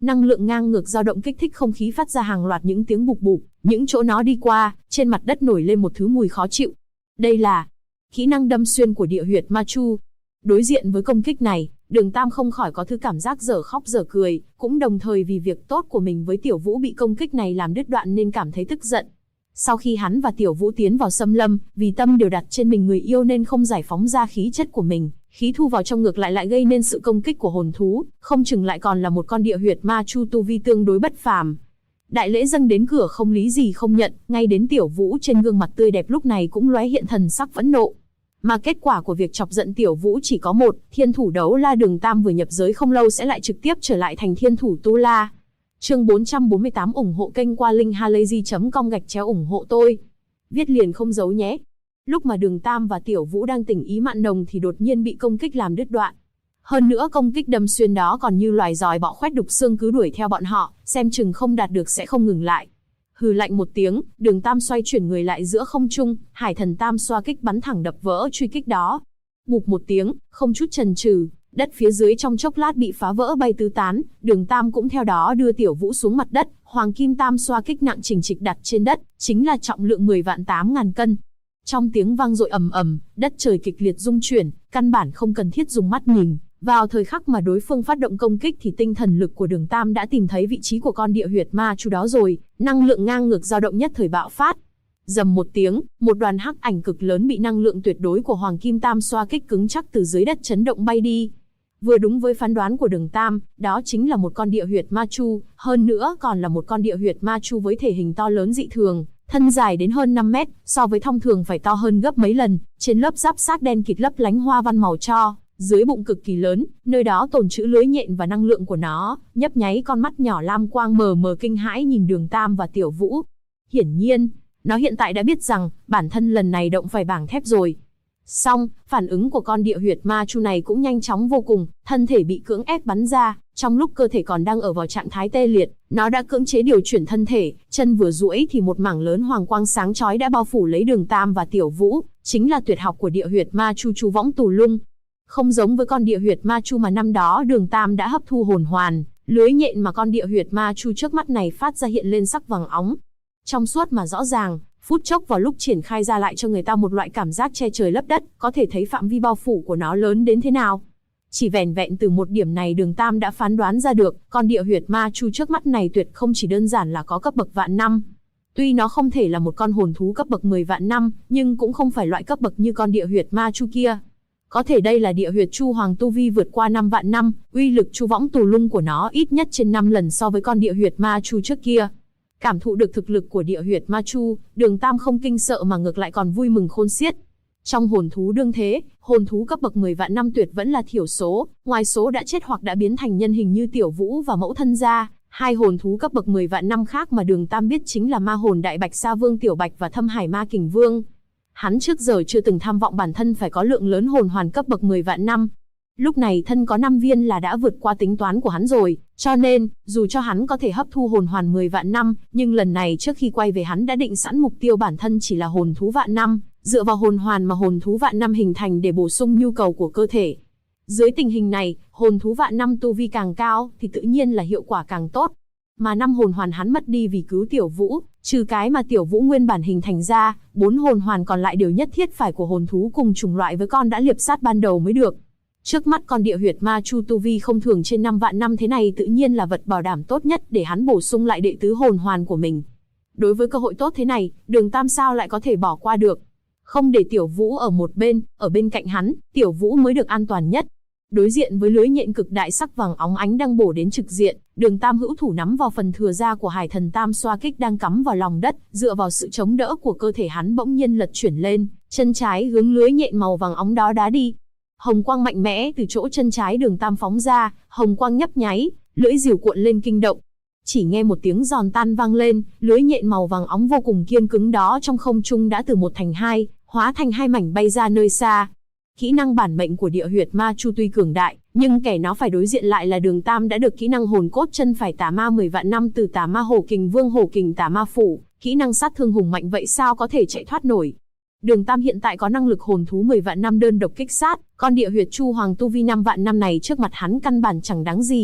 năng lượng ngang ngược dao động kích thích không khí phát ra hàng loạt những tiếng bụp bụp, những chỗ nó đi qua, trên mặt đất nổi lên một thứ mùi khó chịu. Đây là kỹ năng đâm xuyên của địa huyệt ma chu. Đối diện với công kích này, Đường Tam không khỏi có thứ cảm giác dở khóc dở cười, cũng đồng thời vì việc tốt của mình với Tiểu Vũ bị công kích này làm đứt đoạn nên cảm thấy tức giận. Sau khi hắn và Tiểu Vũ tiến vào xâm lâm, vì tâm đều đặt trên mình người yêu nên không giải phóng ra khí chất của mình, khí thu vào trong ngược lại gây nên sự công kích của hồn thú, không chừng lại còn là một con địa huyệt ma chu tu vi tương đối bất phàm. Đại lễ dâng đến cửa không lý gì không nhận, ngay đến Tiểu Vũ trên gương mặt tươi đẹp lúc này cũng lóe hiện thần sắc phẫn nộ. Mà kết quả của việc chọc giận Tiểu Vũ chỉ có một, thiên thủ đấu la Đường Tam vừa nhập giới không lâu sẽ lại trực tiếp trở lại thành thiên thủ tu la. Chương 448 ủng hộ kênh qua link halayzi.com ủng hộ tôi. Viết liền không giấu nhé. Lúc mà Đường Tam và Tiểu Vũ đang tình ý mạn nồng thì đột nhiên bị công kích làm đứt đoạn. Hơn nữa công kích đâm xuyên đó còn như loài giòi bọ khoét đục xương cứ đuổi theo bọn họ, xem chừng không đạt được sẽ không ngừng lại. Hừ lạnh một tiếng, Đường Tam xoay chuyển người lại giữa không trung, Hải Thần Tam xoa kích bắn thẳng đập vỡ truy kích đó. Bụp một tiếng, không chút chần chừ, đất phía dưới trong chốc lát bị phá vỡ bay tứ tán, Đường Tam cũng theo đó đưa Tiểu Vũ xuống mặt đất, Hoàng Kim Tam xoa kích nặng chình trịch đặt trên đất, chính là trọng lượng 10.800.000 cân. Trong tiếng vang dội ầm ầm, đất trời kịch liệt rung chuyển, căn bản không cần thiết dùng mắt nhìn. Vào thời khắc mà đối phương phát động công kích thì tinh thần lực của Đường Tam đã tìm thấy vị trí của con địa huyệt ma chu đó rồi, năng lượng ngang ngược dao động nhất thời bạo phát. Rầm một tiếng, một đoàn hắc ảnh cực lớn bị năng lượng tuyệt đối của Hoàng Kim Tam xoa kích cứng chắc từ dưới đất chấn động bay đi. Vừa đúng với phán đoán của Đường Tam, đó chính là một con địa huyệt ma chu, hơn nữa còn là một con địa huyệt ma chu với thể hình to lớn dị thường, thân dài đến hơn 5 mét, so với thông thường phải to hơn gấp mấy lần, trên lớp giáp xác đen kịt lấp lánh hoa văn màu tro. Dưới bụng cực kỳ lớn, nơi đó tồn trữ lưới nhện và năng lượng của nó, nhấp nháy con mắt nhỏ lam quang mờ mờ kinh hãi nhìn Đường Tam và Tiểu Vũ. Hiển nhiên, nó hiện tại đã biết rằng, bản thân lần này động phải bảng thép rồi. Song, phản ứng của con địa huyệt ma chu này cũng nhanh chóng vô cùng, thân thể bị cưỡng ép bắn ra, trong lúc cơ thể còn đang ở vào trạng thái tê liệt, nó đã cưỡng chế điều chuyển thân thể, chân vừa duỗi thì một mảng lớn hoàng quang sáng chói đã bao phủ lấy Đường Tam và Tiểu Vũ, chính là tuyệt học của địa huyệt ma chu chu võng tù lung. Không giống với con địa huyệt ma chu mà năm đó Đường Tam đã hấp thu hồn hoàn, lưới nhện mà con địa huyệt ma chu trước mắt này phát ra hiện lên sắc vàng óng. Trong suốt mà rõ ràng, phút chốc vào lúc triển khai ra lại cho người ta một loại cảm giác che trời lấp đất, có thể thấy phạm vi bao phủ của nó lớn đến thế nào. Chỉ vẻn vẹn từ một điểm này Đường Tam đã phán đoán ra được, con địa huyệt ma chu trước mắt này tuyệt không chỉ đơn giản là có cấp bậc vạn năm. Tuy nó không thể là một con hồn thú cấp bậc 10 vạn năm, nhưng cũng không phải loại cấp bậc như con địa huyệt ma chu kia. Có thể đây là địa huyệt chu hoàng tu vi vượt qua 5 vạn năm, uy lực chu võng tù lung của nó ít nhất trên 5 lần so với con địa huyệt ma chu trước kia. Cảm thụ được thực lực của địa huyệt ma chu, Đường Tam không kinh sợ mà ngược lại còn vui mừng khôn xiết. Trong hồn thú đương thế, hồn thú cấp bậc 10 vạn năm tuyệt vẫn là thiểu số, ngoài số đã chết hoặc đã biến thành nhân hình như Tiểu Vũ và mẫu thân ra, hai hồn thú cấp bậc 10 vạn năm khác mà Đường Tam biết chính là ma hồn đại bạch sa vương Tiểu Bạch và thâm hải ma kình vương. Hắn trước giờ chưa từng tham vọng bản thân phải có lượng lớn hồn hoàn cấp bậc 10 vạn năm. Lúc này thân có 5 viên là đã vượt qua tính toán của hắn rồi, cho nên, dù cho hắn có thể hấp thu hồn hoàn 10 vạn năm, nhưng lần này trước khi quay về hắn đã định sẵn mục tiêu bản thân chỉ là hồn thú vạn năm, dựa vào hồn hoàn mà hồn thú vạn năm hình thành để bổ sung nhu cầu của cơ thể. Dưới tình hình này, hồn thú vạn năm tu vi càng cao, thì tự nhiên là hiệu quả càng tốt. Mà 5 hồn hoàn hắn mất đi vì cứu Tiểu Vũ, trừ cái mà Tiểu Vũ nguyên bản hình thành ra, 4 hồn hoàn còn lại đều nhất thiết phải của hồn thú cùng chủng loại với con đã liệp sát ban đầu mới được. Trước mắt con địa huyệt ma chu tu vi không thường trên 5 vạn năm thế này tự nhiên là vật bảo đảm tốt nhất để hắn bổ sung lại đệ tứ hồn hoàn của mình. Đối với cơ hội tốt thế này, Đường Tam sao lại có thể bỏ qua được. Không để Tiểu Vũ ở một bên, ở bên cạnh hắn, Tiểu Vũ mới được an toàn nhất. Đối diện với lưới nhện cực đại sắc vàng óng ánh đang bổ đến trực diện, Đường Tam hữu thủ nắm vào phần thừa da của Hải Thần Tam xoa kích đang cắm vào lòng đất, dựa vào sự chống đỡ của cơ thể hắn bỗng nhiên lật chuyển lên, chân trái hướng lưới nhện màu vàng óng đó đá đi. Hồng quang mạnh mẽ từ chỗ chân trái Đường Tam phóng ra, hồng quang nhấp nháy, lưỡi rìu cuộn lên kinh động. Chỉ nghe một tiếng giòn tan vang lên, lưới nhện màu vàng óng vô cùng kiên cứng đó trong không trung đã từ 1 thành 2, hóa thành 2 mảnh bay ra nơi xa. Kỹ năng bản mệnh của địa huyệt ma chu tuy cường đại, nhưng kẻ nó phải đối diện lại là Đường Tam đã được kỹ năng hồn cốt chân phải tà ma 10 vạn năm từ tà ma hổ kình vương hổ kình tà ma phủ, kỹ năng sát thương hùng mạnh vậy sao có thể chạy thoát nổi. Đường Tam hiện tại có năng lực hồn thú 10 vạn năm đơn độc kích sát, con địa huyệt chu hoàng tu vi 5 vạn năm này trước mặt hắn căn bản chẳng đáng gì.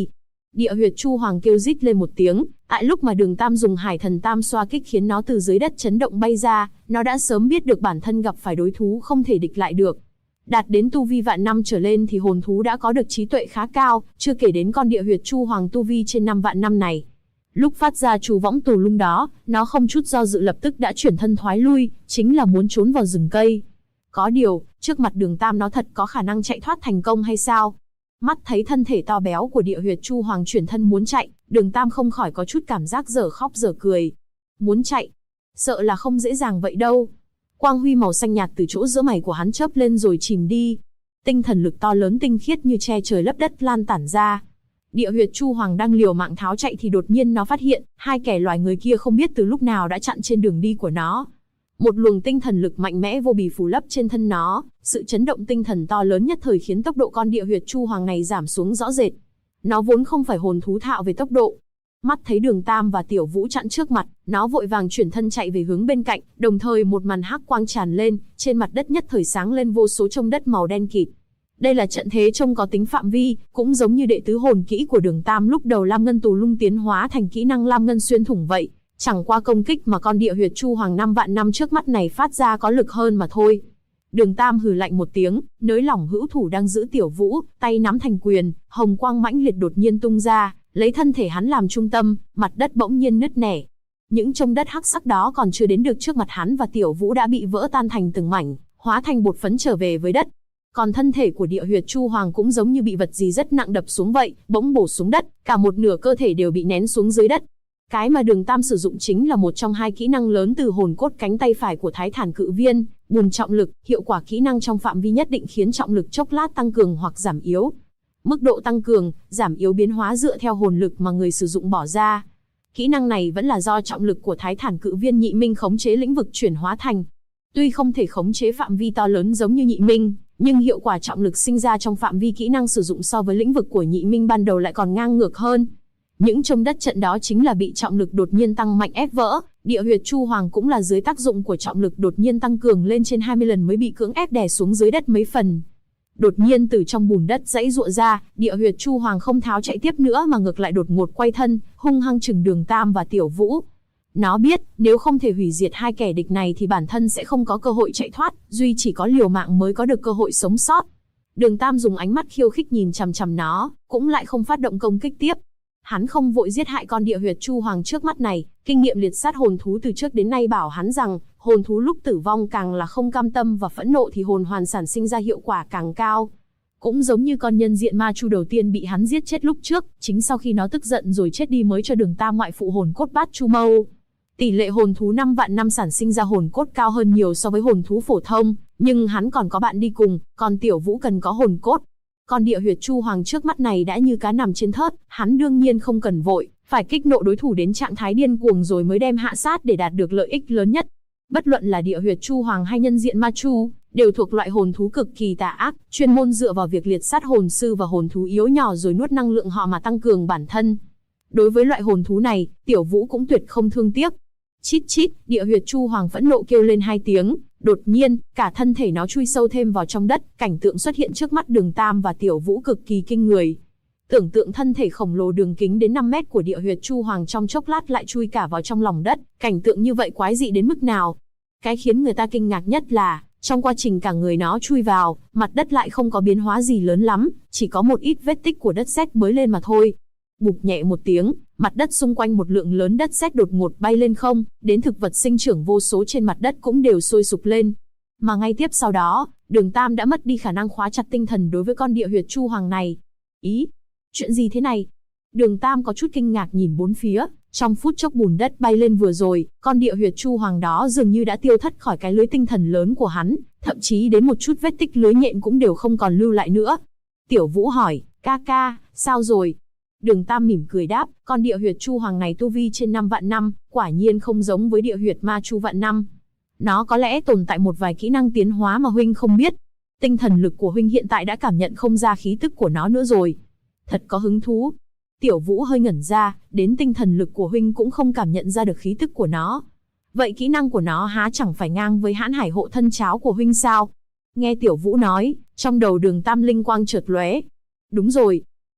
Địa huyệt Chu Hoàng kêu rít lên một tiếng, tại lúc mà Đường Tam dùng Hải Thần Tam xoa kích khiến nó từ dưới đất chấn động bay ra, nó đã sớm biết được bản thân gặp phải đối thú không thể địch lại được. Đạt đến tu vi vạn năm trở lên thì hồn thú đã có được trí tuệ khá cao, chưa kể đến con địa huyệt Chu Hoàng tu vi trên 5 vạn năm này. Lúc phát ra chú võng tù lung đó, nó không chút do dự lập tức đã chuyển thân thoái lui, chính là muốn trốn vào rừng cây. Có điều, trước mặt Đường Tam nó thật có khả năng chạy thoát thành công hay sao? Mắt thấy thân thể to béo của địa huyệt Chu Hoàng chuyển thân muốn chạy, Đường Tam không khỏi có chút cảm giác dở khóc dở cười. Muốn chạy? Sợ là không dễ dàng vậy đâu. Quang huy màu xanh nhạt từ chỗ giữa mày của hắn chớp lên rồi chìm đi. Tinh thần lực to lớn tinh khiết như che trời lấp đất lan tản ra. Địa huyệt Chu Hoàng đang liều mạng tháo chạy thì đột nhiên nó phát hiện, hai kẻ loài người kia không biết từ lúc nào đã chặn trên đường đi của nó. Một luồng tinh thần lực mạnh mẽ vô bì phủ lấp trên thân nó, sự chấn động tinh thần to lớn nhất thời khiến tốc độ con địa huyệt Chu Hoàng này giảm xuống rõ rệt. Nó vốn không phải hồn thú thạo về tốc độ. Mắt thấy Đường Tam và Tiểu Vũ chặn trước mặt, nó vội vàng chuyển thân chạy về hướng bên cạnh, đồng thời một màn hắc quang tràn lên, trên mặt đất nhất thời sáng lên vô số chông đất màu đen kịt. Đây là trận thế trông có tính phạm vi, cũng giống như đệ tứ hồn kỹ của Đường Tam lúc đầu Lam Ngân Tù Lung tiến hóa thành kỹ năng Lam Ngân xuyên thủng vậy. Chẳng qua công kích mà con địa huyệt Chu Hoàng 5 vạn năm trước mắt này phát ra có lực hơn mà thôi. Đường Tam hừ lạnh một tiếng, nới lỏng hữu thủ đang giữ Tiểu Vũ, tay nắm thành quyền, hồng quang mãnh liệt đột nhiên tung ra, lấy thân thể hắn làm trung tâm, mặt đất bỗng nhiên nứt nẻ. Những chông đất hắc sắc đó còn chưa đến được trước mặt hắn và Tiểu Vũ đã bị vỡ tan thành từng mảnh, hóa thành bột phấn trở về với đất. Còn thân thể của địa huyệt Chu Hoàng cũng giống như bị vật gì rất nặng đập xuống vậy, bỗng bổ xuống đất, cả một nửa cơ thể đều bị nén xuống dưới đất. Cái mà Đường Tam sử dụng chính là một trong hai kỹ năng lớn từ hồn cốt cánh tay phải của Thái Thản Cự Viên, Bùn Trọng Lực, hiệu quả kỹ năng trong phạm vi nhất định khiến trọng lực chốc lát tăng cường hoặc giảm yếu. Mức độ tăng cường, giảm yếu biến hóa dựa theo hồn lực mà người sử dụng bỏ ra. Kỹ năng này vẫn là do trọng lực của Thái Thản Cự Viên Nhị Minh khống chế lĩnh vực chuyển hóa thành. Tuy không thể khống chế phạm vi to lớn giống như Nhị Minh, nhưng hiệu quả trọng lực sinh ra trong phạm vi kỹ năng sử dụng so với lĩnh vực của Nhị Minh ban đầu lại còn ngang ngược hơn. Những chông đất trận đó chính là bị trọng lực đột nhiên tăng mạnh ép vỡ, địa huyệt Chu Hoàng cũng là dưới tác dụng của trọng lực đột nhiên tăng cường lên trên 20 lần mới bị cưỡng ép đè xuống dưới đất mấy phần. Đột nhiên từ trong bùn đất giãy giụa ra, địa huyệt Chu Hoàng không tháo chạy tiếp nữa mà ngược lại đột ngột quay thân, hung hăng chừng Đường Tam và Tiểu Vũ. Nó biết, nếu không thể hủy diệt hai kẻ địch này thì bản thân sẽ không có cơ hội chạy thoát, duy chỉ có liều mạng mới có được cơ hội sống sót. Đường Tam dùng ánh mắt khiêu khích nhìn chằm chằm nó, cũng lại không phát động công kích tiếp. Hắn không vội giết hại con địa huyệt Chu Hoàng trước mắt này, kinh nghiệm liệt sát hồn thú từ trước đến nay bảo hắn rằng, hồn thú lúc tử vong càng là không cam tâm và phẫn nộ thì hồn hoàn sản sinh ra hiệu quả càng cao. Cũng giống như con nhân diện ma chu đầu tiên bị hắn giết chết lúc trước, chính sau khi nó tức giận rồi chết đi mới cho Đường Tam ngoại phụ hồn cốt Bát Chu Mâu. Tỷ lệ hồn thú 5 vạn năm sản sinh ra hồn cốt cao hơn nhiều so với hồn thú phổ thông, nhưng hắn còn có bạn đi cùng, còn Tiểu Vũ cần có hồn cốt. Con địa huyệt Chu Hoàng trước mắt này đã như cá nằm trên thớt, hắn đương nhiên không cần vội, phải kích nộ đối thủ đến trạng thái điên cuồng rồi mới đem hạ sát để đạt được lợi ích lớn nhất. Bất luận là địa huyệt Chu Hoàng hay nhân diện ma chu, đều thuộc loại hồn thú cực kỳ tà ác, chuyên môn dựa vào việc liệt sát hồn sư và hồn thú yếu nhỏ rồi nuốt năng lượng họ mà tăng cường bản thân. Đối với loại hồn thú này, Tiểu Vũ cũng tuyệt không thương tiếc. Chít chít, địa huyệt Chu Hoàng phẫn nộ kêu lên 2 tiếng, đột nhiên, cả thân thể nó chui sâu thêm vào trong đất, cảnh tượng xuất hiện trước mắt Đường Tam và Tiểu Vũ cực kỳ kinh người. Tưởng tượng thân thể khổng lồ đường kính đến 5 mét của địa huyệt Chu Hoàng trong chốc lát lại chui cả vào trong lòng đất, cảnh tượng như vậy quái dị đến mức nào. Cái khiến người ta kinh ngạc nhất là, trong quá trình cả người nó chui vào, mặt đất lại không có biến hóa gì lớn lắm, chỉ có một ít vết tích của đất sét bới lên mà thôi. Bụp nhẹ một tiếng, mặt đất xung quanh một lượng lớn đất sét đột ngột bay lên không, đến thực vật sinh trưởng vô số trên mặt đất cũng đều sôi sục lên. Mà ngay tiếp sau đó, Đường Tam đã mất đi khả năng khóa chặt tinh thần đối với con địa huyệt Chu Hoàng này. Ý, chuyện gì thế này? Đường Tam có chút kinh ngạc nhìn bốn phía, trong phút chốc bùn đất bay lên vừa rồi, con địa huyệt Chu Hoàng đó dường như đã tiêu thất khỏi cái lưới tinh thần lớn của hắn, thậm chí đến một chút vết tích lưới nhện cũng đều không còn lưu lại nữa. Tiểu Vũ hỏi, ca ca, sao rồi? Đường Tam mỉm cười đáp, con địa huyệt Chu Hoàng này tu vi trên 5 vạn năm, quả nhiên không giống với địa huyệt ma chu vạn năm. Nó có lẽ tồn tại một vài kỹ năng tiến hóa mà huynh không biết. Tinh thần lực của huynh hiện tại đã cảm nhận không ra khí tức của nó nữa rồi. Thật có hứng thú. Tiểu Vũ hơi ngẩn ra, đến tinh thần lực của huynh cũng không cảm nhận ra được khí tức của nó. Vậy kỹ năng của nó há chẳng phải ngang với Hãn Hải hộ thân cháo của huynh sao? Nghe Tiểu Vũ nói, trong đầu Đường Tam linh quang chợt lóe. Đúng rồi.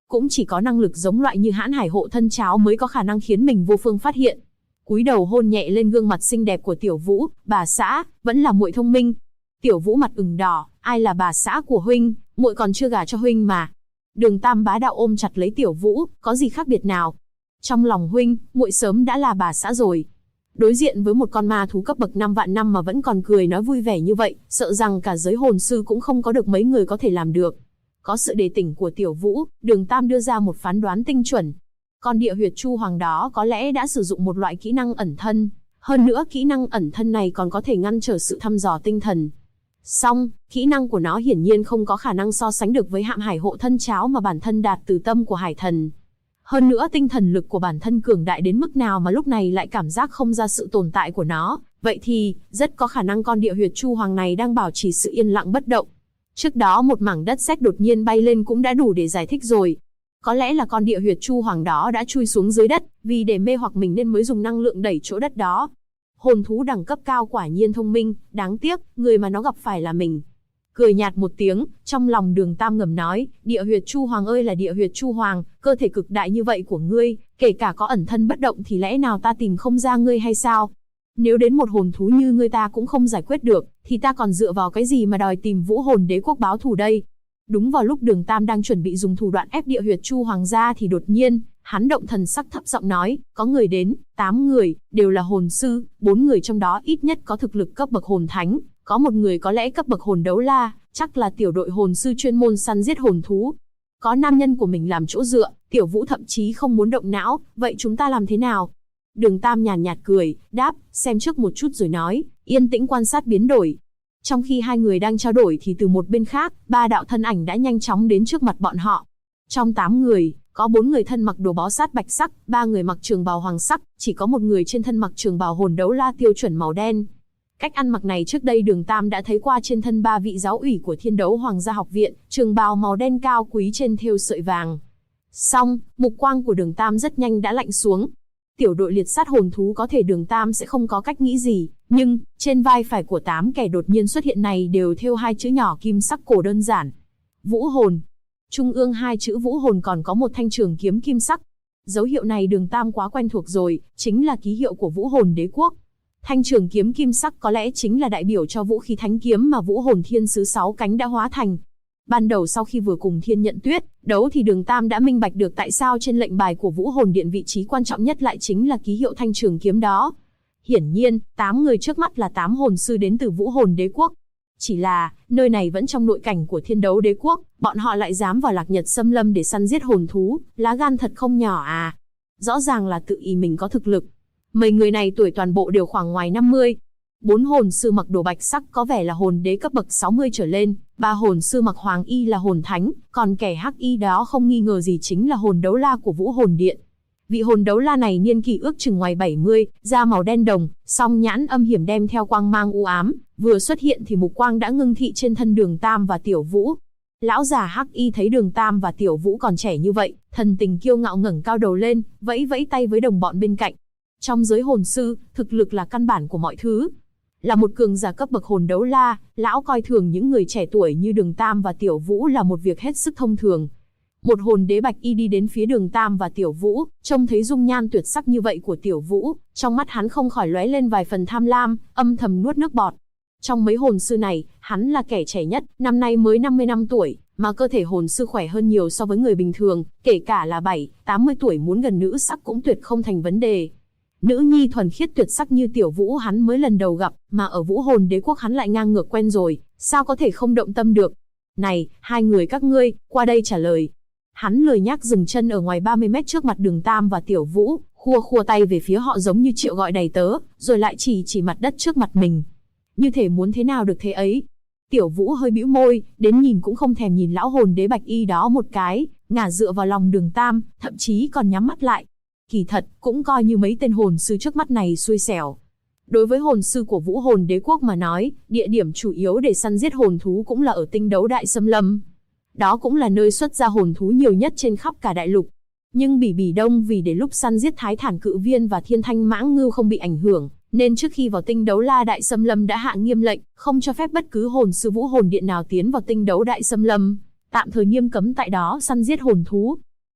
Cũng chỉ có năng lực giống loại như Hãn Hải Hộ Thân Cháo mới có khả năng khiến mình vô phương phát hiện. Cúi đầu hôn nhẹ lên gương mặt xinh đẹp của Tiểu Vũ, bà xã, vẫn là muội thông minh. Tiểu Vũ mặt ửng đỏ, ai là bà xã của huynh, muội còn chưa gả cho huynh mà. Đường Tam bá đạo ôm chặt lấy Tiểu Vũ, có gì khác biệt nào? Trong lòng huynh, muội sớm đã là bà xã rồi. Đối diện với một con ma thú cấp bậc 5 vạn năm mà vẫn còn cười nói vui vẻ như vậy, sợ rằng cả giới hồn sư cũng không có được mấy người có thể làm được. Có sự đề tỉnh của Tiểu Vũ, Đường Tam đưa ra một phán đoán tinh chuẩn. Con địa huyệt Chu Hoàng đó có lẽ đã sử dụng một loại kỹ năng ẩn thân. Hơn nữa kỹ năng ẩn thân này còn có thể ngăn trở sự thăm dò tinh thần. Song, kỹ năng của nó hiển nhiên không có khả năng so sánh được với Hãn Hải Hộ Thân Cháo mà bản thân đạt từ tâm của hải thần. Hơn nữa tinh thần lực của bản thân cường đại đến mức nào mà lúc này lại cảm giác không ra sự tồn tại của nó, vậy thì, rất có khả năng con địa huyệt Chu Hoàng này đang bảo trì sự yên lặng bất động. Trước đó một mảng đất sét đột nhiên bay lên cũng đã đủ để giải thích rồi. Có lẽ là con địa huyệt Chu Hoàng đó đã chui xuống dưới đất, vì để mê hoặc mình nên mới dùng năng lượng đẩy chỗ đất đó. Hồn thú đẳng cấp cao quả nhiên thông minh, đáng tiếc, người mà nó gặp phải là mình. Cười nhạt một tiếng, trong lòng Đường Tam ngầm nói, địa huyệt Chu Hoàng ơi là địa huyệt Chu Hoàng, cơ thể cực đại như vậy của ngươi, kể cả có ẩn thân bất động thì lẽ nào ta tìm không ra ngươi hay sao? Nếu đến một hồn thú như ngươi ta cũng không giải quyết được, thì ta còn dựa vào cái gì mà đòi tìm Vũ Hồn Đế quốc báo thù đây? Đúng vào lúc Đường Tam đang chuẩn bị dùng thủ đoạn ép địa huyệt Chu Hoàng ra thì đột nhiên, hắn động thần sắc thấp giọng nói, có người đến, 8 người, đều là hồn sư, 4 người trong đó ít nhất có thực lực cấp bậc hồn thánh, có một người có lẽ cấp bậc hồn đấu la, chắc là tiểu đội hồn sư chuyên môn săn giết hồn thú. Có nam nhân của mình làm chỗ dựa, Tiểu Vũ thậm chí không muốn động não, vậy chúng ta làm thế nào? Đường Tam nhàn nhạt cười, đáp, xem trước một chút rồi nói, yên tĩnh quan sát biến đổi. Trong khi hai người đang trao đổi thì từ một bên khác, 3 đạo thân ảnh đã nhanh chóng đến trước mặt bọn họ. Trong 8 người, có 4 người thân mặc đồ bó sát bạch sắc, 3 người mặc trường bào hoàng sắc, chỉ có một người trên thân mặc trường bào hồn đấu la tiêu chuẩn màu đen. Cách ăn mặc này trước đây Đường Tam đã thấy qua trên thân 3 vị giáo ủy của Thiên Đấu Hoàng gia học viện, trường bào màu đen cao quý trên thêu sợi vàng. Song, mục quang của Đường Tam rất nhanh đã lạnh xuống. Tiểu đội liệt sát hồn thú có thể Đường Tam sẽ không có cách nghĩ gì, nhưng, trên vai phải của 8 kẻ đột nhiên xuất hiện này đều thêu 2 chữ nhỏ kim sắc cổ đơn giản. Vũ hồn. Trung ương 2 chữ Vũ hồn còn có một thanh trường kiếm kim sắc. Dấu hiệu này Đường Tam quá quen thuộc rồi, chính là ký hiệu của Vũ Hồn Đế quốc. Thanh trường kiếm kim sắc có lẽ chính là đại biểu cho vũ khí thánh kiếm mà Vũ Hồn Thiên Sứ 6 cánh đã hóa thành. Ban đầu sau khi vừa cùng Thiên Nhận Tuyết đấu thì Đường Tam đã minh bạch được tại sao trên lệnh bài của Vũ Hồn Điện vị trí quan trọng nhất lại chính là ký hiệu thanh trường kiếm đó. Hiển nhiên, 8 người trước mắt là 8 hồn sư đến từ Vũ Hồn Đế quốc. Chỉ là, nơi này vẫn trong nội cảnh của Thiên Đấu Đế quốc, bọn họ lại dám vào Lạc Nhật Xâm Lâm để săn giết hồn thú, lá gan thật không nhỏ à. Rõ ràng là tự ý mình có thực lực. Mấy người này tuổi toàn bộ đều khoảng ngoài 50. 4 hồn sư mặc đồ bạch sắc có vẻ là hồn đế cấp bậc 60 trở lên, 3 hồn sư mặc hoàng y là hồn thánh, còn kẻ hắc y đó không nghi ngờ gì chính là hồn đấu la của Vũ Hồn Điện. Vị hồn đấu la này niên kỷ ước chừng ngoài 70, da màu đen đồng, song nhãn âm hiểm đem theo quang mang u ám, vừa xuất hiện thì mục quang đã ngưng thị trên thân Đường Tam và Tiểu Vũ. Lão già hắc y thấy Đường Tam và Tiểu Vũ còn trẻ như vậy, thần tình kiêu ngạo ngẩng cao đầu lên, vẫy vẫy tay với đồng bọn bên cạnh. Trong giới hồn sư, thực lực là căn bản của mọi thứ. Là một cường giả cấp bậc hồn đấu la, lão coi thường những người trẻ tuổi như Đường Tam và Tiểu Vũ là một việc hết sức thông thường. Một hồn đế bạch y đi đến phía Đường Tam và Tiểu Vũ, trông thấy dung nhan tuyệt sắc như vậy của Tiểu Vũ, trong mắt hắn không khỏi lóe lên vài phần tham lam, âm thầm nuốt nước bọt. Trong mấy hồn sư này, hắn là kẻ trẻ nhất, năm nay mới 50 năm tuổi, mà cơ thể hồn sư khỏe hơn nhiều so với người bình thường, kể cả là 80 tuổi muốn gần nữ sắc cũng tuyệt không thành vấn đề. Nữ nhi thuần khiết tuyệt sắc như Tiểu Vũ hắn mới lần đầu gặp, mà ở Vũ Hồn Đế quốc hắn lại ngang ngược quen rồi, sao có thể không động tâm được. Này, hai người các ngươi, qua đây trả lời. Hắn lười nhác dừng chân ở ngoài 30 mét trước mặt Đường Tam và Tiểu Vũ, khua tay về phía họ giống như triệu gọi đầy tớ, rồi lại chỉ mặt đất trước mặt mình. Như thể muốn thế nào được thế ấy. Tiểu Vũ hơi bĩu môi, đến nhìn cũng không thèm nhìn lão hồn đế bạch y đó một cái, ngả dựa vào lòng Đường Tam, thậm chí còn nhắm mắt lại. Kỳ thật, cũng coi như mấy tên hồn sư trước mắt này xui xẻo. Đối với hồn sư của Vũ Hồn Đế quốc mà nói, địa điểm chủ yếu để săn giết hồn thú cũng là ở Tinh Đấu Đại Xâm Lâm. Đó cũng là nơi xuất ra hồn thú nhiều nhất trên khắp cả đại lục. Nhưng Bỉ Đông vì để lúc săn giết Thái Thản Cự Viên và Thiên Thanh Mãng Ngưu không bị ảnh hưởng, nên trước khi vào Tinh Đấu La Đại Xâm Lâm đã hạ nghiêm lệnh, không cho phép bất cứ hồn sư Vũ Hồn Điện nào tiến vào Tinh Đấu Đại Xâm Lâm, tạm thời nghiêm cấm tại đó săn giết hồn thú.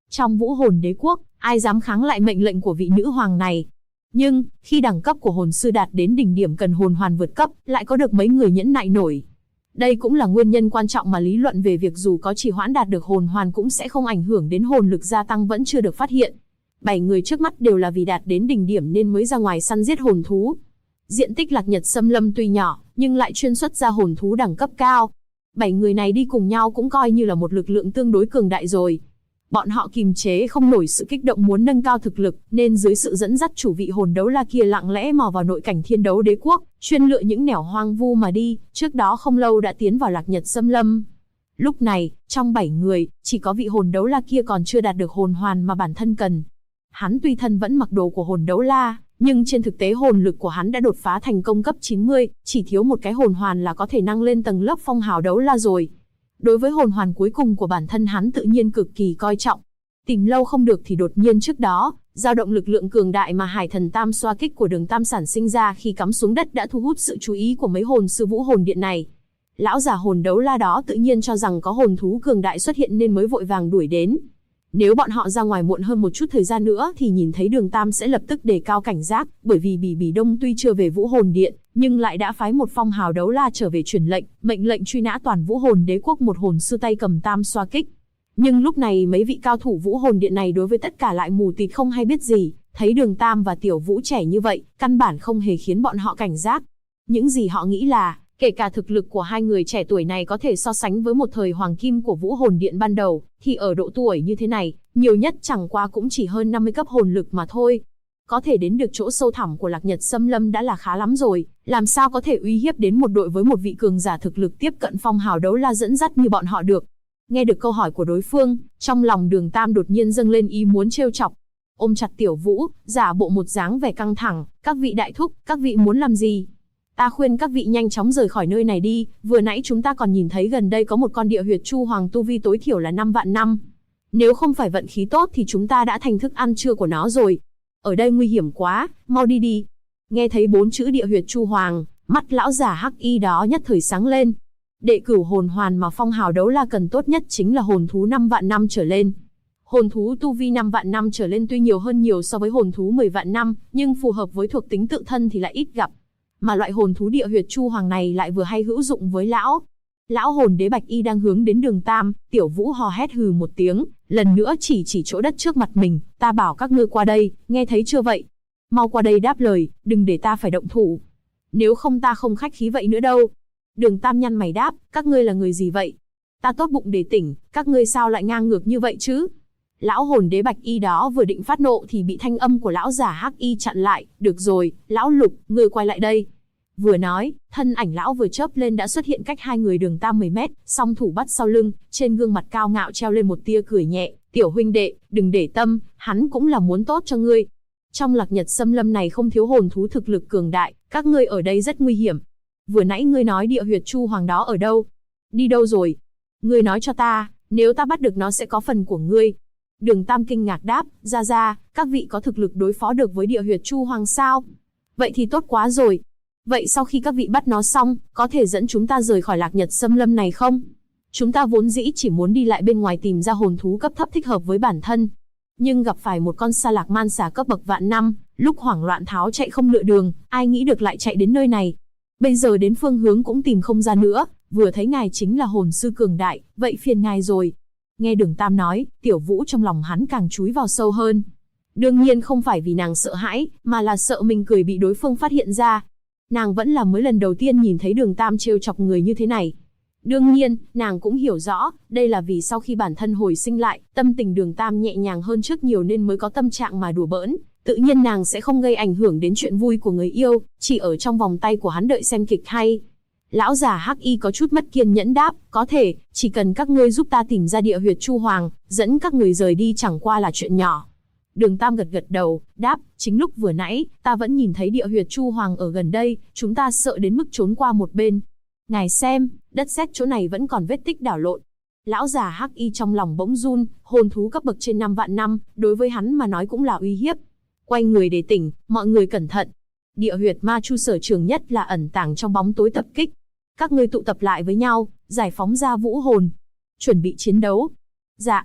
Trong Vũ Hồn Đế Quốc, ai dám kháng lại mệnh lệnh của vị nữ hoàng này? Nhưng, khi đẳng cấp của hồn sư đạt đến đỉnh điểm cần hồn hoàn vượt cấp, lại có được mấy người nhẫn nại nổi. Đây cũng là nguyên nhân quan trọng mà lý luận về việc dù có trì hoãn đạt được hồn hoàn cũng sẽ không ảnh hưởng đến hồn lực gia tăng vẫn chưa được phát hiện. 7 người trước mắt đều là vì đạt đến đỉnh điểm nên mới ra ngoài săn giết hồn thú. Diện tích Lạc Nhật Xâm Lâm tuy nhỏ, nhưng lại chuyên xuất ra hồn thú đẳng cấp cao. 7 người này đi cùng nhau cũng coi như là một lực lượng tương đối cường đại rồi. Bọn họ kìm chế không nổi sự kích động muốn nâng cao thực lực, nên dưới sự dẫn dắt chủ vị hồn đấu la kia lặng lẽ mò vào nội cảnh Thiên Đấu Đế Quốc, chuyên lựa những nẻo hoang vu mà đi, trước đó không lâu đã tiến vào Lạc Nhật Xâm Lâm. Lúc này, trong 7 người, chỉ có vị hồn đấu la kia còn chưa đạt được hồn hoàn mà bản thân cần. Hắn tuy thân vẫn mặc đồ của hồn đấu la, nhưng trên thực tế hồn lực của hắn đã đột phá thành công cấp 90, chỉ thiếu một cái hồn hoàn là có thể nâng lên tầng lớp phong hào đấu la rồi. Đối với hồn hoàn cuối cùng của bản thân hắn tự nhiên cực kỳ coi trọng. Tìm lâu không được thì đột nhiên trước đó, dao động lực lượng cường đại mà Hải Thần Tam xoa kích của Đường Tam sản sinh ra khi cắm xuống đất đã thu hút sự chú ý của mấy hồn sư Vũ Hồn Điện này. Lão già hồn đấu la đó tự nhiên cho rằng có hồn thú cường đại xuất hiện nên mới vội vàng đuổi đến. Nếu bọn họ ra ngoài muộn hơn một chút thời gian nữa thì nhìn thấy Đường Tam sẽ lập tức đề cao cảnh giác, bởi vì Bỉ Bỉ Đông tuy chưa về Vũ Hồn Điện, nhưng lại đã phái một phong hào đấu la trở về truyền lệnh, mệnh lệnh truy nã toàn Vũ Hồn Đế Quốc một hồn sư tay cầm tam xoa kích. Nhưng lúc này mấy vị cao thủ Vũ Hồn Điện này đối với tất cả lại mù tịt không hay biết gì, thấy Đường Tam và Tiểu Vũ trẻ như vậy, căn bản không hề khiến bọn họ cảnh giác. Những gì họ nghĩ là, kể cả thực lực của hai người trẻ tuổi này có thể so sánh với một thời hoàng kim của Vũ Hồn Điện ban đầu, thì ở độ tuổi như thế này, nhiều nhất chẳng qua cũng chỉ hơn 50 cấp hồn lực mà thôi. Có thể đến được chỗ sâu thẳm của Lạc Nhật Xâm Lâm đã là khá lắm rồi, làm sao có thể uy hiếp đến một đội với một vị cường giả thực lực tiếp cận phong hào đấu la dẫn dắt như bọn họ được. Nghe được câu hỏi của đối phương, trong lòng Đường Tam đột nhiên dâng lên ý muốn trêu chọc. Ôm chặt Tiểu Vũ, giả bộ một dáng vẻ căng thẳng, các vị đại thúc, các vị muốn làm gì? Ta khuyên các vị nhanh chóng rời khỏi nơi này đi, vừa nãy chúng ta còn nhìn thấy gần đây có một con địa huyệt chu hoàng tu vi tối thiểu là 5 vạn năm. Nếu không phải vận khí tốt thì chúng ta đã thành thức ăn trưa của nó rồi. Ở đây nguy hiểm quá, mau đi đi. Nghe thấy 4 chữ địa huyệt chu hoàng, mắt lão giả hắc y đó nhất thời sáng lên. Đệ cửu hồn hoàn mà phong hào đấu la cần tốt nhất chính là hồn thú 5 vạn năm trở lên. Hồn thú tu vi 5 vạn năm trở lên tuy nhiều hơn nhiều so với hồn thú 10 vạn năm, nhưng phù hợp với thuộc tính tự thân thì lại ít gặp. Mà loại hồn thú địa huyệt chu hoàng này lại vừa hay hữu dụng với lão hồn đế bạch y đang hướng đến Đường Tam. Tiểu Vũ hò hét hừ một tiếng, lần nữa chỉ chỗ đất trước mặt mình, ta bảo các ngươi qua đây, nghe thấy chưa vậy? Mau qua đây đáp lời, đừng để ta phải động thủ. Nếu không ta không khách khí vậy nữa đâu. Đường Tam nhăn mày đáp, các ngươi là người gì vậy? Ta tốt bụng để tỉnh, các ngươi sao lại ngang ngược như vậy chứ? Lão hồn đế bạch y đó vừa định phát nộ thì bị thanh âm của lão giả hắc y chặn lại. Được rồi, lão Lục, ngươi quay lại đây. Vừa nói, thân ảnh lão vừa chớp lên đã xuất hiện cách hai người Đường Tam 10 mét, song thủ bắt sau lưng, trên gương mặt cao ngạo treo lên một tia cười nhẹ. Tiểu huynh đệ, đừng để tâm, hắn cũng là muốn tốt cho ngươi. Trong Lạc Nhật Xâm Lâm này không thiếu hồn thú thực lực cường đại, các ngươi ở đây rất nguy hiểm. Vừa nãy ngươi nói địa huyệt chu hoàng đó ở đâu? Đi đâu rồi? Ngươi nói cho ta, nếu ta bắt được nó sẽ có phần của ngươi. Đường Tam kinh ngạc đáp, ra, các vị có thực lực đối phó được với địa huyệt chu hoàng sao? Vậy thì tốt quá rồi. Vậy sau khi các vị bắt nó xong, có thể dẫn chúng ta rời khỏi Lạc Nhật Xâm Lâm này không? Chúng ta vốn dĩ chỉ muốn đi lại bên ngoài tìm ra hồn thú cấp thấp thích hợp với bản thân. Nhưng gặp phải một con sa lạc man xà cấp bậc vạn năm, lúc hoảng loạn tháo chạy không lựa đường, ai nghĩ được lại chạy đến nơi này. Bây giờ đến phương hướng cũng tìm không ra nữa, vừa thấy ngài chính là hồn sư cường đại, vậy phiền ngài rồi. Nghe Đường Tam nói, Tiểu Vũ trong lòng hắn càng chúi vào sâu hơn. Đương nhiên không phải vì nàng sợ hãi, mà là sợ mình cười bị đối phương phát hiện ra. Nàng vẫn là mới lần đầu tiên nhìn thấy Đường Tam trêu chọc người như thế này. Đương nhiên, nàng cũng hiểu rõ, đây là vì sau khi bản thân hồi sinh lại, tâm tình Đường Tam nhẹ nhàng hơn trước nhiều nên mới có tâm trạng mà đùa bỡn. Tự nhiên nàng sẽ không gây ảnh hưởng đến chuyện vui của người yêu, chỉ ở trong vòng tay của hắn đợi xem kịch hay. Lão già hắc y có chút mất kiên nhẫn đáp, có thể, chỉ cần các ngươi giúp ta tìm ra địa huyệt chu hoàng, dẫn các người rời đi chẳng qua là chuyện nhỏ. Đường Tam gật đầu, đáp, chính lúc vừa nãy, ta vẫn nhìn thấy địa huyệt chu hoàng ở gần đây, chúng ta sợ đến mức trốn qua một bên. Ngài xem, đất sét chỗ này vẫn còn vết tích đảo lộn. Lão già hắc y trong lòng bỗng run, hồn thú cấp bậc trên 5 vạn năm, đối với hắn mà nói cũng là uy hiếp. Quay người để tỉnh, mọi người cẩn thận. Địa huyệt ma chu sở trường nhất là ẩn tàng trong bóng tối tập kích. Các ngươi tụ tập lại với nhau, giải phóng ra vũ hồn. Chuẩn bị chiến đấu. Dạ.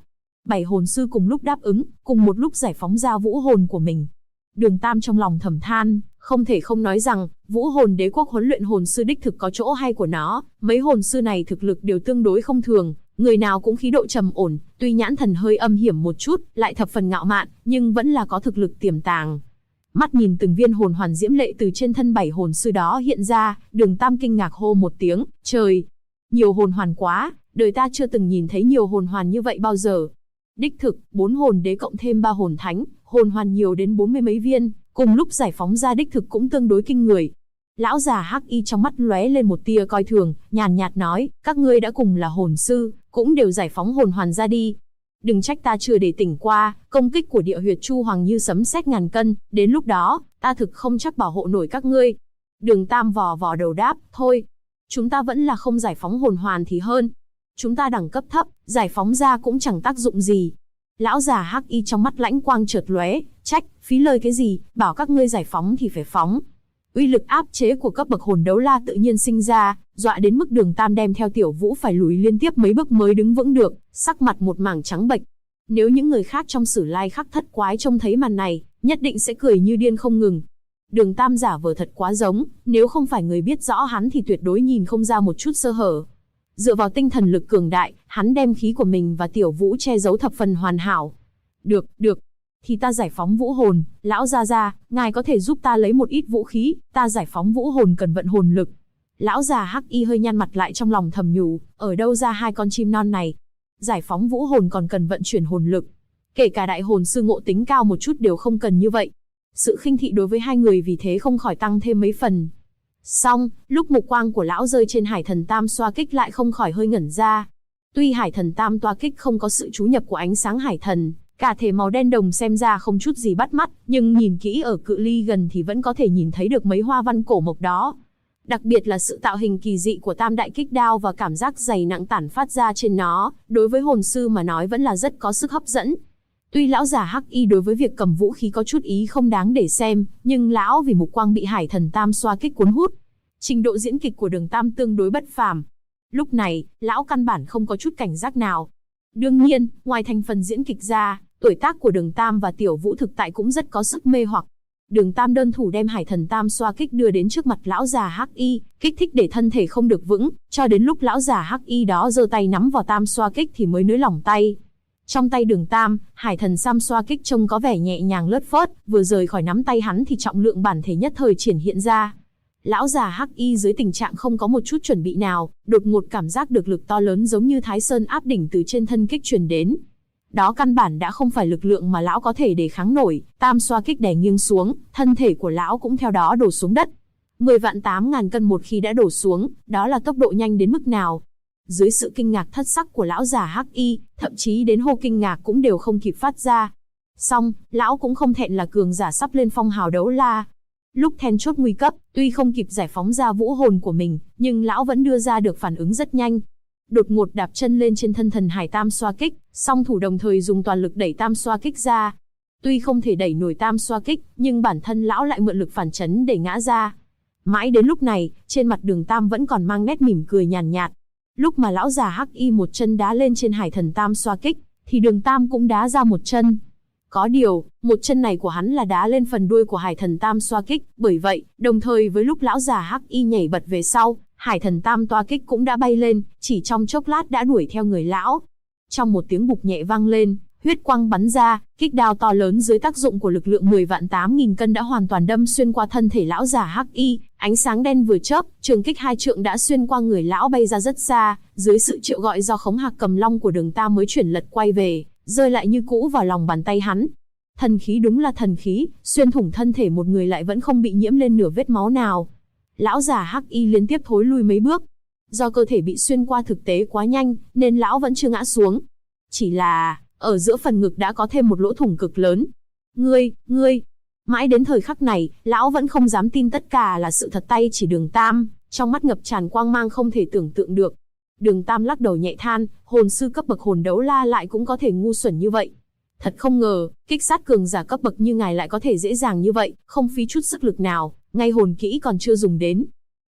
7 hồn sư cùng lúc đáp ứng, cùng một lúc giải phóng ra vũ hồn của mình. Đường Tam trong lòng thầm than, không thể không nói rằng, vũ hồn đế quốc huấn luyện hồn sư đích thực có chỗ hay của nó, mấy hồn sư này thực lực đều tương đối không thường, người nào cũng khí độ trầm ổn, tuy nhãn thần hơi âm hiểm một chút, lại thập phần ngạo mạn, nhưng vẫn là có thực lực tiềm tàng. Mắt nhìn từng viên hồn hoàn diễm lệ từ trên thân 7 hồn sư đó hiện ra, Đường Tam kinh ngạc hô một tiếng, trời, nhiều hồn hoàn quá, đời ta chưa từng nhìn thấy nhiều hồn hoàn như vậy bao giờ. Đích thực, 4 hồn đế cộng thêm 3 hồn thánh, hồn hoàn nhiều đến 40 mấy viên, cùng lúc giải phóng ra đích thực cũng tương đối kinh người. Lão già hắc y trong mắt lóe lên một tia coi thường, nhàn nhạt nói, các ngươi đã cùng là hồn sư, cũng đều giải phóng hồn hoàn ra đi. Đừng trách ta chưa để tỉnh qua, công kích của địa huyệt Chu Hoàng như sấm sét ngàn cân, đến lúc đó, ta thực không chắc bảo hộ nổi các ngươi. Đường Tam vò vò đầu đáp, thôi, chúng ta vẫn là không giải phóng hồn hoàn thì hơn. Chúng ta đẳng cấp thấp, giải phóng ra cũng chẳng tác dụng gì. Lão già hắc y trong mắt lãnh quang chợt lóe, trách, phí lời cái gì, bảo các ngươi giải phóng thì phải phóng. Uy lực áp chế của cấp bậc hồn đấu la tự nhiên sinh ra, dọa đến mức Đường Tam đem theo Tiểu Vũ phải lùi liên tiếp mấy bước mới đứng vững được, sắc mặt một mảng trắng bệch. Nếu những người khác trong Sử Lai Khắc Thất Quái trông thấy màn này, nhất định sẽ cười như điên không ngừng. Đường Tam giả vờ thật quá giống, nếu không phải người biết rõ hắn thì tuyệt đối nhìn không ra một chút sơ hở. Dựa vào tinh thần lực cường đại, hắn đem khí của mình và Tiểu Vũ che giấu thập phần hoàn hảo. Được, thì ta giải phóng vũ hồn, lão gia gia, ngài có thể giúp ta lấy một ít vũ khí, ta giải phóng vũ hồn cần vận hồn lực. Lão già hắc y hơi nhăn mặt lại trong lòng thầm nhủ, ở đâu ra hai con chim non này? Giải phóng vũ hồn còn cần vận chuyển hồn lực. Kể cả đại hồn sư ngộ tính cao một chút đều không cần như vậy. Sự khinh thị đối với hai người vì thế không khỏi tăng thêm mấy phần. Xong, lúc mục quang của lão rơi trên Hải Thần Tam xoa kích lại không khỏi hơi ngẩn ra. Tuy Hải Thần Tam toa kích không có sự chú nhập của ánh sáng hải thần, cả thể màu đen đồng xem ra không chút gì bắt mắt, nhưng nhìn kỹ ở cự ly gần thì vẫn có thể nhìn thấy được mấy hoa văn cổ mộc đó. Đặc biệt là sự tạo hình kỳ dị của tam đại kích đao và cảm giác dày nặng tản phát ra trên nó, đối với hồn sư mà nói vẫn là rất có sức hấp dẫn. Tuy lão già hắc y đối với việc cầm vũ khí có chút ý không đáng để xem, nhưng lão vì mục quang bị Hải Thần Tam xoa kích cuốn hút. Trình độ diễn kịch của Đường Tam tương đối bất phàm. Lúc này, lão căn bản không có chút cảnh giác nào. Đương nhiên, ngoài thành phần diễn kịch ra, tuổi tác của Đường Tam và Tiểu Vũ thực tại cũng rất có sức mê hoặc. Đường Tam đơn thủ đem Hải Thần Tam xoa kích đưa đến trước mặt lão già hắc y, kích thích để thân thể không được vững, cho đến lúc lão già hắc y đó giơ tay nắm vào tam xoa kích thì mới nới lỏng tay. Trong tay Đường Tam, Hải Thần Tam xoa kích trông có vẻ nhẹ nhàng lướt phớt, vừa rời khỏi nắm tay hắn thì trọng lượng bản thể nhất thời triển hiện ra. Lão già hắc y dưới tình trạng không có một chút chuẩn bị nào, đột ngột cảm giác được lực to lớn giống như Thái Sơn áp đỉnh từ trên thân kích truyền đến. Đó căn bản đã không phải lực lượng mà lão có thể để kháng nổi, tam xoa kích đè nghiêng xuống, thân thể của lão cũng theo đó đổ xuống đất. 10.800.000 cân một khi đã đổ xuống, đó là tốc độ nhanh đến mức nào? Dưới sự kinh ngạc thất sắc của lão già hắc y, thậm chí đến hô kinh ngạc cũng đều không kịp phát ra. Song, lão cũng không thẹn là cường giả sắp lên phong hào đấu la. Lúc then chốt nguy cấp, tuy không kịp giải phóng ra vũ hồn của mình, nhưng lão vẫn đưa ra được phản ứng rất nhanh. Đột ngột đạp chân lên trên thân thần hải tam xoa kích, song thủ đồng thời dùng toàn lực đẩy tam xoa kích ra. Tuy không thể đẩy nổi tam xoa kích, nhưng bản thân lão lại mượn lực phản chấn để ngã ra. Mãi đến lúc này, trên mặt Đường Tam vẫn còn mang nét mỉm cười nhàn nhạt. Lúc mà lão già hắc y một chân đá lên trên Hải Thần Tam xoa kích, thì Đường Tam cũng đá ra một chân. Có điều, một chân này của hắn là đá lên phần đuôi của Hải Thần Tam xoa kích, bởi vậy, đồng thời với lúc lão già hắc y nhảy bật về sau, Hải Thần Tam toa kích cũng đã bay lên, chỉ trong chốc lát đã đuổi theo người lão. Trong một tiếng bục nhẹ vang lên, huyết quang bắn ra, kích đao to lớn dưới tác dụng của lực lượng 10.800.000 cân đã hoàn toàn đâm xuyên qua thân thể lão già hắc y, ánh sáng đen vừa chớp, trường kích hai trượng đã xuyên qua người lão bay ra rất xa, dưới sự triệu gọi do khống hạc cầm long của Đường Tam mới chuyển lật quay về, rơi lại như cũ vào lòng bàn tay hắn. Thần khí đúng là thần khí, xuyên thủng thân thể một người lại vẫn không bị nhiễm lên nửa vết máu nào. Lão già hắc y liên tiếp thối lui mấy bước. Do cơ thể bị xuyên qua thực tế quá nhanh, nên lão vẫn chưa ngã xuống. Chỉ là, ở giữa phần ngực đã có thêm một lỗ thủng cực lớn. Ngươi... Mãi đến thời khắc này, lão vẫn không dám tin tất cả là sự thật, tay chỉ Đường Tam, trong mắt ngập tràn quang mang không thể tưởng tượng được. Đường Tam lắc đầu nhẹ than, hồn sư cấp bậc hồn đấu la lại cũng có thể ngu xuẩn như vậy. Thật không ngờ, kích sát cường giả cấp bậc như ngài lại có thể dễ dàng như vậy, không phí chút sức lực nào, ngay hồn kỹ còn chưa dùng đến.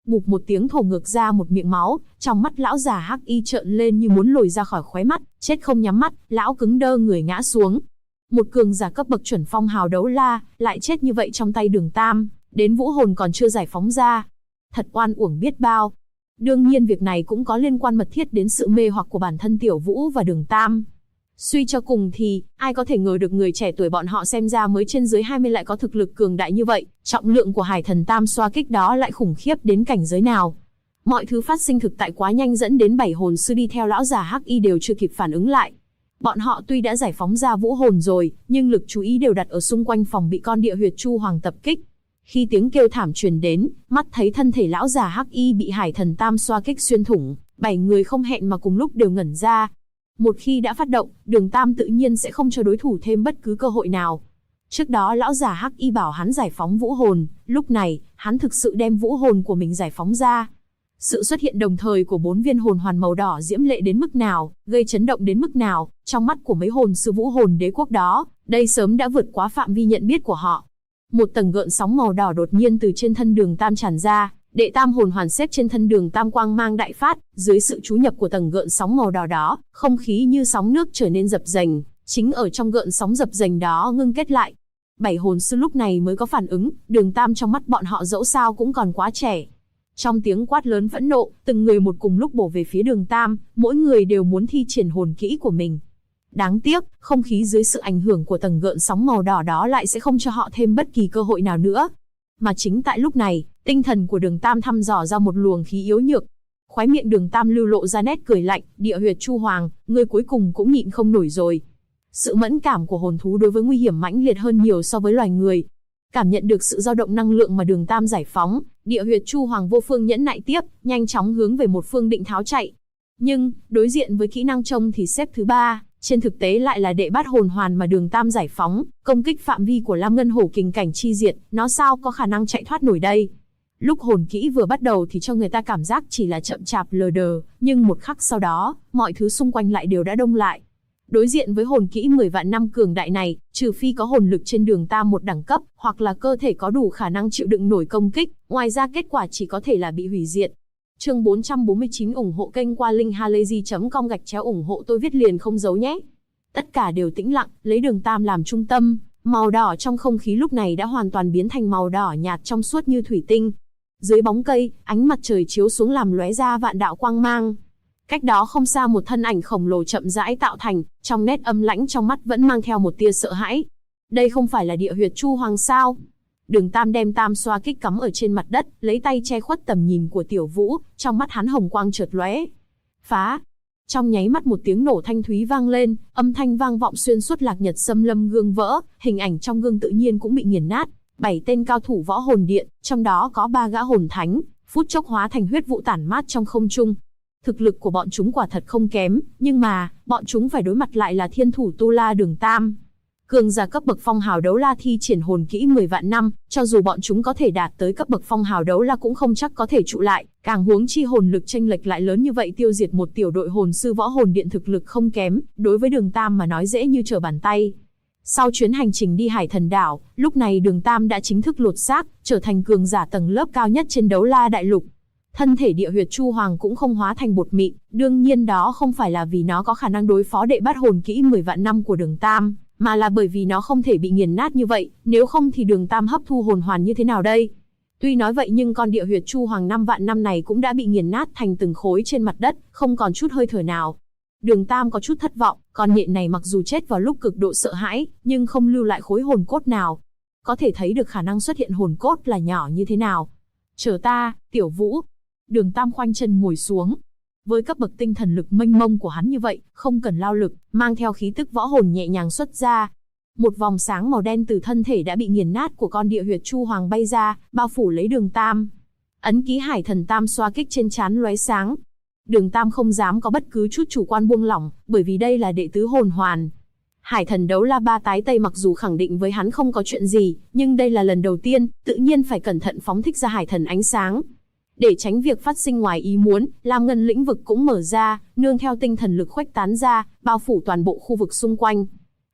Bụp một tiếng thổ ngược ra một miệng máu, trong mắt lão già hắc y trợn lên như muốn lồi ra khỏi khóe mắt, chết không nhắm mắt, lão cứng đơ người ngã xuống. Một cường giả cấp bậc chuẩn phong hào đấu la, lại chết như vậy trong tay Đường Tam, đến vũ hồn còn chưa giải phóng ra. Thật oan uổng biết bao. Đương nhiên việc này cũng có liên quan mật thiết đến sự mê hoặc của bản thân Tiểu Vũ và Đường Tam. Suy cho cùng thì, ai có thể ngờ được người trẻ tuổi bọn họ xem ra mới trên dưới 20 lại có thực lực cường đại như vậy, trọng lượng của Hải Thần Tam xoa kích đó lại khủng khiếp đến cảnh giới nào. Mọi thứ phát sinh thực tại quá nhanh dẫn đến 7 hồn sư đi theo lão già hắc y đều chưa kịp phản ứng lại. Bọn họ tuy đã giải phóng ra vũ hồn rồi, nhưng lực chú ý đều đặt ở xung quanh phòng bị con địa huyệt chu hoàng tập kích. Khi tiếng kêu thảm truyền đến, mắt thấy thân thể lão già hắc y bị Hải Thần Tam xoa kích xuyên thủng, 7 người không hẹn mà cùng lúc đều ngẩn ra. Một khi đã phát động, Đường Tam tự nhiên sẽ không cho đối thủ thêm bất cứ cơ hội nào. Trước đó lão già hắc y bảo hắn giải phóng vũ hồn, lúc này, hắn thực sự đem vũ hồn của mình giải phóng ra. Sự xuất hiện đồng thời của 4 viên hồn hoàn màu đỏ diễm lệ đến mức nào, gây chấn động đến mức nào, trong mắt của mấy hồn sư vũ hồn đế quốc đó, đây sớm đã vượt quá phạm vi nhận biết của họ. Một tầng gợn sóng màu đỏ đột nhiên từ trên thân Đường Tam tràn ra, đệ tam hồn hoàn xếp trên thân Đường Tam quang mang đại phát, dưới sự chú nhập của tầng gợn sóng màu đỏ đó, không khí như sóng nước trở nên dập dềnh, chính ở trong gợn sóng dập dềnh đó ngưng kết lại. 7 hồn sư lúc này mới có phản ứng, Đường Tam trong mắt bọn họ dẫu sao cũng còn quá trẻ. Trong tiếng quát lớn phẫn nộ, từng người một cùng lúc bổ về phía Đường Tam, mỗi người đều muốn thi triển hồn kỹ của mình. Đáng tiếc, không khí dưới sự ảnh hưởng của tầng gợn sóng màu đỏ đó lại sẽ không cho họ thêm bất kỳ cơ hội nào nữa. Mà chính tại lúc này, tinh thần của Đường Tam thăm dò ra một luồng khí yếu nhược. Khóe miệng Đường Tam lưu lộ ra nét cười lạnh, địa huyệt chu hoàng, ngươi cuối cùng cũng nhịn không nổi rồi. Sự mẫn cảm của hồn thú đối với nguy hiểm mãnh liệt hơn nhiều so với loài người. Cảm nhận được sự dao động năng lượng mà Đường Tam giải phóng, địa huyệt chu hoàng vô phương nhẫn nại tiếp, nhanh chóng hướng về một phương định tháo chạy. Nhưng, đối diện với kỹ năng trông thì xếp thứ 3, trên thực tế lại là đệ bát hồn hoàn mà Đường Tam giải phóng, công kích phạm vi của Lam Ngân Hổ Kình Cảnh chi diệt, nó sao có khả năng chạy thoát nổi đây. Lúc hồn kỹ vừa bắt đầu thì cho người ta cảm giác chỉ là chậm chạp lờ đờ, nhưng một khắc sau đó, mọi thứ xung quanh lại đều đã đông lại. Đối diện với hồn kỹ 10 vạn năm cường đại này, trừ phi có hồn lực trên Đường Tam một đẳng cấp, hoặc là cơ thể có đủ khả năng chịu đựng nổi công kích, ngoài ra kết quả chỉ có thể là bị hủy diệt. Chương 449 ủng hộ kênh qua linkhalazy.com ủng hộ tôi viết liền không giấu nhé. Tất cả đều tĩnh lặng, lấy Đường Tam làm trung tâm, màu đỏ trong không khí lúc này đã hoàn toàn biến thành màu đỏ nhạt trong suốt như thủy tinh. Dưới bóng cây, ánh mặt trời chiếu xuống làm lóe ra vạn đạo quang mang. Cách đó không xa một thân ảnh khổng lồ chậm rãi tạo thành, trong nét âm lãnh trong mắt vẫn mang theo một tia sợ hãi. Đây không phải là địa huyệt chu hoàng sao? Đường Tam đem tam xoa kích cắm ở trên mặt đất, lấy tay che khuất tầm nhìn của Tiểu Vũ, trong mắt hắn hồng quang chợt lóe. Phá! Trong nháy mắt một tiếng nổ thanh thúy vang lên, âm thanh vang vọng xuyên suốt Lạc Nhật Xâm Lâm gương vỡ, hình ảnh trong gương tự nhiên cũng bị nghiền nát. 7 tên cao thủ võ hồn điện, trong đó có 3 gã hồn thánh, phút chốc hóa thành huyết vụ tản mát trong không trung. Thực lực của bọn chúng quả thật không kém, nhưng mà, bọn chúng phải đối mặt lại là thiên thủ tu la Đường Tam. Cường giả cấp bậc phong hào đấu la thi triển hồn kỹ 10 vạn năm, cho dù bọn chúng có thể đạt tới cấp bậc phong hào đấu la cũng không chắc có thể trụ lại, càng huống chi hồn lực chênh lệch lại lớn như vậy, tiêu diệt một tiểu đội hồn sư võ hồn điện thực lực không kém, đối với Đường Tam mà nói dễ như trở bàn tay. Sau chuyến hành trình đi Hải Thần Đảo, lúc này Đường Tam đã chính thức lột xác, trở thành cường giả tầng lớp cao nhất trên đấu la đại lục. Thân thể địa huyệt chu hoàng cũng không hóa thành bột mịn, đương nhiên đó không phải là vì nó có khả năng đối phó đệ bát hồn kỹ 10 vạn năm của Đường Tam, mà là bởi vì nó không thể bị nghiền nát như vậy, nếu không thì Đường Tam hấp thu hồn hoàn như thế nào đây? Tuy nói vậy nhưng con địa huyệt chu hoàng 5 vạn năm này cũng đã bị nghiền nát thành từng khối trên mặt đất, không còn chút hơi thở nào. Đường Tam có chút thất vọng, con nhện này mặc dù chết vào lúc cực độ sợ hãi, nhưng không lưu lại khối hồn cốt nào. Có thể thấy được khả năng xuất hiện hồn cốt là nhỏ như thế nào. Chờ ta, Tiểu Vũ. Đường Tam khoanh chân ngồi xuống. Với cấp bậc tinh thần lực mênh mông của hắn như vậy, không cần lao lực, mang theo khí tức võ hồn nhẹ nhàng xuất ra. Một vòng sáng màu đen từ thân thể đã bị nghiền nát của con địa huyệt chu hoàng bay ra, bao phủ lấy Đường Tam. Ấn ký Hải Thần Tam xoa kích trên trán lóe sáng. Đường Tam không dám có bất cứ chút chủ quan buông lỏng, bởi vì đây là đệ tứ hồn hoàn. Hải Thần đấu la ba tái tây mặc dù khẳng định với hắn không có chuyện gì, nhưng đây là lần đầu tiên, tự nhiên phải cẩn thận phóng thích ra Hải Thần ánh sáng. Để tránh việc phát sinh ngoài ý muốn, Lam Ngân lĩnh vực cũng mở ra, nương theo tinh thần lực khuếch tán ra, bao phủ toàn bộ khu vực xung quanh.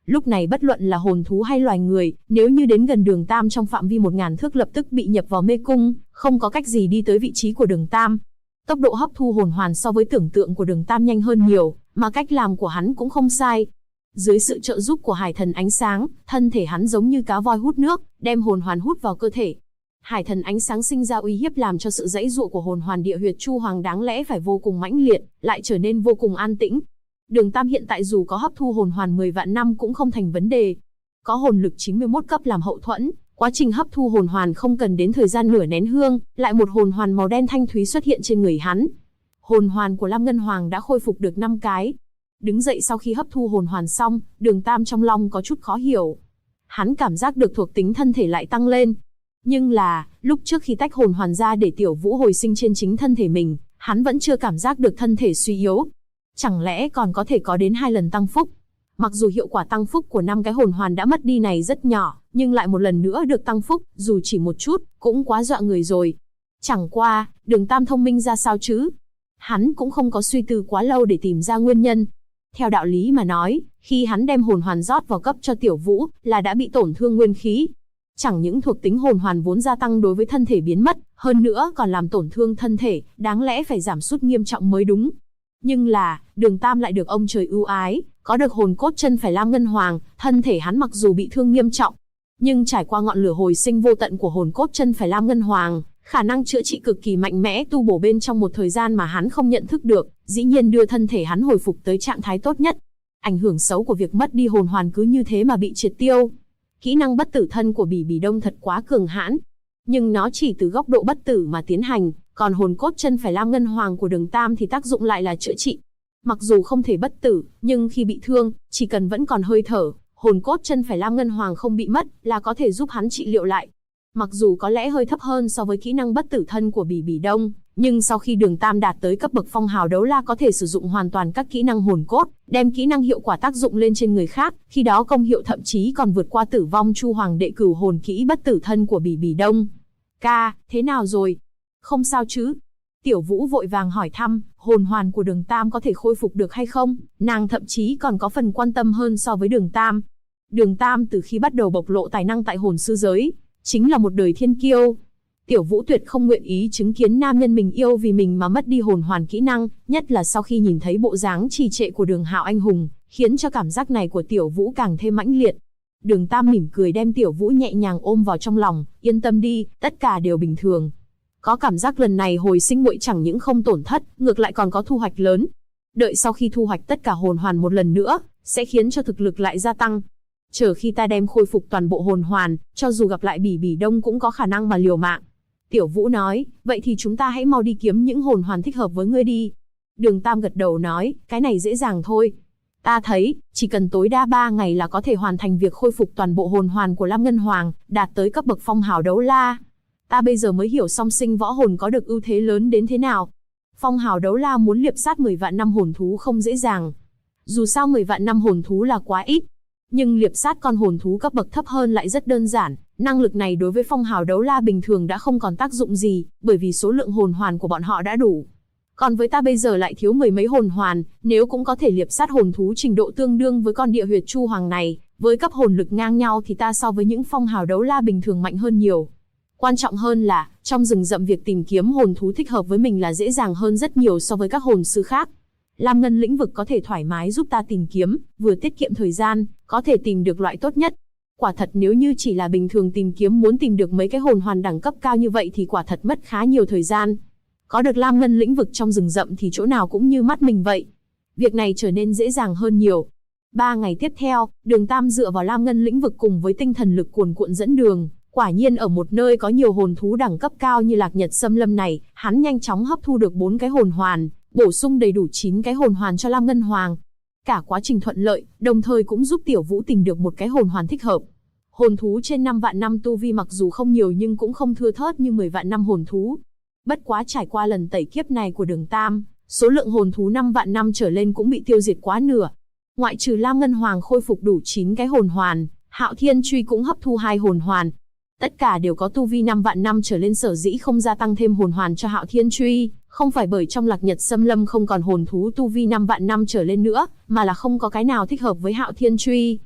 Lúc này bất luận là hồn thú hay loài người, nếu như đến gần Đường Tam trong phạm vi 1000 thước lập tức bị nhập vào mê cung, không có cách gì đi tới vị trí của Đường Tam. Tốc độ hấp thu hồn hoàn so với tưởng tượng của Đường Tam nhanh hơn nhiều, mà cách làm của hắn cũng không sai. Dưới sự trợ giúp của hải thần ánh sáng, thân thể hắn giống như cá voi hút nước, đem hồn hoàn hút vào cơ thể. Hải thần ánh sáng sinh ra uy hiếp làm cho sự giãy giụa của hồn hoàn địa huyệt Chu Hoàng đáng lẽ phải vô cùng mãnh liệt, lại trở nên vô cùng an tĩnh. Đường Tam hiện tại dù có hấp thu hồn hoàn 10 vạn năm cũng không thành vấn đề. Có hồn lực 91 cấp làm hậu thuẫn, quá trình hấp thu hồn hoàn không cần đến thời gian nửa nén hương, lại một hồn hoàn màu đen thanh thúy xuất hiện trên người hắn. Hồn hoàn của Lam Ngân Hoàng đã khôi phục được 5 cái. Đứng dậy sau khi hấp thu hồn hoàn xong, Đường Tam trong lòng có chút khó hiểu. Hắn cảm giác được thuộc tính thân thể lại tăng lên. Nhưng là, lúc trước khi tách hồn hoàn ra để Tiểu Vũ hồi sinh trên chính thân thể mình, hắn vẫn chưa cảm giác được thân thể suy yếu. Chẳng lẽ còn có thể có đến 2 lần tăng phúc? Mặc dù hiệu quả tăng phúc của 5 cái hồn hoàn đã mất đi này rất nhỏ, nhưng lại một lần nữa được tăng phúc, dù chỉ một chút, cũng quá dọa người rồi. Chẳng qua, Đường Tam thông minh ra sao chứ? Hắn cũng không có suy tư quá lâu để tìm ra nguyên nhân. Theo đạo lý mà nói, khi hắn đem hồn hoàn rót vào cấp cho Tiểu Vũ, là đã bị tổn thương nguyên khí. Chẳng những thuộc tính hồn hoàn vốn gia tăng đối với thân thể biến mất, hơn nữa còn làm tổn thương thân thể, đáng lẽ phải giảm sút nghiêm trọng mới đúng. Nhưng là, Đường Tam lại được ông trời ưu ái, có được hồn cốt chân phải Lam Ngân Hoàng, thân thể hắn mặc dù bị thương nghiêm trọng, nhưng trải qua ngọn lửa hồi sinh vô tận của hồn cốt chân phải Lam Ngân Hoàng, khả năng chữa trị cực kỳ mạnh mẽ tu bổ bên trong một thời gian mà hắn không nhận thức được, dĩ nhiên đưa thân thể hắn hồi phục tới trạng thái tốt nhất. Ảnh hưởng xấu của việc mất đi hồn hoàn cứ như thế mà bị triệt tiêu. Kỹ năng bất tử thân của Bỉ Bỉ Đông thật quá cường hãn, nhưng nó chỉ từ góc độ bất tử mà tiến hành, còn hồn cốt chân phải Lam Ngân Hoàng của Đường Tam thì tác dụng lại là chữa trị. Mặc dù không thể bất tử, nhưng khi bị thương, chỉ cần vẫn còn hơi thở, hồn cốt chân phải Lam Ngân Hoàng không bị mất là có thể giúp hắn trị liệu lại. Mặc dù có lẽ hơi thấp hơn so với kỹ năng bất tử thân của Bỉ Bỉ Đông, nhưng sau khi Đường Tam đạt tới cấp bậc phong hào đấu la có thể sử dụng hoàn toàn các kỹ năng hồn cốt, đem kỹ năng hiệu quả tác dụng lên trên người khác, khi đó công hiệu thậm chí còn vượt qua Tử Vong Chu Hoàng đệ cửu hồn kỹ bất tử thân của Bỉ Bỉ Đông. Ca, thế nào rồi? Không sao chứ? Tiểu Vũ vội vàng hỏi thăm, hồn hoàn của Đường Tam có thể khôi phục được hay không? Nàng thậm chí còn có phần quan tâm hơn so với Đường Tam. Đường Tam từ khi bắt đầu bộc lộ tài năng tại hồn sư giới, chính là một đời thiên kiêu. Tiểu Vũ tuyệt không nguyện ý chứng kiến nam nhân mình yêu vì mình mà mất đi hồn hoàn kỹ năng, nhất là sau khi nhìn thấy bộ dáng trì trệ của Đường Hạo anh hùng, khiến cho cảm giác này của Tiểu Vũ càng thêm mãnh liệt. Đường Tam mỉm cười đem Tiểu Vũ nhẹ nhàng ôm vào trong lòng, yên tâm đi, tất cả đều bình thường. Có cảm giác lần này hồi sinh muội chẳng những không tổn thất, ngược lại còn có thu hoạch lớn. Đợi sau khi thu hoạch tất cả hồn hoàn một lần nữa, sẽ khiến cho thực lực lại gia tăng. Chờ khi ta đem khôi phục toàn bộ hồn hoàn, cho dù gặp lại Bỉ Bỉ Đông cũng có khả năng mà liều mạng. Tiểu Vũ nói, vậy thì chúng ta hãy mau đi kiếm những hồn hoàn thích hợp với ngươi đi. Đường Tam gật đầu nói, cái này dễ dàng thôi. Ta thấy, chỉ cần tối đa 3 ngày là có thể hoàn thành việc khôi phục toàn bộ hồn hoàn của Lam Ngân Hoàng, đạt tới cấp bậc phong hào đấu la. Ta bây giờ mới hiểu song sinh võ hồn có được ưu thế lớn đến thế nào. Phong hào đấu la muốn liệp sát 10 vạn năm hồn thú không dễ dàng. Dù sao 10 vạn năm hồn thú là quá ít, nhưng liệp sát con hồn thú cấp bậc thấp hơn lại rất đơn giản. Năng lực này đối với phong hào đấu la bình thường đã không còn tác dụng gì, bởi vì số lượng hồn hoàn của bọn họ đã đủ. Còn với ta bây giờ lại thiếu 10 mấy hồn hoàn, nếu cũng có thể liệp sát hồn thú trình độ tương đương với con địa huyệt Chu Hoàng này, với cấp hồn lực ngang nhau thì ta so với những phong hào đấu la bình thường mạnh hơn nhiều. Quan trọng hơn là, trong rừng rậm việc tìm kiếm hồn thú thích hợp với mình là dễ dàng hơn rất nhiều so với các hồn sư khác. Lam Ngân lĩnh vực có thể thoải mái giúp ta tìm kiếm, vừa tiết kiệm thời gian, có thể tìm được loại tốt nhất. Quả thật nếu như chỉ là bình thường tìm kiếm muốn tìm được mấy cái hồn hoàn đẳng cấp cao như vậy thì quả thật mất khá nhiều thời gian. Có được Lam Ngân lĩnh vực trong rừng rậm thì chỗ nào cũng như mắt mình vậy. Việc này trở nên dễ dàng hơn nhiều. 3 ngày tiếp theo, Đường Tam dựa vào Lam Ngân lĩnh vực cùng với tinh thần lực cuồn cuộn dẫn đường. Quả nhiên ở một nơi có nhiều hồn thú đẳng cấp cao như Lạc Nhật Xâm Lâm này, hắn nhanh chóng hấp thu được 4 cái hồn hoàn, bổ sung đầy đủ 9 cái hồn hoàn cho Lam Ngân Hoàng. Cả quá trình thuận lợi, đồng thời cũng giúp Tiểu Vũ tìm được một cái hồn hoàn thích hợp. Hồn thú trên 5 vạn năm tu vi mặc dù không nhiều nhưng cũng không thưa thớt như 10 vạn năm hồn thú. Bất quá trải qua lần tẩy kiếp này của Đường Tam, số lượng hồn thú 5 vạn năm trở lên cũng bị tiêu diệt quá nửa. Ngoại trừ Lam Ngân Hoàng khôi phục đủ 9 cái hồn hoàn, Hạo Thiên Truy cũng hấp thu 2 hồn hoàn. Tất cả đều có tu vi 5 vạn năm trở lên, sở dĩ không gia tăng thêm hồn hoàn cho Hạo Thiên Truy, không phải bởi trong Lạc Nhật Xâm Lâm không còn hồn thú tu vi 5 vạn năm trở lên nữa, mà là không có cái nào thích hợp với Hạo Thiên Truy.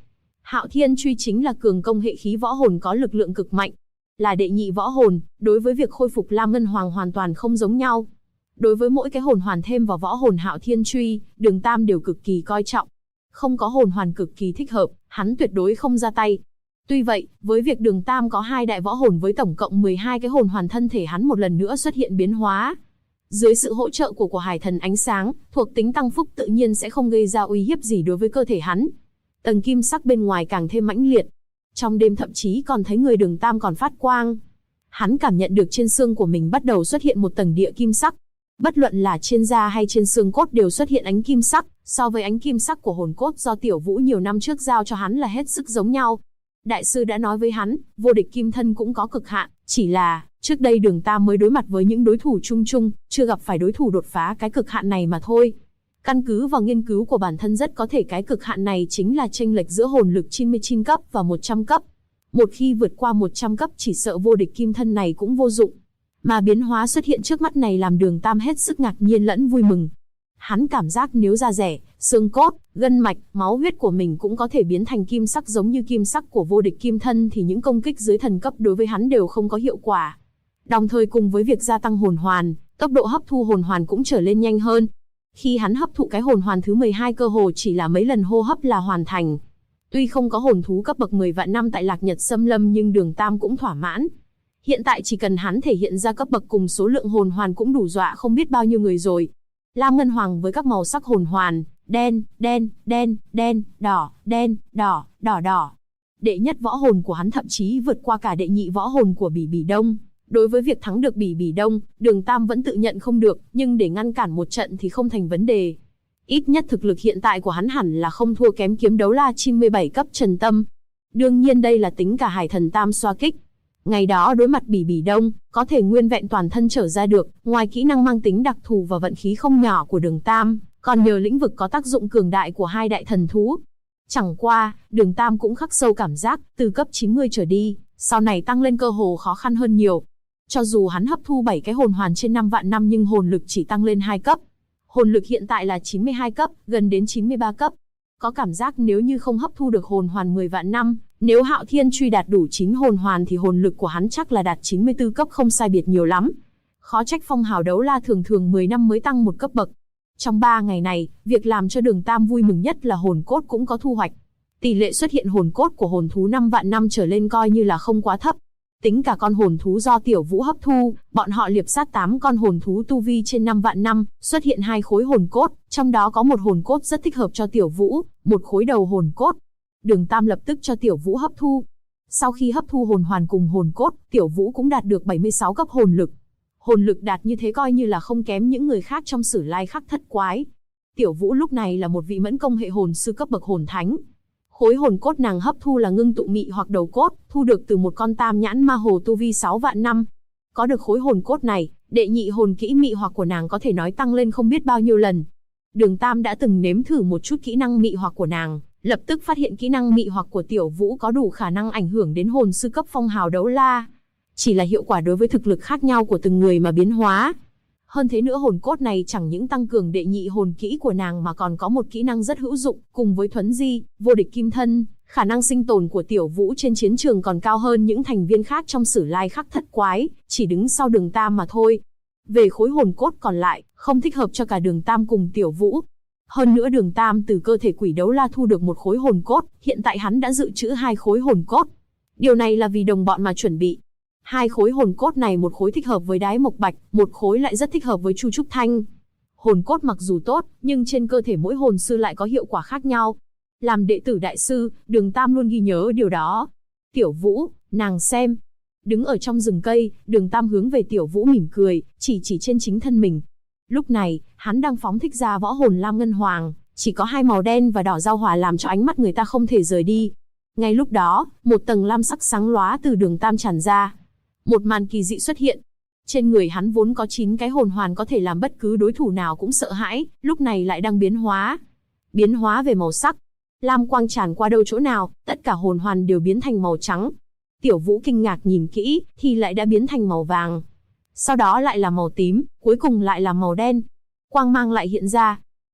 Hạo Thiên Truy chính là cường công hệ khí võ hồn có lực lượng cực mạnh. Là đệ nhị võ hồn, đối với việc khôi phục Lam Ngân Hoàng hoàn toàn không giống nhau. Đối với mỗi cái hồn hoàn thêm vào võ hồn Hạo Thiên Truy, Đường Tam đều cực kỳ coi trọng. Không có hồn hoàn cực kỳ thích hợp, hắn tuyệt đối không ra tay. Tuy vậy, với việc Đường Tam có 2 đại võ hồn với tổng cộng 12 cái hồn hoàn, thân thể hắn một lần nữa xuất hiện biến hóa. Dưới sự hỗ trợ của Hải Thần Ánh Sáng, thuộc tính tăng phúc tự nhiên sẽ không gây ra uy hiếp gì đối với cơ thể hắn. Tầng kim sắc bên ngoài càng thêm mãnh liệt. Trong đêm thậm chí còn thấy người Đường Tam còn phát quang. Hắn cảm nhận được trên xương của mình bắt đầu xuất hiện một tầng địa kim sắc. Bất luận là trên da hay trên xương cốt đều xuất hiện ánh kim sắc, so với ánh kim sắc của hồn cốt do Tiểu Vũ nhiều năm trước giao cho hắn là hết sức giống nhau. Đại sư đã nói với hắn, vô địch kim thân cũng có cực hạn, chỉ là, trước đây Đường Tam mới đối mặt với những đối thủ chung chung, chưa gặp phải đối thủ đột phá cái cực hạn này mà thôi. Căn cứ vào nghiên cứu của bản thân rất có thể cái cực hạn này chính là chênh lệch giữa hồn lực 99 cấp và 100 cấp. Một khi vượt qua 100 cấp chỉ sợ vô địch kim thân này cũng vô dụng. Mà biến hóa xuất hiện trước mắt này làm Đường Tam hết sức ngạc nhiên lẫn vui mừng. Hắn cảm giác nếu da rẻ, xương cốt, gân mạch, máu huyết của mình cũng có thể biến thành kim sắc giống như kim sắc của vô địch kim thân thì những công kích dưới thần cấp đối với hắn đều không có hiệu quả. Đồng thời cùng với việc gia tăng hồn hoàn, tốc độ hấp thu hồn hoàn cũng trở lên nhanh hơn. Khi hắn hấp thụ cái hồn hoàn thứ 12 cơ hồ chỉ là mấy lần hô hấp là hoàn thành. Tuy không có hồn thú cấp bậc 10 vạn năm tại Lạc Nhật Xâm Lâm nhưng Đường Tam cũng thỏa mãn. Hiện tại chỉ cần hắn thể hiện ra cấp bậc cùng số lượng hồn hoàn cũng đủ dọa không biết bao nhiêu người rồi. Lam Ngân Hoàng với các màu sắc hồn hoàn, đen, đen, đen, đen, đỏ, đen, đỏ, đỏ đỏ. Đệ nhất võ hồn của hắn thậm chí vượt qua cả đệ nhị võ hồn của Bỉ Bỉ Đông. Đối với việc thắng được Bỉ Bỉ Đông, Đường Tam vẫn tự nhận không được, nhưng để ngăn cản một trận thì không thành vấn đề. Ít nhất thực lực hiện tại của hắn hẳn là không thua kém kiếm đấu la 97 cấp Trần Tâm. Đương nhiên đây là tính cả Hải Thần Tam xoa kích. Ngày đó đối mặt Bỉ Bỉ Đông, có thể nguyên vẹn toàn thân trở ra được, ngoài kỹ năng mang tính đặc thù và vận khí không nhỏ của Đường Tam, còn nhờ lĩnh vực có tác dụng cường đại của 2 đại thần thú. Chẳng qua, Đường Tam cũng khắc sâu cảm giác, từ cấp 90 trở đi, sau này tăng lên cơ hồ khó khăn hơn nhiều. Cho dù hắn hấp thu 7 cái hồn hoàn trên 5 vạn năm nhưng hồn lực chỉ tăng lên 2 cấp. Hồn lực hiện tại là 92 cấp, gần đến 93 cấp. Có cảm giác nếu như không hấp thu được hồn hoàn 10 vạn năm, nếu Hạo Thiên Truy đạt đủ 9 hồn hoàn thì hồn lực của hắn chắc là đạt 94 cấp không sai biệt nhiều lắm. Khó trách phong hào đấu la thường thường 10 năm mới tăng một cấp bậc. Trong 3 ngày này, việc làm cho Đường Tam vui mừng nhất là hồn cốt cũng có thu hoạch. Tỷ lệ xuất hiện hồn cốt của hồn thú 5 vạn năm trở lên coi như là không quá thấp. Tính cả con hồn thú do Tiểu Vũ hấp thu, bọn họ liệp sát 8 con hồn thú tu vi trên 5 vạn năm, xuất hiện 2 khối hồn cốt, trong đó có một hồn cốt rất thích hợp cho Tiểu Vũ, một khối đầu hồn cốt. Đường Tam lập tức cho Tiểu Vũ hấp thu. Sau khi hấp thu hồn hoàn cùng hồn cốt, Tiểu Vũ cũng đạt được 76 cấp hồn lực. Hồn lực đạt như thế coi như là không kém những người khác trong Sử Lai Khắc Thất Quái. Tiểu Vũ lúc này là một vị mẫn công hệ hồn sư cấp bậc hồn thánh. Khối hồn cốt nàng hấp thu là ngưng tụ mị hoặc đầu cốt, thu được từ một con tam nhãn ma hồ tu vi 6 vạn năm. Có được khối hồn cốt này, đệ nhị hồn kỹ mị hoặc của nàng có thể nói tăng lên không biết bao nhiêu lần. Đường Tam đã từng nếm thử một chút kỹ năng mị hoặc của nàng, lập tức phát hiện kỹ năng mị hoặc của Tiểu Vũ có đủ khả năng ảnh hưởng đến hồn sư cấp phong hào đấu la. Chỉ là hiệu quả đối với thực lực khác nhau của từng người mà biến hóa. Hơn thế nữa hồn cốt này chẳng những tăng cường đệ nhị hồn kỹ của nàng mà còn có một kỹ năng rất hữu dụng, cùng với thuấn di, vô địch kim thân, khả năng sinh tồn của Tiểu Vũ trên chiến trường còn cao hơn những thành viên khác trong Sử Lai Khắc Thất Quái, chỉ đứng sau Đường Tam mà thôi. Về khối hồn cốt còn lại, không thích hợp cho cả Đường Tam cùng Tiểu Vũ. Hơn nữa Đường Tam từ cơ thể quỷ đấu la thu được một khối hồn cốt, hiện tại hắn đã dự trữ 2 khối hồn cốt. Điều này là vì đồng bọn mà chuẩn bị. 2 khối hồn cốt này một khối thích hợp với Đái Mộc Bạch, một khối lại rất thích hợp với Chu Trúc Thanh. Hồn cốt mặc dù tốt, nhưng trên cơ thể mỗi hồn sư lại có hiệu quả khác nhau. Làm đệ tử đại sư, Đường Tam luôn ghi nhớ điều đó. Tiểu Vũ, nàng xem. Đứng ở trong rừng cây, Đường Tam hướng về Tiểu Vũ mỉm cười, chỉ trên chính thân mình. Lúc này, hắn đang phóng thích ra võ hồn Lam Ngân Hoàng, chỉ có 2 màu đen và đỏ giao hòa làm cho ánh mắt người ta không thể rời đi. Ngay lúc đó, một tầng lam sắc sáng lóa từ Đường Tam tràn ra. Một màn kỳ dị xuất hiện. Trên người hắn vốn có 9 cái hồn hoàn có thể làm bất cứ đối thủ nào cũng sợ hãi, lúc này lại đang biến hóa. Biến hóa về màu sắc. Lam quang tràn qua đâu chỗ nào, tất cả hồn hoàn đều biến thành màu trắng. Tiểu Vũ kinh ngạc nhìn kỹ, thì lại đã biến thành màu vàng. Sau đó lại là màu tím, cuối cùng lại là màu đen. Quang mang lại hiện ra.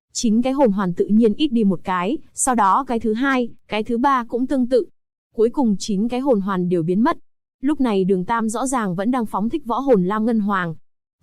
9 cái hồn hoàn tự nhiên ít đi một cái, sau đó cái thứ hai, cái thứ ba cũng tương tự. Cuối cùng 9 cái hồn hoàn đều biến mất. Lúc này Đường Tam rõ ràng vẫn đang phóng thích võ hồn Lam Ngân Hoàng.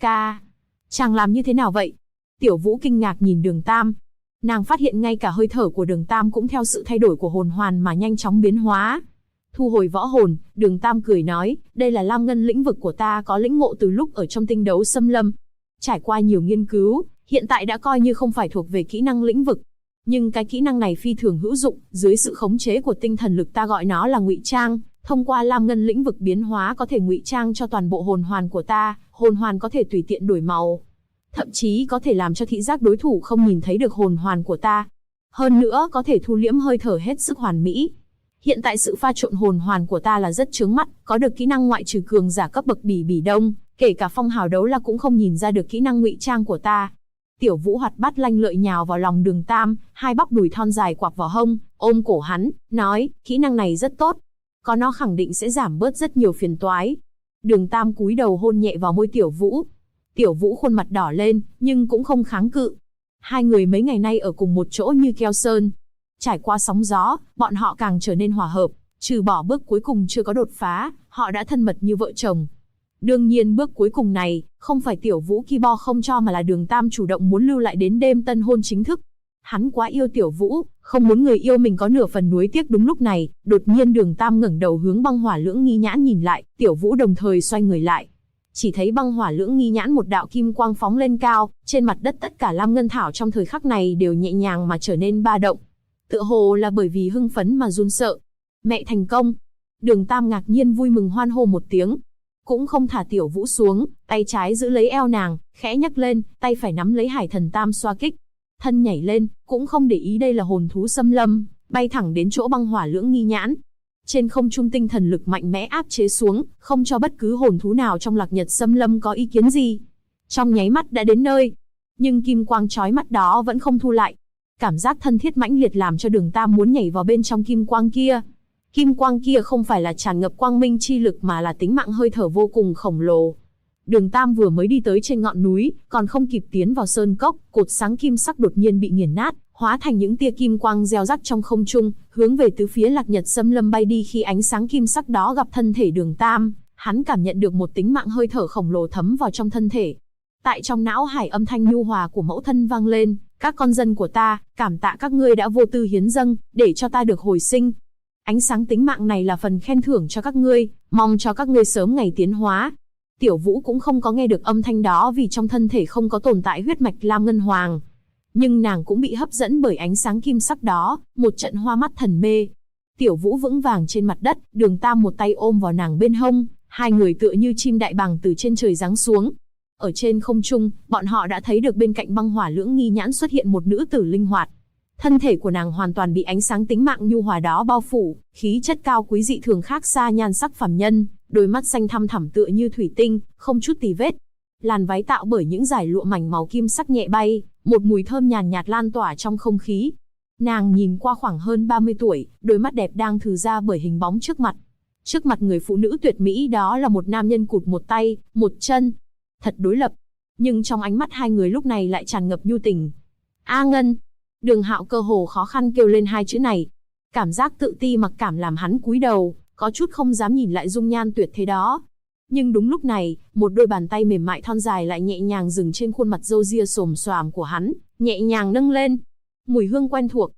Chàng làm như thế nào vậy? Tiểu Vũ kinh ngạc nhìn Đường Tam. Nàng phát hiện ngay cả hơi thở của Đường Tam cũng theo sự thay đổi của hồn hoàn mà nhanh chóng biến hóa. Thu hồi võ hồn, Đường Tam cười nói, đây là Lam Ngân lĩnh vực của ta có lĩnh ngộ từ lúc ở trong Tinh Đấu Xâm Lâm. Trải qua nhiều nghiên cứu, hiện tại đã coi như không phải thuộc về kỹ năng lĩnh vực. Nhưng cái kỹ năng này phi thường hữu dụng, dưới sự khống chế của tinh thần lực ta gọi nó là ngụy trang. Thông qua Lam Ngân lĩnh vực biến hóa có thể ngụy trang cho toàn bộ hồn hoàn của ta, hồn hoàn có thể tùy tiện đổi màu. Thậm chí có thể làm cho thị giác đối thủ không nhìn thấy được hồn hoàn của ta. Hơn nữa có thể thu liễm hơi thở hết sức hoàn mỹ. Hiện tại sự pha trộn hồn hoàn của ta là rất chướng mắt, có được kỹ năng ngoại trừ cường giả cấp bậc Bỉ Bỉ Đông, kể cả Phong Hào Đấu La cũng không nhìn ra được kỹ năng ngụy trang của ta. Tiểu Vũ hoạt bát lanh lợi nhào vào lòng Đường Tam, hai bắp đùi thon dài quặp vào hông, ôm cổ hắn, nói, kỹ năng này rất tốt. Có nó khẳng định sẽ giảm bớt rất nhiều phiền toái. Đường Tam cúi đầu hôn nhẹ vào môi Tiểu Vũ. Tiểu Vũ khuôn mặt đỏ lên, nhưng cũng không kháng cự. Hai người mấy ngày nay ở cùng một chỗ như keo sơn. Trải qua sóng gió, bọn họ càng trở nên hòa hợp. Trừ bỏ bước cuối cùng chưa có đột phá, họ đã thân mật như vợ chồng. Đương nhiên bước cuối cùng này, không phải Tiểu Vũ ki bo không cho mà là Đường Tam chủ động muốn lưu lại đến đêm tân hôn chính thức. Hắn quá yêu Tiểu Vũ, không muốn người yêu mình có nửa phần nuối tiếc. Đúng lúc này, đột nhiên Đường Tam ngẩng đầu hướng Băng Hỏa Lưỡng Nghi Nhãn nhìn lại, Tiểu Vũ đồng thời xoay người lại. Chỉ thấy Băng Hỏa Lưỡng Nghi Nhãn một đạo kim quang phóng lên cao, trên mặt đất tất cả lam ngân thảo trong thời khắc này đều nhẹ nhàng mà trở nên ba động. Tựa hồ là bởi vì hưng phấn mà run sợ. Mẹ thành công! Đường Tam ngạc nhiên vui mừng hoan hô một tiếng. Cũng không thả Tiểu Vũ xuống, tay trái giữ lấy eo nàng, khẽ nhấc lên, tay phải nắm lấy Hải Thần Tam xoa kích. Thân nhảy lên, cũng không để ý đây là hồn thú xâm lâm, bay thẳng đến chỗ Băng Hỏa Lưỡng Nghi Nhãn. Trên không trung tinh thần lực mạnh mẽ áp chế xuống, không cho bất cứ hồn thú nào trong Lạc Nhật xâm lâm có ý kiến gì. Trong nháy mắt đã đến nơi, nhưng kim quang chói mắt đó vẫn không thu lại. Cảm giác thân thiết mãnh liệt làm cho Đường Tam muốn nhảy vào bên trong kim quang kia. Kim quang kia không phải là tràn ngập quang minh chi lực mà là tính mạng hơi thở vô cùng khổng lồ. Đường Tam vừa mới đi tới trên ngọn núi, còn không kịp tiến vào sơn cốc, cột sáng kim sắc đột nhiên bị nghiền nát, hóa thành những tia kim quang reo rắc trong không trung, hướng về tứ phía Lạc Nhật xâm lâm bay đi. Khi ánh sáng kim sắc đó gặp thân thể Đường Tam, hắn cảm nhận được một tính mạng hơi thở khổng lồ thấm vào trong thân thể. Tại trong não hải âm thanh nhu hòa của mẫu thân vang lên, các con dân của ta, cảm tạ các ngươi đã vô tư hiến dâng, để cho ta được hồi sinh. Ánh sáng tính mạng này là phần khen thưởng cho các ngươi, mong cho các ngươi sớm ngày tiến hóa. Tiểu Vũ cũng không có nghe được âm thanh đó vì trong thân thể không có tồn tại huyết mạch Lam Ngân Hoàng. Nhưng nàng cũng bị hấp dẫn bởi ánh sáng kim sắc đó, một trận hoa mắt thần mê. Tiểu Vũ vững vàng trên mặt đất, Đường Tam một tay ôm vào nàng bên hông, hai người tựa như chim đại bàng từ trên trời giáng xuống. Ở trên không trung, bọn họ đã thấy được bên cạnh Băng Hỏa Lưỡng Nghi Nhãn xuất hiện một nữ tử linh hoạt. Thân thể của nàng hoàn toàn bị ánh sáng tính mạng nhu hòa đó bao phủ, khí chất cao quý dị thường khác xa nhan sắc phàm nhân, đôi mắt xanh thăm thẳm tựa như thủy tinh, không chút tì vết. Làn váy tạo bởi những dải lụa mảnh màu kim sắc nhẹ bay, một mùi thơm nhàn nhạt lan tỏa trong không khí. Nàng nhìn qua khoảng hơn 30 tuổi, đôi mắt đẹp đang thừ ra bởi hình bóng trước mặt. Trước mặt người phụ nữ tuyệt mỹ đó là một nam nhân cụt một tay, một chân. Thật đối lập. Nhưng trong ánh mắt hai người lúc này lại tràn ngập nhu tình. A Ngân! Đường Hạo cơ hồ khó khăn kêu lên hai chữ này. Cảm giác tự ti mặc cảm làm hắn cúi đầu, có chút không dám nhìn lại dung nhan tuyệt thế đó. Nhưng đúng lúc này, một đôi bàn tay mềm mại thon dài lại nhẹ nhàng dừng trên khuôn mặt râu ria xồm xoàm của hắn, nhẹ nhàng nâng lên. Mùi hương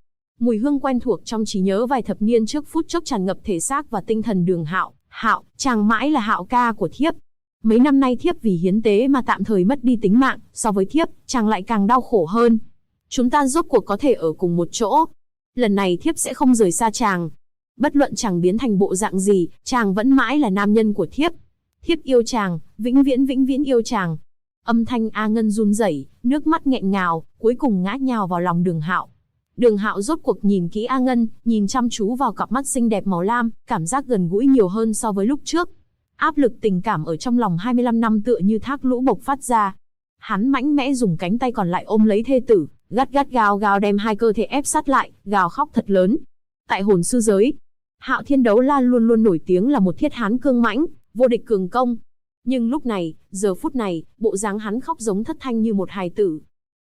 quen thuộc trong trí nhớ vài thập niên trước phút chốc tràn ngập thể xác và tinh thần Đường Hạo. Hạo, chàng mãi là Hạo ca của thiếp. Mấy năm nay thiếp vì hiến tế mà tạm thời mất đi tính mạng, so với thiếp, chàng lại càng đau khổ hơn. Chúng ta rốt cuộc có thể ở cùng một chỗ. Lần này thiếp sẽ không rời xa chàng. Bất luận chàng biến thành bộ dạng gì, chàng vẫn mãi là nam nhân của thiếp. Thiếp yêu chàng, vĩnh viễn yêu chàng. Âm thanh A Ngân run rẩy, nước mắt nghẹn ngào, cuối cùng ngã nhào vào lòng Đường Hạo. Đường Hạo rốt cuộc nhìn kỹ A Ngân, nhìn chăm chú vào cặp mắt xinh đẹp màu lam, cảm giác gần gũi nhiều hơn so với lúc trước. Áp lực tình cảm ở trong lòng 25 năm tựa như thác lũ bộc phát ra. Hắn mạnh mẽ dùng cánh tay còn lại ôm lấy thê tử, gắt gao đem hai cơ thể ép sát lại, gào khóc thật lớn. Tại hồn sư giới, Hạo Thiên Đấu La luôn luôn nổi tiếng là một thiết hán cương mãnh, vô địch cường công. Nhưng lúc này, giờ phút này, bộ dáng hắn khóc giống thất thanh như một hài tử.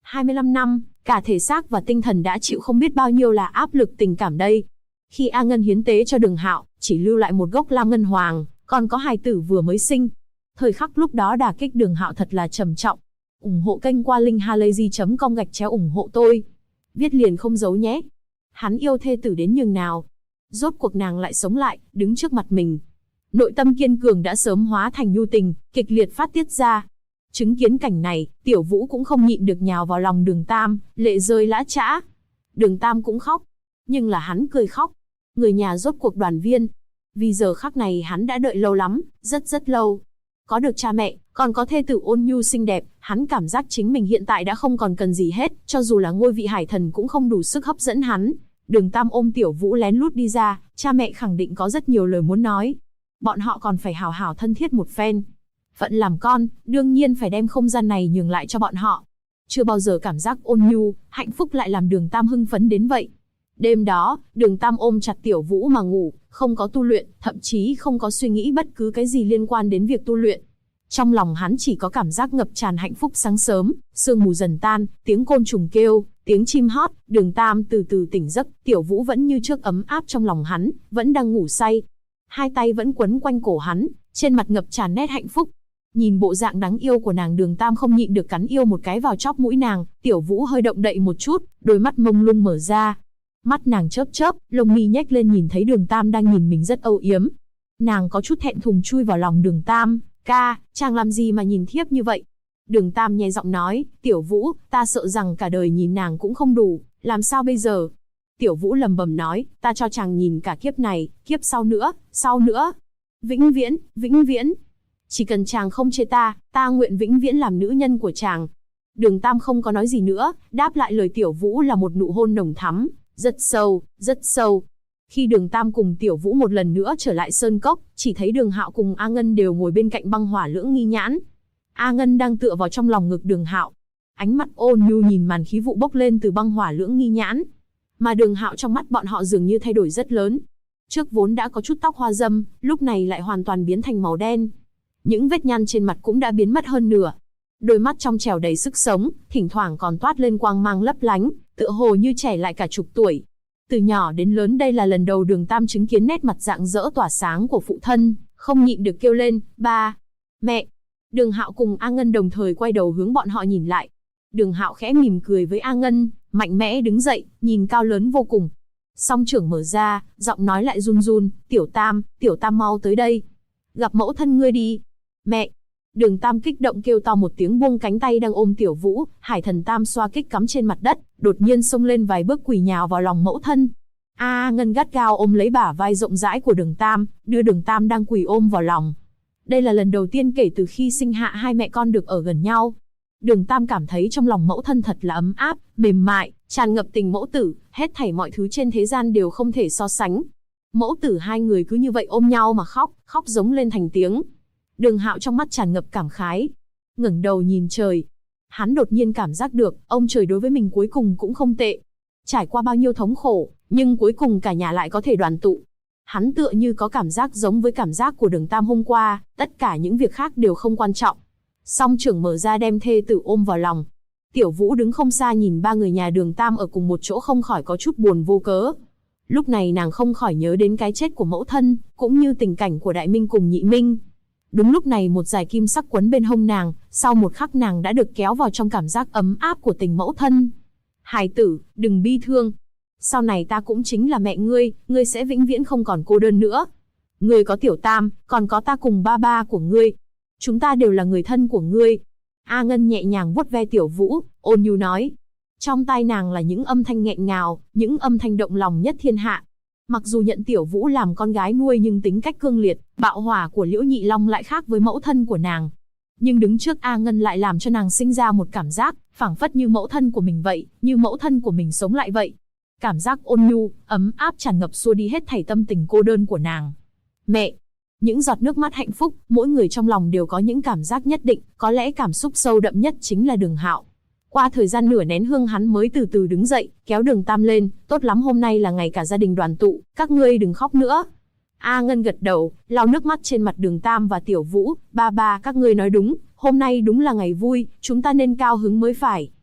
25 năm, cả thể xác và tinh thần đã chịu không biết bao nhiêu là áp lực tình cảm đây. Khi A Ngân hiến tế cho Đường Hạo, chỉ lưu lại một gốc Lam Ngân Hoàng, còn có hài tử vừa mới sinh. Thời khắc lúc đó đả kích Đường Hạo thật là trầm trọng. Ủng hộ kênh qua linkhalazy.com/ủng hộ tôi. Viết liền không giấu nhé. Hắn yêu thê tử đến nhường nào. Rốt cuộc nàng lại sống lại, đứng trước mặt mình. Nội tâm kiên cường đã sớm hóa thành nhu tình, kịch liệt phát tiết ra. Chứng kiến cảnh này, Tiểu Vũ cũng không nhịn được nhào vào lòng Đường Tam, lệ rơi lã chã. Đường Tam cũng khóc, nhưng là hắn cười khóc. Người nhà rốt cuộc đoàn viên. Vì giờ khắc này hắn đã đợi lâu lắm, rất rất lâu. Có được cha mẹ, còn có thê tử ôn nhu xinh đẹp, hắn cảm giác chính mình hiện tại đã không còn cần gì hết, cho dù là ngôi vị hải thần cũng không đủ sức hấp dẫn hắn. Đường Tam ôm Tiểu Vũ lén lút đi ra, cha mẹ khẳng định có rất nhiều lời muốn nói. Bọn họ còn phải hào hào thân thiết một phen. Phận làm con, đương nhiên phải đem không gian này nhường lại cho bọn họ. Chưa bao giờ cảm giác ôn nhu, hạnh phúc lại làm Đường Tam hưng phấn đến vậy. Đêm đó, Đường Tam ôm chặt Tiểu Vũ mà ngủ, không có tu luyện, thậm chí không có suy nghĩ bất cứ cái gì liên quan đến việc tu luyện. Trong lòng hắn chỉ có cảm giác ngập tràn hạnh phúc. Sáng sớm, sương mù dần tan, tiếng côn trùng kêu, tiếng chim hót, Đường Tam từ từ tỉnh giấc, Tiểu Vũ vẫn như trước ấm áp trong lòng hắn, vẫn đang ngủ say. Hai tay vẫn quấn quanh cổ hắn, trên mặt ngập tràn nét hạnh phúc. Nhìn bộ dạng đáng yêu của nàng, Đường Tam không nhịn được cắn yêu một cái vào chóp mũi nàng. Tiểu Vũ hơi động đậy một chút, đôi mắt mông lung mở ra. Mắt nàng chớp chớp, lông mi nhếch lên, nhìn thấy Đường Tam đang nhìn mình rất âu yếm. Nàng có chút thẹn thùng chui vào lòng Đường Tam. Ca, chàng làm gì mà nhìn thiếp như vậy? Đường Tam nhẹ giọng nói, Tiểu Vũ, ta sợ rằng cả đời nhìn nàng cũng không đủ, làm sao bây giờ? Tiểu Vũ lầm bầm nói, ta cho chàng nhìn cả kiếp này, kiếp sau nữa. Vĩnh viễn, vĩnh viễn. Chỉ cần chàng không chê ta nguyện vĩnh viễn làm nữ nhân của chàng. Đường Tam không có nói gì nữa, đáp lại lời Tiểu Vũ là một nụ hôn nồng thắm, rất sâu, rất sâu. Khi Đường Tam cùng Tiểu Vũ một lần nữa trở lại sơn cốc, chỉ thấy Đường Hạo cùng A Ngân đều ngồi bên cạnh băng hỏa lưỡng nghi nhãn. A Ngân đang tựa vào trong lòng ngực Đường Hạo, ánh mắt ôn nhu nhìn màn khí vụ bốc lên từ băng hỏa lưỡng nghi nhãn. Mà Đường Hạo trong mắt bọn họ dường như thay đổi rất lớn. Trước vốn đã có chút tóc hoa râm, lúc này lại hoàn toàn biến thành màu đen. Những vết nhăn trên mặt cũng đã biến mất hơn nửa. Đôi mắt trong trẻo đầy sức sống, thỉnh thoảng còn toát lên quang mang lấp lánh, tựa hồ như trẻ lại cả chục tuổi. Từ nhỏ đến lớn đây là lần đầu Đường Tam chứng kiến nét mặt rạng rỡ tỏa sáng của phụ thân, không nhịn được kêu lên, ba, mẹ. Đường Hạo cùng A Ngân đồng thời quay đầu hướng bọn họ nhìn lại. Đường Hạo khẽ mỉm cười với A Ngân, mạnh mẽ đứng dậy, nhìn cao lớn vô cùng. Song trưởng mở ra, giọng nói lại run run, Tiểu Tam mau tới đây. Gặp mẫu thân ngươi đi. Mẹ. Đường Tam kích động kêu to một tiếng, buông cánh tay đang ôm Tiểu Vũ, Hải Thần Tam xoa kích cắm trên mặt đất, đột nhiên xông lên vài bước quỳ nhào vào lòng mẫu thân. A Ngân gắt gao ôm lấy bả vai rộng rãi của Đường Tam, đưa Đường Tam đang quỳ ôm vào lòng. Đây là lần đầu tiên kể từ khi sinh hạ hai mẹ con được ở gần nhau. Đường Tam cảm thấy trong lòng mẫu thân thật là ấm áp, mềm mại, tràn ngập tình mẫu tử, hết thảy mọi thứ trên thế gian đều không thể so sánh. Mẫu tử hai người cứ như vậy ôm nhau mà khóc, khóc giống lên thành tiếng. Đường Hạo trong mắt tràn ngập cảm khái, ngẩng đầu nhìn trời. Hắn đột nhiên cảm giác được, ông trời đối với mình cuối cùng cũng không tệ. Trải qua bao nhiêu thống khổ, nhưng cuối cùng cả nhà lại có thể đoàn tụ. Hắn tựa như có cảm giác giống với cảm giác của Đường Tam hôm qua, tất cả những việc khác đều không quan trọng. Song trưởng mở ra đem thê tử ôm vào lòng. Tiểu Vũ đứng không xa nhìn ba người nhà Đường Tam ở cùng một chỗ không khỏi có chút buồn vô cớ. Lúc này nàng không khỏi nhớ đến cái chết của mẫu thân, cũng như tình cảnh của Đại Minh cùng Nhị Minh. Đúng lúc này một dải kim sắc quấn bên hông nàng, sau một khắc nàng đã được kéo vào trong cảm giác ấm áp của tình mẫu thân. Hài tử, đừng bi thương. Sau này ta cũng chính là mẹ ngươi sẽ vĩnh viễn không còn cô đơn nữa. Ngươi có Tiểu Tam, còn có ta cùng ba ba của ngươi. Chúng ta đều là người thân của ngươi. A Ngân nhẹ nhàng vuốt ve Tiểu Vũ, ôn nhu nói. Trong tai nàng là những âm thanh nghẹn ngào, những âm thanh động lòng nhất thiên hạ. Mặc dù nhận Tiểu Vũ làm con gái nuôi nhưng tính cách cương liệt, bạo hỏa của Liễu Nhị Long lại khác với mẫu thân của nàng. Nhưng đứng trước A Ngân lại làm cho nàng sinh ra một cảm giác, phảng phất như mẫu thân của mình vậy, như mẫu thân của mình sống lại vậy. Cảm giác ôn nhu, ấm áp tràn ngập xua đi hết thảy tâm tình cô đơn của nàng. Mẹ! Những giọt nước mắt hạnh phúc, mỗi người trong lòng đều có những cảm giác nhất định, có lẽ cảm xúc sâu đậm nhất chính là Đường Hạo. Qua thời gian nửa nén hương hắn mới từ từ đứng dậy, kéo Đường Tam lên, tốt lắm, hôm nay là ngày cả gia đình đoàn tụ, các ngươi đừng khóc nữa. A Ngân gật đầu, lau nước mắt trên mặt Đường Tam và Tiểu Vũ, ba các ngươi nói đúng, hôm nay đúng là ngày vui, chúng ta nên cao hứng mới phải.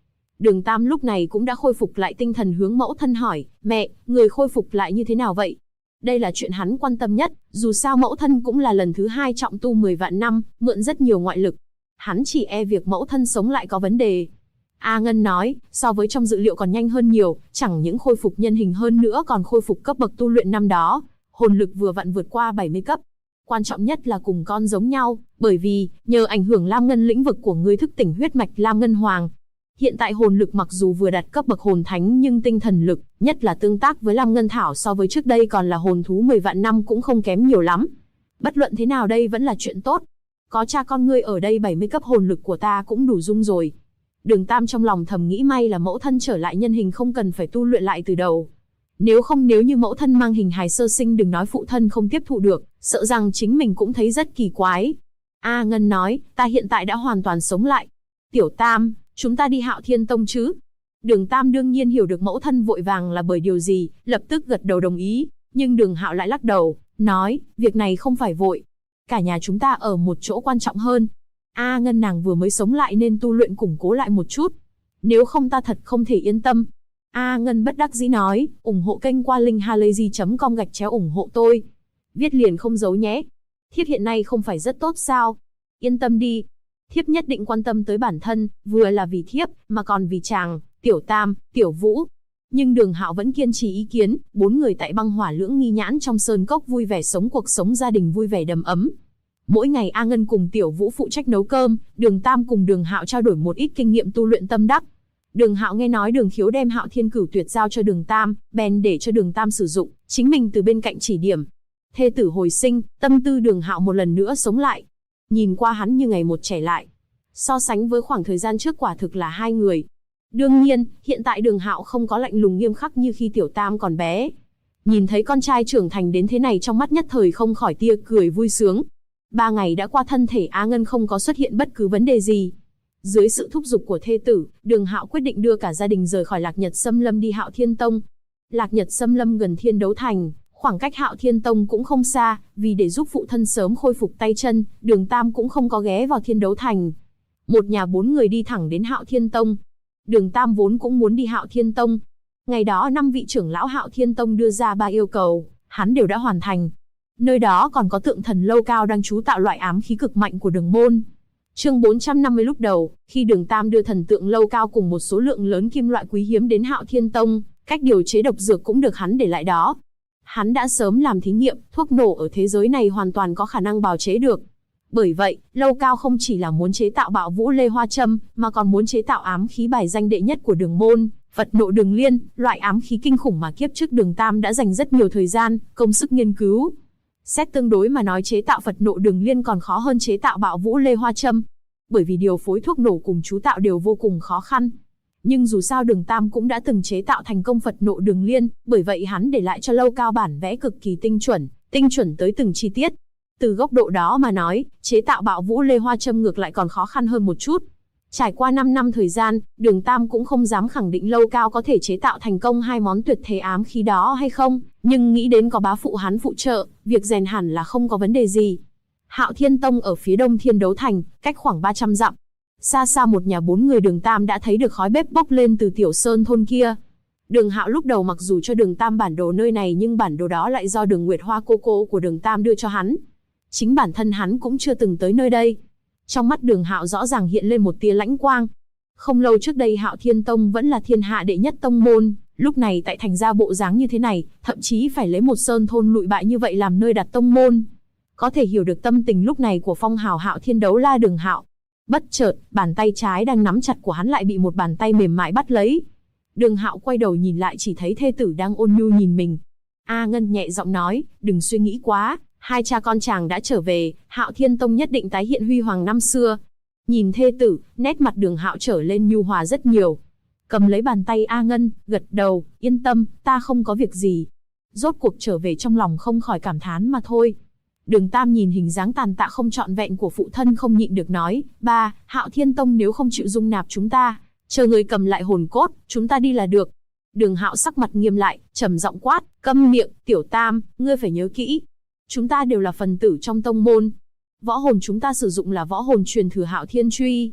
Đường Tam lúc này cũng đã khôi phục lại tinh thần, hướng mẫu thân hỏi, mẹ, người khôi phục lại như thế nào vậy? Đây là chuyện hắn quan tâm nhất, dù sao mẫu thân cũng là lần thứ 2 trọng tu 10 vạn năm, mượn rất nhiều ngoại lực. Hắn chỉ e việc mẫu thân sống lại có vấn đề. A Ngân nói, so với trong dự liệu còn nhanh hơn nhiều, chẳng những khôi phục nhân hình hơn nữa còn khôi phục cấp bậc tu luyện năm đó, hồn lực vừa vặn vượt qua 70 cấp. Quan trọng nhất là cùng con giống nhau, bởi vì, nhờ ảnh hưởng Lam Ngân lĩnh vực của ngươi thức tỉnh huyết mạch Lam Ngân Hoàng. Hiện tại hồn lực mặc dù vừa đạt cấp bậc hồn thánh nhưng tinh thần lực, nhất là tương tác với Lam Ngân Thảo so với trước đây còn là hồn thú 10 vạn năm cũng không kém nhiều lắm. Bất luận thế nào đây vẫn là chuyện tốt. Có cha con ngươi ở đây 70 cấp hồn lực của ta cũng đủ dung rồi. Đường Tam trong lòng thầm nghĩ may là mẫu thân trở lại nhân hình không cần phải tu luyện lại từ đầu. Nếu không, nếu như mẫu thân mang hình hài sơ sinh, đừng nói phụ thân không tiếp thụ được, sợ rằng chính mình cũng thấy rất kỳ quái. A Ngân nói, ta hiện tại đã hoàn toàn sống lại. Tiểu Tam, chúng ta đi Hạo Thiên Tông chứ? Đường Tam đương nhiên hiểu được mẫu thân vội vàng là bởi điều gì, lập tức gật đầu đồng ý. Nhưng Đường Hạo lại lắc đầu, nói, việc này không phải vội. Cả nhà chúng ta ở một chỗ quan trọng hơn. A Ngân nàng vừa mới sống lại nên tu luyện củng cố lại một chút. Nếu không ta thật không thể yên tâm. A Ngân bất đắc dĩ nói, ủng hộ kênh qua link halayzi.com/ủng hộ tôi. Viết liền không giấu nhé. Thiếp hiện nay không phải rất tốt sao? Yên tâm đi. Thiếp nhất định quan tâm tới bản thân, vừa là vì thiếp, mà còn vì chàng, Tiểu Tam, Tiểu Vũ. Nhưng Đường Hạo vẫn kiên trì ý kiến, 4 người tại băng hỏa lưỡng nghi nhãn trong sơn cốc vui vẻ sống cuộc sống gia đình vui vẻ đầm ấm. Mỗi ngày A Ngân cùng Tiểu Vũ phụ trách nấu cơm, Đường Tam cùng Đường Hạo trao đổi một ít kinh nghiệm tu luyện tâm đắc. Đường Hạo nghe nói Đường Khiếu đem Hạo Thiên Cửu Tuyệt giao cho Đường Tam, bèn để cho Đường Tam sử dụng, chính mình từ bên cạnh chỉ điểm. Thê tử hồi sinh, tâm tư Đường Hạo một lần nữa sống lại. Nhìn qua hắn như ngày một trẻ lại. So sánh với khoảng thời gian trước quả thực là hai người. Đương nhiên, hiện tại Đường Hạo không có lạnh lùng nghiêm khắc như khi Tiểu Tam còn bé. Nhìn thấy con trai trưởng thành đến thế này, trong mắt nhất thời không khỏi tia cười vui sướng. 3 ngày đã qua, thân thể A Ngân không có xuất hiện bất cứ vấn đề gì. Dưới sự thúc giục của thê tử, Đường Hạo quyết định đưa cả gia đình rời khỏi Lạc Nhật Xâm Lâm đi Hạo Thiên Tông. Lạc Nhật Xâm Lâm gần Thiên Đấu Thành, khoảng cách Hạo Thiên Tông cũng không xa, vì để giúp phụ thân sớm khôi phục tay chân, Đường Tam cũng không có ghé vào Thiên Đấu Thành. Một nhà 4 người đi thẳng đến Hạo Thiên Tông. Đường Tam vốn cũng muốn đi Hạo Thiên Tông. Ngày đó 5 vị trưởng lão Hạo Thiên Tông đưa ra 3 yêu cầu, hắn đều đã hoàn thành. Nơi đó còn có tượng thần Lâu Cao đang trú tạo loại ám khí cực mạnh của Đường môn. Chương 450 lúc đầu, khi Đường Tam đưa thần tượng Lâu Cao cùng một số lượng lớn kim loại quý hiếm đến Hạo Thiên Tông, cách điều chế độc dược cũng được hắn để lại đó. Hắn đã sớm làm thí nghiệm, thuốc nổ ở thế giới này hoàn toàn có khả năng bào chế được. Bởi vậy, Lâu Cao không chỉ là muốn chế tạo Bạo Vũ Lê Hoa Châm, mà còn muốn chế tạo ám khí bài danh đệ nhất của Đường môn, Phật Nộ Đường Liên, loại ám khí kinh khủng mà kiếp trước Đường Tam đã dành rất nhiều thời gian, công sức nghiên cứu. Xét tương đối mà nói, chế tạo Phật Nộ Đường Liên còn khó hơn chế tạo Bạo Vũ Lê Hoa Châm, bởi vì điều phối thuốc nổ cùng chú tạo đều vô cùng khó khăn. Nhưng dù sao Đường Tam cũng đã từng chế tạo thành công Phật Nộ Đường Liên, bởi vậy hắn để lại cho Lâu Cao bản vẽ cực kỳ tinh chuẩn tới từng chi tiết. Từ góc độ đó mà nói, chế tạo Bạo Vũ Lê Hoa Châm ngược lại còn khó khăn hơn một chút. Trải qua 5 năm thời gian, Đường Tam cũng không dám khẳng định Lâu Cao có thể chế tạo thành công 2 món tuyệt thế ám khí đó hay không, nhưng nghĩ đến có bá phụ hắn phụ trợ, việc rèn hẳn là không có vấn đề gì. Hạo Thiên Tông ở phía đông Thiên Đấu Thành, cách khoảng 300 dặm. Xa xa một nhà 4 người Đường Tam đã thấy được khói bếp bốc lên từ Tiểu Sơn thôn kia. Đường Hạo lúc đầu mặc dù cho Đường Tam bản đồ nơi này, nhưng bản đồ đó lại do Đường Nguyệt Hoa cô của Đường Tam đưa cho hắn. Chính bản thân hắn cũng chưa từng tới nơi đây. Trong mắt Đường Hạo rõ ràng hiện lên một tia lãnh quang. Không lâu trước đây Hạo Thiên Tông vẫn là thiên hạ đệ nhất tông môn, lúc này tại thành ra bộ dáng như thế này, thậm chí phải lấy một sơn thôn lụi bại như vậy làm nơi đặt tông môn. Có thể hiểu được tâm tình lúc này của phong hào Hạo Thiên Đấu La Đường Hạo. Bất chợt, bàn tay trái đang nắm chặt của hắn lại bị một bàn tay mềm mại bắt lấy. Đường Hạo quay đầu nhìn lại, chỉ thấy thê tử đang ôn nhu nhìn mình. A Ngân nhẹ giọng nói, đừng suy nghĩ quá, hai cha con chàng đã trở về, Hạo Thiên Tông nhất định tái hiện huy hoàng năm xưa. Nhìn thê tử, nét mặt Đường Hạo trở lên nhu hòa rất nhiều. Cầm lấy bàn tay A Ngân, gật đầu, yên tâm, ta không có việc gì. Rốt cuộc trở về trong lòng không khỏi cảm thán mà thôi. Đường Tam nhìn hình dáng tàn tạ không trọn vẹn của phụ thân không nhịn được nói, ba, Hạo Thiên Tông nếu không chịu dung nạp chúng ta, chờ người cầm lại hồn cốt, chúng ta đi là được. Đường Hạo sắc mặt nghiêm lại, trầm giọng quát, câm miệng, Tiểu Tam, ngươi phải nhớ kỹ. Chúng ta đều là phần tử trong tông môn. Võ hồn chúng ta sử dụng là võ hồn truyền thừa Hạo Thiên Truy.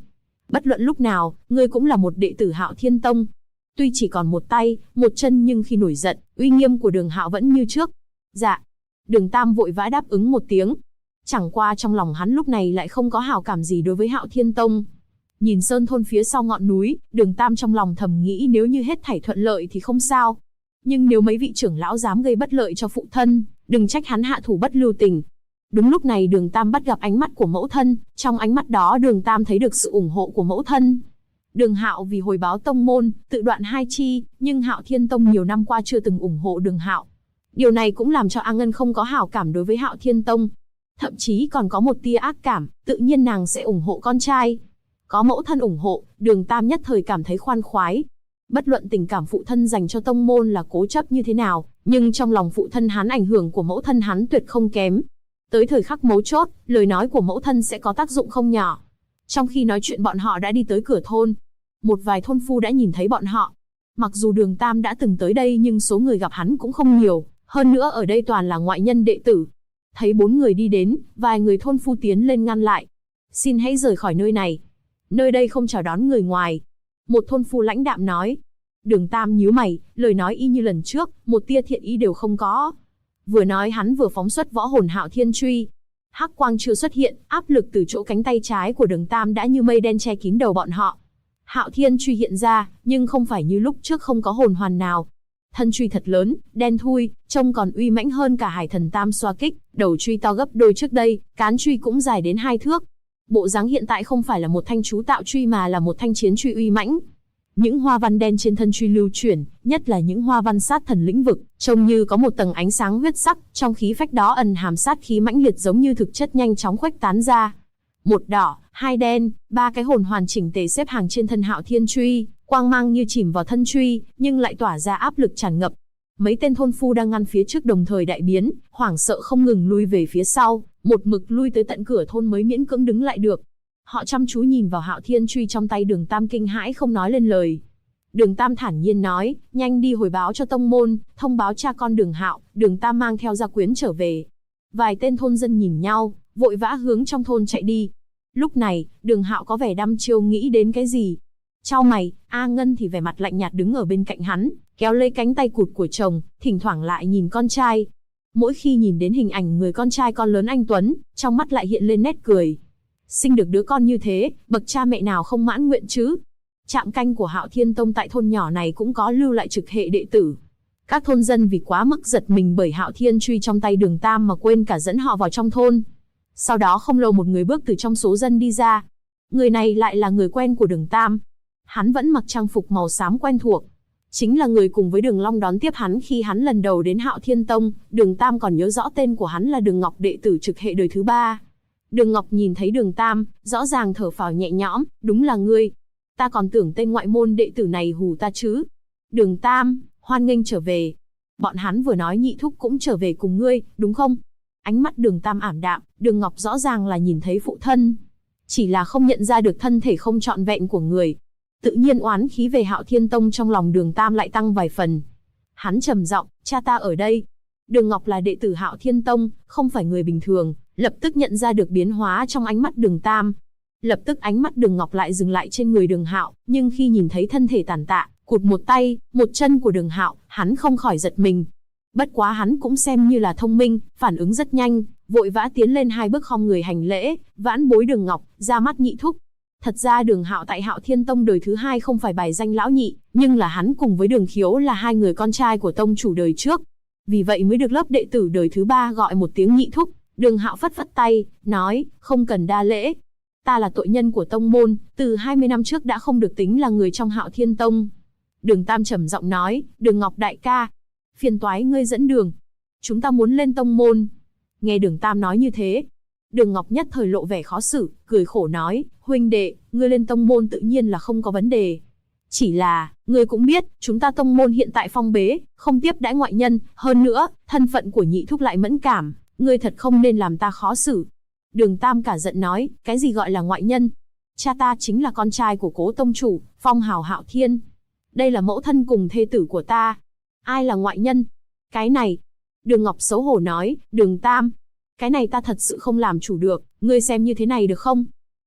Bất luận lúc nào, ngươi cũng là một đệ tử Hạo Thiên Tông. Tuy chỉ còn một tay, một chân nhưng khi nổi giận, uy nghiêm của Đường Hạo vẫn như trước. Dạ. Đường Tam vội vã đáp ứng một tiếng. Chẳng qua trong lòng hắn lúc này lại không có hảo cảm gì đối với Hạo Thiên Tông. Nhìn sơn thôn phía sau ngọn núi, Đường Tam trong lòng thầm nghĩ nếu như hết thảy thuận lợi thì không sao. Nhưng nếu mấy vị trưởng lão dám gây bất lợi cho phụ thân, đừng trách hắn hạ thủ bất lưu tình. Đúng lúc này Đường Tam bắt gặp ánh mắt của mẫu thân, trong ánh mắt đó Đường Tam thấy được sự ủng hộ của mẫu thân. Đường Hạo vì hồi báo tông môn, tự đoạn hai chi, nhưng Hạo Thiên Tông nhiều năm qua chưa từng ủng hộ Đường Hạo. Điều này cũng làm cho A Ngân không có hảo cảm đối với Hạo Thiên Tông. Thậm chí còn có một tia ác cảm, tự nhiên nàng sẽ ủng hộ con trai. Có mẫu thân ủng hộ, Đường Tam nhất thời cảm thấy khoan khoái. Bất luận tình cảm phụ thân dành cho tông môn là cố chấp như thế nào, nhưng trong lòng phụ thân hắn ảnh hưởng của mẫu thân hắn tuyệt không kém. Tới thời khắc mấu chốt, lời nói của mẫu thân sẽ có tác dụng không nhỏ. Trong khi nói chuyện bọn họ đã đi tới cửa thôn. Một vài thôn phu đã nhìn thấy bọn họ. Mặc dù Đường Tam đã từng tới đây nhưng số người gặp hắn cũng không nhiều, hơn nữa ở đây toàn là ngoại nhân đệ tử. Thấy 4 người đi đến, vài người thôn phu tiến lên ngăn lại. Xin hãy rời khỏi nơi này. Nơi đây không chào đón người ngoài. Một thôn phu lãnh đạm nói. Đường Tam nhíu mày, lời nói y như lần trước, một tia thiện ý đều không có. Vừa nói hắn vừa phóng xuất võ hồn Hạo Thiên Truy. Hắc quang chưa xuất hiện, áp lực từ chỗ cánh tay trái của Đường Tam đã như mây đen che kín đầu bọn họ. Hạo Thiên Truy hiện ra, nhưng không phải như lúc trước không có hồn hoàn nào. Thân truy thật lớn, đen thui, trông còn uy mãnh hơn cả Hải Thần Tam Xoa Kích, đầu truy to gấp đôi trước đây, cán truy cũng dài đến 2 thước. Bộ dáng hiện tại không phải là một thanh chú tạo truy mà là một thanh chiến truy uy mãnh. Những hoa văn đen trên thân truy lưu chuyển, nhất là những hoa văn sát thần lĩnh vực, trông như có một tầng ánh sáng huyết sắc, trong khí phách đó ẩn hàm sát khí mãnh liệt giống như thực chất nhanh chóng khuếch tán ra. Một đỏ, hai đen, 3 cái hồn hoàn chỉnh tề xếp hàng trên thân Hạo Thiên Truy, quang mang như chìm vào thân truy, nhưng lại tỏa ra áp lực tràn ngập. Mấy tên thôn phu đang ngăn phía trước đồng thời đại biến, hoảng sợ không ngừng lui về phía sau, một mực lui tới tận cửa thôn mới miễn cưỡng đứng lại được. Họ chăm chú nhìn vào Hạo Thiên Truy trong tay Đường Tam kinh hãi không nói lên lời. Đường Tam thản nhiên nói, nhanh đi hồi báo cho tông môn, thông báo cha con Đường Hạo. Đường Tam mang theo gia quyến trở về. Vài tên thôn dân nhìn nhau, vội vã hướng trong thôn chạy đi. Lúc này, Đường Hạo có vẻ đăm chiêu nghĩ đến cái gì. Chau mày, A Ngân thì vẻ mặt lạnh nhạt đứng ở bên cạnh hắn, kéo lấy cánh tay cụt của chồng, thỉnh thoảng lại nhìn con trai. Mỗi khi nhìn đến hình ảnh người con trai con lớn anh Tuấn, trong mắt lại hiện lên nét cười. Sinh được đứa con như thế, bậc cha mẹ nào không mãn nguyện chứ? Trạm canh của Hạo Thiên Tông tại thôn nhỏ này cũng có lưu lại trực hệ đệ tử. Các thôn dân vì quá mức giật mình bởi Hạo Thiên Truy trong tay Đường Tam mà quên cả dẫn họ vào trong thôn. Sau đó không lâu một người bước từ trong số dân đi ra. Người này lại là người quen của Đường Tam. Hắn vẫn mặc trang phục màu xám quen thuộc. Chính là người cùng với Đường Long đón tiếp hắn khi hắn lần đầu đến Hạo Thiên Tông. Đường Tam còn nhớ rõ tên của hắn là Đường Ngọc, đệ tử trực hệ đời thứ 3. Đường Ngọc nhìn thấy Đường Tam, rõ ràng thở phào nhẹ nhõm, đúng là ngươi. Ta còn tưởng tên ngoại môn đệ tử này hù ta chứ. Đường Tam, hoan nghênh trở về. Bọn hắn vừa nói nhị thúc cũng trở về cùng ngươi, đúng không? Ánh mắt Đường Tam ảm đạm, Đường Ngọc rõ ràng là nhìn thấy phụ thân. Chỉ là không nhận ra được thân thể không trọn vẹn của người. Tự nhiên oán khí về Hạo Thiên Tông trong lòng Đường Tam lại tăng vài phần. Hắn trầm giọng, cha ta ở đây. Đường Ngọc là đệ tử Hạo Thiên Tông, không phải người bình thường, lập tức nhận ra được biến hóa trong ánh mắt Đường Tam. Lập tức ánh mắt Đường Ngọc lại dừng lại trên người Đường Hạo, nhưng khi nhìn thấy thân thể tàn tạ, cụt một tay, một chân của Đường Hạo, hắn không khỏi giật mình. Bất quá hắn cũng xem như là thông minh, phản ứng rất nhanh, vội vã tiến lên 2 bước khom người hành lễ, vãn bối Đường Ngọc, ra mắt nhị thúc. Thật ra Đường Hạo tại Hạo Thiên Tông đời thứ 2 không phải bài danh lão nhị, nhưng là hắn cùng với Đường Khiếu là 2 người con trai của tông chủ đời trước. Vì vậy mới được lớp đệ tử đời thứ 3 gọi một tiếng nhị thúc. Đường Hạo phất phất tay, nói, không cần đa lễ. Ta là tội nhân của tông môn, từ 20 năm trước đã không được tính là người trong Hạo Thiên Tông. Đường Tam trầm giọng nói, Đường Ngọc đại ca, phiền toái ngươi dẫn đường. Chúng ta muốn lên tông môn. Nghe Đường Tam nói như thế, Đường Ngọc nhất thời lộ vẻ khó xử, cười khổ nói, huynh đệ, ngươi lên tông môn tự nhiên là không có vấn đề. Chỉ là, ngươi cũng biết, chúng ta tông môn hiện tại phong bế, không tiếp đãi ngoại nhân, hơn nữa, thân phận của nhị thúc lại mẫn cảm, ngươi thật không nên làm ta khó xử. Đường Tam cả giận nói, cái gì gọi là ngoại nhân? Cha ta chính là con trai của Cố tông chủ, phong hào Hạo Thiên. Đây là mẫu thân cùng thê tử của ta. Ai là ngoại nhân? Cái này. Đường Ngọc xấu hổ nói, Đường Tam, cái này ta thật sự không làm chủ được, ngươi xem như thế này được không?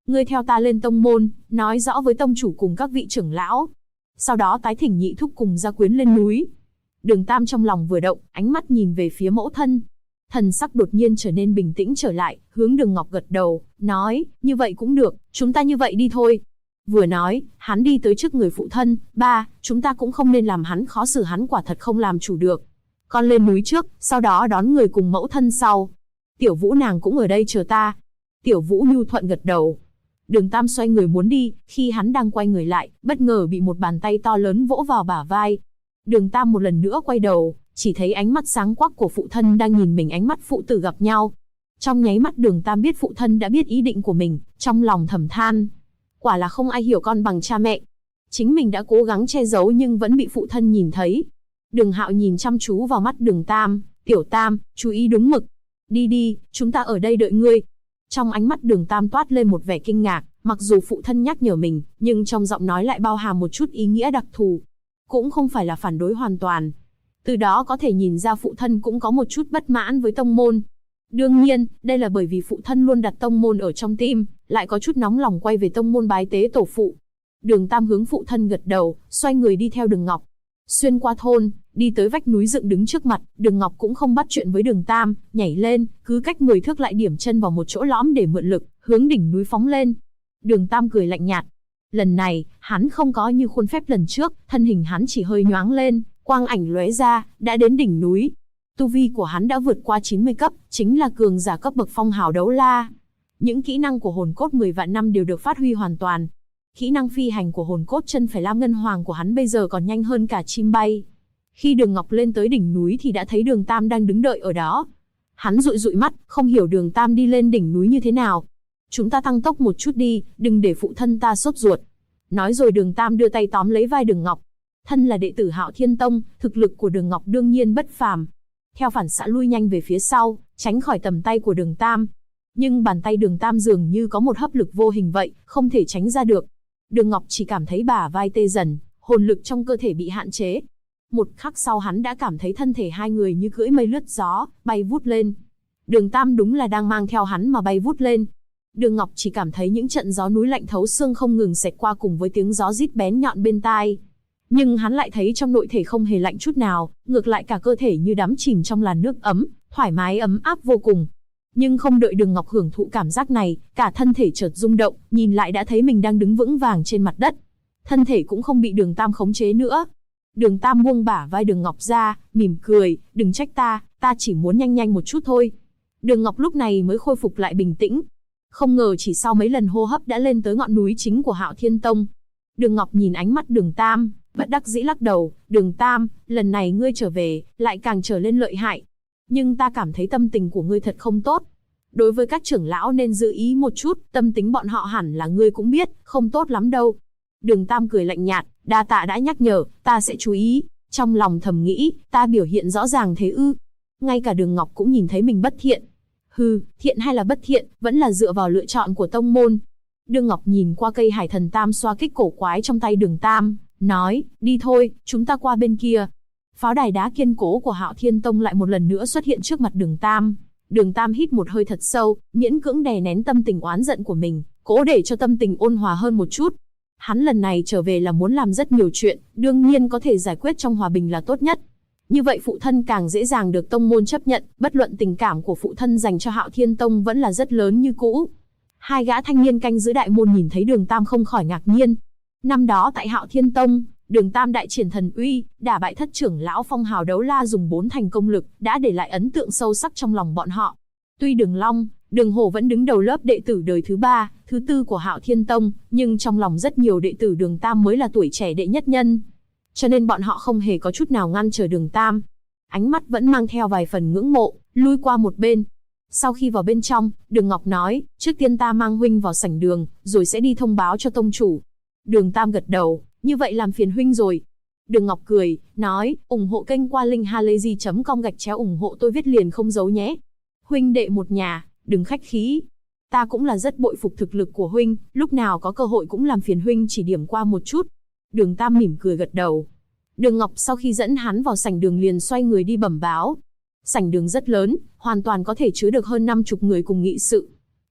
Ngươi theo ta lên tông môn, nói rõ với tông chủ cùng các vị trưởng lão. Sau đó tái thỉnh nhị thúc cùng gia quyến lên núi. Đường Tam trong lòng vừa động, ánh mắt nhìn về phía mẫu thân. Thần sắc đột nhiên trở nên bình tĩnh trở lại, hướng Đường Ngọc gật đầu, nói, như vậy cũng được, chúng ta như vậy đi thôi. Vừa nói, hắn đi tới trước người phụ thân, ba, chúng ta cũng không nên làm hắn khó xử, hắn quả thật không làm chủ được. Con lên núi trước, sau đó đón người cùng mẫu thân sau. Tiểu Vũ nàng cũng ở đây chờ ta. Tiểu Vũ nhu thuận gật đầu. Đường Tam xoay người muốn đi, khi hắn đang quay người lại, bất ngờ bị một bàn tay to lớn vỗ vào bả vai. Đường Tam một lần nữa quay đầu, chỉ thấy ánh mắt sáng quắc của phụ thân đang nhìn mình, ánh mắt phụ tử gặp nhau. Trong nháy mắt Đường Tam biết phụ thân đã biết ý định của mình, trong lòng thầm than. Quả là không ai hiểu con bằng cha mẹ. Chính mình đã cố gắng che giấu nhưng vẫn bị phụ thân nhìn thấy. Đường Hạo nhìn chăm chú vào mắt Đường Tam, Tiểu Tam, chú ý đúng mực. Đi đi, chúng ta ở đây đợi ngươi. Trong ánh mắt Đường Tam toát lên một vẻ kinh ngạc, mặc dù phụ thân nhắc nhở mình, nhưng trong giọng nói lại bao hàm một chút ý nghĩa đặc thù. Cũng không phải là phản đối hoàn toàn. Từ đó có thể nhìn ra phụ thân cũng có một chút bất mãn với tông môn. Đương nhiên, đây là bởi vì phụ thân luôn đặt tông môn ở trong tim, lại có chút nóng lòng quay về tông môn bái tế tổ phụ. Đường Tam hướng phụ thân gật đầu, xoay người đi theo Đường Ngọc. Xuyên qua thôn, đi tới vách núi dựng đứng trước mặt, Đường Ngọc cũng không bắt chuyện với Đường Tam, nhảy lên, cứ cách 10 thước lại điểm chân vào một chỗ lõm để mượn lực, hướng đỉnh núi phóng lên. Đường Tam cười lạnh nhạt. Lần này, hắn không có như khuôn phép lần trước, thân hình hắn chỉ hơi nhoáng lên, quang ảnh lóe ra, đã đến đỉnh núi. Tu vi của hắn đã vượt qua 90 cấp, chính là cường giả cấp bậc phong hào đấu la. Những kỹ năng của hồn cốt 10 vạn năm đều được phát huy hoàn toàn. Kỹ năng phi hành của hồn cốt chân phải lam ngân hoàng của hắn bây giờ còn nhanh hơn cả chim bay. Khi Đường Ngọc lên tới đỉnh núi thì đã thấy Đường Tam đang đứng đợi ở đó. Hắn dụi dụi mắt, không hiểu Đường Tam đi lên đỉnh núi như thế nào. Chúng ta tăng tốc một chút đi, đừng để phụ thân ta sốt ruột. Nói rồi Đường Tam đưa tay tóm lấy vai Đường Ngọc. Thân là đệ tử Hạo Thiên Tông, thực lực của Đường Ngọc đương nhiên bất phàm. Theo phản xạ lui nhanh về phía sau, tránh khỏi tầm tay của Đường Tam. Nhưng bàn tay Đường Tam dường như có một hấp lực vô hình vậy, không thể tránh ra được. Đường Ngọc chỉ cảm thấy bả vai tê dần, hồn lực trong cơ thể bị hạn chế. Một khắc sau hắn đã cảm thấy thân thể hai người như cưỡi mây lướt gió, bay vút lên. Đường Tam đúng là đang mang theo hắn mà bay vút lên. Đường Ngọc chỉ cảm thấy những trận gió núi lạnh thấu xương không ngừng xẹt qua cùng với tiếng gió rít bén nhọn bên tai. Nhưng hắn lại thấy trong nội thể không hề lạnh chút nào, ngược lại cả cơ thể như đắm chìm trong làn nước ấm, thoải mái ấm áp vô cùng. Nhưng không đợi Đường Ngọc hưởng thụ cảm giác này, cả thân thể chợt rung động, nhìn lại đã thấy mình đang đứng vững vàng trên mặt đất. Thân thể cũng không bị Đường Tam khống chế nữa. Đường Tam buông bả vai Đường Ngọc ra, mỉm cười, đừng trách ta chỉ muốn nhanh nhanh một chút thôi. Đường Ngọc lúc này mới khôi phục lại bình tĩnh. Không ngờ chỉ sau mấy lần hô hấp đã lên tới ngọn núi chính của Hạo Thiên Tông. Đường Ngọc nhìn ánh mắt Đường Tam, bất đắc dĩ lắc đầu, Đường Tam, lần này ngươi trở về, lại càng trở lên lợi hại. Nhưng ta cảm thấy tâm tình của ngươi thật không tốt. Đối với các trưởng lão nên giữ ý một chút, tâm tính bọn họ hẳn là ngươi cũng biết, không tốt lắm đâu. Đường Tam cười lạnh nhạt, đa tạ đã nhắc nhở, ta sẽ chú ý. Trong lòng thầm nghĩ, ta biểu hiện rõ ràng thế ư? Ngay cả Đường Ngọc cũng nhìn thấy mình bất thiện. Hừ, thiện hay là bất thiện, vẫn là dựa vào lựa chọn của tông môn. Đường Ngọc nhìn qua cây Hải Thần Tam xoa kích cổ quái trong tay Đường Tam, nói, đi thôi, chúng ta qua bên kia. Pháo đài đá kiên cố của Hạo Thiên Tông lại một lần nữa xuất hiện trước mặt Đường Tam. Đường Tam hít một hơi thật sâu, miễn cưỡng đè nén tâm tình oán giận của mình, cố để cho tâm tình ôn hòa hơn một chút. Hắn lần này trở về là muốn làm rất nhiều chuyện, đương nhiên có thể giải quyết trong hòa bình là tốt nhất. Như vậy phụ thân càng dễ dàng được tông môn chấp nhận, bất luận tình cảm của phụ thân dành cho Hạo Thiên Tông vẫn là rất lớn như cũ. Hai gã thanh niên canh giữ đại môn nhìn thấy Đường Tam không khỏi ngạc nhiên. Năm đó tại Hạo Thiên Tông, Đường Tam đại triển thần uy, đả bại thất trưởng lão phong hào đấu la dùng 4 thành công lực, đã để lại ấn tượng sâu sắc trong lòng bọn họ. Tuy Đường Long, Đường Hổ vẫn đứng đầu lớp đệ tử đời thứ 3, thứ 4 của Hạo Thiên Tông, nhưng trong lòng rất nhiều đệ tử Đường Tam mới là tuổi trẻ đệ nhất nhân. Cho nên bọn họ không hề có chút nào ngăn trở Đường Tam. Ánh mắt vẫn mang theo vài phần ngưỡng mộ, lui qua một bên. Sau khi vào bên trong, Đường Ngọc nói, trước tiên ta mang huynh vào sảnh đường, rồi sẽ đi thông báo cho tông chủ. Đường Tam gật đầu, như vậy làm phiền huynh rồi. Đường Ngọc cười, nói, ủng hộ kênh qua link halayzi.com/ủng hộ tôi viết liền không giấu nhé. Huynh đệ một nhà, đừng khách khí. Ta cũng là rất bội phục thực lực của huynh, lúc nào có cơ hội cũng làm phiền huynh chỉ điểm qua một chút. Đường Tam mỉm cười gật đầu. Đường Ngọc sau khi dẫn hắn vào sảnh đường liền xoay người đi bẩm báo. Sảnh đường rất lớn, hoàn toàn có thể chứa được hơn 50 người cùng nghị sự.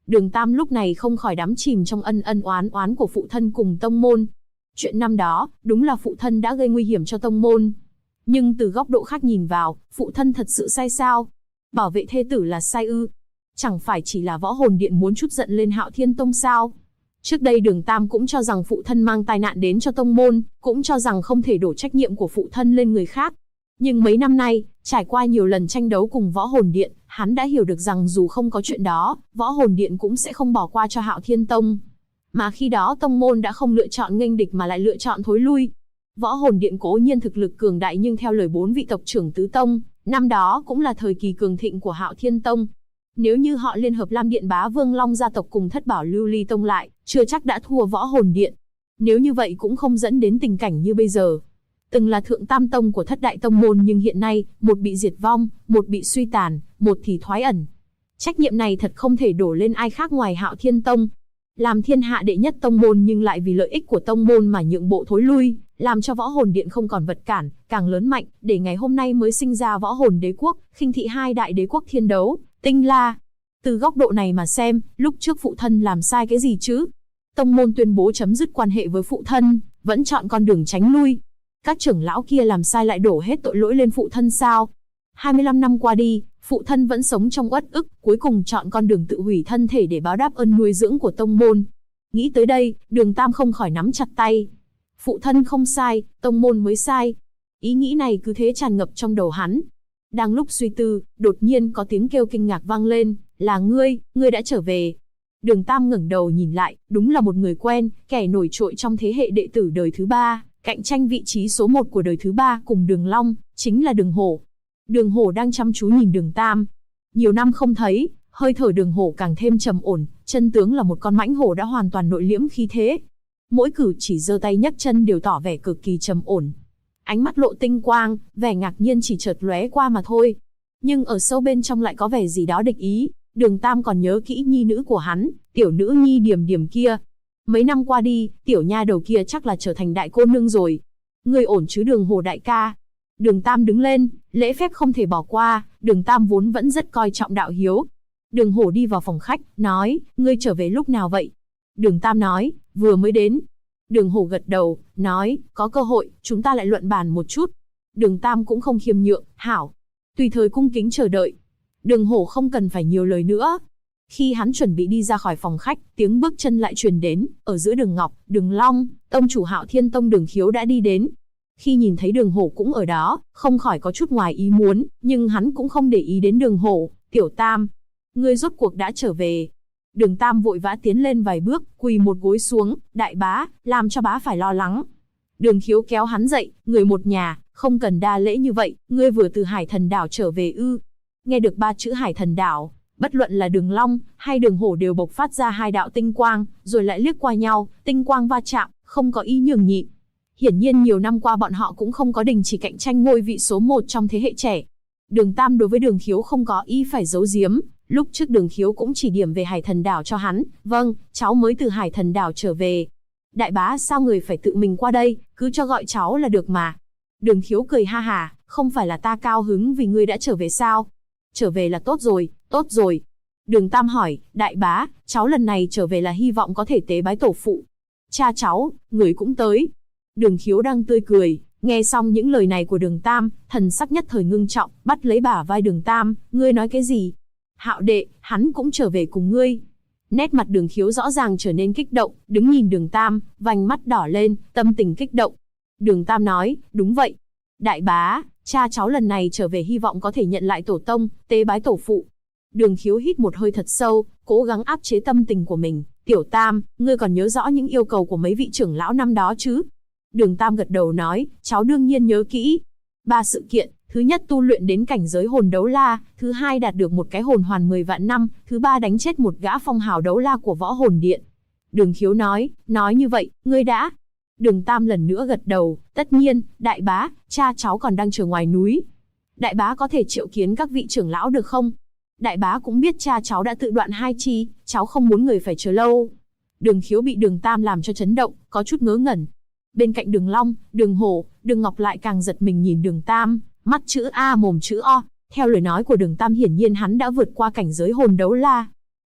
Đường Tam lúc này không khỏi đắm chìm trong ân ân oán oán của phụ thân cùng tông môn. Chuyện năm đó, đúng là phụ thân đã gây nguy hiểm cho tông môn. Nhưng từ góc độ khác nhìn vào, phụ thân thật sự sai sao? Bảo vệ thê tử là sai ư? Chẳng phải chỉ là Võ Hồn Điện muốn trút giận lên Hạo Thiên Tông sao? Trước đây Đường Tam cũng cho rằng phụ thân mang tai nạn đến cho tông môn, cũng cho rằng không thể đổ trách nhiệm của phụ thân lên người khác. Nhưng mấy năm nay, trải qua nhiều lần tranh đấu cùng Võ Hồn Điện, hắn đã hiểu được rằng dù không có chuyện đó, Võ Hồn Điện cũng sẽ không bỏ qua cho Hạo Thiên Tông. Mà khi đó tông môn đã không lựa chọn nghênh địch mà lại lựa chọn thối lui. Võ Hồn Điện cố nhiên thực lực cường đại, nhưng theo lời 4 vị tộc trưởng tứ tông, năm đó cũng là thời kỳ cường thịnh của Hạo Thiên Tông. Nếu như họ liên hợp Lam Điện Bá Vương Long gia tộc cùng Thất Bảo Lưu Ly Tông lại, chưa chắc đã thua Võ Hồn Điện. Nếu như vậy cũng không dẫn đến tình cảnh như bây giờ. Từng là thượng tam tông của thất đại tông môn, nhưng hiện nay, một bị diệt vong, một bị suy tàn, một thì thoái ẩn. Trách nhiệm này thật không thể đổ lên ai khác ngoài Hạo Thiên Tông. Làm thiên hạ đệ nhất tông môn nhưng lại vì lợi ích của tông môn mà nhượng bộ thối lui, làm cho Võ Hồn Điện không còn vật cản, càng lớn mạnh, để ngày hôm nay mới sinh ra Võ Hồn Đế Quốc, khinh thị hai đại đế quốc thiên đấu, Tinh La. Từ góc độ này mà xem, lúc trước phụ thân làm sai cái gì chứ? Tông môn tuyên bố chấm dứt quan hệ với phụ thân, vẫn chọn con đường tránh lui. Các trưởng lão kia làm sai lại đổ hết tội lỗi lên phụ thân sao? 25 năm qua đi, phụ thân vẫn sống trong uất ức, cuối cùng chọn con đường tự hủy thân thể để báo đáp ơn nuôi dưỡng của tông môn. Nghĩ tới đây, Đường Tam không khỏi nắm chặt tay. Phụ thân không sai, tông môn mới sai. Ý nghĩ này cứ thế tràn ngập trong đầu hắn. Đang lúc suy tư, đột nhiên có tiếng kêu kinh ngạc vang lên, là ngươi đã trở về. Đường Tam ngẩng đầu nhìn lại, đúng là một người quen, kẻ nổi trội trong thế hệ đệ tử đời thứ 3, cạnh tranh vị trí số 1 của đời thứ 3 cùng Đường Long, chính là Đường Hổ. Đường Hổ đang chăm chú nhìn Đường Tam. Nhiều năm không thấy, hơi thở Đường Hổ càng thêm trầm ổn, chân tướng là một con mãnh hổ đã hoàn toàn nội liễm khí thế. Mỗi cử chỉ giơ tay nhấc chân đều tỏ vẻ cực kỳ trầm ổn. Ánh mắt lộ tinh quang, vẻ ngạc nhiên chỉ chợt lóe qua mà thôi. Nhưng ở sâu bên trong lại có vẻ gì đó địch ý. Đường Tam còn nhớ kỹ nhi nữ của hắn, tiểu nữ nhi Điềm Điềm kia. Mấy năm qua đi, tiểu nha đầu kia chắc là trở thành đại cô nương rồi. Ngươi ổn chứ Đường Hổ đại ca? Đường Tam đứng lên, lễ phép không thể bỏ qua, Đường Tam vốn vẫn rất coi trọng đạo hiếu. Đường Hổ đi vào phòng khách, nói, ngươi trở về lúc nào vậy? Đường Tam nói, vừa mới đến. Đường Hổ gật đầu, nói, có cơ hội, chúng ta lại luận bàn một chút. Đường Tam cũng không khiêm nhượng, hảo. Tùy thời cung kính chờ đợi. Đường Hổ không cần phải nhiều lời nữa. Khi hắn chuẩn bị đi ra khỏi phòng khách, tiếng bước chân lại truyền đến, ở giữa Đường Ngọc, Đường Long, tông chủ Hạo Thiên Tông Đường Khiếu đã đi đến. Khi nhìn thấy Đường Hổ cũng ở đó, không khỏi có chút ngoài ý muốn, nhưng hắn cũng không để ý đến Đường Hổ. Tiểu Tam, ngươi rốt cuộc đã trở về. Đường Tam vội vã tiến lên vài bước, quỳ một gối xuống, đại bá, làm cho bá phải lo lắng. Đường Khiếu kéo hắn dậy, người một nhà, không cần đa lễ như vậy, ngươi vừa từ Hải Thần Đảo trở về ư? Nghe được 3 chữ Hải Thần Đảo, bất luận là Đường Long hay Đường Hổ đều bộc phát ra 2 đạo tinh quang, rồi lại liếc qua nhau, tinh quang va chạm, không có ý nhường nhịn. Hiển nhiên nhiều năm qua bọn họ cũng không có đình chỉ cạnh tranh ngôi vị số 1 trong thế hệ trẻ. Đường Tam đối với Đường Khiếu không có ý phải giấu giếm, lúc trước Đường Khiếu cũng chỉ điểm về Hải Thần Đảo cho hắn, vâng, cháu mới từ Hải Thần Đảo trở về. Đại bá sao người phải tự mình qua đây, cứ cho gọi cháu là được mà. Đường Khiếu cười ha hả, không phải là ta cao hứng vì ngươi đã trở về sao? Trở về là tốt rồi, tốt rồi. Đường Tam hỏi, đại bá, cháu lần này trở về là hy vọng có thể tế bái tổ phụ. Cha cháu, người cũng tới. Đường Khiếu đang tươi cười, nghe xong những lời này của Đường Tam, thần sắc nhất thời ngưng trọng, bắt lấy bả vai Đường Tam, ngươi nói cái gì? Hạo đệ, hắn cũng trở về cùng ngươi. Nét mặt Đường Khiếu rõ ràng trở nên kích động, đứng nhìn Đường Tam, vành mắt đỏ lên, tâm tình kích động. Đường Tam nói, đúng vậy. Đại bá, cha cháu lần này trở về hy vọng có thể nhận lại tổ tông, tế bái tổ phụ. Đường Khiếu hít một hơi thật sâu, cố gắng áp chế tâm tình của mình. Tiểu Tam, ngươi còn nhớ rõ những yêu cầu của mấy vị trưởng lão năm đó chứ? Đường Tam gật đầu nói, cháu đương nhiên nhớ kỹ. 3 sự kiện, thứ nhất tu luyện đến cảnh giới hồn đấu la, thứ hai đạt được một cái hồn hoàn 10 vạn năm, thứ ba đánh chết một gã phong hào đấu la của Võ Hồn Điện. Đường Khiếu nói như vậy, ngươi đã... Đường Tam lần nữa gật đầu, tất nhiên, đại bá, cha cháu còn đang chờ ngoài núi. Đại bá có thể triệu kiến các vị trưởng lão được không? Đại bá cũng biết cha cháu đã tự đoạn 2 chi, cháu không muốn người phải chờ lâu. Đường Khiếu bị Đường Tam làm cho chấn động, có chút ngớ ngẩn. Bên cạnh Đường Long, Đường Hổ, Đường Ngọc lại càng giật mình nhìn Đường Tam, mắt chữ A mồm chữ O. Theo lời nói của Đường Tam hiển nhiên hắn đã vượt qua cảnh giới hồn đấu la.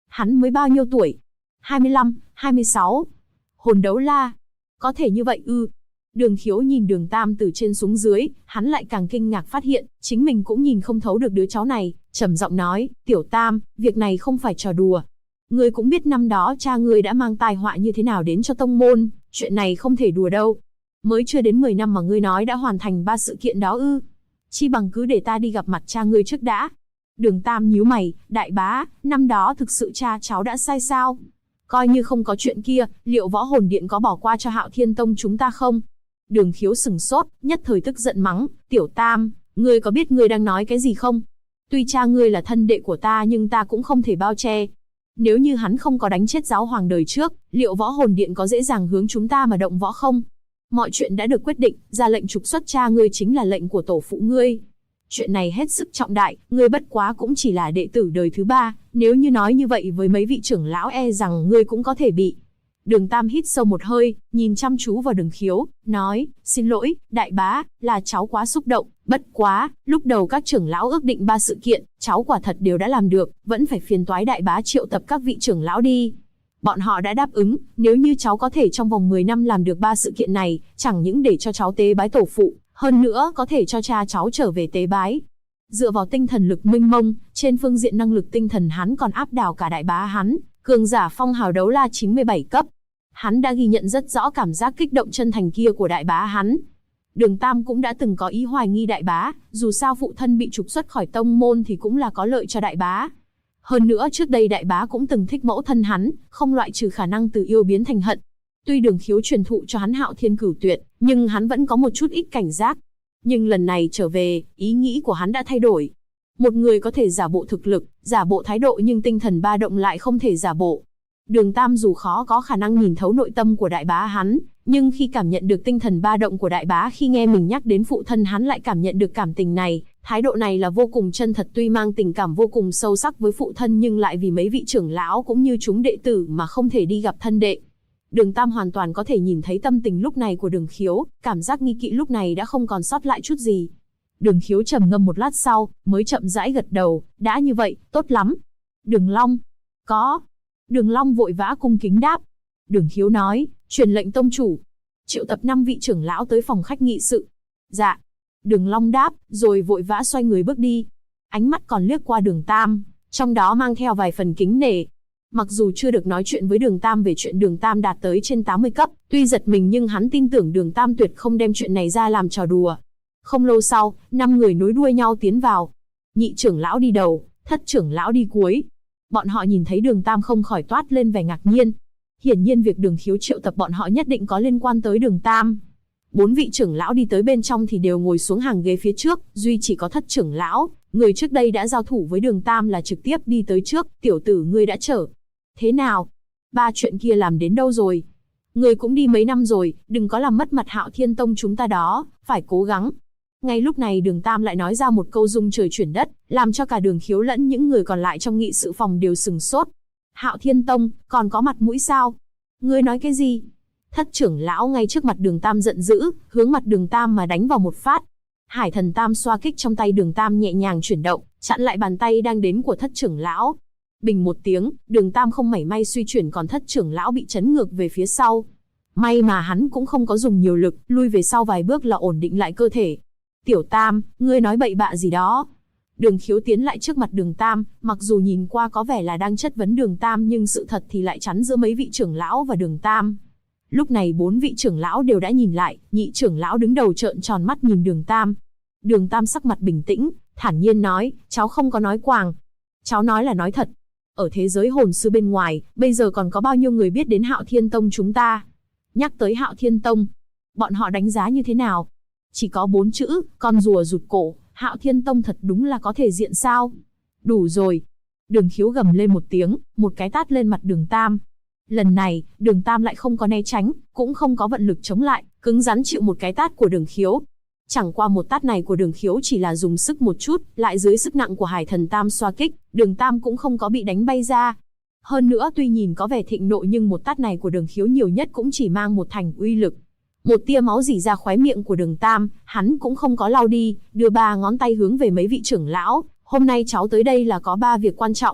Hắn mới bao nhiêu tuổi? 25, 26. Hồn đấu la. Có thể như vậy ư? Đường Khiếu nhìn Đường Tam từ trên xuống dưới, hắn lại càng kinh ngạc phát hiện, chính mình cũng nhìn không thấu được đứa cháu này, trầm giọng nói, Tiểu Tam, việc này không phải trò đùa. Ngươi cũng biết năm đó cha ngươi đã mang tai họa như thế nào đến cho tông môn, chuyện này không thể đùa đâu. Mới chưa đến 10 năm mà ngươi nói đã hoàn thành 3 sự kiện đó ư? Chi bằng cứ để ta đi gặp mặt cha ngươi trước đã. Đường Tam nhíu mày, đại bá, năm đó thực sự cha cháu đã sai sao? Coi như không có chuyện kia, liệu Võ Hồn Điện có bỏ qua cho Hạo Thiên Tông chúng ta không? Đường Khiếu sừng sốt, nhất thời tức giận mắng, Tiểu Tam, ngươi có biết ngươi đang nói cái gì không? Tuy cha ngươi là thân đệ của ta nhưng ta cũng không thể bao che. Nếu như hắn không có đánh chết giáo hoàng đời trước, liệu Võ Hồn Điện có dễ dàng hướng chúng ta mà động võ không? Mọi chuyện đã được quyết định, ra lệnh trục xuất cha ngươi chính là lệnh của tổ phụ ngươi. Chuyện này hết sức trọng đại, ngươi bất quá cũng chỉ là đệ tử đời thứ 3, nếu như nói như vậy với mấy vị trưởng lão e rằng ngươi cũng có thể bị. Đường Tam hít sâu một hơi, nhìn chăm chú vào Đường Khiếu, nói, xin lỗi, đại bá, là cháu quá xúc động, bất quá, lúc đầu các trưởng lão ước định 3 sự kiện, cháu quả thật đều đã làm được, vẫn phải phiền toái đại bá triệu tập các vị trưởng lão đi. Bọn họ đã đáp ứng, nếu như cháu có thể trong vòng 10 năm làm được 3 sự kiện này, chẳng những để cho cháu tế bái tổ phụ, hơn nữa có thể cho cha cháu trở về tế bái. Dựa vào tinh thần lực mênh mông, trên phương diện năng lực tinh thần hắn còn áp đảo cả đại bá hắn, cường giả phong hào đấu la 97 cấp. Hắn đã ghi nhận rất rõ cảm giác kích động chân thành kia của đại bá hắn. Đường Tam cũng đã từng có ý hoài nghi đại bá, dù sao phụ thân bị trục xuất khỏi tông môn thì cũng là có lợi cho đại bá. Hơn nữa trước đây đại bá cũng từng thích mẫu thân hắn, không loại trừ khả năng từ yêu biến thành hận. Tuy Đường Khiếu truyền thụ cho hắn Hạo Thiên Cửu Tuyệt, nhưng hắn vẫn có một chút ít cảnh giác. Nhưng lần này trở về, ý nghĩ của hắn đã thay đổi. Một người có thể giả bộ thực lực, giả bộ thái độ nhưng tinh thần ba động lại không thể giả bộ. Đường Tam dù khó có khả năng nhìn thấu nội tâm của đại bá hắn, nhưng khi cảm nhận được tinh thần ba động của đại bá khi nghe mình nhắc đến phụ thân hắn lại cảm nhận được cảm tình này, thái độ này là vô cùng chân thật, tuy mang tình cảm vô cùng sâu sắc với phụ thân nhưng lại vì mấy vị trưởng lão cũng như chúng đệ tử mà không thể đi gặp thân đệ. Đường Tam hoàn toàn có thể nhìn thấy tâm tình lúc này của Đường Khiếu, cảm giác nghi kỵ lúc này đã không còn sót lại chút gì. Đường Khiếu trầm ngâm một lát sau, mới chậm rãi gật đầu, đã như vậy, tốt lắm. Đường Long, có. Đường Long vội vã cung kính đáp. Đường Khiếu nói, truyền lệnh tông chủ, triệu tập 5 vị trưởng lão tới phòng khách nghị sự. Dạ. Đường Long đáp, rồi vội vã xoay người bước đi. Ánh mắt còn liếc qua Đường Tam, trong đó mang theo vài phần kính nể. Mặc dù chưa được nói chuyện với Đường Tam về chuyện Đường Tam đạt tới trên 80 cấp, tuy giật mình nhưng hắn tin tưởng Đường Tam tuyệt không đem chuyện này ra làm trò đùa. Không lâu sau, 5 người nối đuôi nhau tiến vào. Nhị trưởng lão đi đầu, thất trưởng lão đi cuối. Bọn họ nhìn thấy Đường Tam không khỏi toát lên vẻ ngạc nhiên. Hiển nhiên việc Đường Khiếu triệu tập bọn họ nhất định có liên quan tới Đường Tam. 4 vị trưởng lão đi tới bên trong thì đều ngồi xuống hàng ghế phía trước, duy chỉ có thất trưởng lão, người trước đây đã giao thủ với Đường Tam là trực tiếp đi tới trước, tiểu tử ngươi đã trở. Thế nào? 3 chuyện kia làm đến đâu rồi? Ngươi cũng đi mấy năm rồi, đừng có làm mất mặt Hạo Thiên Tông chúng ta đó, phải cố gắng. Ngay lúc này Đường Tam lại nói ra một câu rung trời chuyển đất, làm cho cả Đường Khiếu lẫn những người còn lại trong nghị sự phòng đều sừng sốt. Hạo Thiên Tông, còn có mặt mũi sao? Ngươi nói cái gì? Thất trưởng lão ngay trước mặt Đường Tam giận dữ, hướng mặt Đường Tam mà đánh vào một phát. Hải Thần Tam xoa kích trong tay Đường Tam nhẹ nhàng chuyển động, chặn lại bàn tay đang đến của thất trưởng lão. Bình một tiếng, Đường Tam không mảy may suy chuyển, còn thất trưởng lão bị chấn ngược về phía sau. May mà hắn cũng không có dùng nhiều lực, lui về sau vài bước là ổn định lại cơ thể. Tiểu Tam, ngươi nói bậy bạ gì đó? Đường Khiếu tiến lại trước mặt Đường Tam, mặc dù nhìn qua có vẻ là đang chất vấn Đường Tam nhưng sự thật thì lại chắn giữa mấy vị trưởng lão và Đường Tam. Lúc này 4 vị trưởng lão đều đã nhìn lại, nhị trưởng lão đứng đầu trợn tròn mắt nhìn Đường Tam. Đường Tam sắc mặt bình tĩnh, thản nhiên nói, cháu không có nói quàng. Cháu nói là nói thật. Ở thế giới hồn sư bên ngoài, bây giờ còn có bao nhiêu người biết đến Hạo Thiên Tông chúng ta? Nhắc tới Hạo Thiên Tông, bọn họ đánh giá như thế nào? Chỉ có 4 chữ, con rùa rụt cổ, Hạo Thiên Tông thật đúng là có thể diện sao? Đủ rồi. Đường Khiếu gầm lên một tiếng, một cái tát lên mặt Đường Tam. Lần này, Đường Tam lại không có né tránh, cũng không có vận lực chống lại, cứng rắn chịu một cái tát của Đường Khiếu. Chẳng qua một tát này của Đường Khiếu chỉ là dùng sức một chút, lại dưới sức nặng của Hải Thần Tam xoa kích, Đường Tam cũng không có bị đánh bay ra. Hơn nữa tuy nhìn có vẻ thịnh nộ nhưng một tát này của Đường Khiếu nhiều nhất cũng chỉ mang một thành uy lực. Một tia máu rỉ ra khóe miệng của Đường Tam, hắn cũng không có lau đi, đưa 3 ngón tay hướng về mấy vị trưởng lão. Hôm nay cháu tới đây là có 3 việc quan trọng.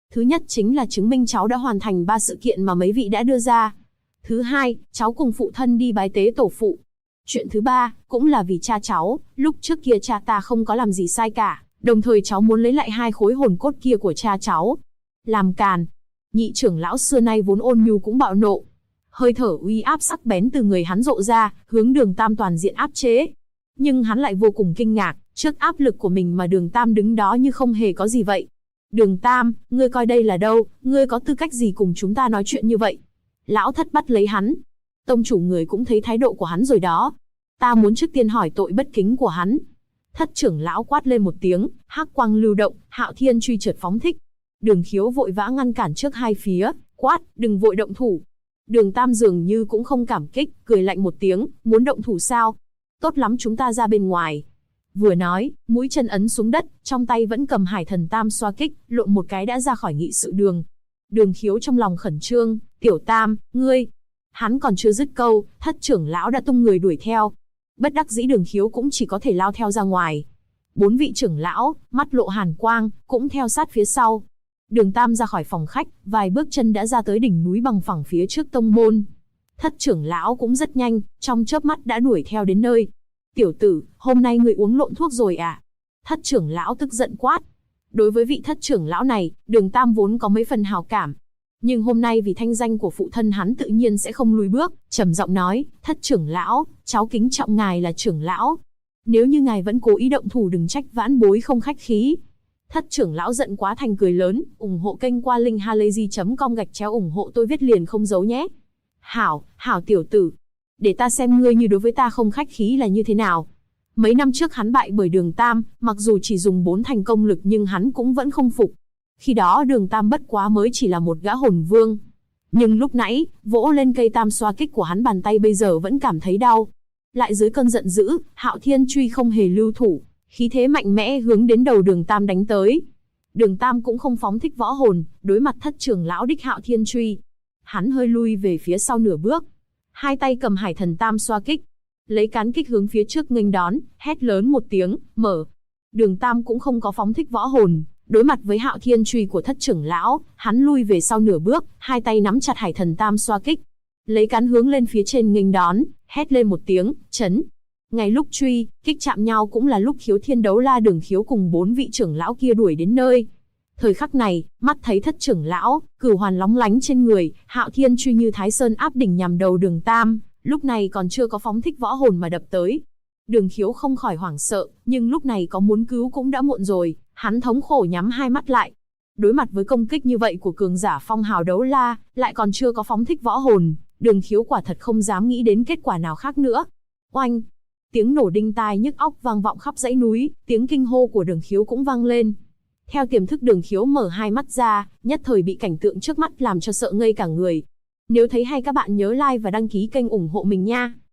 Thứ nhất chính là chứng minh cháu đã hoàn thành 3 sự kiện mà mấy vị đã đưa ra. Thứ hai, cháu cùng phụ thân đi bái tế tổ phụ. Chuyện thứ ba, cũng là vì cha cháu, lúc trước kia cha ta không có làm gì sai cả, đồng thời cháu muốn lấy lại 2 khối hồn cốt kia của cha cháu. Làm càn. Nhị trưởng lão xưa nay vốn ôn nhu cũng bạo nộ. Hơi thở uy áp sắc bén từ người hắn rộ ra, hướng Đường Tam toàn diện áp chế. Nhưng hắn lại vô cùng kinh ngạc, trước áp lực của mình mà Đường Tam đứng đó như không hề có gì vậy. Đường Tam, ngươi coi đây là đâu, ngươi có tư cách gì cùng chúng ta nói chuyện như vậy? Lão thất bắt lấy hắn. Tông chủ người cũng thấy thái độ của hắn rồi đó. Ta muốn trước tiên hỏi tội bất kính của hắn. Thất trưởng lão quát lên một tiếng, hắc quang lưu động, Hạo Thiên truy chợt phóng thích. Đường Khiếu vội vã ngăn cản trước hai phía, quát, đừng vội động thủ. Đường Tam dường như cũng không cảm kích, cười lạnh một tiếng, muốn động thủ sao? Tốt lắm, chúng ta ra bên ngoài. Vừa nói, mũi chân ấn xuống đất, trong tay vẫn cầm Hải Thần Tam xoa kích, lộn một cái đã ra khỏi nghị sự đường. Đường Khiếu trong lòng khẩn trương, tiểu Tam, ngươi. Hắn còn chưa dứt câu, thất trưởng lão đã tung người đuổi theo. Bất đắc dĩ Đường Khiếu cũng chỉ có thể lao theo ra ngoài. 4 vị trưởng lão, mắt lộ hàn quang, cũng theo sát phía sau. Đường Tam ra khỏi phòng khách, vài bước chân đã ra tới đỉnh núi bằng phẳng phía trước tông môn. Thất trưởng lão cũng rất nhanh, trong chớp mắt đã đuổi theo đến nơi. Tiểu tử, hôm nay ngươi uống lộn thuốc rồi à? Thất trưởng lão tức giận quát. Đối với vị thất trưởng lão này, Đường Tam vốn có mấy phần hào cảm. Nhưng hôm nay vì thanh danh của phụ thân hắn tự nhiên sẽ không lùi bước, trầm giọng nói, thất trưởng lão, cháu kính trọng ngài là trưởng lão. Nếu như ngài vẫn cố ý động thủ đừng trách vãn bối không khách khí. Thất trưởng lão giận quá thành cười lớn, ủng hộ kênh qua link halayzi.com ủng hộ tôi viết liền không giấu nhé. Hảo tiểu tử. Để ta xem ngươi như đối với ta không khách khí là như thế nào. Mấy năm trước hắn bại bởi Đường Tam, mặc dù chỉ dùng 4 thành công lực nhưng hắn cũng vẫn không phục. Khi đó Đường Tam bất quá mới chỉ là một gã hồn vương. Nhưng lúc nãy, vỗ lên cây tam xoa kích của hắn bàn tay bây giờ vẫn cảm thấy đau. Lại dưới cơn giận dữ, Hạo Thiên truy không hề lưu thủ, khí thế mạnh mẽ hướng đến đầu Đường Tam đánh tới. Đường Tam cũng không phóng thích võ hồn, đối mặt thất trưởng lão đích Hạo Thiên truy. Hắn hơi lui về phía sau nửa bước. Hai tay cầm Hải Thần Tam xoa kích. Lấy cán kích hướng phía trước nghênh đón, hét lớn một tiếng, mở. Đường Tam cũng không có phóng thích võ hồn. Đối mặt với Hạo Thiên truy của thất trưởng lão, hắn lui về sau nửa bước, hai tay nắm chặt Hải Thần Tam xoa kích. Lấy cán hướng lên phía trên nghênh đón, hét lên một tiếng, chấn. Ngay lúc truy, kích chạm nhau cũng là lúc Khiếu Thiên Đấu La Đường Khiếu cùng 4 vị trưởng lão kia đuổi đến nơi. Thời khắc này, mắt thấy thất trưởng lão, cửu hoàn lóng lánh trên người, Hạo Thiên truy như Thái Sơn áp đỉnh nhằm đầu Đường Tam, lúc này còn chưa có phóng thích võ hồn mà đập tới. Đường Khiếu không khỏi hoảng sợ, nhưng lúc này có muốn cứu cũng đã muộn rồi, hắn thống khổ nhắm hai mắt lại. Đối mặt với công kích như vậy của cường giả phong hào đấu la, lại còn chưa có phóng thích võ hồn, Đường Khiếu quả thật không dám nghĩ đến kết quả nào khác nữa. Oanh! Tiếng nổ đinh tai nhức óc vang vọng khắp dãy núi, tiếng kinh hô của Đường Khiếu cũng vang lên. Theo tiềm thức Đường Khiếu mở hai mắt ra, nhất thời bị cảnh tượng trước mắt làm cho sợ ngây cả người. Nếu thấy hay các bạn nhớ like và đăng ký kênh ủng hộ mình nha.